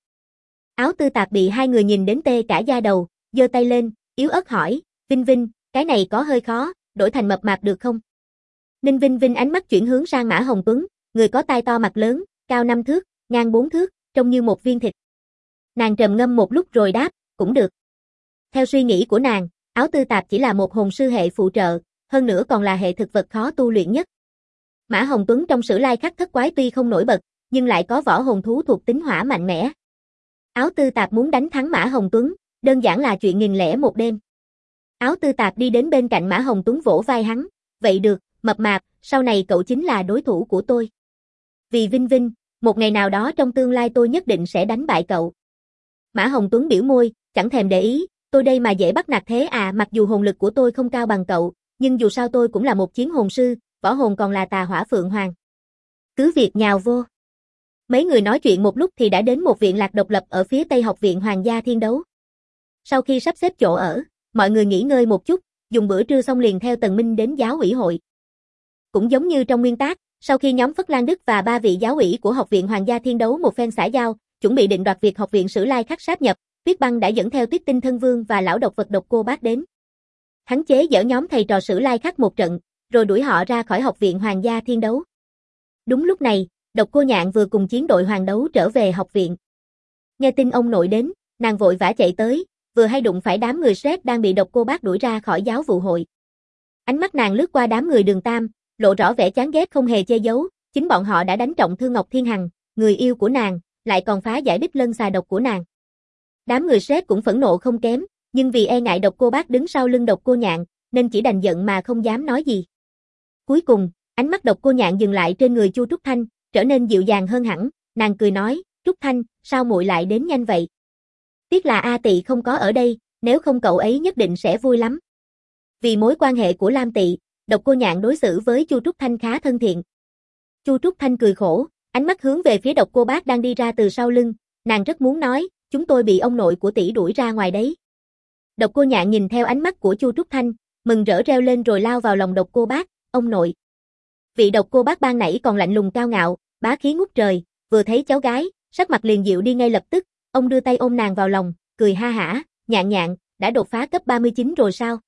Áo Tư Tạp bị hai người nhìn đến tê cả da đầu, giơ tay lên, yếu ớt hỏi, Vinh Vinh, cái này có hơi khó, đổi thành mập mạp được không? Ninh Vinh Vinh ánh mắt chuyển hướng sang Mã Hồng Tuấn, người có tai to mặt lớn, cao 5 thước, ngang 4 thước, trông như một viên thịt. Nàng trầm ngâm một lúc rồi đáp, cũng được. Theo suy nghĩ của nàng, Áo Tư Tạp chỉ là một hồn sư hệ phụ trợ, hơn nữa còn là hệ thực vật khó tu luyện nhất. Mã Hồng Tuấn trong Sử Lai Khắc Thất Quái tuy không nổi bật, nhưng lại có võ hồn thú thuộc tính hỏa mạnh mẽ. Áo Tư Tạp muốn đánh thắng Mã Hồng Tuấn, đơn giản là chuyện nghìn lẻ một đêm. Áo Tư Tạp đi đến bên cạnh Mã Hồng Tuấn vỗ vai hắn, vậy được, mập mạp, sau này cậu chính là đối thủ của tôi. Vì Vinh Vinh, một ngày nào đó trong tương lai tôi nhất định sẽ đánh bại cậu. Mã Hồng Tuấn biểu môi, chẳng thèm để ý, tôi đây mà dễ bắt nạt thế à, mặc dù hồn lực của tôi không cao bằng cậu, nhưng dù sao tôi cũng là một chiến hồn sư, võ hồn còn là Tà Hỏa Phượng Hoàng. Cứ việc nhào vô. Mấy người nói chuyện một lúc thì đã đến một viện lạc độc lập ở phía tây Học viện Hoàng gia Thiên Đấu. Sau khi sắp xếp chỗ ở, mọi người nghỉ ngơi một chút, dùng bữa trưa xong liền theo Tần Minh đến giáo ủy hội. Cũng giống như trong nguyên tác, sau khi nhóm Phất Lan Đức và ba vị giáo ủy của Học viện Hoàng gia Thiên Đấu một phen xã giao, chuẩn bị định đoạt việc Học viện Sử Lai Khắc sáp nhập, Tuyết Băng đã dẫn theo Tuyết Tinh Thân Vương và lão độc vật Độc Cô Bác đến. Hắn chế giễu nhóm thầy trò Sử Lai Khắc một trận, rồi đuổi họ ra khỏi Học viện Hoàng gia Thiên Đấu. Đúng lúc này, Độc Cô Nhạn vừa cùng chiến đội hoàng đấu trở về học viện. Nghe tin ông nội đến, nàng vội vã chạy tới, vừa hay đụng phải đám người Shrek đang bị Độc Cô Bác đuổi ra khỏi giáo vụ hội. Ánh mắt nàng lướt qua đám người Đường Tam, lộ rõ vẻ chán ghét không hề che giấu, chính bọn họ đã đánh trọng thương Ngọc Thiên Hằng, người yêu của nàng, lại còn phá giải Bích Lân xà độc của nàng. Đám người Shrek cũng phẫn nộ không kém, nhưng vì e ngại Độc Cô Bác đứng sau lưng Độc Cô Nhạn, nên chỉ đành giận mà không dám nói gì. Cuối cùng, ánh mắt Độc Cô Nhạn dừng lại trên người Chu Trúc Thanh, trở nên dịu dàng hơn hẳn, nàng cười nói, Trúc Thanh, sao muội lại đến nhanh vậy? Tiếc là A Tị không có ở đây, nếu không cậu ấy nhất định sẽ vui lắm. Vì mối quan hệ của Lam Tị, Độc Cô Nhạn đối xử với Chu Trúc Thanh khá thân thiện. Chu Trúc Thanh cười khổ, ánh mắt hướng về phía Độc Cô Bác đang đi ra từ sau lưng, nàng rất muốn nói, chúng tôi bị ông nội của tỷ đuổi ra ngoài đấy. Độc Cô Nhạn nhìn theo ánh mắt của Chu Trúc Thanh, mừng rỡ reo lên rồi lao vào lòng Độc Cô Bác, ông nội. Vị Độc Cô Bác ban nãy còn lạnh lùng cao ngạo, bá khí ngút trời, vừa thấy cháu gái, sắc mặt liền dịu đi ngay lập tức, ông đưa tay ôm nàng vào lòng, cười ha hả, Nhạn Nhạn, đã đột phá cấp 39 rồi sao?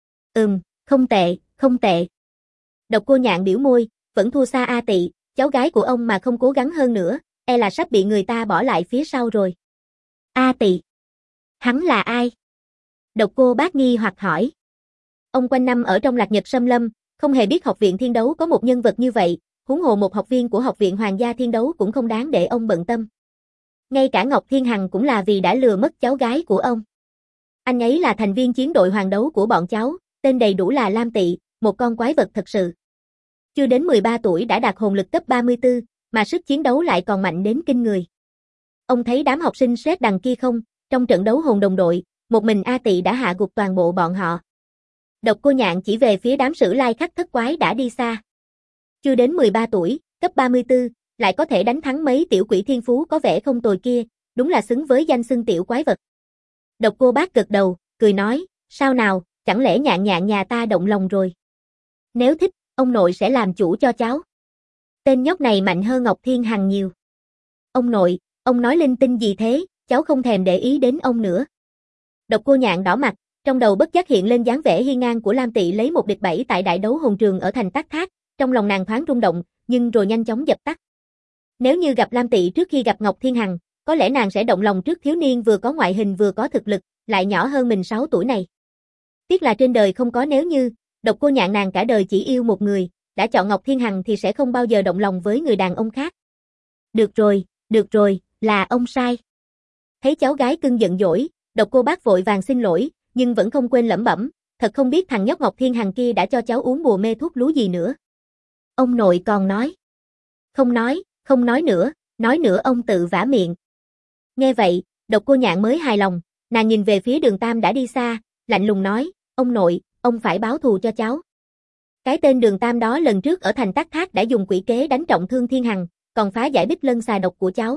Không tệ, không tệ. Độc Cô Nhạn biểu môi, vẫn thua xa A Tị, cháu gái của ông mà không cố gắng hơn nữa, e là sắp bị người ta bỏ lại phía sau rồi. A Tị? Hắn là ai? Độc Cô Bác nghi hoặc hỏi. Ông quanh năm ở trong Lạc Nhật Sâm Lâm, không hề biết Học viện Thiên Đấu có một nhân vật như vậy, huống hồ một học viên của Học viện Hoàng gia Thiên Đấu cũng không đáng để ông bận tâm. Ngay cả Ngọc Thiên Hằng cũng là vì đã lừa mất cháu gái của ông. Anh ấy là thành viên chiến đội hoàng đấu của bọn cháu, tên đầy đủ là Lam Tị, một con quái vật thật sự. Chưa đến 13 tuổi đã đạt hồn lực cấp 34, mà sức chiến đấu lại còn mạnh đến kinh người. Ông thấy đám học sinh Shrek đằng kia không, trong trận đấu hồn đồng đội, một mình A Tị đã hạ gục toàn bộ bọn họ. Độc Cô Nhạn chỉ về phía đám Sử Lai Khắc thất quái đã đi xa. Chưa đến 13 tuổi, cấp 34, lại có thể đánh thắng mấy tiểu quỷ thiên phú có vẻ không tồi kia, đúng là xứng với danh xưng tiểu quái vật. Độc Cô Bác gật đầu, cười nói, sao nào, chẳng lẽ Nhạn Nhạn nhà ta động lòng rồi? Nếu thích, ông nội sẽ làm chủ cho cháu. Tên nhóc này mạnh hơn Ngọc Thiên Hằng nhiều. Ông nội, ông nói linh tinh gì thế, cháu không thèm để ý đến ông nữa. Độc Cô Nhạn đỏ mặt, Trong đầu bất giác hiện lên dáng vẻ hiên ngang của Lam Tị lấy 1 địch 7 tại đại đấu hồn trường ở thành Tát Thác, trong lòng nàng thoáng rung động, nhưng rồi nhanh chóng dập tắt. Nếu như gặp Lam Tị trước khi gặp Ngọc Thiên Hằng, có lẽ nàng sẽ động lòng trước thiếu niên vừa có ngoại hình vừa có thực lực, lại nhỏ hơn mình 6 tuổi này. Tiếc là trên đời không có nếu như, Độc Cô Nhạn nàng cả đời chỉ yêu một người, đã chọn Ngọc Thiên Hằng thì sẽ không bao giờ động lòng với người đàn ông khác. Được rồi, là ông sai. Thấy cháu gái cưng giận dỗi, Độc Cô Bác vội vàng xin lỗi, nhưng vẫn không quên lẩm bẩm, thật không biết thằng nhóc Ngọc Thiên Hằng kia đã cho cháu uống bùa mê thuốc lú gì nữa. Ông nội còn nói. Không nói nữa ông tự vả miệng. Nghe vậy, Độc Cô Nhạn mới hài lòng, nàng nhìn về phía Đường Tam đã đi xa, lạnh lùng nói, ông nội, ông phải báo thù cho cháu. Cái tên Đường Tam đó lần trước ở thành Tát Thác đã dùng quỷ kế đánh trọng thương Thiên Hằng, còn phá giải bích lân xà độc của cháu.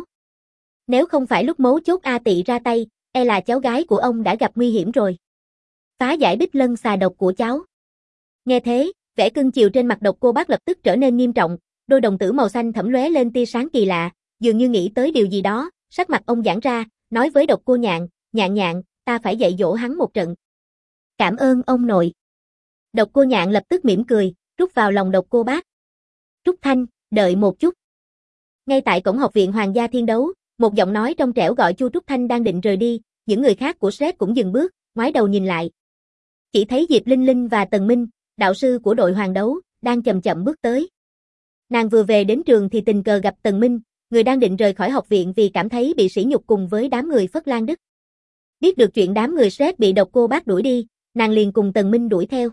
Nếu không phải lúc mấu chốt A Tị ra tay, e là cháu gái của ông đã gặp nguy hiểm rồi. Phá giải bích lân xà độc của cháu. Nghe thế, vẻ cưng chiều trên mặt Độc Cô Bác lập tức trở nên nghiêm trọng, đôi đồng tử màu xanh thẫm lóe lên tia sáng kỳ lạ, dường như nghĩ tới điều gì đó, sắc mặt ông giãn ra, nói với Độc Cô Nhạn, Nhạn, ta phải dạy dỗ hắn một trận. Cảm ơn ông nội. Độc Cô Nhạn lập tức mỉm cười, rút vào lòng Độc Cô Bác. Trúc Thanh, đợi một chút. Ngay tại cổng học viện Hoàng gia Thiên Đấu, một giọng nói trong trẻo gọi Chu Trúc Thanh đang định rời đi, những người khác của SRED cũng dừng bước, ngoái đầu nhìn lại. Chỉ thấy Diệp Linh Linh và Tần Minh, đạo sư của đội Hoàng đấu, đang chậm chậm bước tới. Nàng vừa về đến trường thì tình cờ gặp Tần Minh, người đang định rời khỏi học viện vì cảm thấy bị sỉ nhục cùng với đám người Phất Lan Đức. Biết được chuyện đám người SRED bị Độc Cô Bác đuổi đi, nàng liền cùng Tần Minh đuổi theo.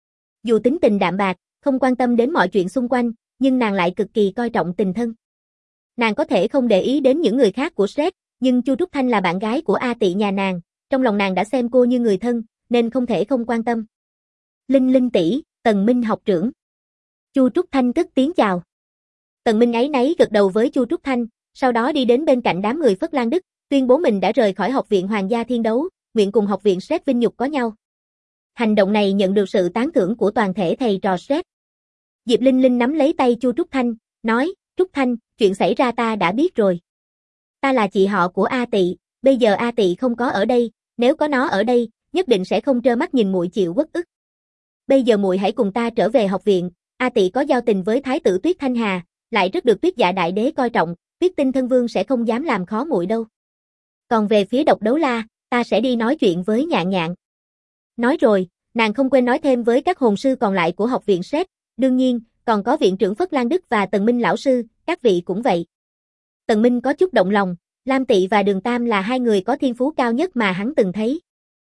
Dù tính tình đạm bạc, không quan tâm đến mọi chuyện xung quanh, nhưng nàng lại cực kỳ coi trọng tình thân. Nàng có thể không để ý đến những người khác của SRED, nhưng Chu Trúc Thanh là bạn gái của A Tị nhà nàng, trong lòng nàng đã xem cô như người thân, nên không thể không quan tâm. Linh Linh tỷ, Tần Minh học trưởng. Chu Trúc Thanh cất tiếng chào. Tần Minh áy náy gật đầu với Chu Trúc Thanh, sau đó đi đến bên cạnh đám người Phất Lan Đức, tuyên bố mình đã rời khỏi học viện Hoàng gia Thiên Đấu, nguyện cùng học viện SRED vinh nhục có nhau. Hành động này nhận được sự tán thưởng của toàn thể thầy trò SRED. Diệp Linh Linh nắm lấy tay Chu Trúc Thanh, nói, Trúc Thanh, chuyện xảy ra ta đã biết rồi. Ta là chị họ của A Tị, bây giờ A Tị không có ở đây, nếu có nó ở đây, nhất định sẽ không trơ mắt nhìn muội chịu uất ức. Bây giờ muội hãy cùng ta trở về học viện, A Tị có giao tình với thái tử Tuyết Thanh Hà, lại rất được Tuyết Dạ đại đế coi trọng, Tuyết Tinh thân vương sẽ không dám làm khó muội đâu. Còn về phía Độc Đấu La, ta sẽ đi nói chuyện với Nhạn. Nói rồi, nàng không quên nói thêm với các hồn sư còn lại của học viện SRED, đương nhiên, còn có viện trưởng Phất Lan Đức và Tần Minh lão sư, các vị cũng vậy. Tần Minh có chút động lòng, Lam Tị và Đường Tam là hai người có thiên phú cao nhất mà hắn từng thấy.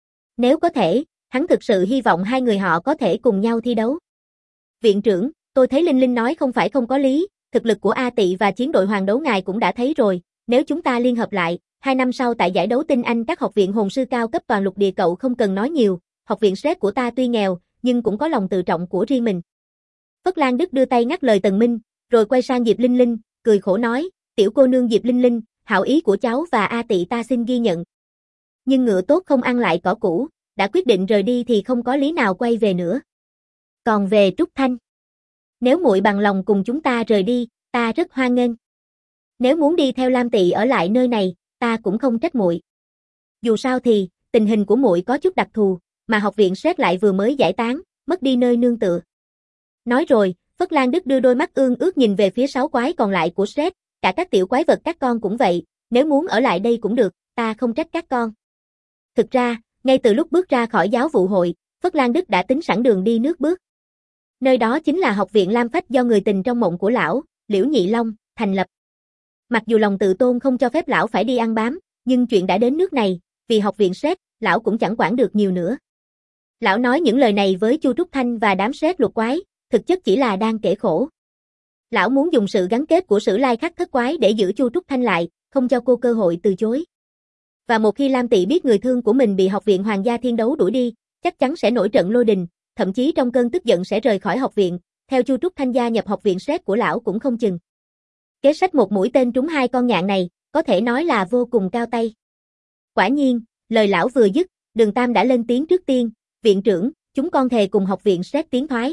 Nếu có thể, hắn thực sự hy vọng hai người họ có thể cùng nhau thi đấu. Viện trưởng, tôi thấy Linh Linh nói không phải không có lý, thực lực của A Tị và chiến đội Hoàng đấu ngài cũng đã thấy rồi, nếu chúng ta liên hợp lại, 2 năm sau tại giải đấu tinh anh các học viện hồn sư cao cấp toàn lục địa cậu không cần nói nhiều, học viện SRED của ta tuy nghèo, nhưng cũng có lòng tự trọng của riêng mình. Phất Lan Đức đưa tay ngắt lời Tần Minh, rồi quay sang Diệp Linh Linh, cười khổ nói, tiểu cô nương Diệp Linh Linh, hảo ý của cháu và A Tị ta xin ghi nhận. Nhưng ngựa tốt không ăn lại cỏ cũ, đã quyết định rời đi thì không có lý nào quay về nữa. Còn về Trúc Thanh, nếu muội bằng lòng cùng chúng ta rời đi, ta rất hoan nghênh. Nếu muốn đi theo Lam Tị ở lại nơi này, ta cũng không trách muội. Dù sao thì, tình hình của muội có chút đặc thù, mà học viện SRED lại vừa mới giải tán, mất đi nơi nương tựa. Nói rồi, Phất Lan Đức đưa đôi mắt ương ước nhìn về phía 6 quái còn lại của SRED, cả các tiểu quái vật các con cũng vậy, nếu muốn ở lại đây cũng được, ta không trách các con. Thực ra, ngay từ lúc bước ra khỏi giáo vụ hội, Phất Lan Đức đã tính sẵn đường đi nước bước. Nơi đó chính là học viện Lam Phách do người tình trong mộng của lão, Liễu Nhị Long, thành lập. Mặc dù lòng tự tôn không cho phép lão phải đi ăn bám, nhưng chuyện đã đến nước này, vì học viện SRED, lão cũng chẳng quản được nhiều nữa. Lão nói những lời này với Chu Trúc Thanh và đám SRED lục quái, thực chất chỉ là đang kể khổ. Lão muốn dùng sự gắn kết của Sử Lai Khắc thất quái để giữ Chu Trúc Thanh lại, không cho cô cơ hội từ chối. Và một khi Lam Tị biết người thương của mình bị học viện Hoàng gia Thiên Đấu đuổi đi, chắc chắn sẽ nổi trận lôi đình, thậm chí trong cơn tức giận sẽ rời khỏi học viện, theo Chu Trúc Thanh gia nhập học viện SRED của lão cũng không chừng. Kế sách một mũi tên trúng 2 con nhạn này, có thể nói là vô cùng cao tay. Quả nhiên, lời lão vừa dứt, Đường Tam đã lên tiếng trước tiên, viện trưởng, chúng con thề cùng học viện SRED tiến thoái.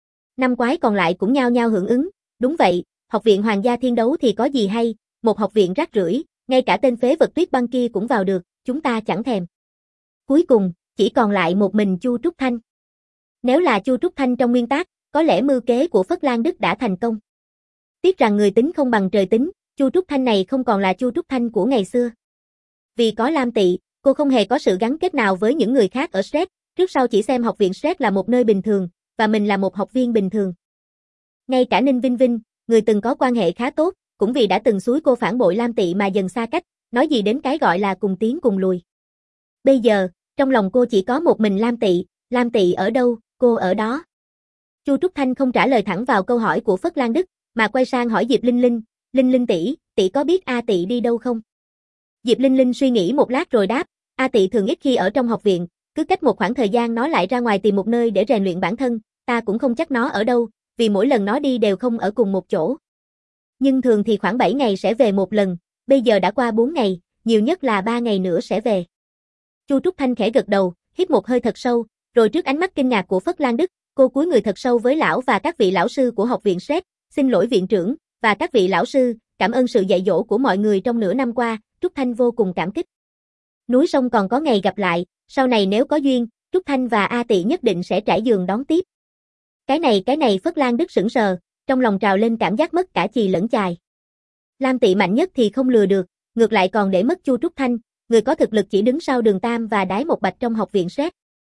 5 quái còn lại cũng nhao nhao hưởng ứng, đúng vậy, học viện Hoàng gia Thiên Đấu thì có gì hay, một học viện rác rưởi, ngay cả tên phế vật Tuyết Băng kia cũng vào được, chúng ta chẳng thèm. Cuối cùng, chỉ còn lại một mình Chu Trúc Thanh. Nếu là Chu Trúc Thanh trong nguyên tắc, có lẽ mưu kế của Phất Lan Đức đã thành công. Tiếc rằng người tính không bằng trời tính, Chu Trúc Thanh này không còn là Chu Trúc Thanh của ngày xưa. Vì có Lam Tị, cô không hề có sự gắn kết nào với những người khác ở SRED, trước sau chỉ xem học viện SRED là một nơi bình thường, và mình là một học viên bình thường. Ngay cả Ninh Vinh Vinh, người từng có quan hệ khá tốt, cũng vì đã từng xúi cô phản bội Lam Tị mà dần xa cách, nói gì đến cái gọi là cùng tiến cùng lùi. Bây giờ, trong lòng cô chỉ có một mình Lam Tị ở đâu, cô ở đó. Chu Trúc Thanh không trả lời thẳng vào câu hỏi của Phất Lan Đức, mà quay sang hỏi Diệp Linh Linh, Linh Linh tỷ có biết A Tị đi đâu không? Diệp Linh Linh suy nghĩ một lát rồi đáp, A Tị thường ít khi ở trong học viện, cứ cách một khoảng thời gian nó lại ra ngoài tìm một nơi để rèn luyện bản thân, ta cũng không chắc nó ở đâu, vì mỗi lần nó đi đều không ở cùng một chỗ. Nhưng thường thì khoảng 7 ngày sẽ về một lần, bây giờ đã qua 4 ngày, nhiều nhất là 3 ngày nữa sẽ về. Chu Trúc Thanh khẽ gật đầu, hít một hơi thật sâu, rồi trước ánh mắt kinh ngạc của Phất Lan Đức, cô cúi người thật sâu với lão và các vị lão sư của học viện SRED, xin lỗi viện trưởng, và các vị lão sư, cảm ơn sự dạy dỗ của mọi người trong nửa năm qua, Trúc Thanh vô cùng cảm kích. Núi sông còn có ngày gặp lại, sau này nếu có duyên, Trúc Thanh và A Tị nhất định sẽ trải giường đón tiếp. Cái này Phất Lan Đức sững sờ, trong lòng trào lên cảm giác mất cả chì lẫn chài. Lam Tị mạnh nhất thì không lừa được, ngược lại còn để mất Chu Trúc Thanh, người có thực lực chỉ đứng sau Đường Tam và Đái Một Bạch trong học viện SRED.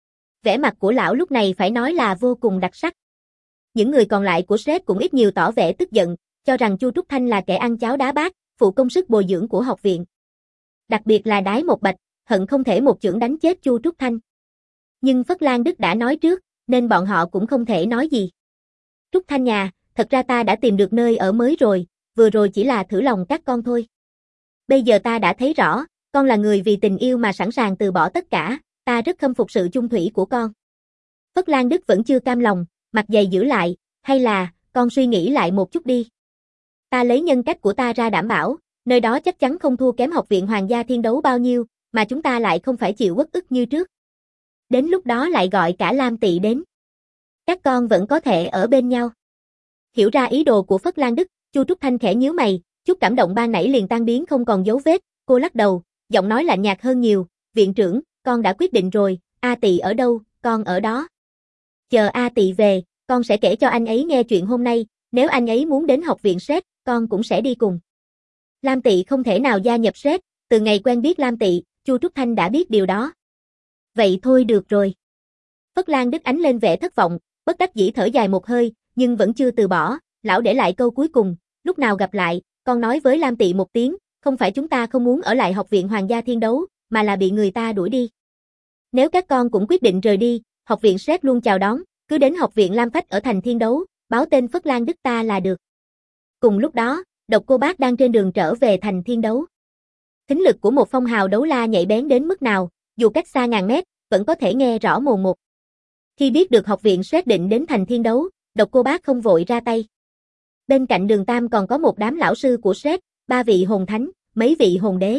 Vẻ mặt của lão lúc này phải nói là vô cùng đặc sắc. Những người còn lại của SRED cũng ít nhiều tỏ vẻ tức giận, cho rằng Chu Trúc Thanh là kẻ ăn cháo đá bát, phụ công sức bồi dưỡng của học viện. Đặc biệt là Đái Một Bạch, hận không thể một chưởng đánh chết Chu Trúc Thanh. Nhưng Phất Lan Đức đã nói trước, nên bọn họ cũng không thể nói gì. Trúc Thanh nhà, thật ra ta đã tìm được nơi ở mới rồi, vừa rồi chỉ là thử lòng các con thôi. Bây giờ ta đã thấy rõ, con là người vì tình yêu mà sẵn sàng từ bỏ tất cả, ta rất khâm phục sự chung thủy của con. Phất Lan Đức vẫn chưa cam lòng, mặt dày giữ lại, hay là, con suy nghĩ lại một chút đi. Ta lấy nhân cách của ta ra đảm bảo, nơi đó chắc chắn không thua kém học viện Hoàng gia Thiên Đấu bao nhiêu, mà chúng ta lại không phải chịu uất ức như trước. Đến lúc đó lại gọi cả Lam Tị đến. Các con vẫn có thể ở bên nhau. Hiểu ra ý đồ của Phất Lan Đức, Chu Trúc Thanh khẽ nhíu mày, chút cảm động ban nãy liền tan biến không còn dấu vết, cô lắc đầu, giọng nói lạnh nhạt hơn nhiều, viện trưởng, con đã quyết định rồi, A Tị ở đâu, con ở đó. Chờ A Tị về, con sẽ kể cho anh ấy nghe chuyện hôm nay, nếu anh ấy muốn đến học viện SRED, con cũng sẽ đi cùng. Lam Tị không thể nào gia nhập SRED, từ ngày quen biết Lam Tị, Chu Trúc Thanh đã biết điều đó. Vậy thôi được rồi. Phất Lan Đức ánh lên vẻ thất vọng, bất đắc dĩ thở dài một hơi, nhưng vẫn chưa từ bỏ, lão để lại câu cuối cùng, lúc nào gặp lại, con nói với Lam Tị một tiếng, không phải chúng ta không muốn ở lại học viện Hoàng gia Thiên Đấu, mà là bị người ta đuổi đi. Nếu các con cũng quyết định rời đi, học viện SRED luôn chào đón, cứ đến học viện Lam Phách ở thành Thiên Đấu, báo tên Phất Lan Đức ta là được. Cùng lúc đó, Độc Cô Bác đang trên đường trở về thành Thiên Đấu. Thính lực của một phong hào đấu la nhạy bén đến mức nào, dù cách xa ngàn mét, vẫn có thể nghe rõ mồn một. Khi biết được học viện SRED định đến thành Thiên Đấu, Độc Cô Bác không vội ra tay. Bên cạnh Đường Tam còn có một đám lão sư của SRED, 3 vị hồn thánh, mấy vị hồn đế.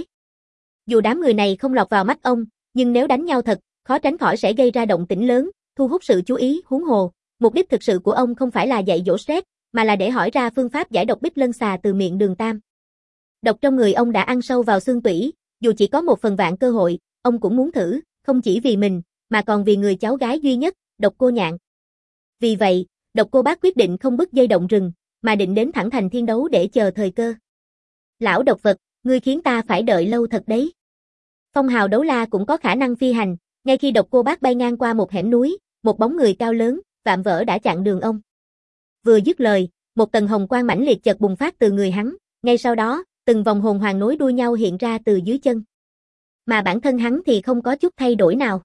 Dù đám người này không lọt vào mắt ông, nhưng nếu đánh nhau thật, khó tránh khỏi sẽ gây ra động tĩnh lớn, thu hút sự chú ý, huống hồ. Mục đích thực sự của ông không phải là dạy dỗ SRED, mà là để hỏi ra phương pháp giải độc Bích Lân Xà từ miệng Đường Tam. Độc trong người ông đã ăn sâu vào xương tủy, dù chỉ có 1/1000 cơ hội, ông cũng muốn thử, không chỉ vì mình, mà còn vì người cháu gái duy nhất, Độc Cô Nhạn. Vì vậy, Độc Cô Bác quyết định không bứt dây động rừng, mà định đến thẳng thành Thiên Đấu để chờ thời cơ. Lão độc vật, ngươi khiến ta phải đợi lâu thật đấy. Phong hào đấu la cũng có khả năng phi hành, ngay khi Độc Cô Bác bay ngang qua một hẻm núi, một bóng người cao lớn, vạm vỡ đã chặn đường ông. Vừa dứt lời, một tầng hồng quang mãnh liệt chợt bùng phát từ người hắn, ngay sau đó, từng vòng hồn hoàng nối đuôi nhau hiện ra từ dưới chân. Mà bản thân hắn thì không có chút thay đổi nào.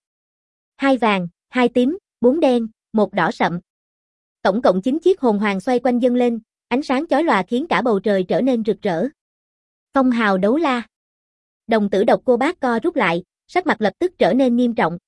2 vàng, 2 tím, 4 đen, 1 đỏ sậm. Tổng cộng 9 chiếc hồn hoàng xoay quanh dâng lên, ánh sáng chói lòa khiến cả bầu trời trở nên rực rỡ. Phong hào đấu la. Đồng tử Độc Cô Bác co rút lại, sắc mặt lập tức trở nên nghiêm trọng.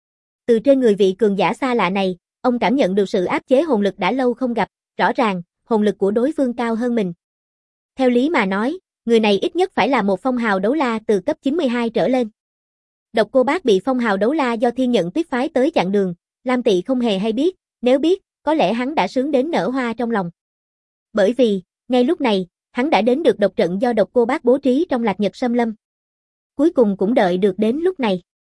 Từ trên người vị cường giả xa lạ này, ông cảm nhận được sự áp chế hồn lực đã lâu không gặp, rõ ràng, hồn lực của đối phương cao hơn mình. Theo lý mà nói, người này ít nhất phải là một phong hào đấu la từ cấp 92 trở lên. Độc Cô Bác bị phong hào đấu la do Thiên Nhận Tuyết phái tới chặn đường, Lam Tị không hề hay biết, nếu biết, có lẽ hắn đã sướng đến nở hoa trong lòng. Bởi vì, ngay lúc này, hắn đã đến được độc trận do Độc Cô Bác bố trí trong Lạc Nhật Xâm Lâm. Cuối cùng cũng đợi được đến lúc này.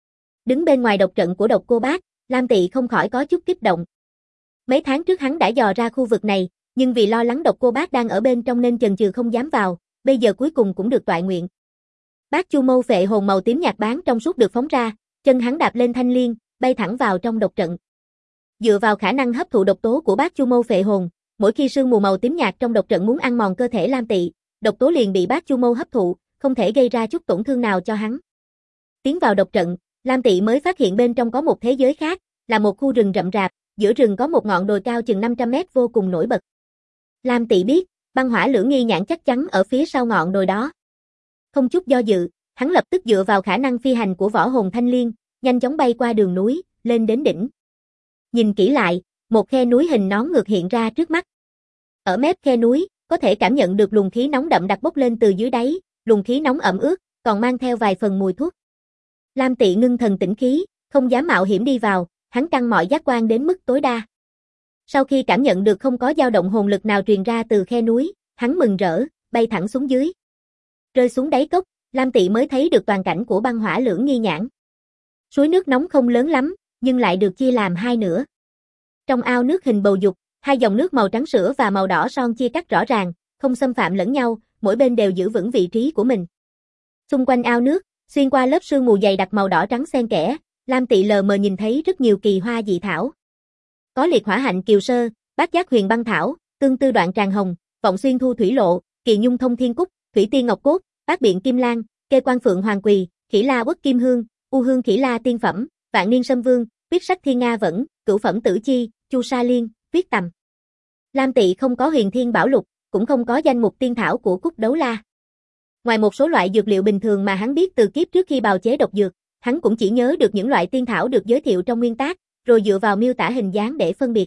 Đứng bên ngoài độc trận của Độc Cô Bác, Lam Tị không khỏi có chút kích động. Mấy tháng trước hắn đã dò ra khu vực này, nhưng vì lo lắng Độc Cô Bác đang ở bên trong nên chần chừ không dám vào, bây giờ cuối cùng cũng được toại nguyện. Bát Chu Mâu phệ hồn màu tím nhạt bán trong suốt được phóng ra, chân hắn đạp lên thanh liên, bay thẳng vào trong độc trận. Dựa vào khả năng hấp thụ độc tố của Bát Chu Mâu phệ hồn, mỗi khi sương mù màu tím nhạt trong độc trận muốn ăn mòn cơ thể Lam Tị, độc tố liền bị Bát Chu Mâu hấp thụ, không thể gây ra chút tổn thương nào cho hắn. Tiến vào độc trận, Lam Tị mới phát hiện bên trong có một thế giới khác, là một khu rừng rậm rạp, giữa rừng có một ngọn đồi cao chừng 500 mét vô cùng nổi bật. Lam Tị biết, băng hỏa lưỡng nghi nhãn chắc chắn ở phía sau ngọn đồi đó. Không chút do dự, hắn lập tức dựa vào khả năng phi hành của võ hồn thanh liên, nhanh chóng bay qua đường núi, lên đến đỉnh. Nhìn kỹ lại, một khe núi hình nón ngược hiện ra trước mắt. Ở mép khe núi, có thể cảm nhận được luồng khí nóng đậm đặc bốc lên từ dưới đáy, luồng khí nóng ẩm ướt, còn mang theo vài phần mùi thuốc. Lam Tị ngưng thần tĩnh khí, không dám mạo hiểm đi vào, hắn căng mọi giác quan đến mức tối đa. Sau khi cảm nhận được không có dao động hồn lực nào truyền ra từ khe núi, hắn mừng rỡ, bay thẳng xuống dưới. Rơi xuống đáy cốc, Lam Tị mới thấy được toàn cảnh của băng hỏa lưỡng nghi nhãn. Suối nước nóng không lớn lắm, nhưng lại được chia làm hai nửa. Trong ao nước hình bầu dục, hai dòng nước màu trắng sữa và màu đỏ son chia cắt rõ ràng, không xâm phạm lẫn nhau, mỗi bên đều giữ vững vị trí của mình. Xung quanh ao nước, xuyên qua lớp sương mù dày đặc màu đỏ trắng xen kẽ, Lam Tị lờ mờ nhìn thấy rất nhiều kỳ hoa dị thảo. Có liệt hỏa hạnh kiều sơ, bát giác huyền băng thảo, tương tư đoạn tràng hồng, vọng xuyên thu thủy lộ, kỳ nhung thông thiên cúc, thủy tiên ngọc cốt, bát biện kim lan, kê quan phượng hoàng quỳ, khỉ la uất kim hương, u hương khỉ la tiên phẩm, vạn niên sâm vương, tuyết sắc thiên nga vẫn, cửu phẩm tử chi, chu sa liên, tuyết tầm. Lam Tị không có huyền thiên bảo lục, cũng không có danh mục tiên thảo của cúc đấu la. Ngoài một số loại dược liệu bình thường mà hắn biết từ kiếp trước khi bào chế độc dược, hắn cũng chỉ nhớ được những loại tiên thảo được giới thiệu trong nguyên tác, rồi dựa vào miêu tả hình dáng để phân biệt.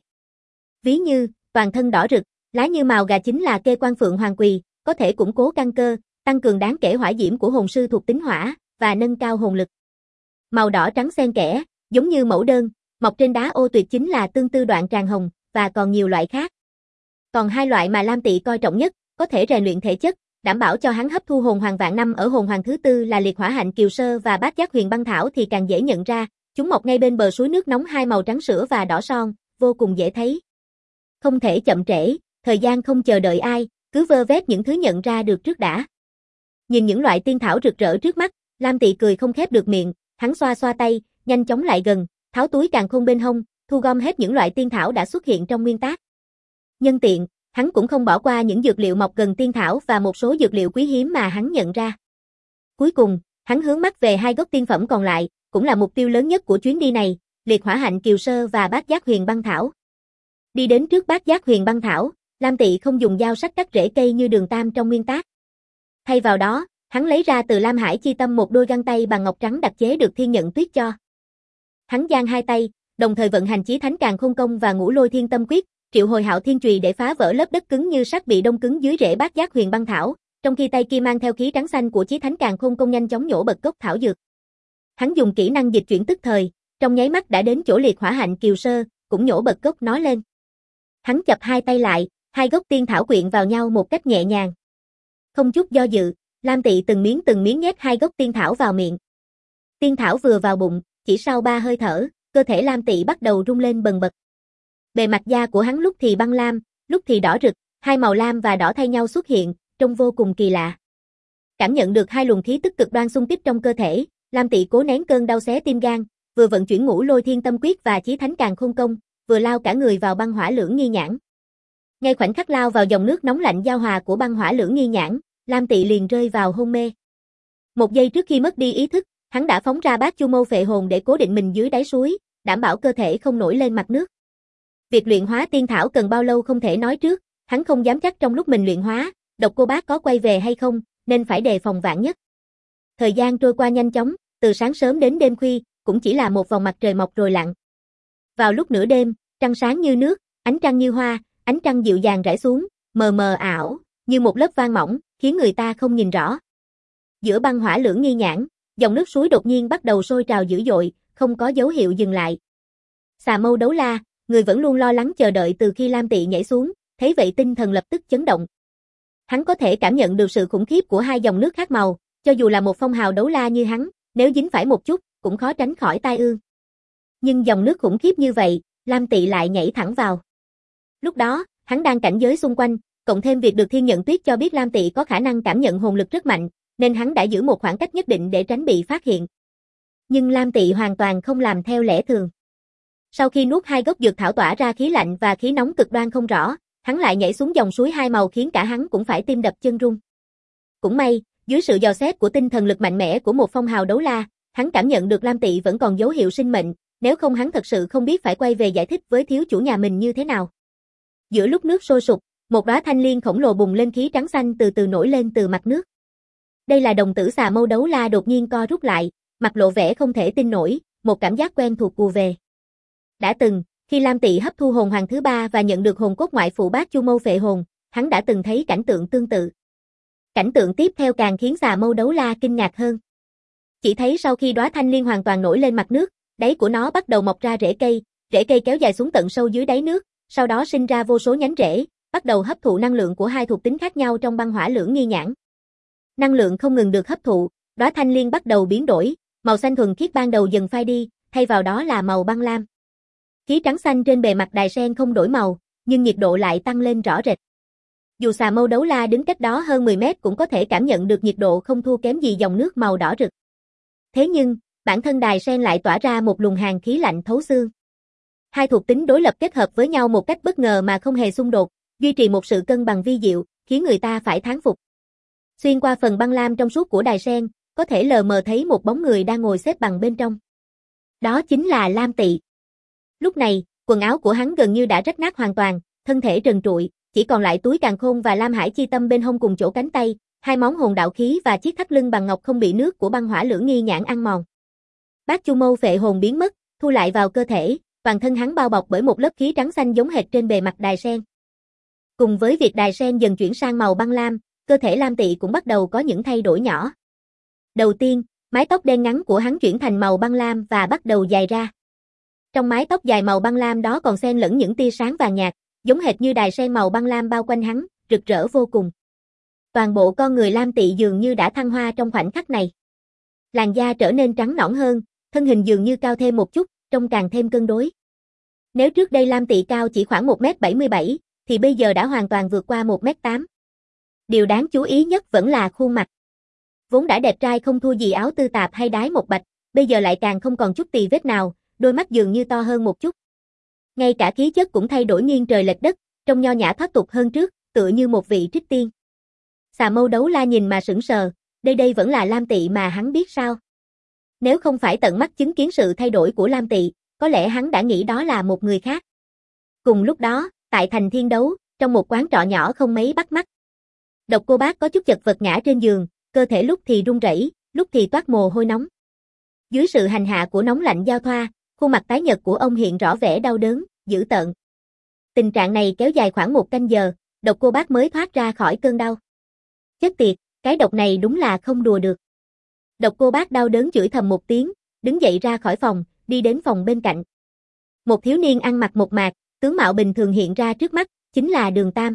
Ví như, toàn thân đỏ rực, lá như mào gà chính là kê quan phượng hoàng quỳ, có thể củng cố căn cơ, tăng cường đáng kể hỏa diễm của hồn sư thuộc tính hỏa, và nâng cao hồn lực. Màu đỏ trắng xen kẽ, giống như mẫu đơn, mọc trên đá ô tuyệt chính là tương tư đoạn tràng hồng, và còn nhiều loại khác. Còn hai loại mà Lam Tị coi trọng nhất, có thể rèn luyện thể chất, đảm bảo cho hắn hấp thu hồn hoàng vạn năm ở hồn hoàng thứ tư là liệt hỏa hạnh kiều sơ và bát giác huyền băng thảo thì càng dễ nhận ra, chúng mọc ngay bên bờ suối nước nóng hai màu trắng sữa và đỏ son, vô cùng dễ thấy. Không thể chậm trễ, thời gian không chờ đợi ai, cứ vơ vét những thứ nhận ra được trước đã. Nhìn những loại tiên thảo rực rỡ trước mắt, Lam Tị cười không khép được miệng, hắn xoa xoa tay, nhanh chóng lại gần, tháo túi càn khôn bên hông, thu gom hết những loại tiên thảo đã xuất hiện trong nguyên tác. Nhân tiện, hắn cũng không bỏ qua những dược liệu mọc gần tiên thảo và một số dược liệu quý hiếm mà hắn nhận ra. Cuối cùng, hắn hướng mắt về hai gốc tiên phẩm còn lại, cũng là mục tiêu lớn nhất của chuyến đi này, liệt hỏa hạnh kiều sơ và bát giác huyền băng thảo. Đi đến trước bát giác huyền băng thảo, Lam Tị không dùng dao sắc cắt rễ cây như Đường Tam trong nguyên tác. Thay vào đó, hắn lấy ra từ Lam Hải chi tâm một đôi găng tay bằng ngọc trắng đặc chế được thiên nhận tuyết cho. Hắn giang hai tay, đồng thời vận hành chí thánh càn khôn công và ngũ lôi thiên tâm quyết, triệu hồi hạo thiên chùy để phá vỡ lớp đất cứng như sắt bị đông cứng dưới rễ bát giác huyền băng thảo, trong khi tay kia mang theo khí trắng xanh của chí thánh càn khôn công nhanh chóng nhổ bật gốc thảo dược. Hắn dùng kỹ năng dịch chuyển tức thời, trong nháy mắt đã đến chỗ liệt hỏa hạnh kiều sơ, cũng nhổ bật gốc nó lên. Hắn chập hai tay lại, hai gốc tiên thảo quyện vào nhau một cách nhẹ nhàng. Không chút do dự, Lam Tị từng miếng nhét hai gốc tiên thảo vào miệng. Tiên thảo vừa vào bụng, chỉ sau 3 hơi thở, cơ thể Lam Tị bắt đầu rung lên bần bật. Bề mặt da của hắn lúc thì băng lam, lúc thì đỏ rực, hai màu lam và đỏ thay nhau xuất hiện, trông vô cùng kỳ lạ. Cảm nhận được hai luồng khí tức cực đoan xung kích trong cơ thể, Lam Tị cố nén cơn đau xé tim gan, vừa vận chuyển ngũ lôi thiên tâm quyết và chí thánh càn khôn công, vừa lao cả người vào băng hỏa lưỡng nghi nhãn. Ngay khoảnh khắc lao vào dòng nước nóng lạnh giao hòa của băng hỏa lưỡng nghi nhãn, Lam Tị liền rơi vào hôn mê. Một giây trước khi mất đi ý thức, hắn đã phóng ra bát chu mâu phệ hồn để cố định mình dưới đáy suối, đảm bảo cơ thể không nổi lên mặt nước. Việc luyện hóa tiên thảo cần bao lâu không thể nói trước, hắn không dám chắc trong lúc mình luyện hóa, Độc Cô Bác có quay về hay không, nên phải đề phòng vạn nhất. Thời gian trôi qua nhanh chóng, từ sáng sớm đến đêm khuya, cũng chỉ là một vòng mặt trời mọc rồi lặn. Vào lúc nửa đêm, trăng sáng như nước, ánh trăng như hoa, ánh trăng dịu dàng rải xuống, mờ mờ ảo, như một lớp vang mỏng, khiến người ta không nhìn rõ. Giữa băng hỏa lưỡng nghi nhãn, dòng nước suối đột nhiên bắt đầu sôi trào dữ dội, không có dấu hiệu dừng lại. Xà Mâu Đấu La, người vẫn luôn lo lắng chờ đợi từ khi Lam Tị nhảy xuống, thấy vậy tinh thần lập tức chấn động. Hắn có thể cảm nhận được sự khủng khiếp của hai dòng nước khác màu, cho dù là một phong hào đấu la như hắn, nếu dính phải một chút, cũng khó tránh khỏi tai ương. Nhưng dòng nước khủng khiếp như vậy, Lam Tị lại nhảy thẳng vào. Lúc đó, hắn đang cảnh giới xung quanh, cộng thêm việc được Thiên Nhận Tuyết cho biết Lam Tị có khả năng cảm nhận hồn lực rất mạnh, nên hắn đã giữ một khoảng cách nhất định để tránh bị phát hiện. Nhưng Lam Tị hoàn toàn không làm theo lẽ thường. Sau khi nuốt 2 gốc dược thảo tỏa ra khí lạnh và khí nóng cực đoan không rõ, hắn lại nhảy xuống dòng suối 2 màu khiến cả hắn cũng phải tim đập chân run. Cũng may, dưới sự dò xét của tinh thần lực mạnh mẽ của một phong hào đấu la, hắn cảm nhận được Lam Tị vẫn còn dấu hiệu sinh mệnh, nếu không hắn thật sự không biết phải quay về giải thích với thiếu chủ nhà mình như thế nào. Giữa lúc nước sôi sục, một đóa thanh liên khổng lồ bùng lên khí trắng xanh từ từ nổi lên từ mặt nước. Đây là đồng tử xà mâu đấu la đột nhiên co rút lại, mặt lộ vẻ không thể tin nổi, một cảm giác quen thuộc ùa về. Đã từng, khi Lam Tị hấp thu hồn hoàng thứ 3 và nhận được hồn cốt ngoại phụ Bát Chu Mâu phệ hồn, hắn đã từng thấy cảnh tượng tương tự. Cảnh tượng tiếp theo càng khiến xà mâu đấu la kinh ngạc hơn. Chỉ thấy sau khi đóa thanh liên hoàn toàn nổi lên mặt nước, đáy của nó bắt đầu mọc ra rễ cây kéo dài xuống tận sâu dưới đáy nước, sau đó sinh ra vô số nhánh rễ, bắt đầu hấp thụ năng lượng của 2 thuộc tính khác nhau trong băng hỏa lưỡng nghi nhãn. Năng lượng không ngừng được hấp thụ, đóa thanh liên bắt đầu biến đổi, màu xanh thuần khiết ban đầu dần phai đi, thay vào đó là màu băng lam. Khí trắng xanh trên bề mặt đài sen không đổi màu, nhưng nhiệt độ lại tăng lên rõ rệt. Dù xà mâu đấu la đứng cách đó hơn 10 mét cũng có thể cảm nhận được nhiệt độ không thua kém gì dòng nước màu đỏ rực. Thế nhưng, bản thân đài sen lại tỏa ra một luồng hàn khí lạnh thấu xương. 2 thuộc tính đối lập kết hợp với nhau một cách bất ngờ mà không hề xung đột, duy trì một sự cân bằng vi diệu, khiến người ta phải thán phục. Xuyên qua phần băng lam trong suốt của đài sen, có thể lờ mờ thấy một bóng người đang ngồi xếp bằng bên trong. Đó chính là Lam Tị. Lúc này, quần áo của hắn gần như đã rách nát hoàn toàn, thân thể trần trụi, chỉ còn lại túi càn khôn và Lam Hải chi tâm bên hông cùng chỗ cánh tay, 2 món hồn đạo khí và chiếc thắt lưng bằng ngọc không bị nước của băng hỏa lưỡng nghi nhãn ăn mòn. Bát Chu Mâu phệ hồn biến mất, thu lại vào cơ thể, toàn thân hắn bao bọc bởi một lớp khí trắng xanh giống hệt trên bề mặt đài sen. Cùng với việc đài sen dần chuyển sang màu băng lam, cơ thể Lam Tị cũng bắt đầu có những thay đổi nhỏ. Đầu tiên, mái tóc đen ngắn của hắn chuyển thành màu băng lam và bắt đầu dài ra. Trong mái tóc dài màu băng lam đó còn xen lẫn những tia sáng vàng nhạt, giống hệt như đài sen màu băng lam bao quanh hắn, rực rỡ vô cùng. Toàn bộ con người Lam Tị dường như đã thăng hoa trong khoảnh khắc này. Làn da trở nên trắng nõn hơn, thân hình dường như cao thêm một chút, trông càng thêm cân đối. Nếu trước đây Lam Tị cao chỉ khoảng 1m77, thì bây giờ đã hoàn toàn vượt qua 1m8. Điều đáng chú ý nhất vẫn là khuôn mặt. Vốn đã đẹp trai không thua gì áo tư tạp hay đái một bạch, bây giờ lại càng không còn chút tì vết nào, đôi mắt dường như to hơn một chút. Ngay cả khí chất cũng thay đổi nghiêng trời lệch đất, trông nho nhã thoát tục hơn trước, tựa như một vị trích tiên. Xà mâu đấu la nhìn mà sững sờ, đây vẫn là Lam Tị mà hắn biết sao? Nếu không phải tận mắt chứng kiến sự thay đổi của Lam Tị, có lẽ hắn đã nghĩ đó là một người khác. Cùng lúc đó, tại thành Thiên Đấu, trong một quán trọ nhỏ không mấy bắt mắt. Độc Cô Bác có chút chật vật ngã trên giường, cơ thể lúc thì run rẩy, lúc thì toát mồ hôi nóng. Dưới sự hành hạ của nóng lạnh giao thoa, khuôn mặt tái nhợt của ông hiện rõ vẻ đau đớn, dữ tợn. Tình trạng này kéo dài khoảng 1 canh giờ, Độc Cô Bác mới thoát ra khỏi cơn đau. Chết tiệt, cái độc này đúng là không đùa được. Độc Cô Bác đau đớn chửi thầm một tiếng, đứng dậy ra khỏi phòng, đi đến phòng bên cạnh. Một thiếu niên ăn mặc mộc mạc, tướng mạo bình thường hiện ra trước mắt, chính là Đường Tam.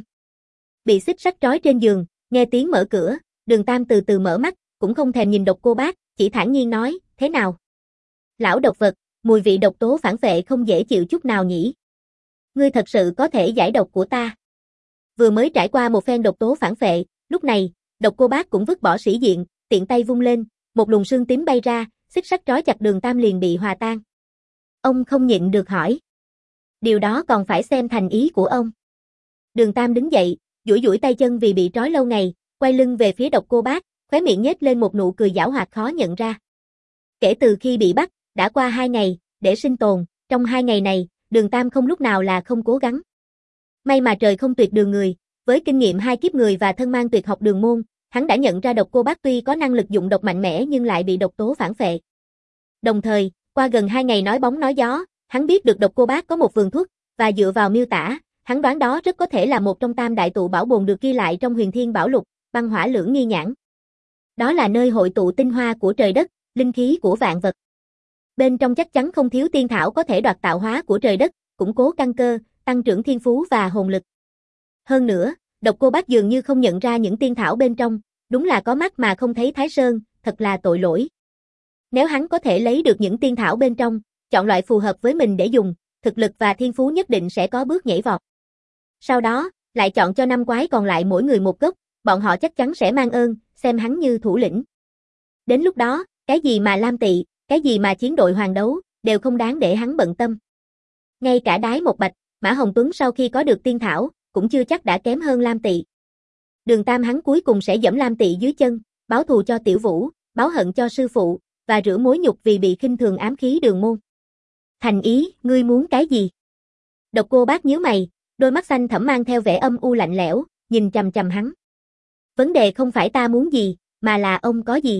Bị xích sắt trói trên giường, nghe tiếng mở cửa, Đường Tam từ từ mở mắt, cũng không thèm nhìn Độc Cô Bác, chỉ thản nhiên nói, thế nào? Lão độc vật, mùi vị độc tố phản phệ không dễ chịu chút nào nhỉ? Ngươi thật sự có thể giải độc của ta. Vừa mới trải qua một phen độc tố phản phệ, lúc này, Độc Cô Bác cũng vứt bỏ sĩ diện, tiện tay vung lên, một luồng sương tím bay ra, xích sắt trói chặt Đường Tam liền bị hòa tan. Ông không nhịn được hỏi. Điều đó còn phải xem thành ý của ông. Đường Tam đứng dậy, duỗi duỗi tay chân vì bị trói lâu ngày, quay lưng về phía Độc Cô Bác, khóe miệng nhếch lên một nụ cười giảo hoạt khó nhận ra. Kể từ khi bị bắt, đã qua 2 ngày, để sinh tồn, trong 2 ngày này, Đường Tam không lúc nào là không cố gắng. May mà trời không tuyệt đường người, với kinh nghiệm 2 kiếp người và thân mang tuyệt học đường môn, hắn đã nhận ra Độc Cô Bác tuy có năng lực dụng độc mạnh mẽ nhưng lại bị độc tố phản phệ. Đồng thời, qua gần 2 ngày nói bóng nói gió, hắn biết được Độc Cô Bác có một vườn thuốc, và dựa vào miêu tả, hắn đoán đó rất có thể là một trong tam đại tụ bảo bồn được ghi lại trong Huyền Thiên Bảo Lục, băng hỏa lưỡng nghi nhãn. Đó là nơi hội tụ tinh hoa của trời đất, linh khí của vạn vật. Bên trong chắc chắn không thiếu tiên thảo có thể đoạt tạo hóa của trời đất, củng cố căn cơ, tăng trưởng thiên phú và hồn lực. Hơn nữa, Độc Cô Bác dường như không nhận ra những tiên thảo bên trong, đúng là có mắt mà không thấy Thái Sơn, thật là tội lỗi. Nếu hắn có thể lấy được những tiên thảo bên trong, chọn loại phù hợp với mình để dùng, thực lực và thiên phú nhất định sẽ có bước nhảy vọt. Sau đó, lại chọn cho 5 quái còn lại mỗi người một gốc, bọn họ chắc chắn sẽ mang ơn, xem hắn như thủ lĩnh. Đến lúc đó, cái gì mà Lam Tỵ, cái gì mà chiến đội hoàng đấu, đều không đáng để hắn bận tâm. Ngay cả Đái Một Bạch, Mã Hồng Tuấn sau khi có được tiên thảo, cũng chưa chắc đã kém hơn Lam Tỵ. Đường Tam hắn cuối cùng sẽ giẫm Lam Tỵ dưới chân, báo thù cho Tiểu Vũ, báo hận cho sư phụ, và rửa mối nhục vì bị khinh thường ám khí Đường môn. Thành ý, ngươi muốn cái gì? Độc Cô Bác nhíu mày, đôi mắt xanh thẳm mang theo vẻ âm u lạnh lẽo, nhìn chằm chằm hắn. Vấn đề không phải ta muốn gì, mà là ông có gì.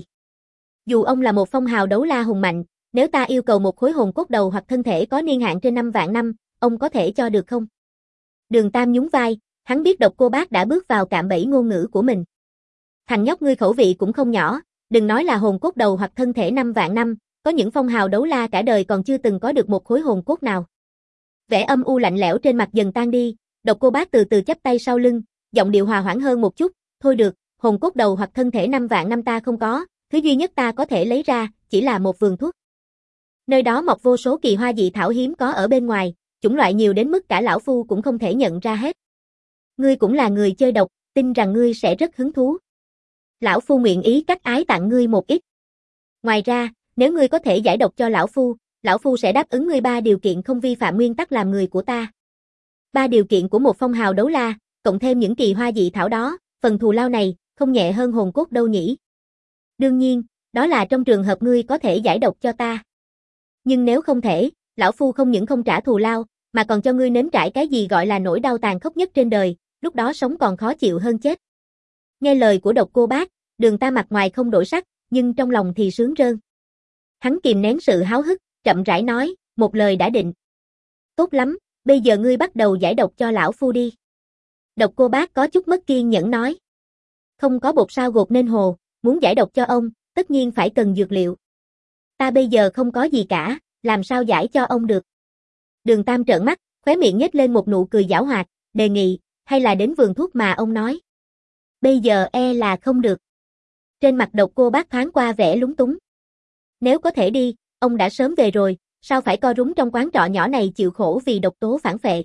Dù ông là một phong hào đấu la hùng mạnh, nếu ta yêu cầu một khối hồn cốt đầu hoặc thân thể có niên hạn trên 5 vạn năm, ông có thể cho được không? Đường Tam nhún vai, hắn biết Độc Cô Bác đã bước vào cạm bẫy ngôn ngữ của mình. Thằng nhóc ngươi khẩu vị cũng không nhỏ, đừng nói là hồn cốt đầu hoặc thân thể 5 vạn năm, có những phong hào đấu la cả đời còn chưa từng có được một khối hồn cốt nào. Vẻ âm u lạnh lẽo trên mặt dần tan đi, Độc Cô Bác từ từ chắp tay sau lưng, giọng điệu hòa hoãn hơn một chút, thôi được, hồn cốt đầu hoặc thân thể 5 vạn năm ta không có, thứ duy nhất ta có thể lấy ra, chỉ là một vườn thuốc. Nơi đó mọc vô số kỳ hoa dị thảo hiếm có ở bên ngoài, chủng loại nhiều đến mức cả lão phu cũng không thể nhận ra hết. Ngươi cũng là người chơi độc, tin rằng ngươi sẽ rất hứng thú. Lão phu nguyện ý cắt ái tặng ngươi một ít. Ngoài ra, nếu ngươi có thể giải độc cho lão phu sẽ đáp ứng ngươi 3 điều kiện không vi phạm nguyên tắc làm người của ta. 3 điều kiện của một phong hào đấu la, cộng thêm những kỳ hoa dị thảo đó, phần thù lao này không nhẹ hơn hồn cốt đâu nhỉ. Đương nhiên, đó là trong trường hợp ngươi có thể giải độc cho ta. Nhưng nếu không thể, lão phu không những không trả thù lao, mà còn cho ngươi nếm trải cái gì gọi là nỗi đau tàn khốc nhất trên đời, lúc đó sống còn khó chịu hơn chết. Nghe lời của Độc Cô Bác, Đường Tam mặt ngoài không đổi sắc, nhưng trong lòng thì sướng rơn. Hắn kìm nén sự háo hức, chậm rãi nói, một lời đã định. Tốt lắm, bây giờ ngươi bắt đầu giải độc cho lão phu đi. Độc Cô Bác có chút mất kiên nhẫn nói. Không có bột sao gột nên hồ, muốn giải độc cho ông, tất nhiên phải cần dược liệu. Ta bây giờ không có gì cả, làm sao giải cho ông được. Đường Tam trợn mắt, khóe miệng nhếch lên một nụ cười giảo hoạt, đề nghị, hay là đến vườn thuốc mà ông nói. Bây giờ e là không được. Trên mặt Độc Cô Bác thoáng qua vẻ lúng túng. Nếu có thể đi, ông đã sớm về rồi, sao phải co rúm trong quán trọ nhỏ này chịu khổ vì độc tố phản phệ.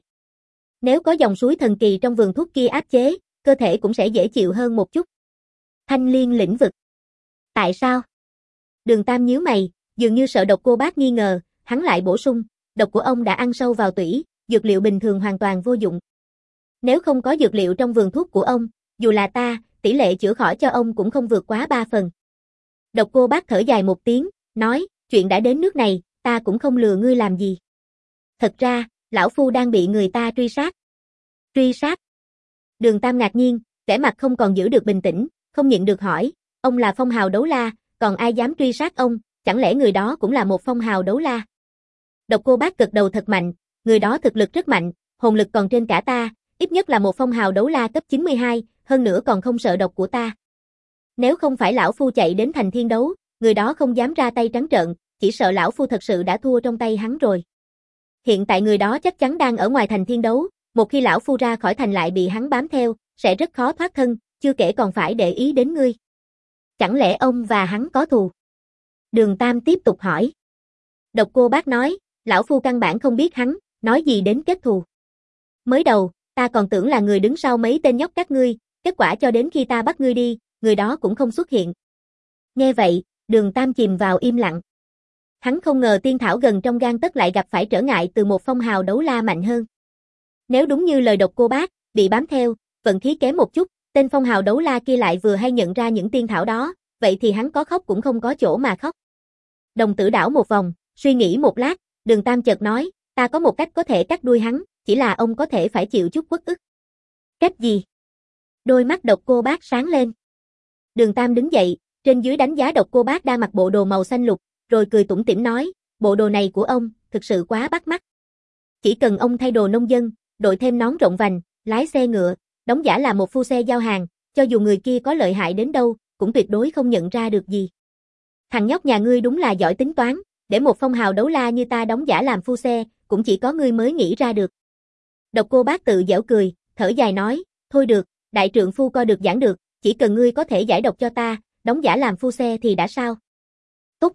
Nếu có dòng suối thần kỳ trong vườn thuốc kia áp chế, cơ thể cũng sẽ dễ chịu hơn một chút. Thanh Liên lĩnh vực. Tại sao? Đường Tam nhíu mày, dường như sợ Độc Cô Bác nghi ngờ, hắn lại bổ sung, độc của ông đã ăn sâu vào tủy, dược liệu bình thường hoàn toàn vô dụng. Nếu không có dược liệu trong vườn thuốc của ông, dù là ta, tỷ lệ chữa khỏi cho ông cũng không vượt quá 3 phần. Độc Cô Bác thở dài một tiếng, nói, chuyện đã đến nước này, ta cũng không lừa ngươi làm gì. Thật ra, lão phu đang bị người ta truy sát. Truy sát? Đường Tam ngạc nhiên, vẻ mặt không còn giữ được bình tĩnh, không nhịn được hỏi, ông là phong hào đấu la, còn ai dám truy sát ông, chẳng lẽ người đó cũng là một phong hào đấu la? Độc Cô Bác gật đầu thật mạnh, người đó thực lực rất mạnh, hồn lực còn trên cả ta, ít nhất là một phong hào đấu la cấp 92, hơn nữa còn không sợ độc của ta. Nếu không phải lão phu chạy đến thành thiên đấu, người đó không dám ra tay trắng trợn, chỉ sợ lão phu thật sự đã thua trong tay hắn rồi. Hiện tại người đó chắc chắn đang ở ngoài thành thiên đấu, một khi lão phu ra khỏi thành lại bị hắn bám theo, sẽ rất khó thoát thân, chưa kể còn phải để ý đến ngươi. Chẳng lẽ ông và hắn có thù? Đường Tam tiếp tục hỏi. Độc Cô Bác nói, lão phu căn bản không biết hắn, nói gì đến kết thù. Mới đầu, ta còn tưởng là người đứng sau mấy tên nhóc các ngươi, kết quả cho đến khi ta bắt ngươi đi, người đó cũng không xuất hiện. Nghe vậy, Đường Tam chìm vào im lặng. Hắn không ngờ tiên thảo gần trong gang tấc lại gặp phải trở ngại từ một phong hào đấu la mạnh hơn. Nếu đúng như lời Độc Cô Bác, bị bám theo, vận khí kém một chút, tên phong hào đấu la kia lại vừa hay nhận ra những tiên thảo đó, vậy thì hắn có khóc cũng không có chỗ mà khóc. Đồng tử đảo một vòng, suy nghĩ một lát, Đường Tam chợt nói, ta có một cách có thể cắt đuôi hắn, chỉ là ông có thể phải chịu chút uất ức. Cách gì? Đôi mắt Độc Cô Bác sáng lên. Đường Tam đứng dậy, trên dưới đánh giá Độc Cô Bác đang mặc bộ đồ màu xanh lục, rồi cười tủm tỉm nói, bộ đồ này của ông, thực sự quá bắt mắt. Chỉ cần ông thay đồ nông dân, đội thêm nón rộng vành, lái xe ngựa, đóng giả là một phu xe giao hàng, cho dù người kia có lợi hại đến đâu, cũng tuyệt đối không nhận ra được gì. Thằng nhóc nhà ngươi đúng là giỏi tính toán, để một phong hào đấu la như ta đóng giả làm phu xe, cũng chỉ có ngươi mới nghĩ ra được. Độc Cô Bác tự giễu cười, thở dài nói, thôi được, đại trượng phu coi được giảng được, chỉ cần ngươi có thể giải độc cho ta, đóng giả làm phu xe thì đã sao. Tốt lắm,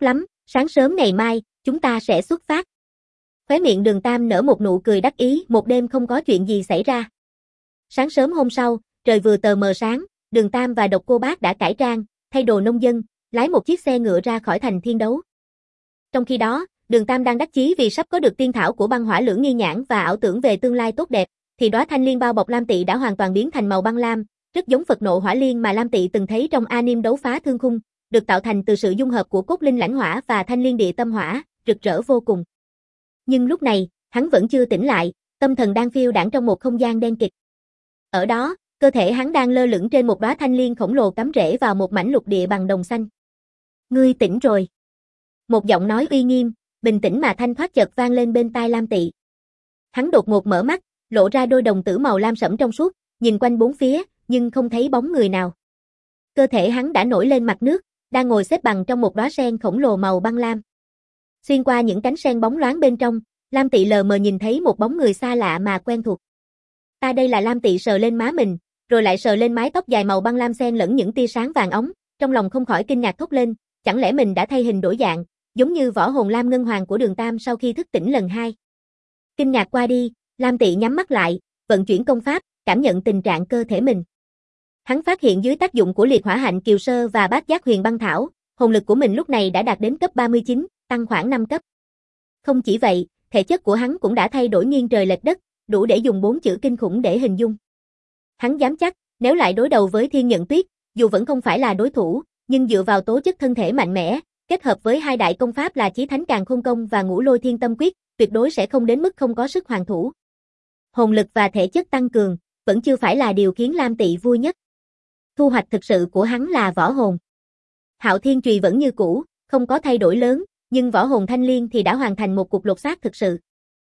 Sáng sớm ngày mai, chúng ta sẽ xuất phát. Khóe miệng Đường Tam nở một nụ cười đắc ý, một đêm không có chuyện gì xảy ra. Sáng sớm hôm sau, trời vừa tờ mờ sáng, Đường Tam và Độc Cô Bác đã cải trang, thay đồ nông dân, lái một chiếc xe ngựa ra khỏi thành Thiên Đấu. Trong khi đó, Đường Tam đang đắc chí vì sắp có được tiên thảo của băng hỏa lưỡng nghi nhãn và ảo tưởng về tương lai tốt đẹp, thì đóa thanh liên bao bọc lam tị đã hoàn toàn biến thành màu băng lam, rất giống Phật nộ hỏa liên mà lam tị từng thấy trong anime đấu phá thương khung, được tạo thành từ sự dung hợp của cốt linh lãnh hỏa và thanh liên địa tâm hỏa, rực rỡ vô cùng. Nhưng lúc này, hắn vẫn chưa tỉnh lại, tâm thần đang phiêu đãng trong một không gian đen kịt. Ở đó, cơ thể hắn đang lơ lửng trên một đóa thanh liên khổng lồ cắm rễ vào một mảnh lục địa bằng đồng xanh. Ngươi tỉnh rồi. Một giọng nói uy nghiêm, bình tĩnh mà thanh thoát chợt vang lên bên tai Lam Tị. Hắn đột ngột mở mắt, lộ ra đôi đồng tử màu lam sẫm trong suốt, nhìn quanh bốn phía, nhưng không thấy bóng người nào. Cơ thể hắn đã nổi lên mặt nước, đang ngồi xếp bằng trong một đóa sen khổng lồ màu băng lam. Xuyên qua những cánh sen bóng loáng bên trong, Lam Tị lờ mờ nhìn thấy một bóng người xa lạ mà quen thuộc. Ta đây là Lam Tị sờ lên má mình, rồi lại sờ lên mái tóc dài màu băng lam xen lẫn những tia sáng vàng óng, trong lòng không khỏi kinh ngạc thốt lên, chẳng lẽ mình đã thay hình đổi dạng, giống như võ hồn lam ngân hoàng của Đường Tam sau khi thức tỉnh lần 2. Kinh ngạc qua đi, Lam Tị nhắm mắt lại, vận chuyển công pháp, cảm nhận tình trạng cơ thể mình. Hắn phát hiện dưới tác dụng của liệt hỏa hạnh kiều sơ và bát giác huyền băng thảo, hồn lực của mình lúc này đã đạt đến cấp 39, tăng khoảng 5 cấp. Không chỉ vậy, thể chất của hắn cũng đã thay đổi nghiêng trời lệch đất, đủ để dùng 4 chữ kinh khủng để hình dung. Hắn dám chắc, nếu lại đối đầu với Thiên Nhận Tuyết, dù vẫn không phải là đối thủ, nhưng dựa vào tố chất thân thể mạnh mẽ, kết hợp với hai đại công pháp là Chí Thánh Càn Khôn Công và Ngũ Lôi Thiên Tâm Quyết, tuyệt đối sẽ không đến mức không có sức hoàn thủ. Hồn lực và thể chất tăng cường, vẫn chưa phải là điều khiến Lam Tị vui nhất. Thu hoạch thực sự của hắn là võ hồn. Hạo Thiên Chùy vẫn như cũ, không có thay đổi lớn, nhưng võ hồn thanh liên thì đã hoàn thành một cuộc lột xác thực sự.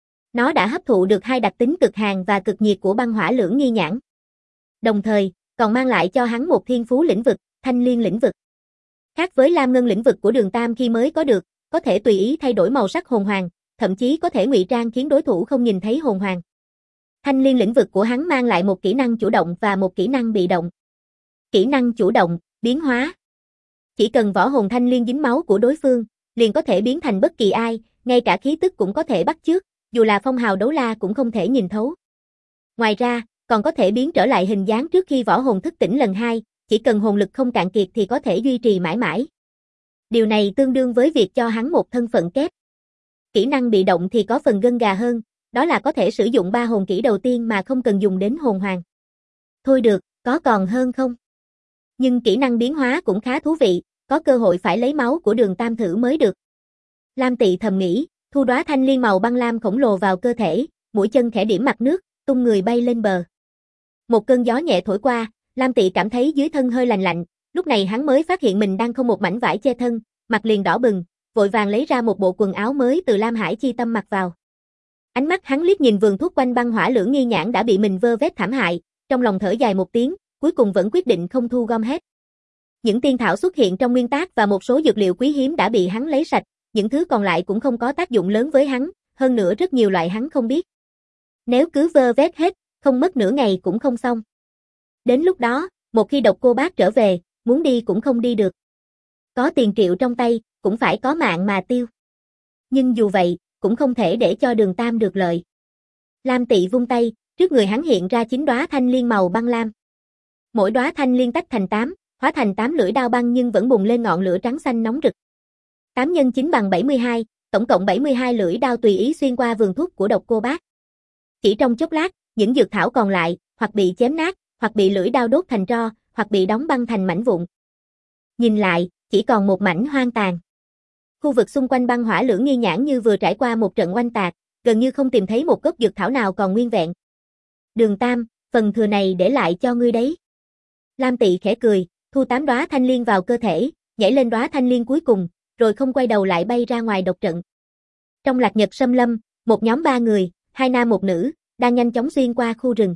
Nó đã hấp thụ được hai đặc tính cực hàn và cực nhiệt của băng hỏa lưỡng nghi nhãn. Đồng thời, còn mang lại cho hắn một thiên phú lĩnh vực, thanh liên lĩnh vực. Khác với lam ngân lĩnh vực của Đường Tam khi mới có được, có thể tùy ý thay đổi màu sắc hồn hoàng, thậm chí có thể ngụy trang khiến đối thủ không nhìn thấy hồn hoàng. Thanh liên lĩnh vực của hắn mang lại một kỹ năng chủ động và một kỹ năng bị động. Kỹ năng chủ động, biến hóa. Chỉ cần võ hồn thanh liên dính máu của đối phương, liền có thể biến thành bất kỳ ai, ngay cả khí tức cũng có thể bắt chước, dù là phong hào đấu la cũng không thể nhìn thấu. Ngoài ra, còn có thể biến trở lại hình dáng trước khi võ hồn thức tỉnh lần 2, chỉ cần hồn lực không cạn kiệt thì có thể duy trì mãi mãi. Điều này tương đương với việc cho hắn một thân phận kép. Kỹ năng bị động thì có phần gân gà hơn, đó là có thể sử dụng 3 hồn kỹ đầu tiên mà không cần dùng đến hồn hoàng. Thôi được, có còn hơn không? Nhưng kỹ năng biến hóa cũng khá thú vị, có cơ hội phải lấy máu của Đường Tam thử mới được. Lam Tị thầm nghĩ, thu đóa thanh liên màu băng lam khổng lồ vào cơ thể, mũi chân khẽ điểm mặt nước, tung người bay lên bờ. Một cơn gió nhẹ thổi qua, Lam Tị cảm thấy dưới thân hơi lạnh lạnh, lúc này hắn mới phát hiện mình đang không một mảnh vải che thân, mặt liền đỏ bừng, vội vàng lấy ra một bộ quần áo mới từ Lam Hải Chi Tâm mặc vào. Ánh mắt hắn liếc nhìn vườn thuốc quanh băng hỏa lưỡng nghi nhãn đã bị mình vơ vét thảm hại, trong lòng thở dài một tiếng, cuối cùng vẫn quyết định không thu gom hết. Những tiên thảo xuất hiện trong nguyên tác và một số dược liệu quý hiếm đã bị hắn lấy sạch, những thứ còn lại cũng không có tác dụng lớn với hắn, hơn nữa rất nhiều loại hắn không biết. Nếu cứ vơ vét hết, không mất nửa ngày cũng không xong. Đến lúc đó, một khi Độc Cô Bác trở về, muốn đi cũng không đi được. Có tiền triệu trong tay, cũng phải có mạng mà tiêu. Nhưng dù vậy, cũng không thể để cho Đường Tam được lợi. Lam Tị vung tay, trước người hắn hiện ra 9 đóa thanh liên màu băng lam. Mỗi đóa thanh liên tách thành 8, hóa thành 8 lưỡi đao băng nhưng vẫn bùng lên ngọn lửa trắng xanh nóng rực. 8 x 9 bằng 72, tổng cộng 72 lưỡi đao tùy ý xuyên qua vườn thuốc của Độc Cô Bác. Chỉ trong chốc lát, những dược thảo còn lại, hoặc bị chém nát, hoặc bị lưỡi đao đốt thành tro, hoặc bị đóng băng thành mảnh vụn. Nhìn lại, chỉ còn một mảnh hoang tàn. Khu vực xung quanh băng hỏa lưỡng nghi nhãn như vừa trải qua một trận oanh tạc, gần như không tìm thấy một gốc dược thảo nào còn nguyên vẹn. Đường Tam, phần thừa này để lại cho ngươi đấy. Lam Tị khẽ cười, thu 8 đóa thanh liên vào cơ thể, nhảy lên đóa thanh liên cuối cùng, rồi không quay đầu lại bay ra ngoài độc trận. Trong Lạc Nhật Sâm Lâm, một nhóm 3 người, 2 nam một nữ, đang nhanh chóng xuyên qua khu rừng.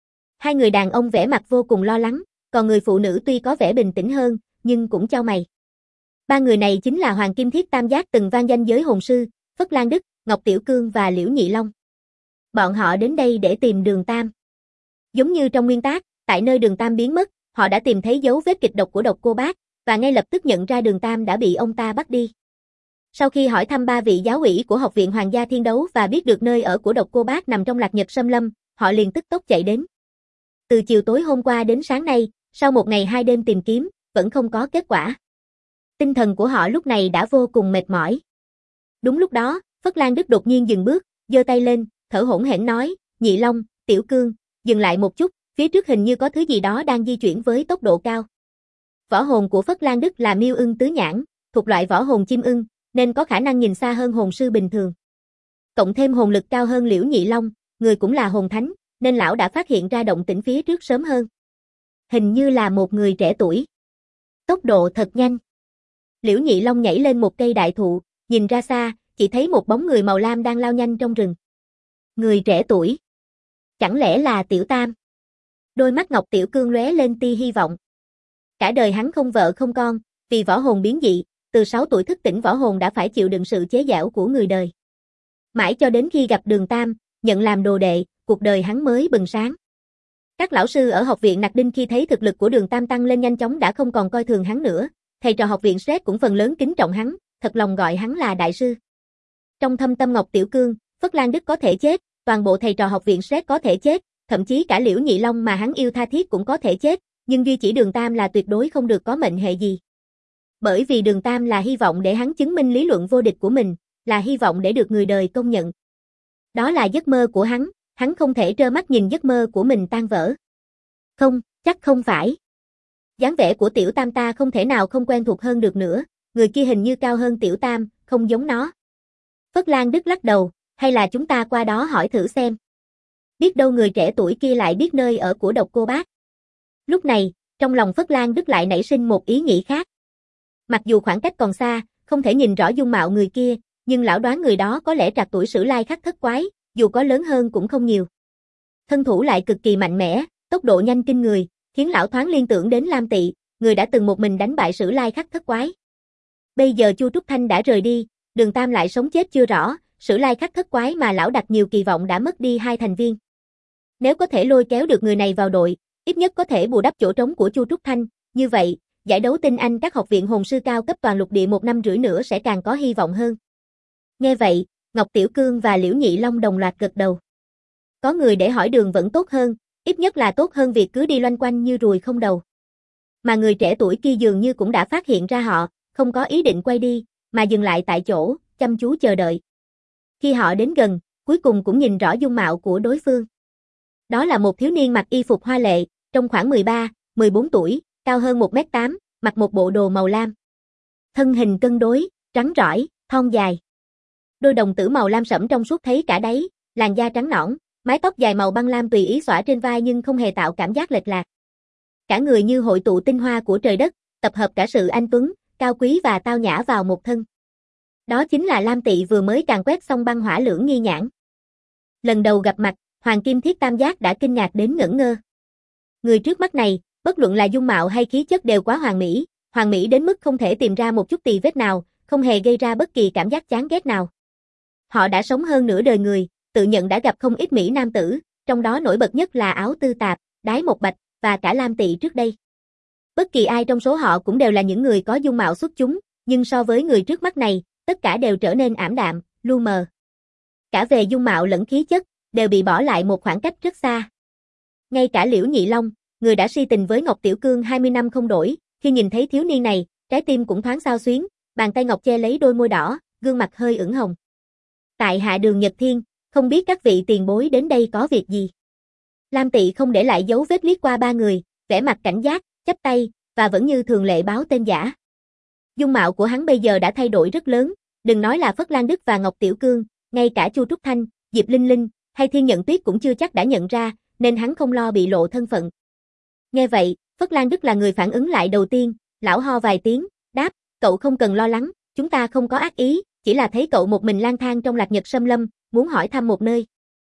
2 người đàn ông vẻ mặt vô cùng lo lắng, còn người phụ nữ tuy có vẻ bình tĩnh hơn, nhưng cũng chau mày. 3 người này chính là Hoàng Kim Thiết Tam Giác từng vang danh giới hồn sư, Phất Lan Đức, Ngọc Tiểu Cương và Liễu Nhị Long. Bọn họ đến đây để tìm Đường Tam. Giống như trong nguyên tác, tại nơi Đường Tam biến mất, họ đã tìm thấy dấu vết kịch độc của Độc Cô Bác, và ngay lập tức nhận ra Đường Tam đã bị ông ta bắt đi. Sau khi hỏi thăm ba vị giáo ủy của Học viện Hoàng gia Thiên đấu và biết được nơi ở của Độc Cô Bác nằm trong Lạc Nhật Sâm Lâm, họ liền tức tốc chạy đến. Từ chiều tối hôm qua đến sáng nay, sau một ngày hai đêm tìm kiếm, vẫn không có kết quả. Tinh thần của họ lúc này đã vô cùng mệt mỏi. Đúng lúc đó, Phất Lan Đức đột nhiên dừng bước, giơ tay lên, thở hổn hển nói, Nhị Long, Tiểu Cương, dừng lại một chút, phía trước hình như có thứ gì đó đang di chuyển với tốc độ cao. Võ hồn của Phất Lan Đức là Miêu Ưng Tứ Nhãn, thuộc loại võ hồn chim ưng, nên có khả năng nhìn xa hơn hồn sư bình thường. Cộng thêm hồn lực cao hơn Liễu Nhị Long, người cũng là hồn thánh, nên lão đã phát hiện ra động tĩnh phía trước sớm hơn. Hình như là một người trẻ tuổi. Tốc độ thật nhanh. Liễu Nhị Long nhảy lên một cây đại thụ, nhìn ra xa, chỉ thấy một bóng người màu lam đang lao nhanh trong rừng. Người trẻ tuổi. Chẳng lẽ là Tiểu Tam? Đôi mắt Ngọc Tiểu Cương lóe lên tia hy vọng. Cả đời hắn không vợ không con, vì võ hồn biến dị, từ 6 tuổi thức tỉnh võ hồn đã phải chịu đựng sự chế giễu của người đời. Mãi cho đến khi gặp Đường Tam, nhận làm đồ đệ, cuộc đời hắn mới bừng sáng. Các lão sư ở học viện Nặc Đinh khi thấy thực lực của Đường Tam tăng lên nhanh chóng đã không còn coi thường hắn nữa, thầy trò học viện Sret cũng phần lớn kính trọng hắn, thật lòng gọi hắn là đại sư. Trong thâm tâm Ngọc Tiểu Cương, Phất Lan Đức có thể chết, toàn bộ thầy trò học viện Sret có thể chết, thậm chí cả Liễu Nhị Long mà hắn yêu tha thiết cũng có thể chết, nhưng duy chỉ Đường Tam là tuyệt đối không được có mệnh hệ gì. Bởi vì Đường Tam là hy vọng để hắn chứng minh lý luận vô địch của mình, là hy vọng để được người đời công nhận. Đó là giấc mơ của hắn không thể trơ mắt nhìn giấc mơ của mình tan vỡ. Không, chắc không phải. Dáng vẻ của Tiểu Tam ta không thể nào không quen thuộc hơn được nữa, người kia hình như cao hơn Tiểu Tam, không giống nó. Phất Lan Đức lắc đầu, hay là chúng ta qua đó hỏi thử xem. Biết đâu người trẻ tuổi kia lại biết nơi ở của Độc Cô Bác. Lúc này, trong lòng Phất Lan Đức lại nảy sinh một ý nghĩ khác. Mặc dù khoảng cách còn xa, không thể nhìn rõ dung mạo người kia, nhưng lão đoán người đó có lẽ trạc tuổi Sử Lai Khắc Thất Quái, dù có lớn hơn cũng không nhiều. Thân thủ lại cực kỳ mạnh mẽ, tốc độ nhanh kinh người, khiến lão thoáng liên tưởng đến Lam Tị, người đã từng một mình đánh bại Sử Lai Khắc Thất Quái. Bây giờ Chu Trúc Thanh đã rời đi, Đường Tam lại sống chết chưa rõ, Sử Lai Khắc Thất Quái mà lão đặt nhiều kỳ vọng đã mất đi 2 thành viên. Nếu có thể lôi kéo được người này vào đội, ít nhất có thể bù đắp chỗ trống của Chu Trúc Thanh, như vậy, giải đấu tinh anh các học viện hồn sư cao cấp toàn lục địa 1 năm rưỡi nữa sẽ càng có hy vọng hơn. Nghe vậy, Ngọc Tiểu Cương và Liễu Nhị Long đồng loạt gật đầu. Có người để hỏi đường vẫn tốt hơn, ít nhất là tốt hơn việc cứ đi loanh quanh như ruồi không đầu. Mà người trẻ tuổi kia dường như cũng đã phát hiện ra họ, không có ý định quay đi, mà dừng lại tại chỗ, chăm chú chờ đợi. Khi họ đến gần, cuối cùng cũng nhìn rõ dung mạo của đối phương. Đó là một thiếu niên mặc y phục hoa lệ, trong khoảng 13, 14 tuổi, cao hơn 1m8, mặc một bộ đồ màu lam. Thân hình cân đối, trắng trỏi, thon dài. Đôi đồng tử màu lam sẫm trong suốt thấy cả đáy, làn da trắng nõn, mái tóc dài màu băng lam tùy ý xõa trên vai nhưng không hề tạo cảm giác lệch lạc. Cả người như hội tụ tinh hoa của trời đất, tập hợp cả sự anh tuấn, cao quý và tao nhã vào một thân. Đó chính là Lam Tị vừa mới càn quét xong băng hỏa lưỡng nghi nhãn. Lần đầu gặp mặt, Hoàng Kim Thiết Tam Giác đã kinh ngạc đến ngẩn ngơ. Người trước mắt này, bất luận là dung mạo hay khí chất đều quá hoàn mỹ đến mức không thể tìm ra một chút tì vết nào, không hề gây ra bất kỳ cảm giác chán ghét nào. Họ đã sống hơn nửa đời người, tự nhận đã gặp không ít mỹ nam tử, trong đó nổi bật nhất là Áo Tư Tạp, Đái Một Bạch và cả Lam Tị trước đây. Bất kỳ ai trong số họ cũng đều là những người có dung mạo xuất chúng, nhưng so với người trước mắt này, tất cả đều trở nên ảm đạm, lu mờ. Cả về dung mạo lẫn khí chất, đều bị bỏ lại một khoảng cách rất xa. Ngay cả Liễu Nhị Long, người đã si tình với Ngọc Tiểu Cương 20 năm không đổi, khi nhìn thấy thiếu niên này, trái tim cũng thoáng xao xuyến, bàn tay ngọc che lấy đôi môi đỏ, gương mặt hơi ửng hồng. Tại hạ Đường Nhật Thiên, không biết các vị tiền bối đến đây có việc gì. Lam Tị không để lại dấu vết liếc qua ba người, vẻ mặt cảnh giác, chắp tay, và vẫn như thường lệ báo tên giả. Dung mạo của hắn bây giờ đã thay đổi rất lớn, đừng nói là Phất Lan Đức và Ngọc Tiểu Cương, ngay cả Chu Trúc Thanh, Diệp Linh Linh, hay Thiên Nhận Tuyết cũng chưa chắc đã nhận ra, nên hắn không lo bị lộ thân phận. Nghe vậy, Phất Lan Đức là người phản ứng lại đầu tiên, lão ho vài tiếng, đáp, cậu không cần lo lắng, chúng ta không có ác ý, chỉ là thấy cậu một mình lang thang trong Lạc Nhật Sâm Lâm, muốn hỏi thăm một nơi.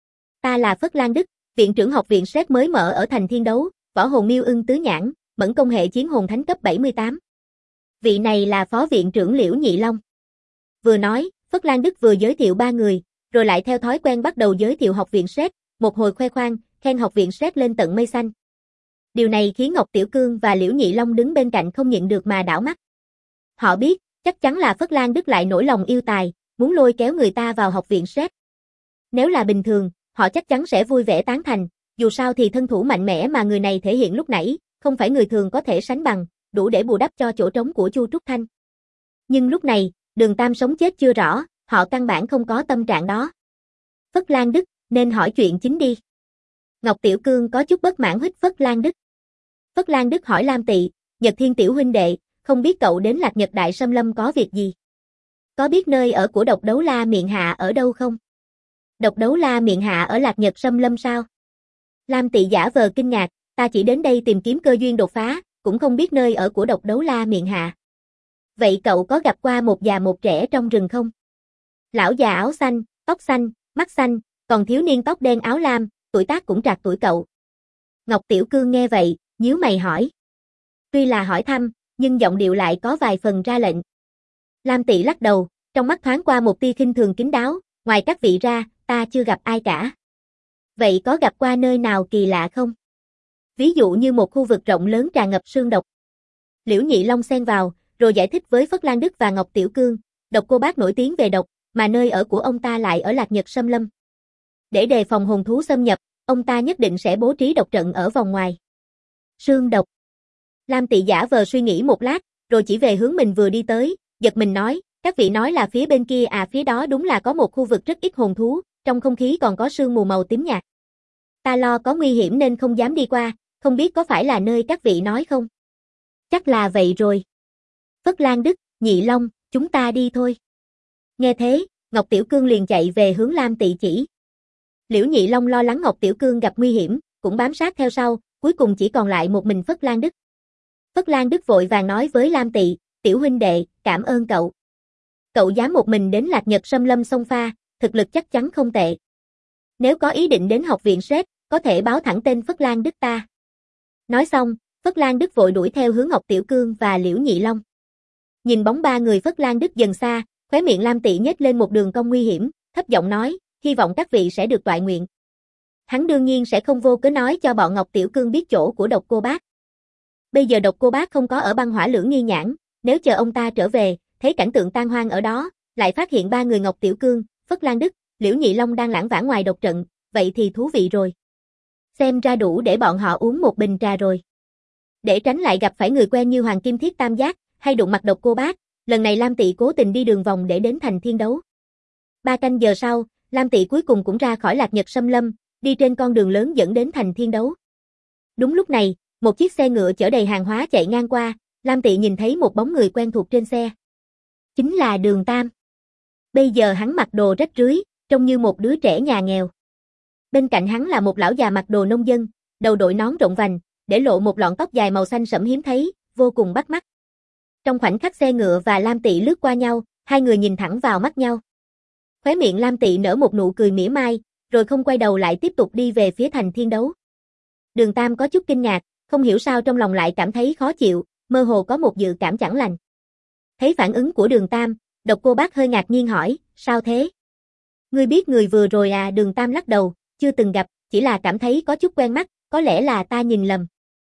Ta là Phất Lan Đức, viện trưởng học viện Sret mới mở ở thành Thiên Đấu, võ hồn Miêu Ưng Tứ Nhãn, mẫn công hệ chiến hồn thánh cấp 78. Vị này là phó viện trưởng Liễu Nhị Long. Vừa nói, Phất Lan Đức vừa giới thiệu ba người, rồi lại theo thói quen bắt đầu giới thiệu học viện Sret, một hồi khoe khoang, khen học viện Sret lên tận mây xanh. Điều này khiến Ngọc Tiểu Cương và Liễu Nhị Long đứng bên cạnh không nhịn được mà đảo mắt. Họ biết, Chắc chắn là Phất Lan Đức lại nổi lòng yêu tài, muốn lôi kéo người ta vào học viện SET. Nếu là bình thường, họ chắc chắn sẽ vui vẻ tán thành, dù sao thì thân thủ mạnh mẽ mà người này thể hiện lúc nãy, không phải người thường có thể sánh bằng, đủ để bù đắp cho chỗ trống của Chu Trúc Thanh. Nhưng lúc này, Đường Tam sống chết chưa rõ, họ căn bản không có tâm trạng đó. Phất Lan Đức, nên hỏi chuyện chính đi. Ngọc Tiểu Cương có chút bất mãn huých Phất Lan Đức. Phất Lan Đức hỏi Lam Tị, Nhật Thiên tiểu huynh đệ, không biết cậu đến Lạc Nhật Đại Sâm Lâm có việc gì? Có biết nơi ở của Độc Đấu La Miện Hạ ở đâu không? Độc Đấu La Miện Hạ ở Lạc Nhật Sâm Lâm sao? Lam Tị giả vờ kinh ngạc, ta chỉ đến đây tìm kiếm cơ duyên đột phá, cũng không biết nơi ở của Độc Đấu La Miện Hạ. Vậy cậu có gặp qua một già một trẻ trong rừng không? Lão già áo xanh, tóc xanh, mắt xanh, còn thiếu niên tóc đen áo lam, tuổi tác cũng trạc tuổi cậu. Ngọc Tiểu Cương nghe vậy, nhíu mày hỏi. Tuy là hỏi thăm, nhưng giọng điệu lại có vài phần ra lệnh. Lam Tị lắc đầu, trong mắt thoáng qua một tia khinh thường kín đáo, ngoài các vị ra, ta chưa gặp ai cả. Vậy có gặp qua nơi nào kỳ lạ không? Ví dụ như một khu vực rộng lớn tràn ngập sương độc. Liễu Nhị Long xen vào, rồi giải thích với Phất Lan Đức và Ngọc Tiểu Cương, Độc Cô Bác nổi tiếng về độc, mà nơi ở của ông ta lại ở Lạc Nhật Sâm Lâm. Để đề phòng hồn thú xâm nhập, ông ta nhất định sẽ bố trí độc trận ở vòng ngoài. Sương độc. Lam Tị giả vờ suy nghĩ một lát, rồi chỉ về hướng mình vừa đi tới, giật mình nói, các vị nói là phía bên kia à, phía đó đúng là có một khu vực rất ít hồn thú, trong không khí còn có sương mù màu tím nhạt. Ta lo có nguy hiểm nên không dám đi qua, không biết có phải là nơi các vị nói không? Chắc là vậy rồi. Phất Lan Đức, Nhị Long, chúng ta đi thôi. Nghe thế, Ngọc Tiểu Cương liền chạy về hướng Lam Tị chỉ. Liễu Nhị Long lo lắng Ngọc Tiểu Cương gặp nguy hiểm, cũng bám sát theo sau, cuối cùng chỉ còn lại một mình Phất Lan Đức. Phất Lan Đức vội vàng nói với Lam Tị, tiểu huynh đệ, cảm ơn cậu. Cậu dám một mình đến Lạc Nhật Sâm Lâm xông pha, thực lực chắc chắn không tệ. Nếu có ý định đến học viện SET, có thể báo thẳng tên Phất Lan Đức ta. Nói xong, Phất Lan Đức vội đuổi theo hướng Ngọc Tiểu Cương và Liễu Nhị Long. Nhìn bóng ba người Phất Lan Đức dần xa, khóe miệng Lam Tị nhếch lên một đường cong nguy hiểm, thấp giọng nói, hy vọng các vị sẽ được toại nguyện. Hắn đương nhiên sẽ không vô cớ nói cho bọn Ngọc Tiểu Cương biết chỗ của Độc Cô Bác. Bây giờ Độc Cô Bác không có ở băng hỏa lưỡng nghi nhãn, nếu chờ ông ta trở về, thấy cảnh tượng tan hoang ở đó, lại phát hiện ba người Ngọc Tiểu Cương, Phất Lan Đức, Liễu Nhị Long đang lảng vảng ngoài độc trận, vậy thì thú vị rồi. Xem ra đủ để bọn họ uống một bình trà rồi. Để tránh lại gặp phải người quen như Hoàng Kim Thiết Tam Giác, hay đụng mặt Độc Cô Bác, lần này Lam Tị cố tình đi đường vòng để đến thành Thiên Đấu. 3 canh giờ sau, Lam Tị cuối cùng cũng ra khỏi Lạc Nhật Sâm Lâm, đi trên con đường lớn dẫn đến thành Thiên Đấu. Đúng lúc này, một chiếc xe ngựa chở đầy hàng hóa chạy ngang qua, Lam Tị nhìn thấy một bóng người quen thuộc trên xe. Chính là Đường Tam. Bây giờ hắn mặc đồ rách rưới, trông như một đứa trẻ nhà nghèo. Bên cạnh hắn là một lão già mặc đồ nông dân, đầu đội nón rộng vành, để lộ một lọn tóc dài màu xanh sẫm hiếm thấy, vô cùng bắt mắt. Trong khoảnh khắc xe ngựa và Lam Tị lướt qua nhau, hai người nhìn thẳng vào mắt nhau. Khóe miệng Lam Tị nở một nụ cười mỉa mai, rồi không quay đầu lại tiếp tục đi về phía thành Thiên Đấu. Đường Tam có chút kinh ngạc, không hiểu sao trong lòng lại cảm thấy khó chịu, mơ hồ có một dự cảm chẳng lành. Thấy phản ứng của Đường Tam, Độc Cô Bác hơi ngạc nhiên hỏi, sao thế? Ngươi biết người vừa rồi à? Đường Tam lắc đầu, chưa từng gặp, chỉ là cảm thấy có chút quen mắt, có lẽ là ta nhìn lầm.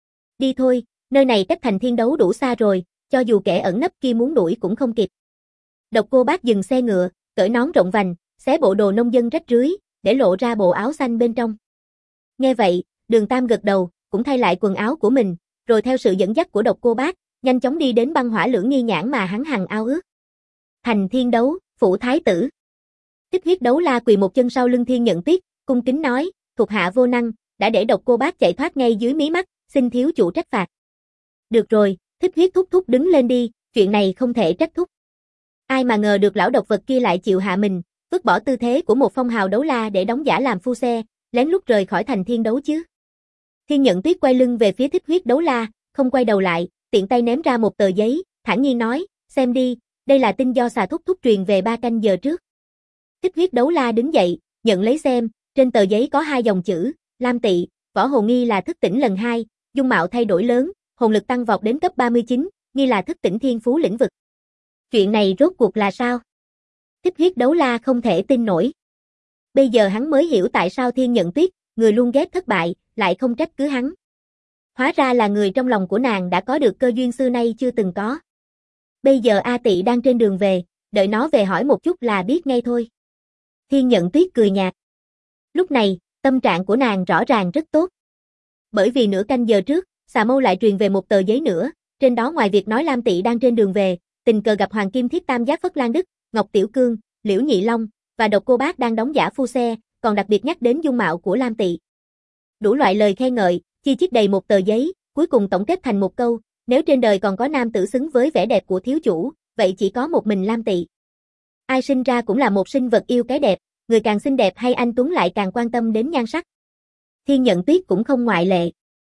Đi thôi, nơi này cách thành Thiên Đấu đủ xa rồi, cho dù kẻ ẩn nấp kia muốn đuổi cũng không kịp. Độc Cô Bác dừng xe ngựa, cởi nón rộng vành, xé bộ đồ nông dân rách rưới, để lộ ra bộ áo xanh bên trong. Nghe vậy, Đường Tam gật đầu, cũng thay lại quần áo của mình, rồi theo sự dẫn dắt của Độc Cô Bác, nhanh chóng đi đến băng hỏa lưỡng nghi nhãn mà hắn hằng ao ước. Thành Thiên Đấu, phủ thái tử. Tích Huyết Đấu La quỳ một chân sau lưng Thiên Nhận Tuyết, cung kính nói, thuộc hạ vô năng, đã để Độc Cô Bác chạy thoát ngay dưới mí mắt, xin thiếu chủ trách phạt. Được rồi, Tích Huyết thúc thúc đứng lên đi, chuyện này không thể trách thúc. Ai mà ngờ được lão độc vật kia lại chịu hạ mình, vứt bỏ tư thế của một phong hào đấu la để đóng giả làm phu xe, lén lút rời khỏi thành Thiên Đấu chứ. Thiên Nhận Tuyết quay lưng về phía Tích Huyết Đấu La, không quay đầu lại, tiện tay ném ra một tờ giấy, thản nhiên nói, xem đi, đây là tin do xà thúc thúc truyền về 3 canh giờ trước. Tích Huyết Đấu La đứng dậy, nhận lấy xem, trên tờ giấy có 2 dòng chữ, Lam Tị, võ hồ nghi là thức tỉnh lần 2, dung mạo thay đổi lớn, hồn lực tăng vọt đến cấp 39, nghi là thức tỉnh thiên phú lĩnh vực. Chuyện này rốt cuộc là sao? Tích Huyết Đấu La không thể tin nổi. Bây giờ hắn mới hiểu tại sao Thiên Nhận Tuyết, người luôn ghét thất bại, lại không trách cứ hắn. Hóa ra là người trong lòng của nàng đã có được cơ duyên xưa nay chưa từng có. Bây giờ A Tị đang trên đường về, đợi nó về hỏi một chút là biết ngay thôi. Thiên Nhận Tuyết cười nhạt. Lúc này, tâm trạng của nàng rõ ràng rất tốt. Bởi vì nửa canh giờ trước, Xà Mâu lại truyền về một tờ giấy nữa, trên đó ngoài việc nói Lam Tị đang trên đường về, tình cờ gặp Hoàng Kim Thiết Tam Giác Phất Lan Đức, Ngọc Tiểu Cương, Liễu Nhị Long và Độc Cô Bác đang đóng giả phu xe, còn đặc biệt nhắc đến dung mạo của Lam Tị. Đủ loại lời khen ngợi, chi chít đầy một tờ giấy, cuối cùng tổng kết thành một câu, nếu trên đời còn có nam tử xứng với vẻ đẹp của thiếu chủ, vậy chỉ có một mình Lam Tị. Ai sinh ra cũng là một sinh vật yêu cái đẹp, người càng xinh đẹp hay anh tuấn lại càng quan tâm đến nhan sắc. Thiên Nhận Tuyết cũng không ngoại lệ.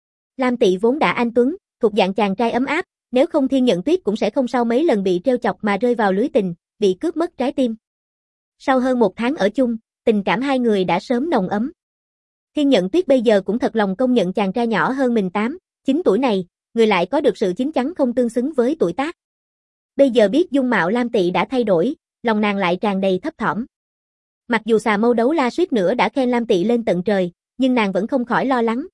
Lam Tị vốn đã anh tuấn, thuộc dạng chàng trai ấm áp, nếu không Thiên Nhận Tuyết cũng sẽ không sau mấy lần bị trêu chọc mà rơi vào lưới tình, bị cướp mất trái tim. Sau hơn một tháng ở chung, tình cảm hai người đã sớm nồng ấm. Thiên Nhận Tuyết bây giờ cũng thật lòng công nhận chàng trai nhỏ hơn mình 8, 9 tuổi này, người lại có được sự chín chắn không tương xứng với tuổi tác. Bây giờ biết dung mạo Lam Tị đã thay đổi, lòng nàng lại tràn đầy thấp thỏm. Mặc dù Xà Mâu Đấu La suýt nữa đã khen Lam Tị lên tận trời, nhưng nàng vẫn không khỏi lo lắng,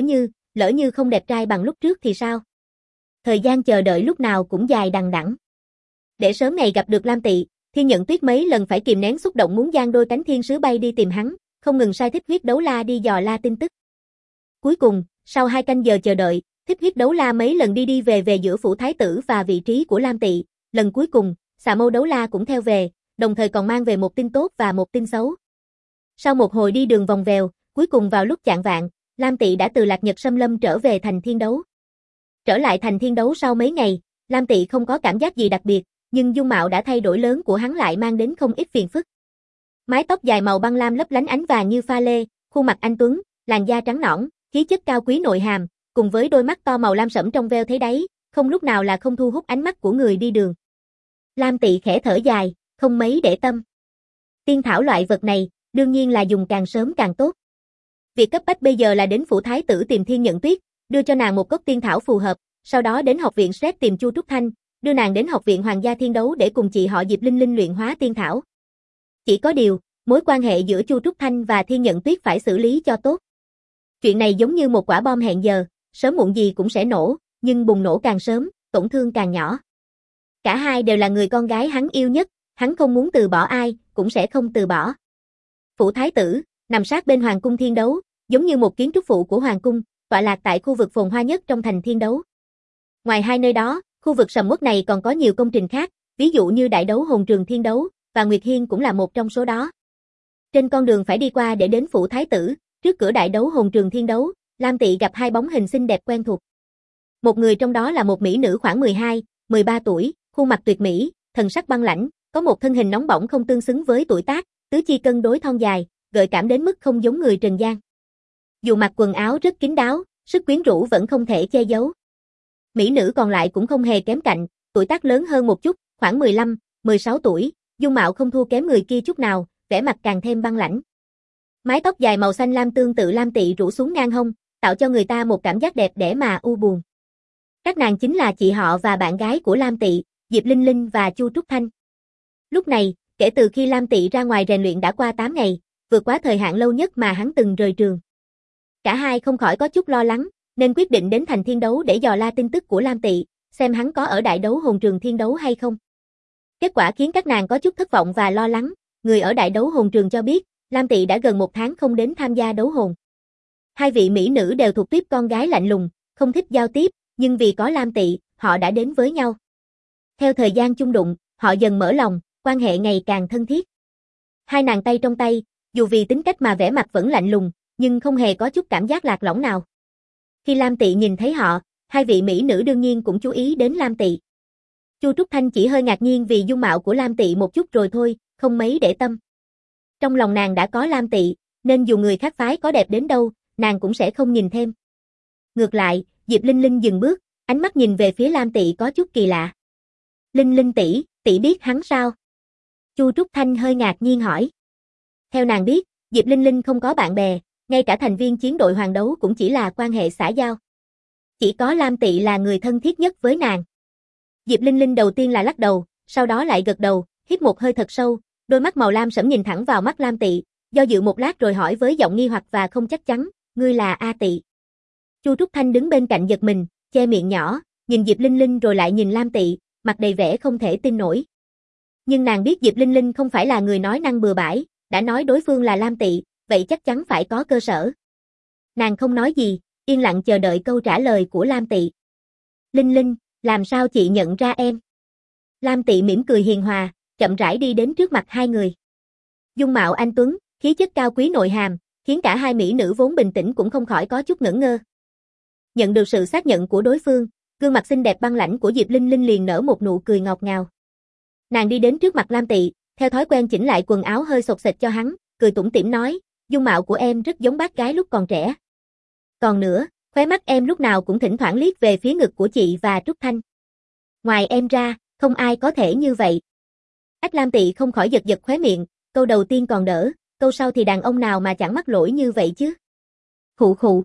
lỡ như không đẹp trai bằng lúc trước thì sao? Thời gian chờ đợi lúc nào cũng dài đằng đẵng. Để sớm ngày gặp được Lam Tị, Thiên Nhận Tuyết mấy lần phải kìm nén xúc động muốn giang đôi cánh thiên sứ bay đi tìm hắn, không ngừng sai Thích Huyết Đấu La đi dò la tin tức. Cuối cùng, sau 2 canh giờ chờ đợi, Thích Huyết Đấu La mấy lần đi về giữa phủ thái tử và vị trí của Lam Tị, lần cuối cùng, Xà Mâu Đấu La cũng theo về, đồng thời còn mang về một tin tốt và một tin xấu. Sau một hồi đi đường vòng vèo, cuối cùng vào lúc chạng vạng, Lam Tị đã từ Lạc Nhật Xâm Lâm trở về thành Thiên Đấu. Trở lại thành Thiên Đấu sau mấy ngày, Lam Tị không có cảm giác gì đặc biệt, nhưng dung mạo đã thay đổi lớn của hắn lại mang đến không ít phiền phức. Mái tóc dài màu băng lam lấp lánh ánh vàng như pha lê, khuôn mặt anh tuấn, làn da trắng nõn, khí chất cao quý nội hàm, cùng với đôi mắt to màu lam sẫm trong veo thấy đáy, không lúc nào là không thu hút ánh mắt của người đi đường. Lam Tị khẽ thở dài, không mấy để tâm. Tiên thảo loại vật này, đương nhiên là dùng càng sớm càng tốt. Việc cấp bách bây giờ là đến phủ thái tử tìm Thiên Nhận Tuyết, đưa cho nàng một gốc tiên thảo phù hợp, sau đó đến học viện Sret tìm Chu Trúc Thanh, đưa nàng đến học viện Hoàng gia Thiên Đấu để cùng chị họ Diệp Linh Linh luyện hóa tiên thảo. Chỉ có điều, mối quan hệ giữa Chu Trúc Thanh và Thiên Nhận Tuyết phải xử lý cho tốt. Chuyện này giống như một quả bom hẹn giờ, sớm muộn gì cũng sẽ nổ, nhưng bùng nổ càng sớm, tổn thương càng nhỏ. Cả hai đều là người con gái hắn yêu nhất, hắn không muốn từ bỏ ai, cũng sẽ không từ bỏ. Phủ thái tử, nằm sát bên Hoàng cung Thiên Đấu, giống như một kiến trúc phụ của Hoàng cung, tọa lạc tại khu vực phồn hoa nhất trong thành Thiên Đấu. Ngoài hai nơi đó, khu vực sầm uất này còn có nhiều công trình khác, ví dụ như Đại Đấu Hồn Trường Thiên Đấu, và Nguyệt Hiên cũng là một trong số đó. Trên con đường phải đi qua để đến phủ thái tử, trước cửa Đại Đấu Hồn Trường Thiên Đấu, Lam Tị gặp hai bóng hình xinh đẹp quen thuộc. Một người trong đó là một mỹ nữ khoảng 12, 13 tuổi, khuôn mặt tuyệt mỹ, thần sắc băng lãnh, có một thân hình nóng bỏng không tương xứng với tuổi tác, tứ chi cân đối thon dài, gợi cảm đến mức không giống người trần gian. Dù mặc quần áo rất kín đáo, sức quyến rũ vẫn không thể che giấu. Mỹ nữ còn lại cũng không hề kém cạnh, tuổi tác lớn hơn một chút, khoảng 15, 16 tuổi, dung mạo không thua kém người kia chút nào, vẻ mặt càng thêm băng lãnh. Mái tóc dài màu xanh lam tương tự Lam Tị rủ xuống ngang hông, tạo cho người ta một cảm giác đẹp đẽ mà u buồn. Các nàng chính là chị họ và bạn gái của Lam Tị, Diệp Linh Linh và Chu Trúc Thanh. Lúc này, kể từ khi Lam Tị ra ngoài rèn luyện đã qua 8 ngày, vượt quá thời hạn lâu nhất mà hắn từng rời trường. Cả hai không khỏi có chút lo lắng, nên quyết định đến thành Thiên Đấu để dò la tin tức của Lam Tị, xem hắn có ở Đại Đấu Hồn Trường Thiên Đấu hay không. Kết quả khiến các nàng có chút thất vọng và lo lắng, người ở Đại Đấu Hồn Trường cho biết, Lam Tị đã gần 1 tháng không đến tham gia đấu hồn. Hai vị mỹ nữ đều thuộc tuýp con gái lạnh lùng, không thích giao tiếp, nhưng vì có Lam Tị, họ đã đến với nhau. Theo thời gian chung đụng, họ dần mở lòng, quan hệ ngày càng thân thiết. Hai nàng tay trong tay, dù vì tính cách mà vẻ mặt vẫn lạnh lùng, nhưng không hề có chút cảm giác lạc lõng nào. Khi Lam Tị nhìn thấy họ, hai vị mỹ nữ đương nhiên cũng chú ý đến Lam Tị. Chu Trúc Thanh chỉ hơi ngạc nhiên vì dung mạo của Lam Tị một chút rồi thôi, không mấy để tâm. Trong lòng nàng đã có Lam Tị, nên dù người khác phái có đẹp đến đâu, nàng cũng sẽ không nhìn thêm. Ngược lại, Diệp Linh Linh dừng bước, ánh mắt nhìn về phía Lam Tị có chút kỳ lạ. Linh Linh tỷ, tỷ biết hắn sao? Chu Trúc Thanh hơi ngạc nhiên hỏi. Theo nàng biết, Diệp Linh Linh không có bạn bè, ngay cả thành viên chiến đội hoàng đấu cũng chỉ là quan hệ xã giao. Chỉ có Lam Tị là người thân thiết nhất với nàng. Diệp Linh Linh đầu tiên là lắc đầu, sau đó lại gật đầu, hít một hơi thật sâu, đôi mắt màu lam sẫm nhìn thẳng vào mắt Lam Tị, do dự một lát rồi hỏi với giọng nghi hoặc và không chắc chắn, ngươi là A Tị. Chu Trúc Thanh đứng bên cạnh giật mình, che miệng nhỏ, nhìn Diệp Linh Linh rồi lại nhìn Lam Tị, mặt đầy vẻ không thể tin nổi. Nhưng nàng biết Diệp Linh Linh không phải là người nói năng bừa bãi, đã nói đối phương là Lam Tị, vậy chắc chắn phải có cơ sở. Nàng không nói gì, yên lặng chờ đợi câu trả lời của Lam Tị. Linh Linh, làm sao chị nhận ra em? Lam Tị mỉm cười hiền hòa, chậm rãi đi đến trước mặt hai người. Dung mạo anh tuấn, khí chất cao quý nội hàm, khiến cả hai mỹ nữ vốn bình tĩnh cũng không khỏi có chút ngẩn ngơ. Nhận được sự xác nhận của đối phương, gương mặt xinh đẹp băng lãnh của Diệp Linh Linh liền nở một nụ cười ngọt ngào. Nàng đi đến trước mặt Lam Tị, theo thói quen chỉnh lại quần áo hơi xộc xệch cho hắn, cười tủm tỉm nói, dung mạo của em rất giống bác gái lúc còn trẻ. Còn nữa, khóe mắt em lúc nào cũng thỉnh thoảng liếc về phía ngực của chị và Trúc Thanh. Ngoài em ra, không ai có thể như vậy. Ách Lam Tị không khỏi giật giật khóe miệng, câu đầu tiên còn đỡ, câu sau thì đàn ông nào mà chẳng mắc lỗi như vậy chứ. Khụ khụ.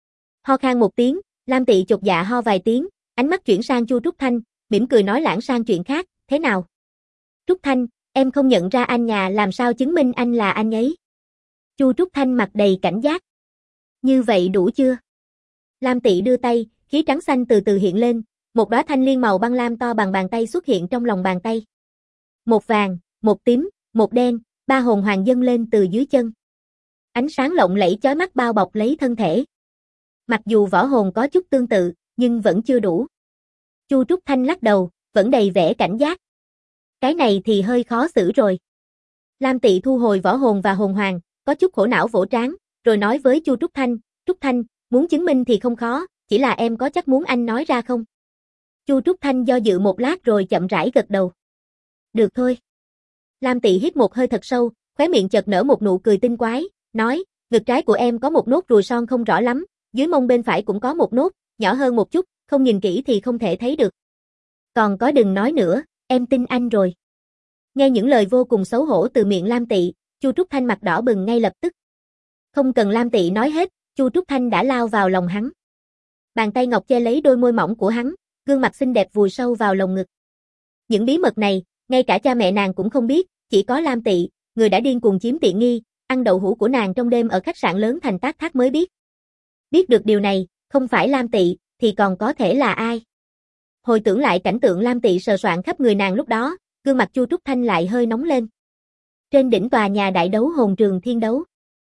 Ho khan một tiếng, Lam Tị chột dạ ho vài tiếng, ánh mắt chuyển sang Chu Trúc Thanh, mỉm cười nói lãng sang chuyện khác, thế nào? Trúc Thanh, em không nhận ra anh nhà làm sao chứng minh anh là anh ấy? Chu Trúc Thanh mặt đầy cảnh giác. Như vậy đủ chưa? Lam Tị đưa tay, khí trắng xanh từ từ hiện lên, một đóa thanh liên màu băng lam to bằng bàn tay xuất hiện trong lòng bàn tay. Một vàng, một tím, một đen, ba hồn hoàng dâng lên từ dưới chân. Ánh sáng lộng lẫy chói mắt bao bọc lấy thân thể. Mặc dù võ hồn có chút tương tự, nhưng vẫn chưa đủ. Chu Trúc Thanh lắc đầu, vẫn đầy vẻ cảnh giác. Cái này thì hơi khó xử rồi. Lam Tị thu hồi võ hồn và hồn hoàng, có chút khổ não vỗ trán, rồi nói với Chu Trúc Thanh, muốn chứng minh thì không khó, chỉ là em có chắc muốn anh nói ra không? Chu Trúc Thanh do dự một lát rồi chậm rãi gật đầu. Được thôi. Lam Tị hít một hơi thật sâu, khóe miệng chợt nở một nụ cười tinh quái, nói, ngực trái của em có một nốt ruồi son không rõ lắm, dưới mông bên phải cũng có một nốt, nhỏ hơn một chút, không nhìn kỹ thì không thể thấy được. Còn có đừng nói nữa, em tin anh rồi. Nghe những lời vô cùng xấu hổ từ miệng Lam Tị, Chu Trúc Thanh mặt đỏ bừng ngay lập tức. Không cần Lam Tị nói hết, Chu Trúc Thanh đã lao vào lòng hắn. Bàn tay ngọc che lấy đôi môi mỏng của hắn, gương mặt xinh đẹp vùi sâu vào lồng ngực. Những bí mật này, ngay cả cha mẹ nàng cũng không biết, chỉ có Lam Tị, người đã điên cuồng chiếm tiện nghi, ăn đậu hũ của nàng trong đêm ở khách sạn lớn thành Tác Thác mới biết. Biết được điều này, không phải Lam Tị, thì còn có thể là ai? Hồi tưởng lại cảnh tượng Lam Tị sờ soạng khắp người nàng lúc đó, gương mặt Chu Trúc Thanh lại hơi nóng lên. Trên đỉnh tòa nhà đại đấu hồn trường thiên đấu,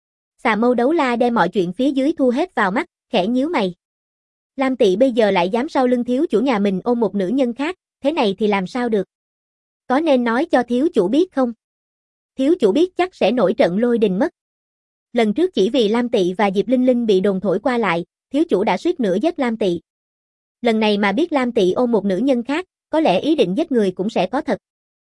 Xà Mâu Đấu La đem mọi chuyện phía dưới thu hết vào mắt, khẽ nhíu mày. Lam Tị bây giờ lại dám sau lưng thiếu chủ nhà mình ôm một nữ nhân khác, thế này thì làm sao được? Có nên nói cho thiếu chủ biết không? Thiếu chủ biết chắc sẽ nổi trận lôi đình mất. Lần trước chỉ vì Lam Tị và Diệp Linh Linh bị đồn thổi qua lại, thiếu chủ đã suýt nữa giết Lam Tị. Lần này mà biết Lam Tị ôm một nữ nhân khác, có lẽ ý định giết người cũng sẽ có thật.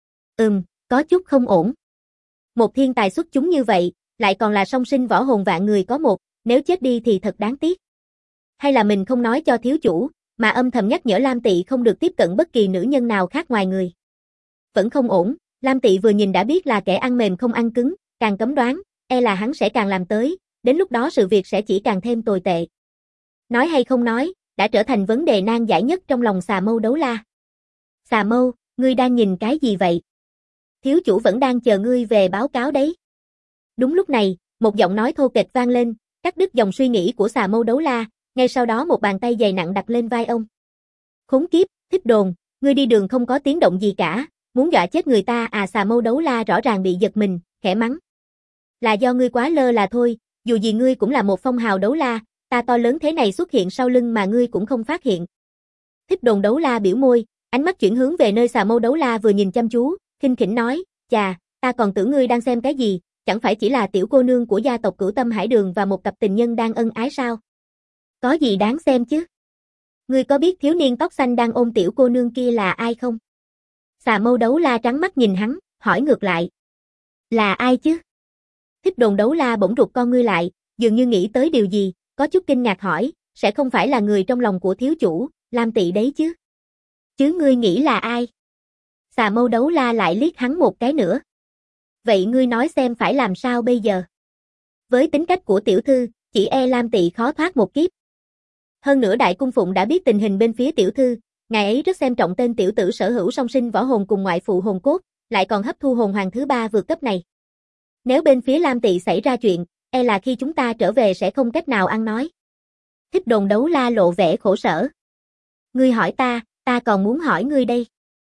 Có chút không ổn. Một thiên tài xuất chúng như vậy, lại còn là song sinh võ hồn vạn người có một, nếu chết đi thì thật đáng tiếc. Hay là mình không nói cho thiếu chủ, mà âm thầm nhắc nhở Lam Tị không được tiếp cận bất kỳ nữ nhân nào khác ngoài người. Vẫn không ổn, Lam Tị vừa nhìn đã biết là kẻ ăn mềm không ăn cứng, càng cấm đoán, e là hắn sẽ càng làm tới, đến lúc đó sự việc sẽ chỉ càng thêm tồi tệ. Nói hay không nói, đã trở thành vấn đề nan giải nhất trong lòng Xà Mâu Đấu La. Xà Mâu, ngươi đang nhìn cái gì vậy? Thiếu chủ vẫn đang chờ ngươi về báo cáo đấy. Đúng lúc này, một giọng nói thô kệch vang lên, cắt đứt dòng suy nghĩ của Xà Mâu Đấu La, ngay sau đó một bàn tay dày nặng đặt lên vai ông. Khốn kiếp, thích đồn, ngươi đi đường không có tiếng động gì cả, muốn dọa chết người ta à? Xà Mâu Đấu La rõ ràng bị giật mình, khẽ mắng. Là do ngươi quá lơ là thôi, dù gì ngươi cũng là một phong hào đấu la, ta to lớn thế này xuất hiện sau lưng mà ngươi cũng không phát hiện. Thích đồn Đấu La biểu môi, ánh mắt chuyển hướng về nơi Xà Mâu Đấu La vừa nhìn chăm chú, khinh khỉnh nói, chà, ta còn tưởng ngươi đang xem cái gì, chẳng phải chỉ là tiểu cô nương của gia tộc Cửu Tâm Hải Đường và một cặp tình nhân đang ân ái sao? Có gì đáng xem chứ? Ngươi có biết thiếu niên tóc xanh đang ôm tiểu cô nương kia là ai không? Xà Mâu Đấu La trắng mắt nhìn hắn, hỏi ngược lại. Là ai chứ? Thích đồn Đấu La bỗng rụt con ngươi lại, dường như nghĩ tới điều gì, có chút kinh ngạc hỏi, sẽ không phải là người trong lòng của thiếu chủ, Lam Tị đấy chứ? Chứ ngươi nghĩ là ai? Xà Mâu Đấu La lại liếc hắn một cái nữa. Vậy ngươi nói xem phải làm sao bây giờ? Với tính cách của tiểu thư, chỉ e Lam Tị khó thoát một kiếp. Hơn nữa Đại Cung Phụng đã biết tình hình bên phía tiểu thư, ngài ấy rất xem trọng tên tiểu tử sở hữu song sinh võ hồn cùng ngoại phụ hồn cốt, lại còn hấp thu hồn hoàng thứ 3 vượt cấp này. Nếu bên phía Lam Tị xảy ra chuyện, e là khi chúng ta trở về sẽ không cách nào ăn nói. Thích đồn Đấu La lộ vẻ khổ sở. Ngươi hỏi ta còn muốn hỏi ngươi đây.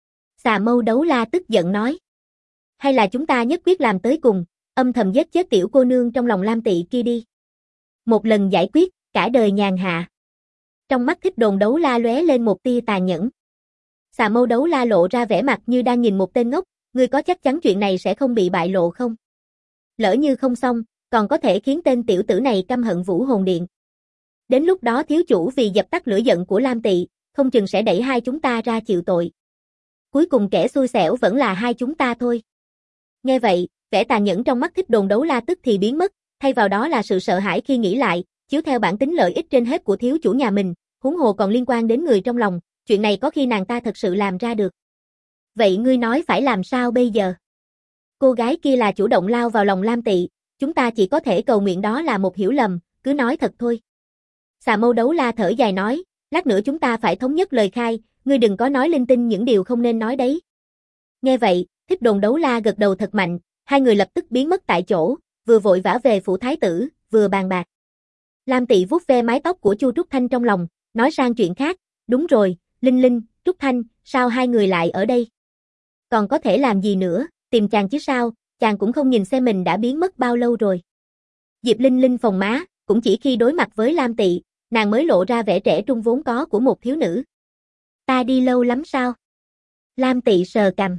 Xà Mâu Đấu La tức giận nói. Hay là chúng ta nhất quyết làm tới cùng, âm thầm giết chết tiểu cô nương trong lòng Lam Tị kia đi. Một lần giải quyết, cả đời nhàn hạ. Trong mắt Thích Đồn Đấu La lóe lên một tia tàn nhẫn. Xà Mâu Đấu La lộ ra vẻ mặt như đang nhìn một tên ngốc, ngươi có chắc chắn chuyện này sẽ không bị bại lộ không? Lỡ như không xong, còn có thể khiến tên tiểu tử này căm hận Vũ Hồn Điện. Đến lúc đó thiếu chủ vì dập tắt lửa giận của Lam Tị, không chừng sẽ đẩy hai chúng ta ra chịu tội. Cuối cùng kẻ xui xẻo vẫn là hai chúng ta thôi. Nghe vậy, vẻ tàn nhẫn trong mắt Thích Đồn Đấu La tức thì biến mất, thay vào đó là sự sợ hãi khi nghĩ lại, chiếu theo bản tính lợi ích trên hết của thiếu chủ nhà mình, huống hồ còn liên quan đến người trong lòng, chuyện này có khi nàng ta thật sự làm ra được. Vậy ngươi nói phải làm sao bây giờ? Cô gái kia là chủ động lao vào lòng Lam Tị, chúng ta chỉ có thể cầu nguyện đó là một hiểu lầm, cứ nói thật thôi. Xà Mâu Đấu La thở dài nói, lát nữa chúng ta phải thống nhất lời khai, ngươi đừng có nói linh tinh những điều không nên nói đấy. Nghe vậy, Thích Đồn Đấu La gật đầu thật mạnh, hai người lập tức biến mất tại chỗ, vừa vội vã về phủ thái tử, vừa bàn bạc. Lam Tị vuốt ve mái tóc của Chu Trúc Thanh trong lòng, nói sang chuyện khác, đúng rồi, Linh Linh, Trúc Thanh, sao hai người lại ở đây? Còn có thể làm gì nữa, tìm chàng chứ sao, chàng cũng không nhìn xem mình đã biến mất bao lâu rồi. Diệp Linh Linh phồng má, cũng chỉ khi đối mặt với Lam Tị, nàng mới lộ ra vẻ trẻ trung vốn có của một thiếu nữ. Ta đi lâu lắm sao? Lam Tị sờ cằm.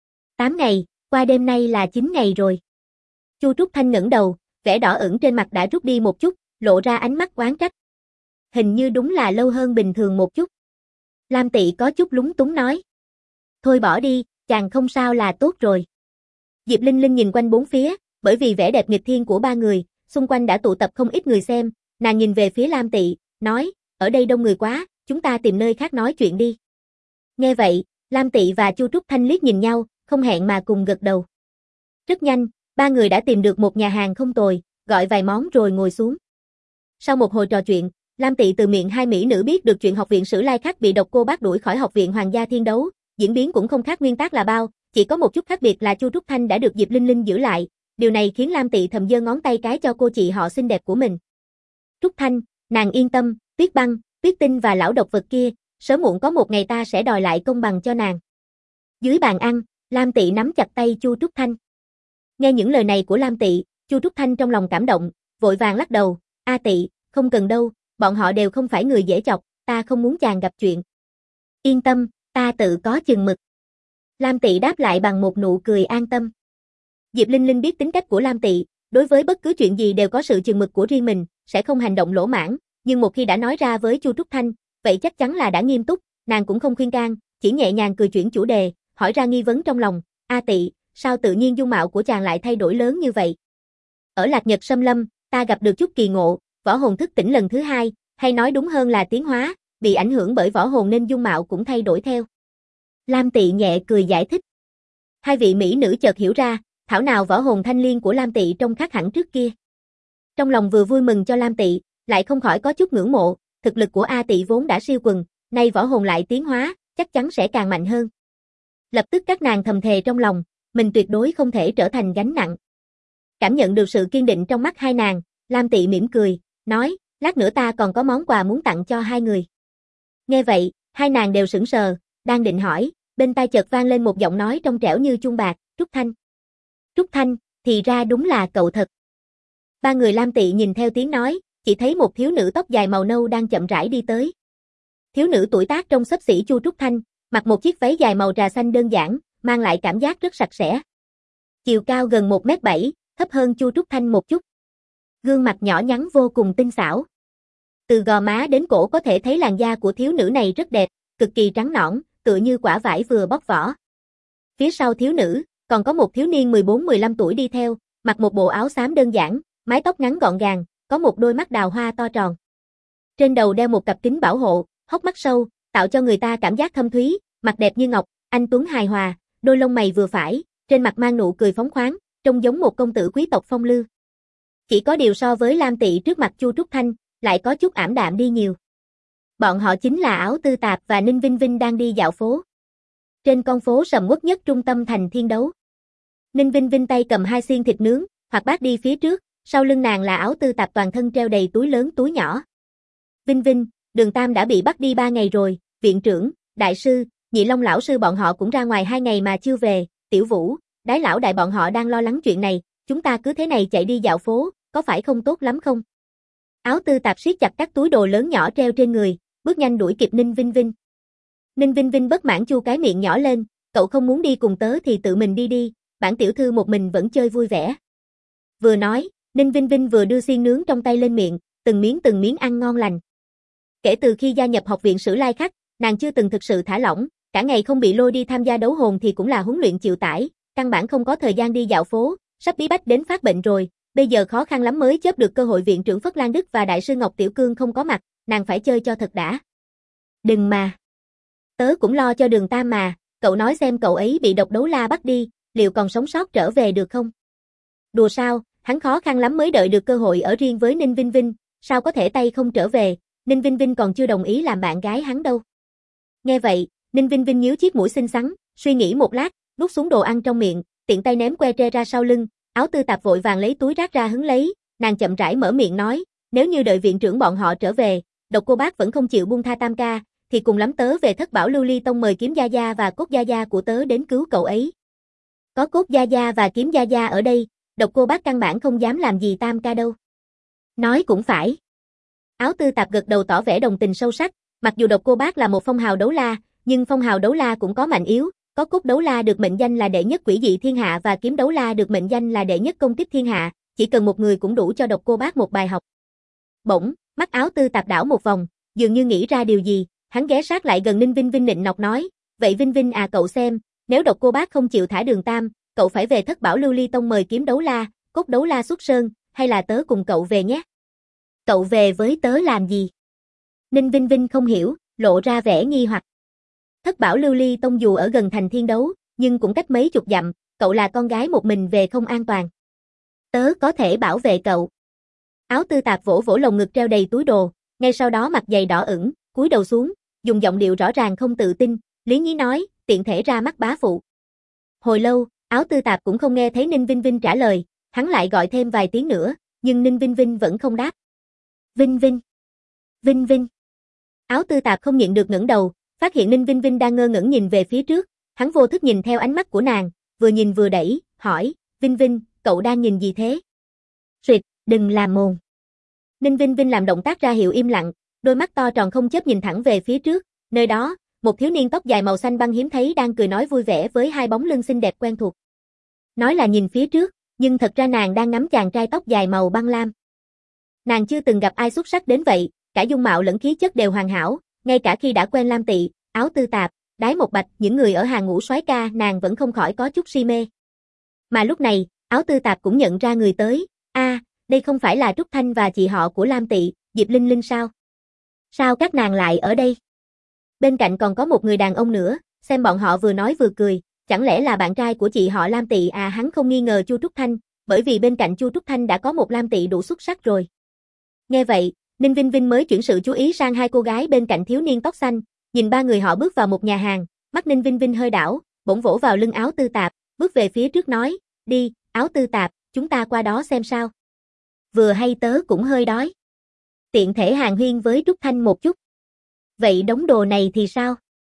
8 ngày, qua đêm nay là 9 ngày rồi. Chu Trúc Thanh ngẩng đầu, vẻ đỏ ửng trên mặt đã rút đi một chút, lộ ra ánh mắt oán trách. Hình như đúng là lâu hơn bình thường một chút. Lam Tị có chút lúng túng nói. Thôi bỏ đi, chàng không sao là tốt rồi. Diệp Linh Linh nhìn quanh bốn phía, bởi vì vẻ đẹp nghịch thiên của ba người, xung quanh đã tụ tập không ít người xem, nàng nhìn về phía Lam Tị, nói, ở đây đông người quá, chúng ta tìm nơi khác nói chuyện đi. Nghe vậy, Lam Tị và Chu Trúc Thanh liếc nhìn nhau, không hẹn mà cùng gật đầu. Rất nhanh, ba người đã tìm được một nhà hàng không tồi, gọi vài món rồi ngồi xuống. Sau một hồi trò chuyện, Lam Tị từ miệng hai mỹ nữ biết được chuyện học viện Sử Lai Khắc bị độc cô bác đuổi khỏi học viện Hoàng gia Thiên Đấu, diễn biến cũng không khác nguyên tác là bao, chỉ có một chút khác biệt là Chu Trúc Thanh đã được Diệp Linh Linh giữ lại, điều này khiến Lam Tị thầm giơ ngón tay cái cho cô chị họ xinh đẹp của mình. Trúc Thanh, nàng yên tâm, Tuyết Băng, Tuyết Tinh và lão độc vật kia, sớm muộn có một ngày ta sẽ đòi lại công bằng cho nàng. Dưới bàn ăn, Lam Tị nắm chặt tay Chu Trúc Thanh. Nghe những lời này của Lam Tị, Chu Trúc Thanh trong lòng cảm động, vội vàng lắc đầu, A Tị, không cần đâu, bọn họ đều không phải người dễ chọc, ta không muốn chàng gặp chuyện. Yên tâm, ta tự có chừng mực. Lam Tị đáp lại bằng một nụ cười an tâm. Diệp Linh Linh biết tính cách của Lam Tị, đối với bất cứ chuyện gì đều có sự chừng mực của riêng mình, sẽ không hành động lỗ mãng, nhưng một khi đã nói ra với Chu Trúc Thanh, vậy chắc chắn là đã nghiêm túc, nàng cũng không khuyên can, chỉ nhẹ nhàng cười chuyển chủ đề, hỏi ra nghi vấn trong lòng, A Tị, sao tự nhiên dung mạo của chàng lại thay đổi lớn như vậy? Ở Lạc Nhật Sâm Lâm, ta gặp được chút kỳ ngộ, võ hồn thức tỉnh lần thứ 2, hay nói đúng hơn là tiến hóa, bị ảnh hưởng bởi võ hồn nên dung mạo cũng thay đổi theo. Lam Tị nhẹ cười giải thích. Hai vị mỹ nữ chợt hiểu ra, thảo nào võ hồn thanh liên của Lam Tị trông khác hẳn trước kia. Trong lòng vừa vui mừng cho Lam Tị, lại không khỏi có chút ngưỡng mộ, thực lực của A Tị vốn đã siêu quần, nay võ hồn lại tiến hóa, chắc chắn sẽ càng mạnh hơn. Lập tức các nàng thầm thề trong lòng, mình tuyệt đối không thể trở thành gánh nặng. Cảm nhận được sự kiên định trong mắt hai nàng, Lam Tị mỉm cười, nói, lát nữa ta còn có món quà muốn tặng cho hai người. Nghe vậy, hai nàng đều sững sờ, đang định hỏi, bên tai chợt vang lên một giọng nói trong trẻo như chuông bạc, Trúc Thanh. Trúc Thanh, thì ra đúng là cậu thật. Ba người Lam Tị nhìn theo tiếng nói, chỉ thấy một thiếu nữ tóc dài màu nâu đang chậm rãi đi tới. Thiếu nữ tuổi tác trông xấp xỉ Chu Trúc Thanh, mặc một chiếc váy dài màu trà xanh đơn giản, mang lại cảm giác rất sạch sẽ. Chiều cao gần 1m7, thấp hơn Chu Trúc Thanh một chút. Gương mặt nhỏ nhắn vô cùng tinh xảo. Từ gò má đến cổ có thể thấy làn da của thiếu nữ này rất đẹp, cực kỳ trắng nõn, tựa như quả vải vừa bóc vỏ. Phía sau thiếu nữ, còn có một thiếu niên 14-15 tuổi đi theo, mặc một bộ áo xám đơn giản, mái tóc ngắn gọn gàng, có một đôi mắt đào hoa to tròn. Trên đầu đeo một cặp kính bảo hộ, hốc mắt sâu, tạo cho người ta cảm giác thâm thúy, mặt đẹp như ngọc, anh tuấn hài hòa, đôi lông mày vừa phải, trên mặt mang nụ cười phóng khoáng, trông giống một công tử quý tộc phong lưu. Chỉ có điều so với Lam Tị trước mặt Chu Trúc Thanh, lại có chút ảm đạm đi nhiều. Bọn họ chính là Áo Tư Tạp và Ninh Vinh Vinh đang đi dạo phố. Trên con phố sầm uất nhất trung tâm thành Thiên Đấu. Ninh Vinh Vinh tay cầm 2 xiên thịt nướng, hoặc bát đi phía trước, sau lưng nàng là Áo Tư Tạp toàn thân treo đầy túi lớn túi nhỏ. Vinh Vinh, Đường Tam đã bị bắt đi 3 ngày rồi, viện trưởng, đại sư, Nhị Long lão sư bọn họ cũng ra ngoài 2 ngày mà chưa về, Tiểu Vũ, Đái lão đại bọn họ đang lo lắng chuyện này, chúng ta cứ thế này chạy đi dạo phố, có phải không tốt lắm không? Áo Tư Tạp siết chặt các túi đồ lớn nhỏ treo trên người, bước nhanh đuổi kịp Ninh Vinh Vinh. Ninh Vinh Vinh bất mãn chu cái miệng nhỏ lên, cậu không muốn đi cùng tớ thì tự mình đi đi, bản tiểu thư một mình vẫn chơi vui vẻ. Vừa nói, Ninh Vinh Vinh vừa đưa xiên nướng trong tay lên miệng, từng miếng ăn ngon lành. Kể từ khi gia nhập học viện Sử Lai Khắc, nàng chưa từng thực sự thả lỏng, cả ngày không bị lôi đi tham gia đấu hồn thì cũng là huấn luyện chịu tải, căn bản không có thời gian đi dạo phố, sắp bí bách đến phát bệnh rồi, bây giờ khó khăn lắm mới chớp được cơ hội viện trưởng Phất Lan Đức và đại sư Ngọc Tiểu Cương không có mặt, nàng phải chơi cho thật đã. Đừng mà. Tớ cũng lo cho Đường Tam mà, cậu nói xem cậu ấy bị độc đấu la bắt đi, liệu còn sống sót trở về được không? Đùa sao, hắn khó khăn lắm mới đợi được cơ hội ở riêng với Ninh Vinh Vinh, sao có thể tay không trở về, Ninh Vinh Vinh còn chưa đồng ý làm bạn gái hắn đâu. Nghe vậy, Ninh Vinh Vinh nhíu chiếc mũi xinh xắn, suy nghĩ một lát, nuốt xuống đồ ăn trong miệng, tiện tay ném que tre ra sau lưng, Áo Tư Tạp vội vàng lấy túi rác ra hứng lấy, nàng chậm rãi mở miệng nói, nếu như đợi viện trưởng bọn họ trở về, Độc Cô Bác vẫn không chịu buông tha Tam ca, thì cùng lắm tớ về Thất Bảo Lưu Ly Tông mời Kiếm Gia Gia và Cốt Gia Gia của tớ đến cứu cậu ấy. Có Cốt Gia Gia và Kiếm Gia Gia ở đây, Độc Cô Bác căn bản không dám làm gì Tam ca đâu. Nói cũng phải. Áo Tư Tạp gật đầu tỏ vẻ đồng tình sâu sắc, mặc dù Độc Cô Bác là một phong hào đấu la, nhưng phong hào đấu la cũng có mạnh yếu, có Cốt đấu la được mệnh danh là đệ nhất quỷ dị thiên hạ và Kiếm đấu la được mệnh danh là đệ nhất công kích thiên hạ, chỉ cần một người cũng đủ cho Độc Cô Bác một bài học. Bỗng, mắt Áo Tư Tạp đảo một vòng, dường như nghĩ ra điều gì, hắn ghé sát lại gần Ninh Vinh Vinh nịnh nọt nói, vậy Vinh Vinh à cậu xem, nếu Độc Cô Bác không chịu thả Đường Tam, cậu phải về Thất Bảo Lưu Ly Tông mời Kiếm đấu la, Cốt đấu la xuất sơn, hay là tớ cùng cậu về nhé? Cậu về với tớ làm gì? Ninh Vinh Vinh không hiểu, lộ ra vẻ nghi hoặc. Thất Bảo Lưu Ly Tông dù ở gần thành Thiên Đấu, nhưng cũng cách mấy chục dặm, cậu là con gái một mình về không an toàn. Tớ có thể bảo vệ cậu. Áo Tư Tạp vỗ vỗ lồng ngực treo đầy túi đồ, ngay sau đó mặt dày đỏ ửng, cúi đầu xuống, dùng giọng điệu rõ ràng không tự tin, lý nhí nói, tiện thể ra mắt bá phụ. Hồi lâu, Áo Tư Tạp cũng không nghe thấy Ninh Vinh Vinh trả lời, hắn lại gọi thêm vài tiếng nữa, nhưng Ninh Vinh Vinh vẫn không đáp. Vinh Vinh. Vinh Vinh. Áo Tư Tạp không nhịn được ngẩng đầu, phát hiện Ninh Vinh Vinh đang ngơ ngẩn nhìn về phía trước, hắn vô thức nhìn theo ánh mắt của nàng, vừa nhìn vừa đẩy, hỏi, Vinh Vinh, cậu đang nhìn gì thế? Xuyệt, đừng làm mồm. Ninh Vinh Vinh làm động tác ra hiệu im lặng, đôi mắt to tròn không chớp nhìn thẳng về phía trước, nơi đó, một thiếu niên tóc dài màu xanh băng hiếm thấy đang cười nói vui vẻ với hai bóng lưng xinh đẹp quen thuộc. Nói là nhìn phía trước, nhưng thật ra nàng đang ngắm chàng trai tóc dài màu băng lam. Nàng chưa từng gặp ai xuất sắc đến vậy, cả dung mạo lẫn khí chất đều hoàn hảo, ngay cả khi đã quen Lam Tị, Áo Tư Tạp, Đái Một Bạch, những người ở hàng ngũ soái ca nàng vẫn không khỏi có chút si mê. Mà lúc này, Áo Tư Tạp cũng nhận ra người tới, đây không phải là Trúc Thanh và chị họ của Lam Tị, Diệp Linh Linh sao? Sao các nàng lại ở đây? Bên cạnh còn có một người đàn ông nữa, xem bọn họ vừa nói vừa cười, chẳng lẽ là bạn trai của chị họ Lam Tị à? Hắn không nghi ngờ Chu Trúc Thanh, bởi vì bên cạnh Chu Trúc Thanh đã có một Lam Tị đủ xuất sắc rồi. Nghe vậy, Ninh Vinh Vinh mới chuyển sự chú ý sang hai cô gái bên cạnh thiếu niên tóc xanh, nhìn ba người họ bước vào một nhà hàng, mắt Ninh Vinh Vinh hơi đảo, bỗng vỗ vào lưng Áo Tư Tạp, bước về phía trước nói, đi, Áo Tư Tạp, chúng ta qua đó xem sao. Vừa hay tớ cũng hơi đói. Tiện thể hàn huyên với Trúc Thanh một chút. Vậy đống đồ này thì sao?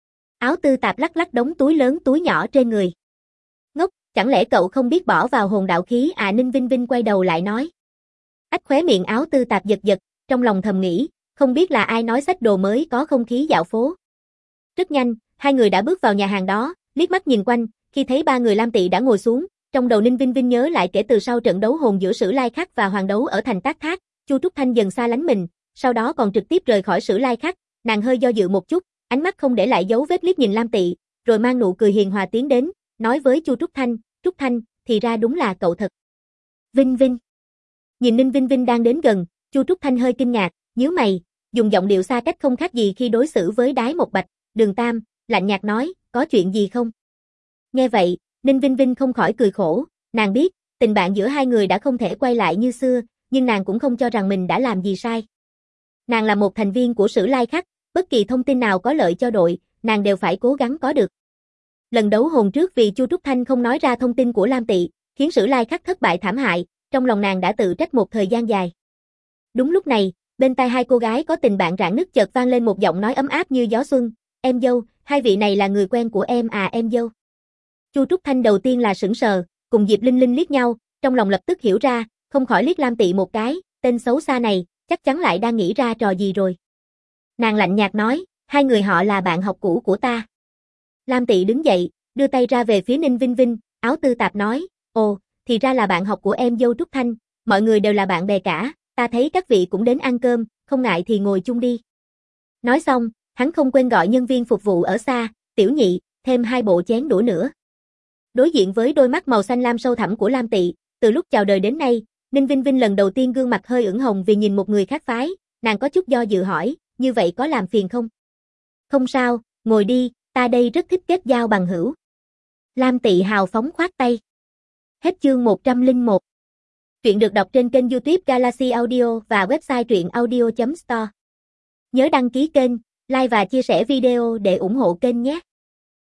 Áo Tư Tạp lắc lắc đống túi lớn túi nhỏ trên người. Ngốc, chẳng lẽ cậu không biết bỏ vào hồn đạo khí à? Ninh Vinh Vinh quay đầu lại nói. Ách khóe miệng Áo Tư Tạp giật giật, trong lòng thầm nghĩ, không biết là ai nói xách đồ mới có không khí dạo phố. Rất nhanh, hai người đã bước vào nhà hàng đó, liếc mắt nhìn quanh, khi thấy ba người Lam Tị đã ngồi xuống, trong đầu Ninh Vinh Vinh nhớ lại kể từ sau trận đấu hồn giữa Sử Lai Khắc và Hoàng đấu ở thành Tác Thác, Chu Trúc Thanh dần xa lánh mình, sau đó còn trực tiếp rời khỏi Sử Lai Khắc, nàng hơi do dự một chút, ánh mắt không để lại dấu vết liếc nhìn Lam Tị, rồi mang nụ cười hiền hòa tiến đến, nói với Chu Trúc Thanh, thì ra đúng là cậu thật. Vinh Vinh. Nhìn Ninh Vinh Vinh đang đến gần, Chu Trúc Thanh hơi kinh ngạc, nhíu mày, dùng giọng điệu xa cách không khác gì khi đối xử với Đái Một Bạch, Đường Tam, lạnh nhạt nói, có chuyện gì không? Nghe vậy, Ninh Vinh Vinh không khỏi cười khổ, nàng biết, tình bạn giữa hai người đã không thể quay lại như xưa, nhưng nàng cũng không cho rằng mình đã làm gì sai. Nàng là một thành viên của Sử Lai Khắc, bất kỳ thông tin nào có lợi cho đội, nàng đều phải cố gắng có được. Lần đấu hồn trước vì Chu Trúc Thanh không nói ra thông tin của Lam Tị, khiến Sử Lai Khắc thất bại thảm hại, trong lòng nàng đã tự trách một thời gian dài. Đúng lúc này, bên tai hai cô gái có tình bạn rạn nứt chợt vang lên một giọng nói ấm áp như gió xuân, em dâu, hai vị này là người quen của em à em dâu. Chu Trúc Thanh đầu tiên là sững sờ, cùng Diệp Linh Linh liếc nhau, trong lòng lập tức hiểu ra, không khỏi liếc Lam Tị một cái, tên xấu xa này, chắc chắn lại đang nghĩ ra trò gì rồi. Nàng lạnh nhạt nói, hai người họ là bạn học cũ của ta. Lam Tị đứng dậy, đưa tay ra về phía Ninh Vinh Vinh, áo tư tạp nói, ồ, thì ra là bạn học của em dâu Trúc Thanh, mọi người đều là bạn bè cả, ta thấy các vị cũng đến ăn cơm, không ngại thì ngồi chung đi. Nói xong, hắn không quên gọi nhân viên phục vụ ở xa, tiểu nhị, thêm 2 bộ chén đũa nữa. Đối diện với đôi mắt màu xanh lam sâu thẳm của Lam Tị, từ lúc chào đời đến nay, Ninh Vinh Vinh lần đầu tiên gương mặt hơi ửng hồng vì nhìn một người khác phái, nàng có chút do dự hỏi, như vậy có làm phiền không? Không sao, ngồi đi, ta đây rất thích kết giao bằng hữu. Lam Tị hào phóng khoát tay. Hết chương 101. Truyện được đọc trên kênh YouTube Galaxy Audio và website truyệnaudio.store. Nhớ đăng ký kênh, like và chia sẻ video để ủng hộ kênh nhé.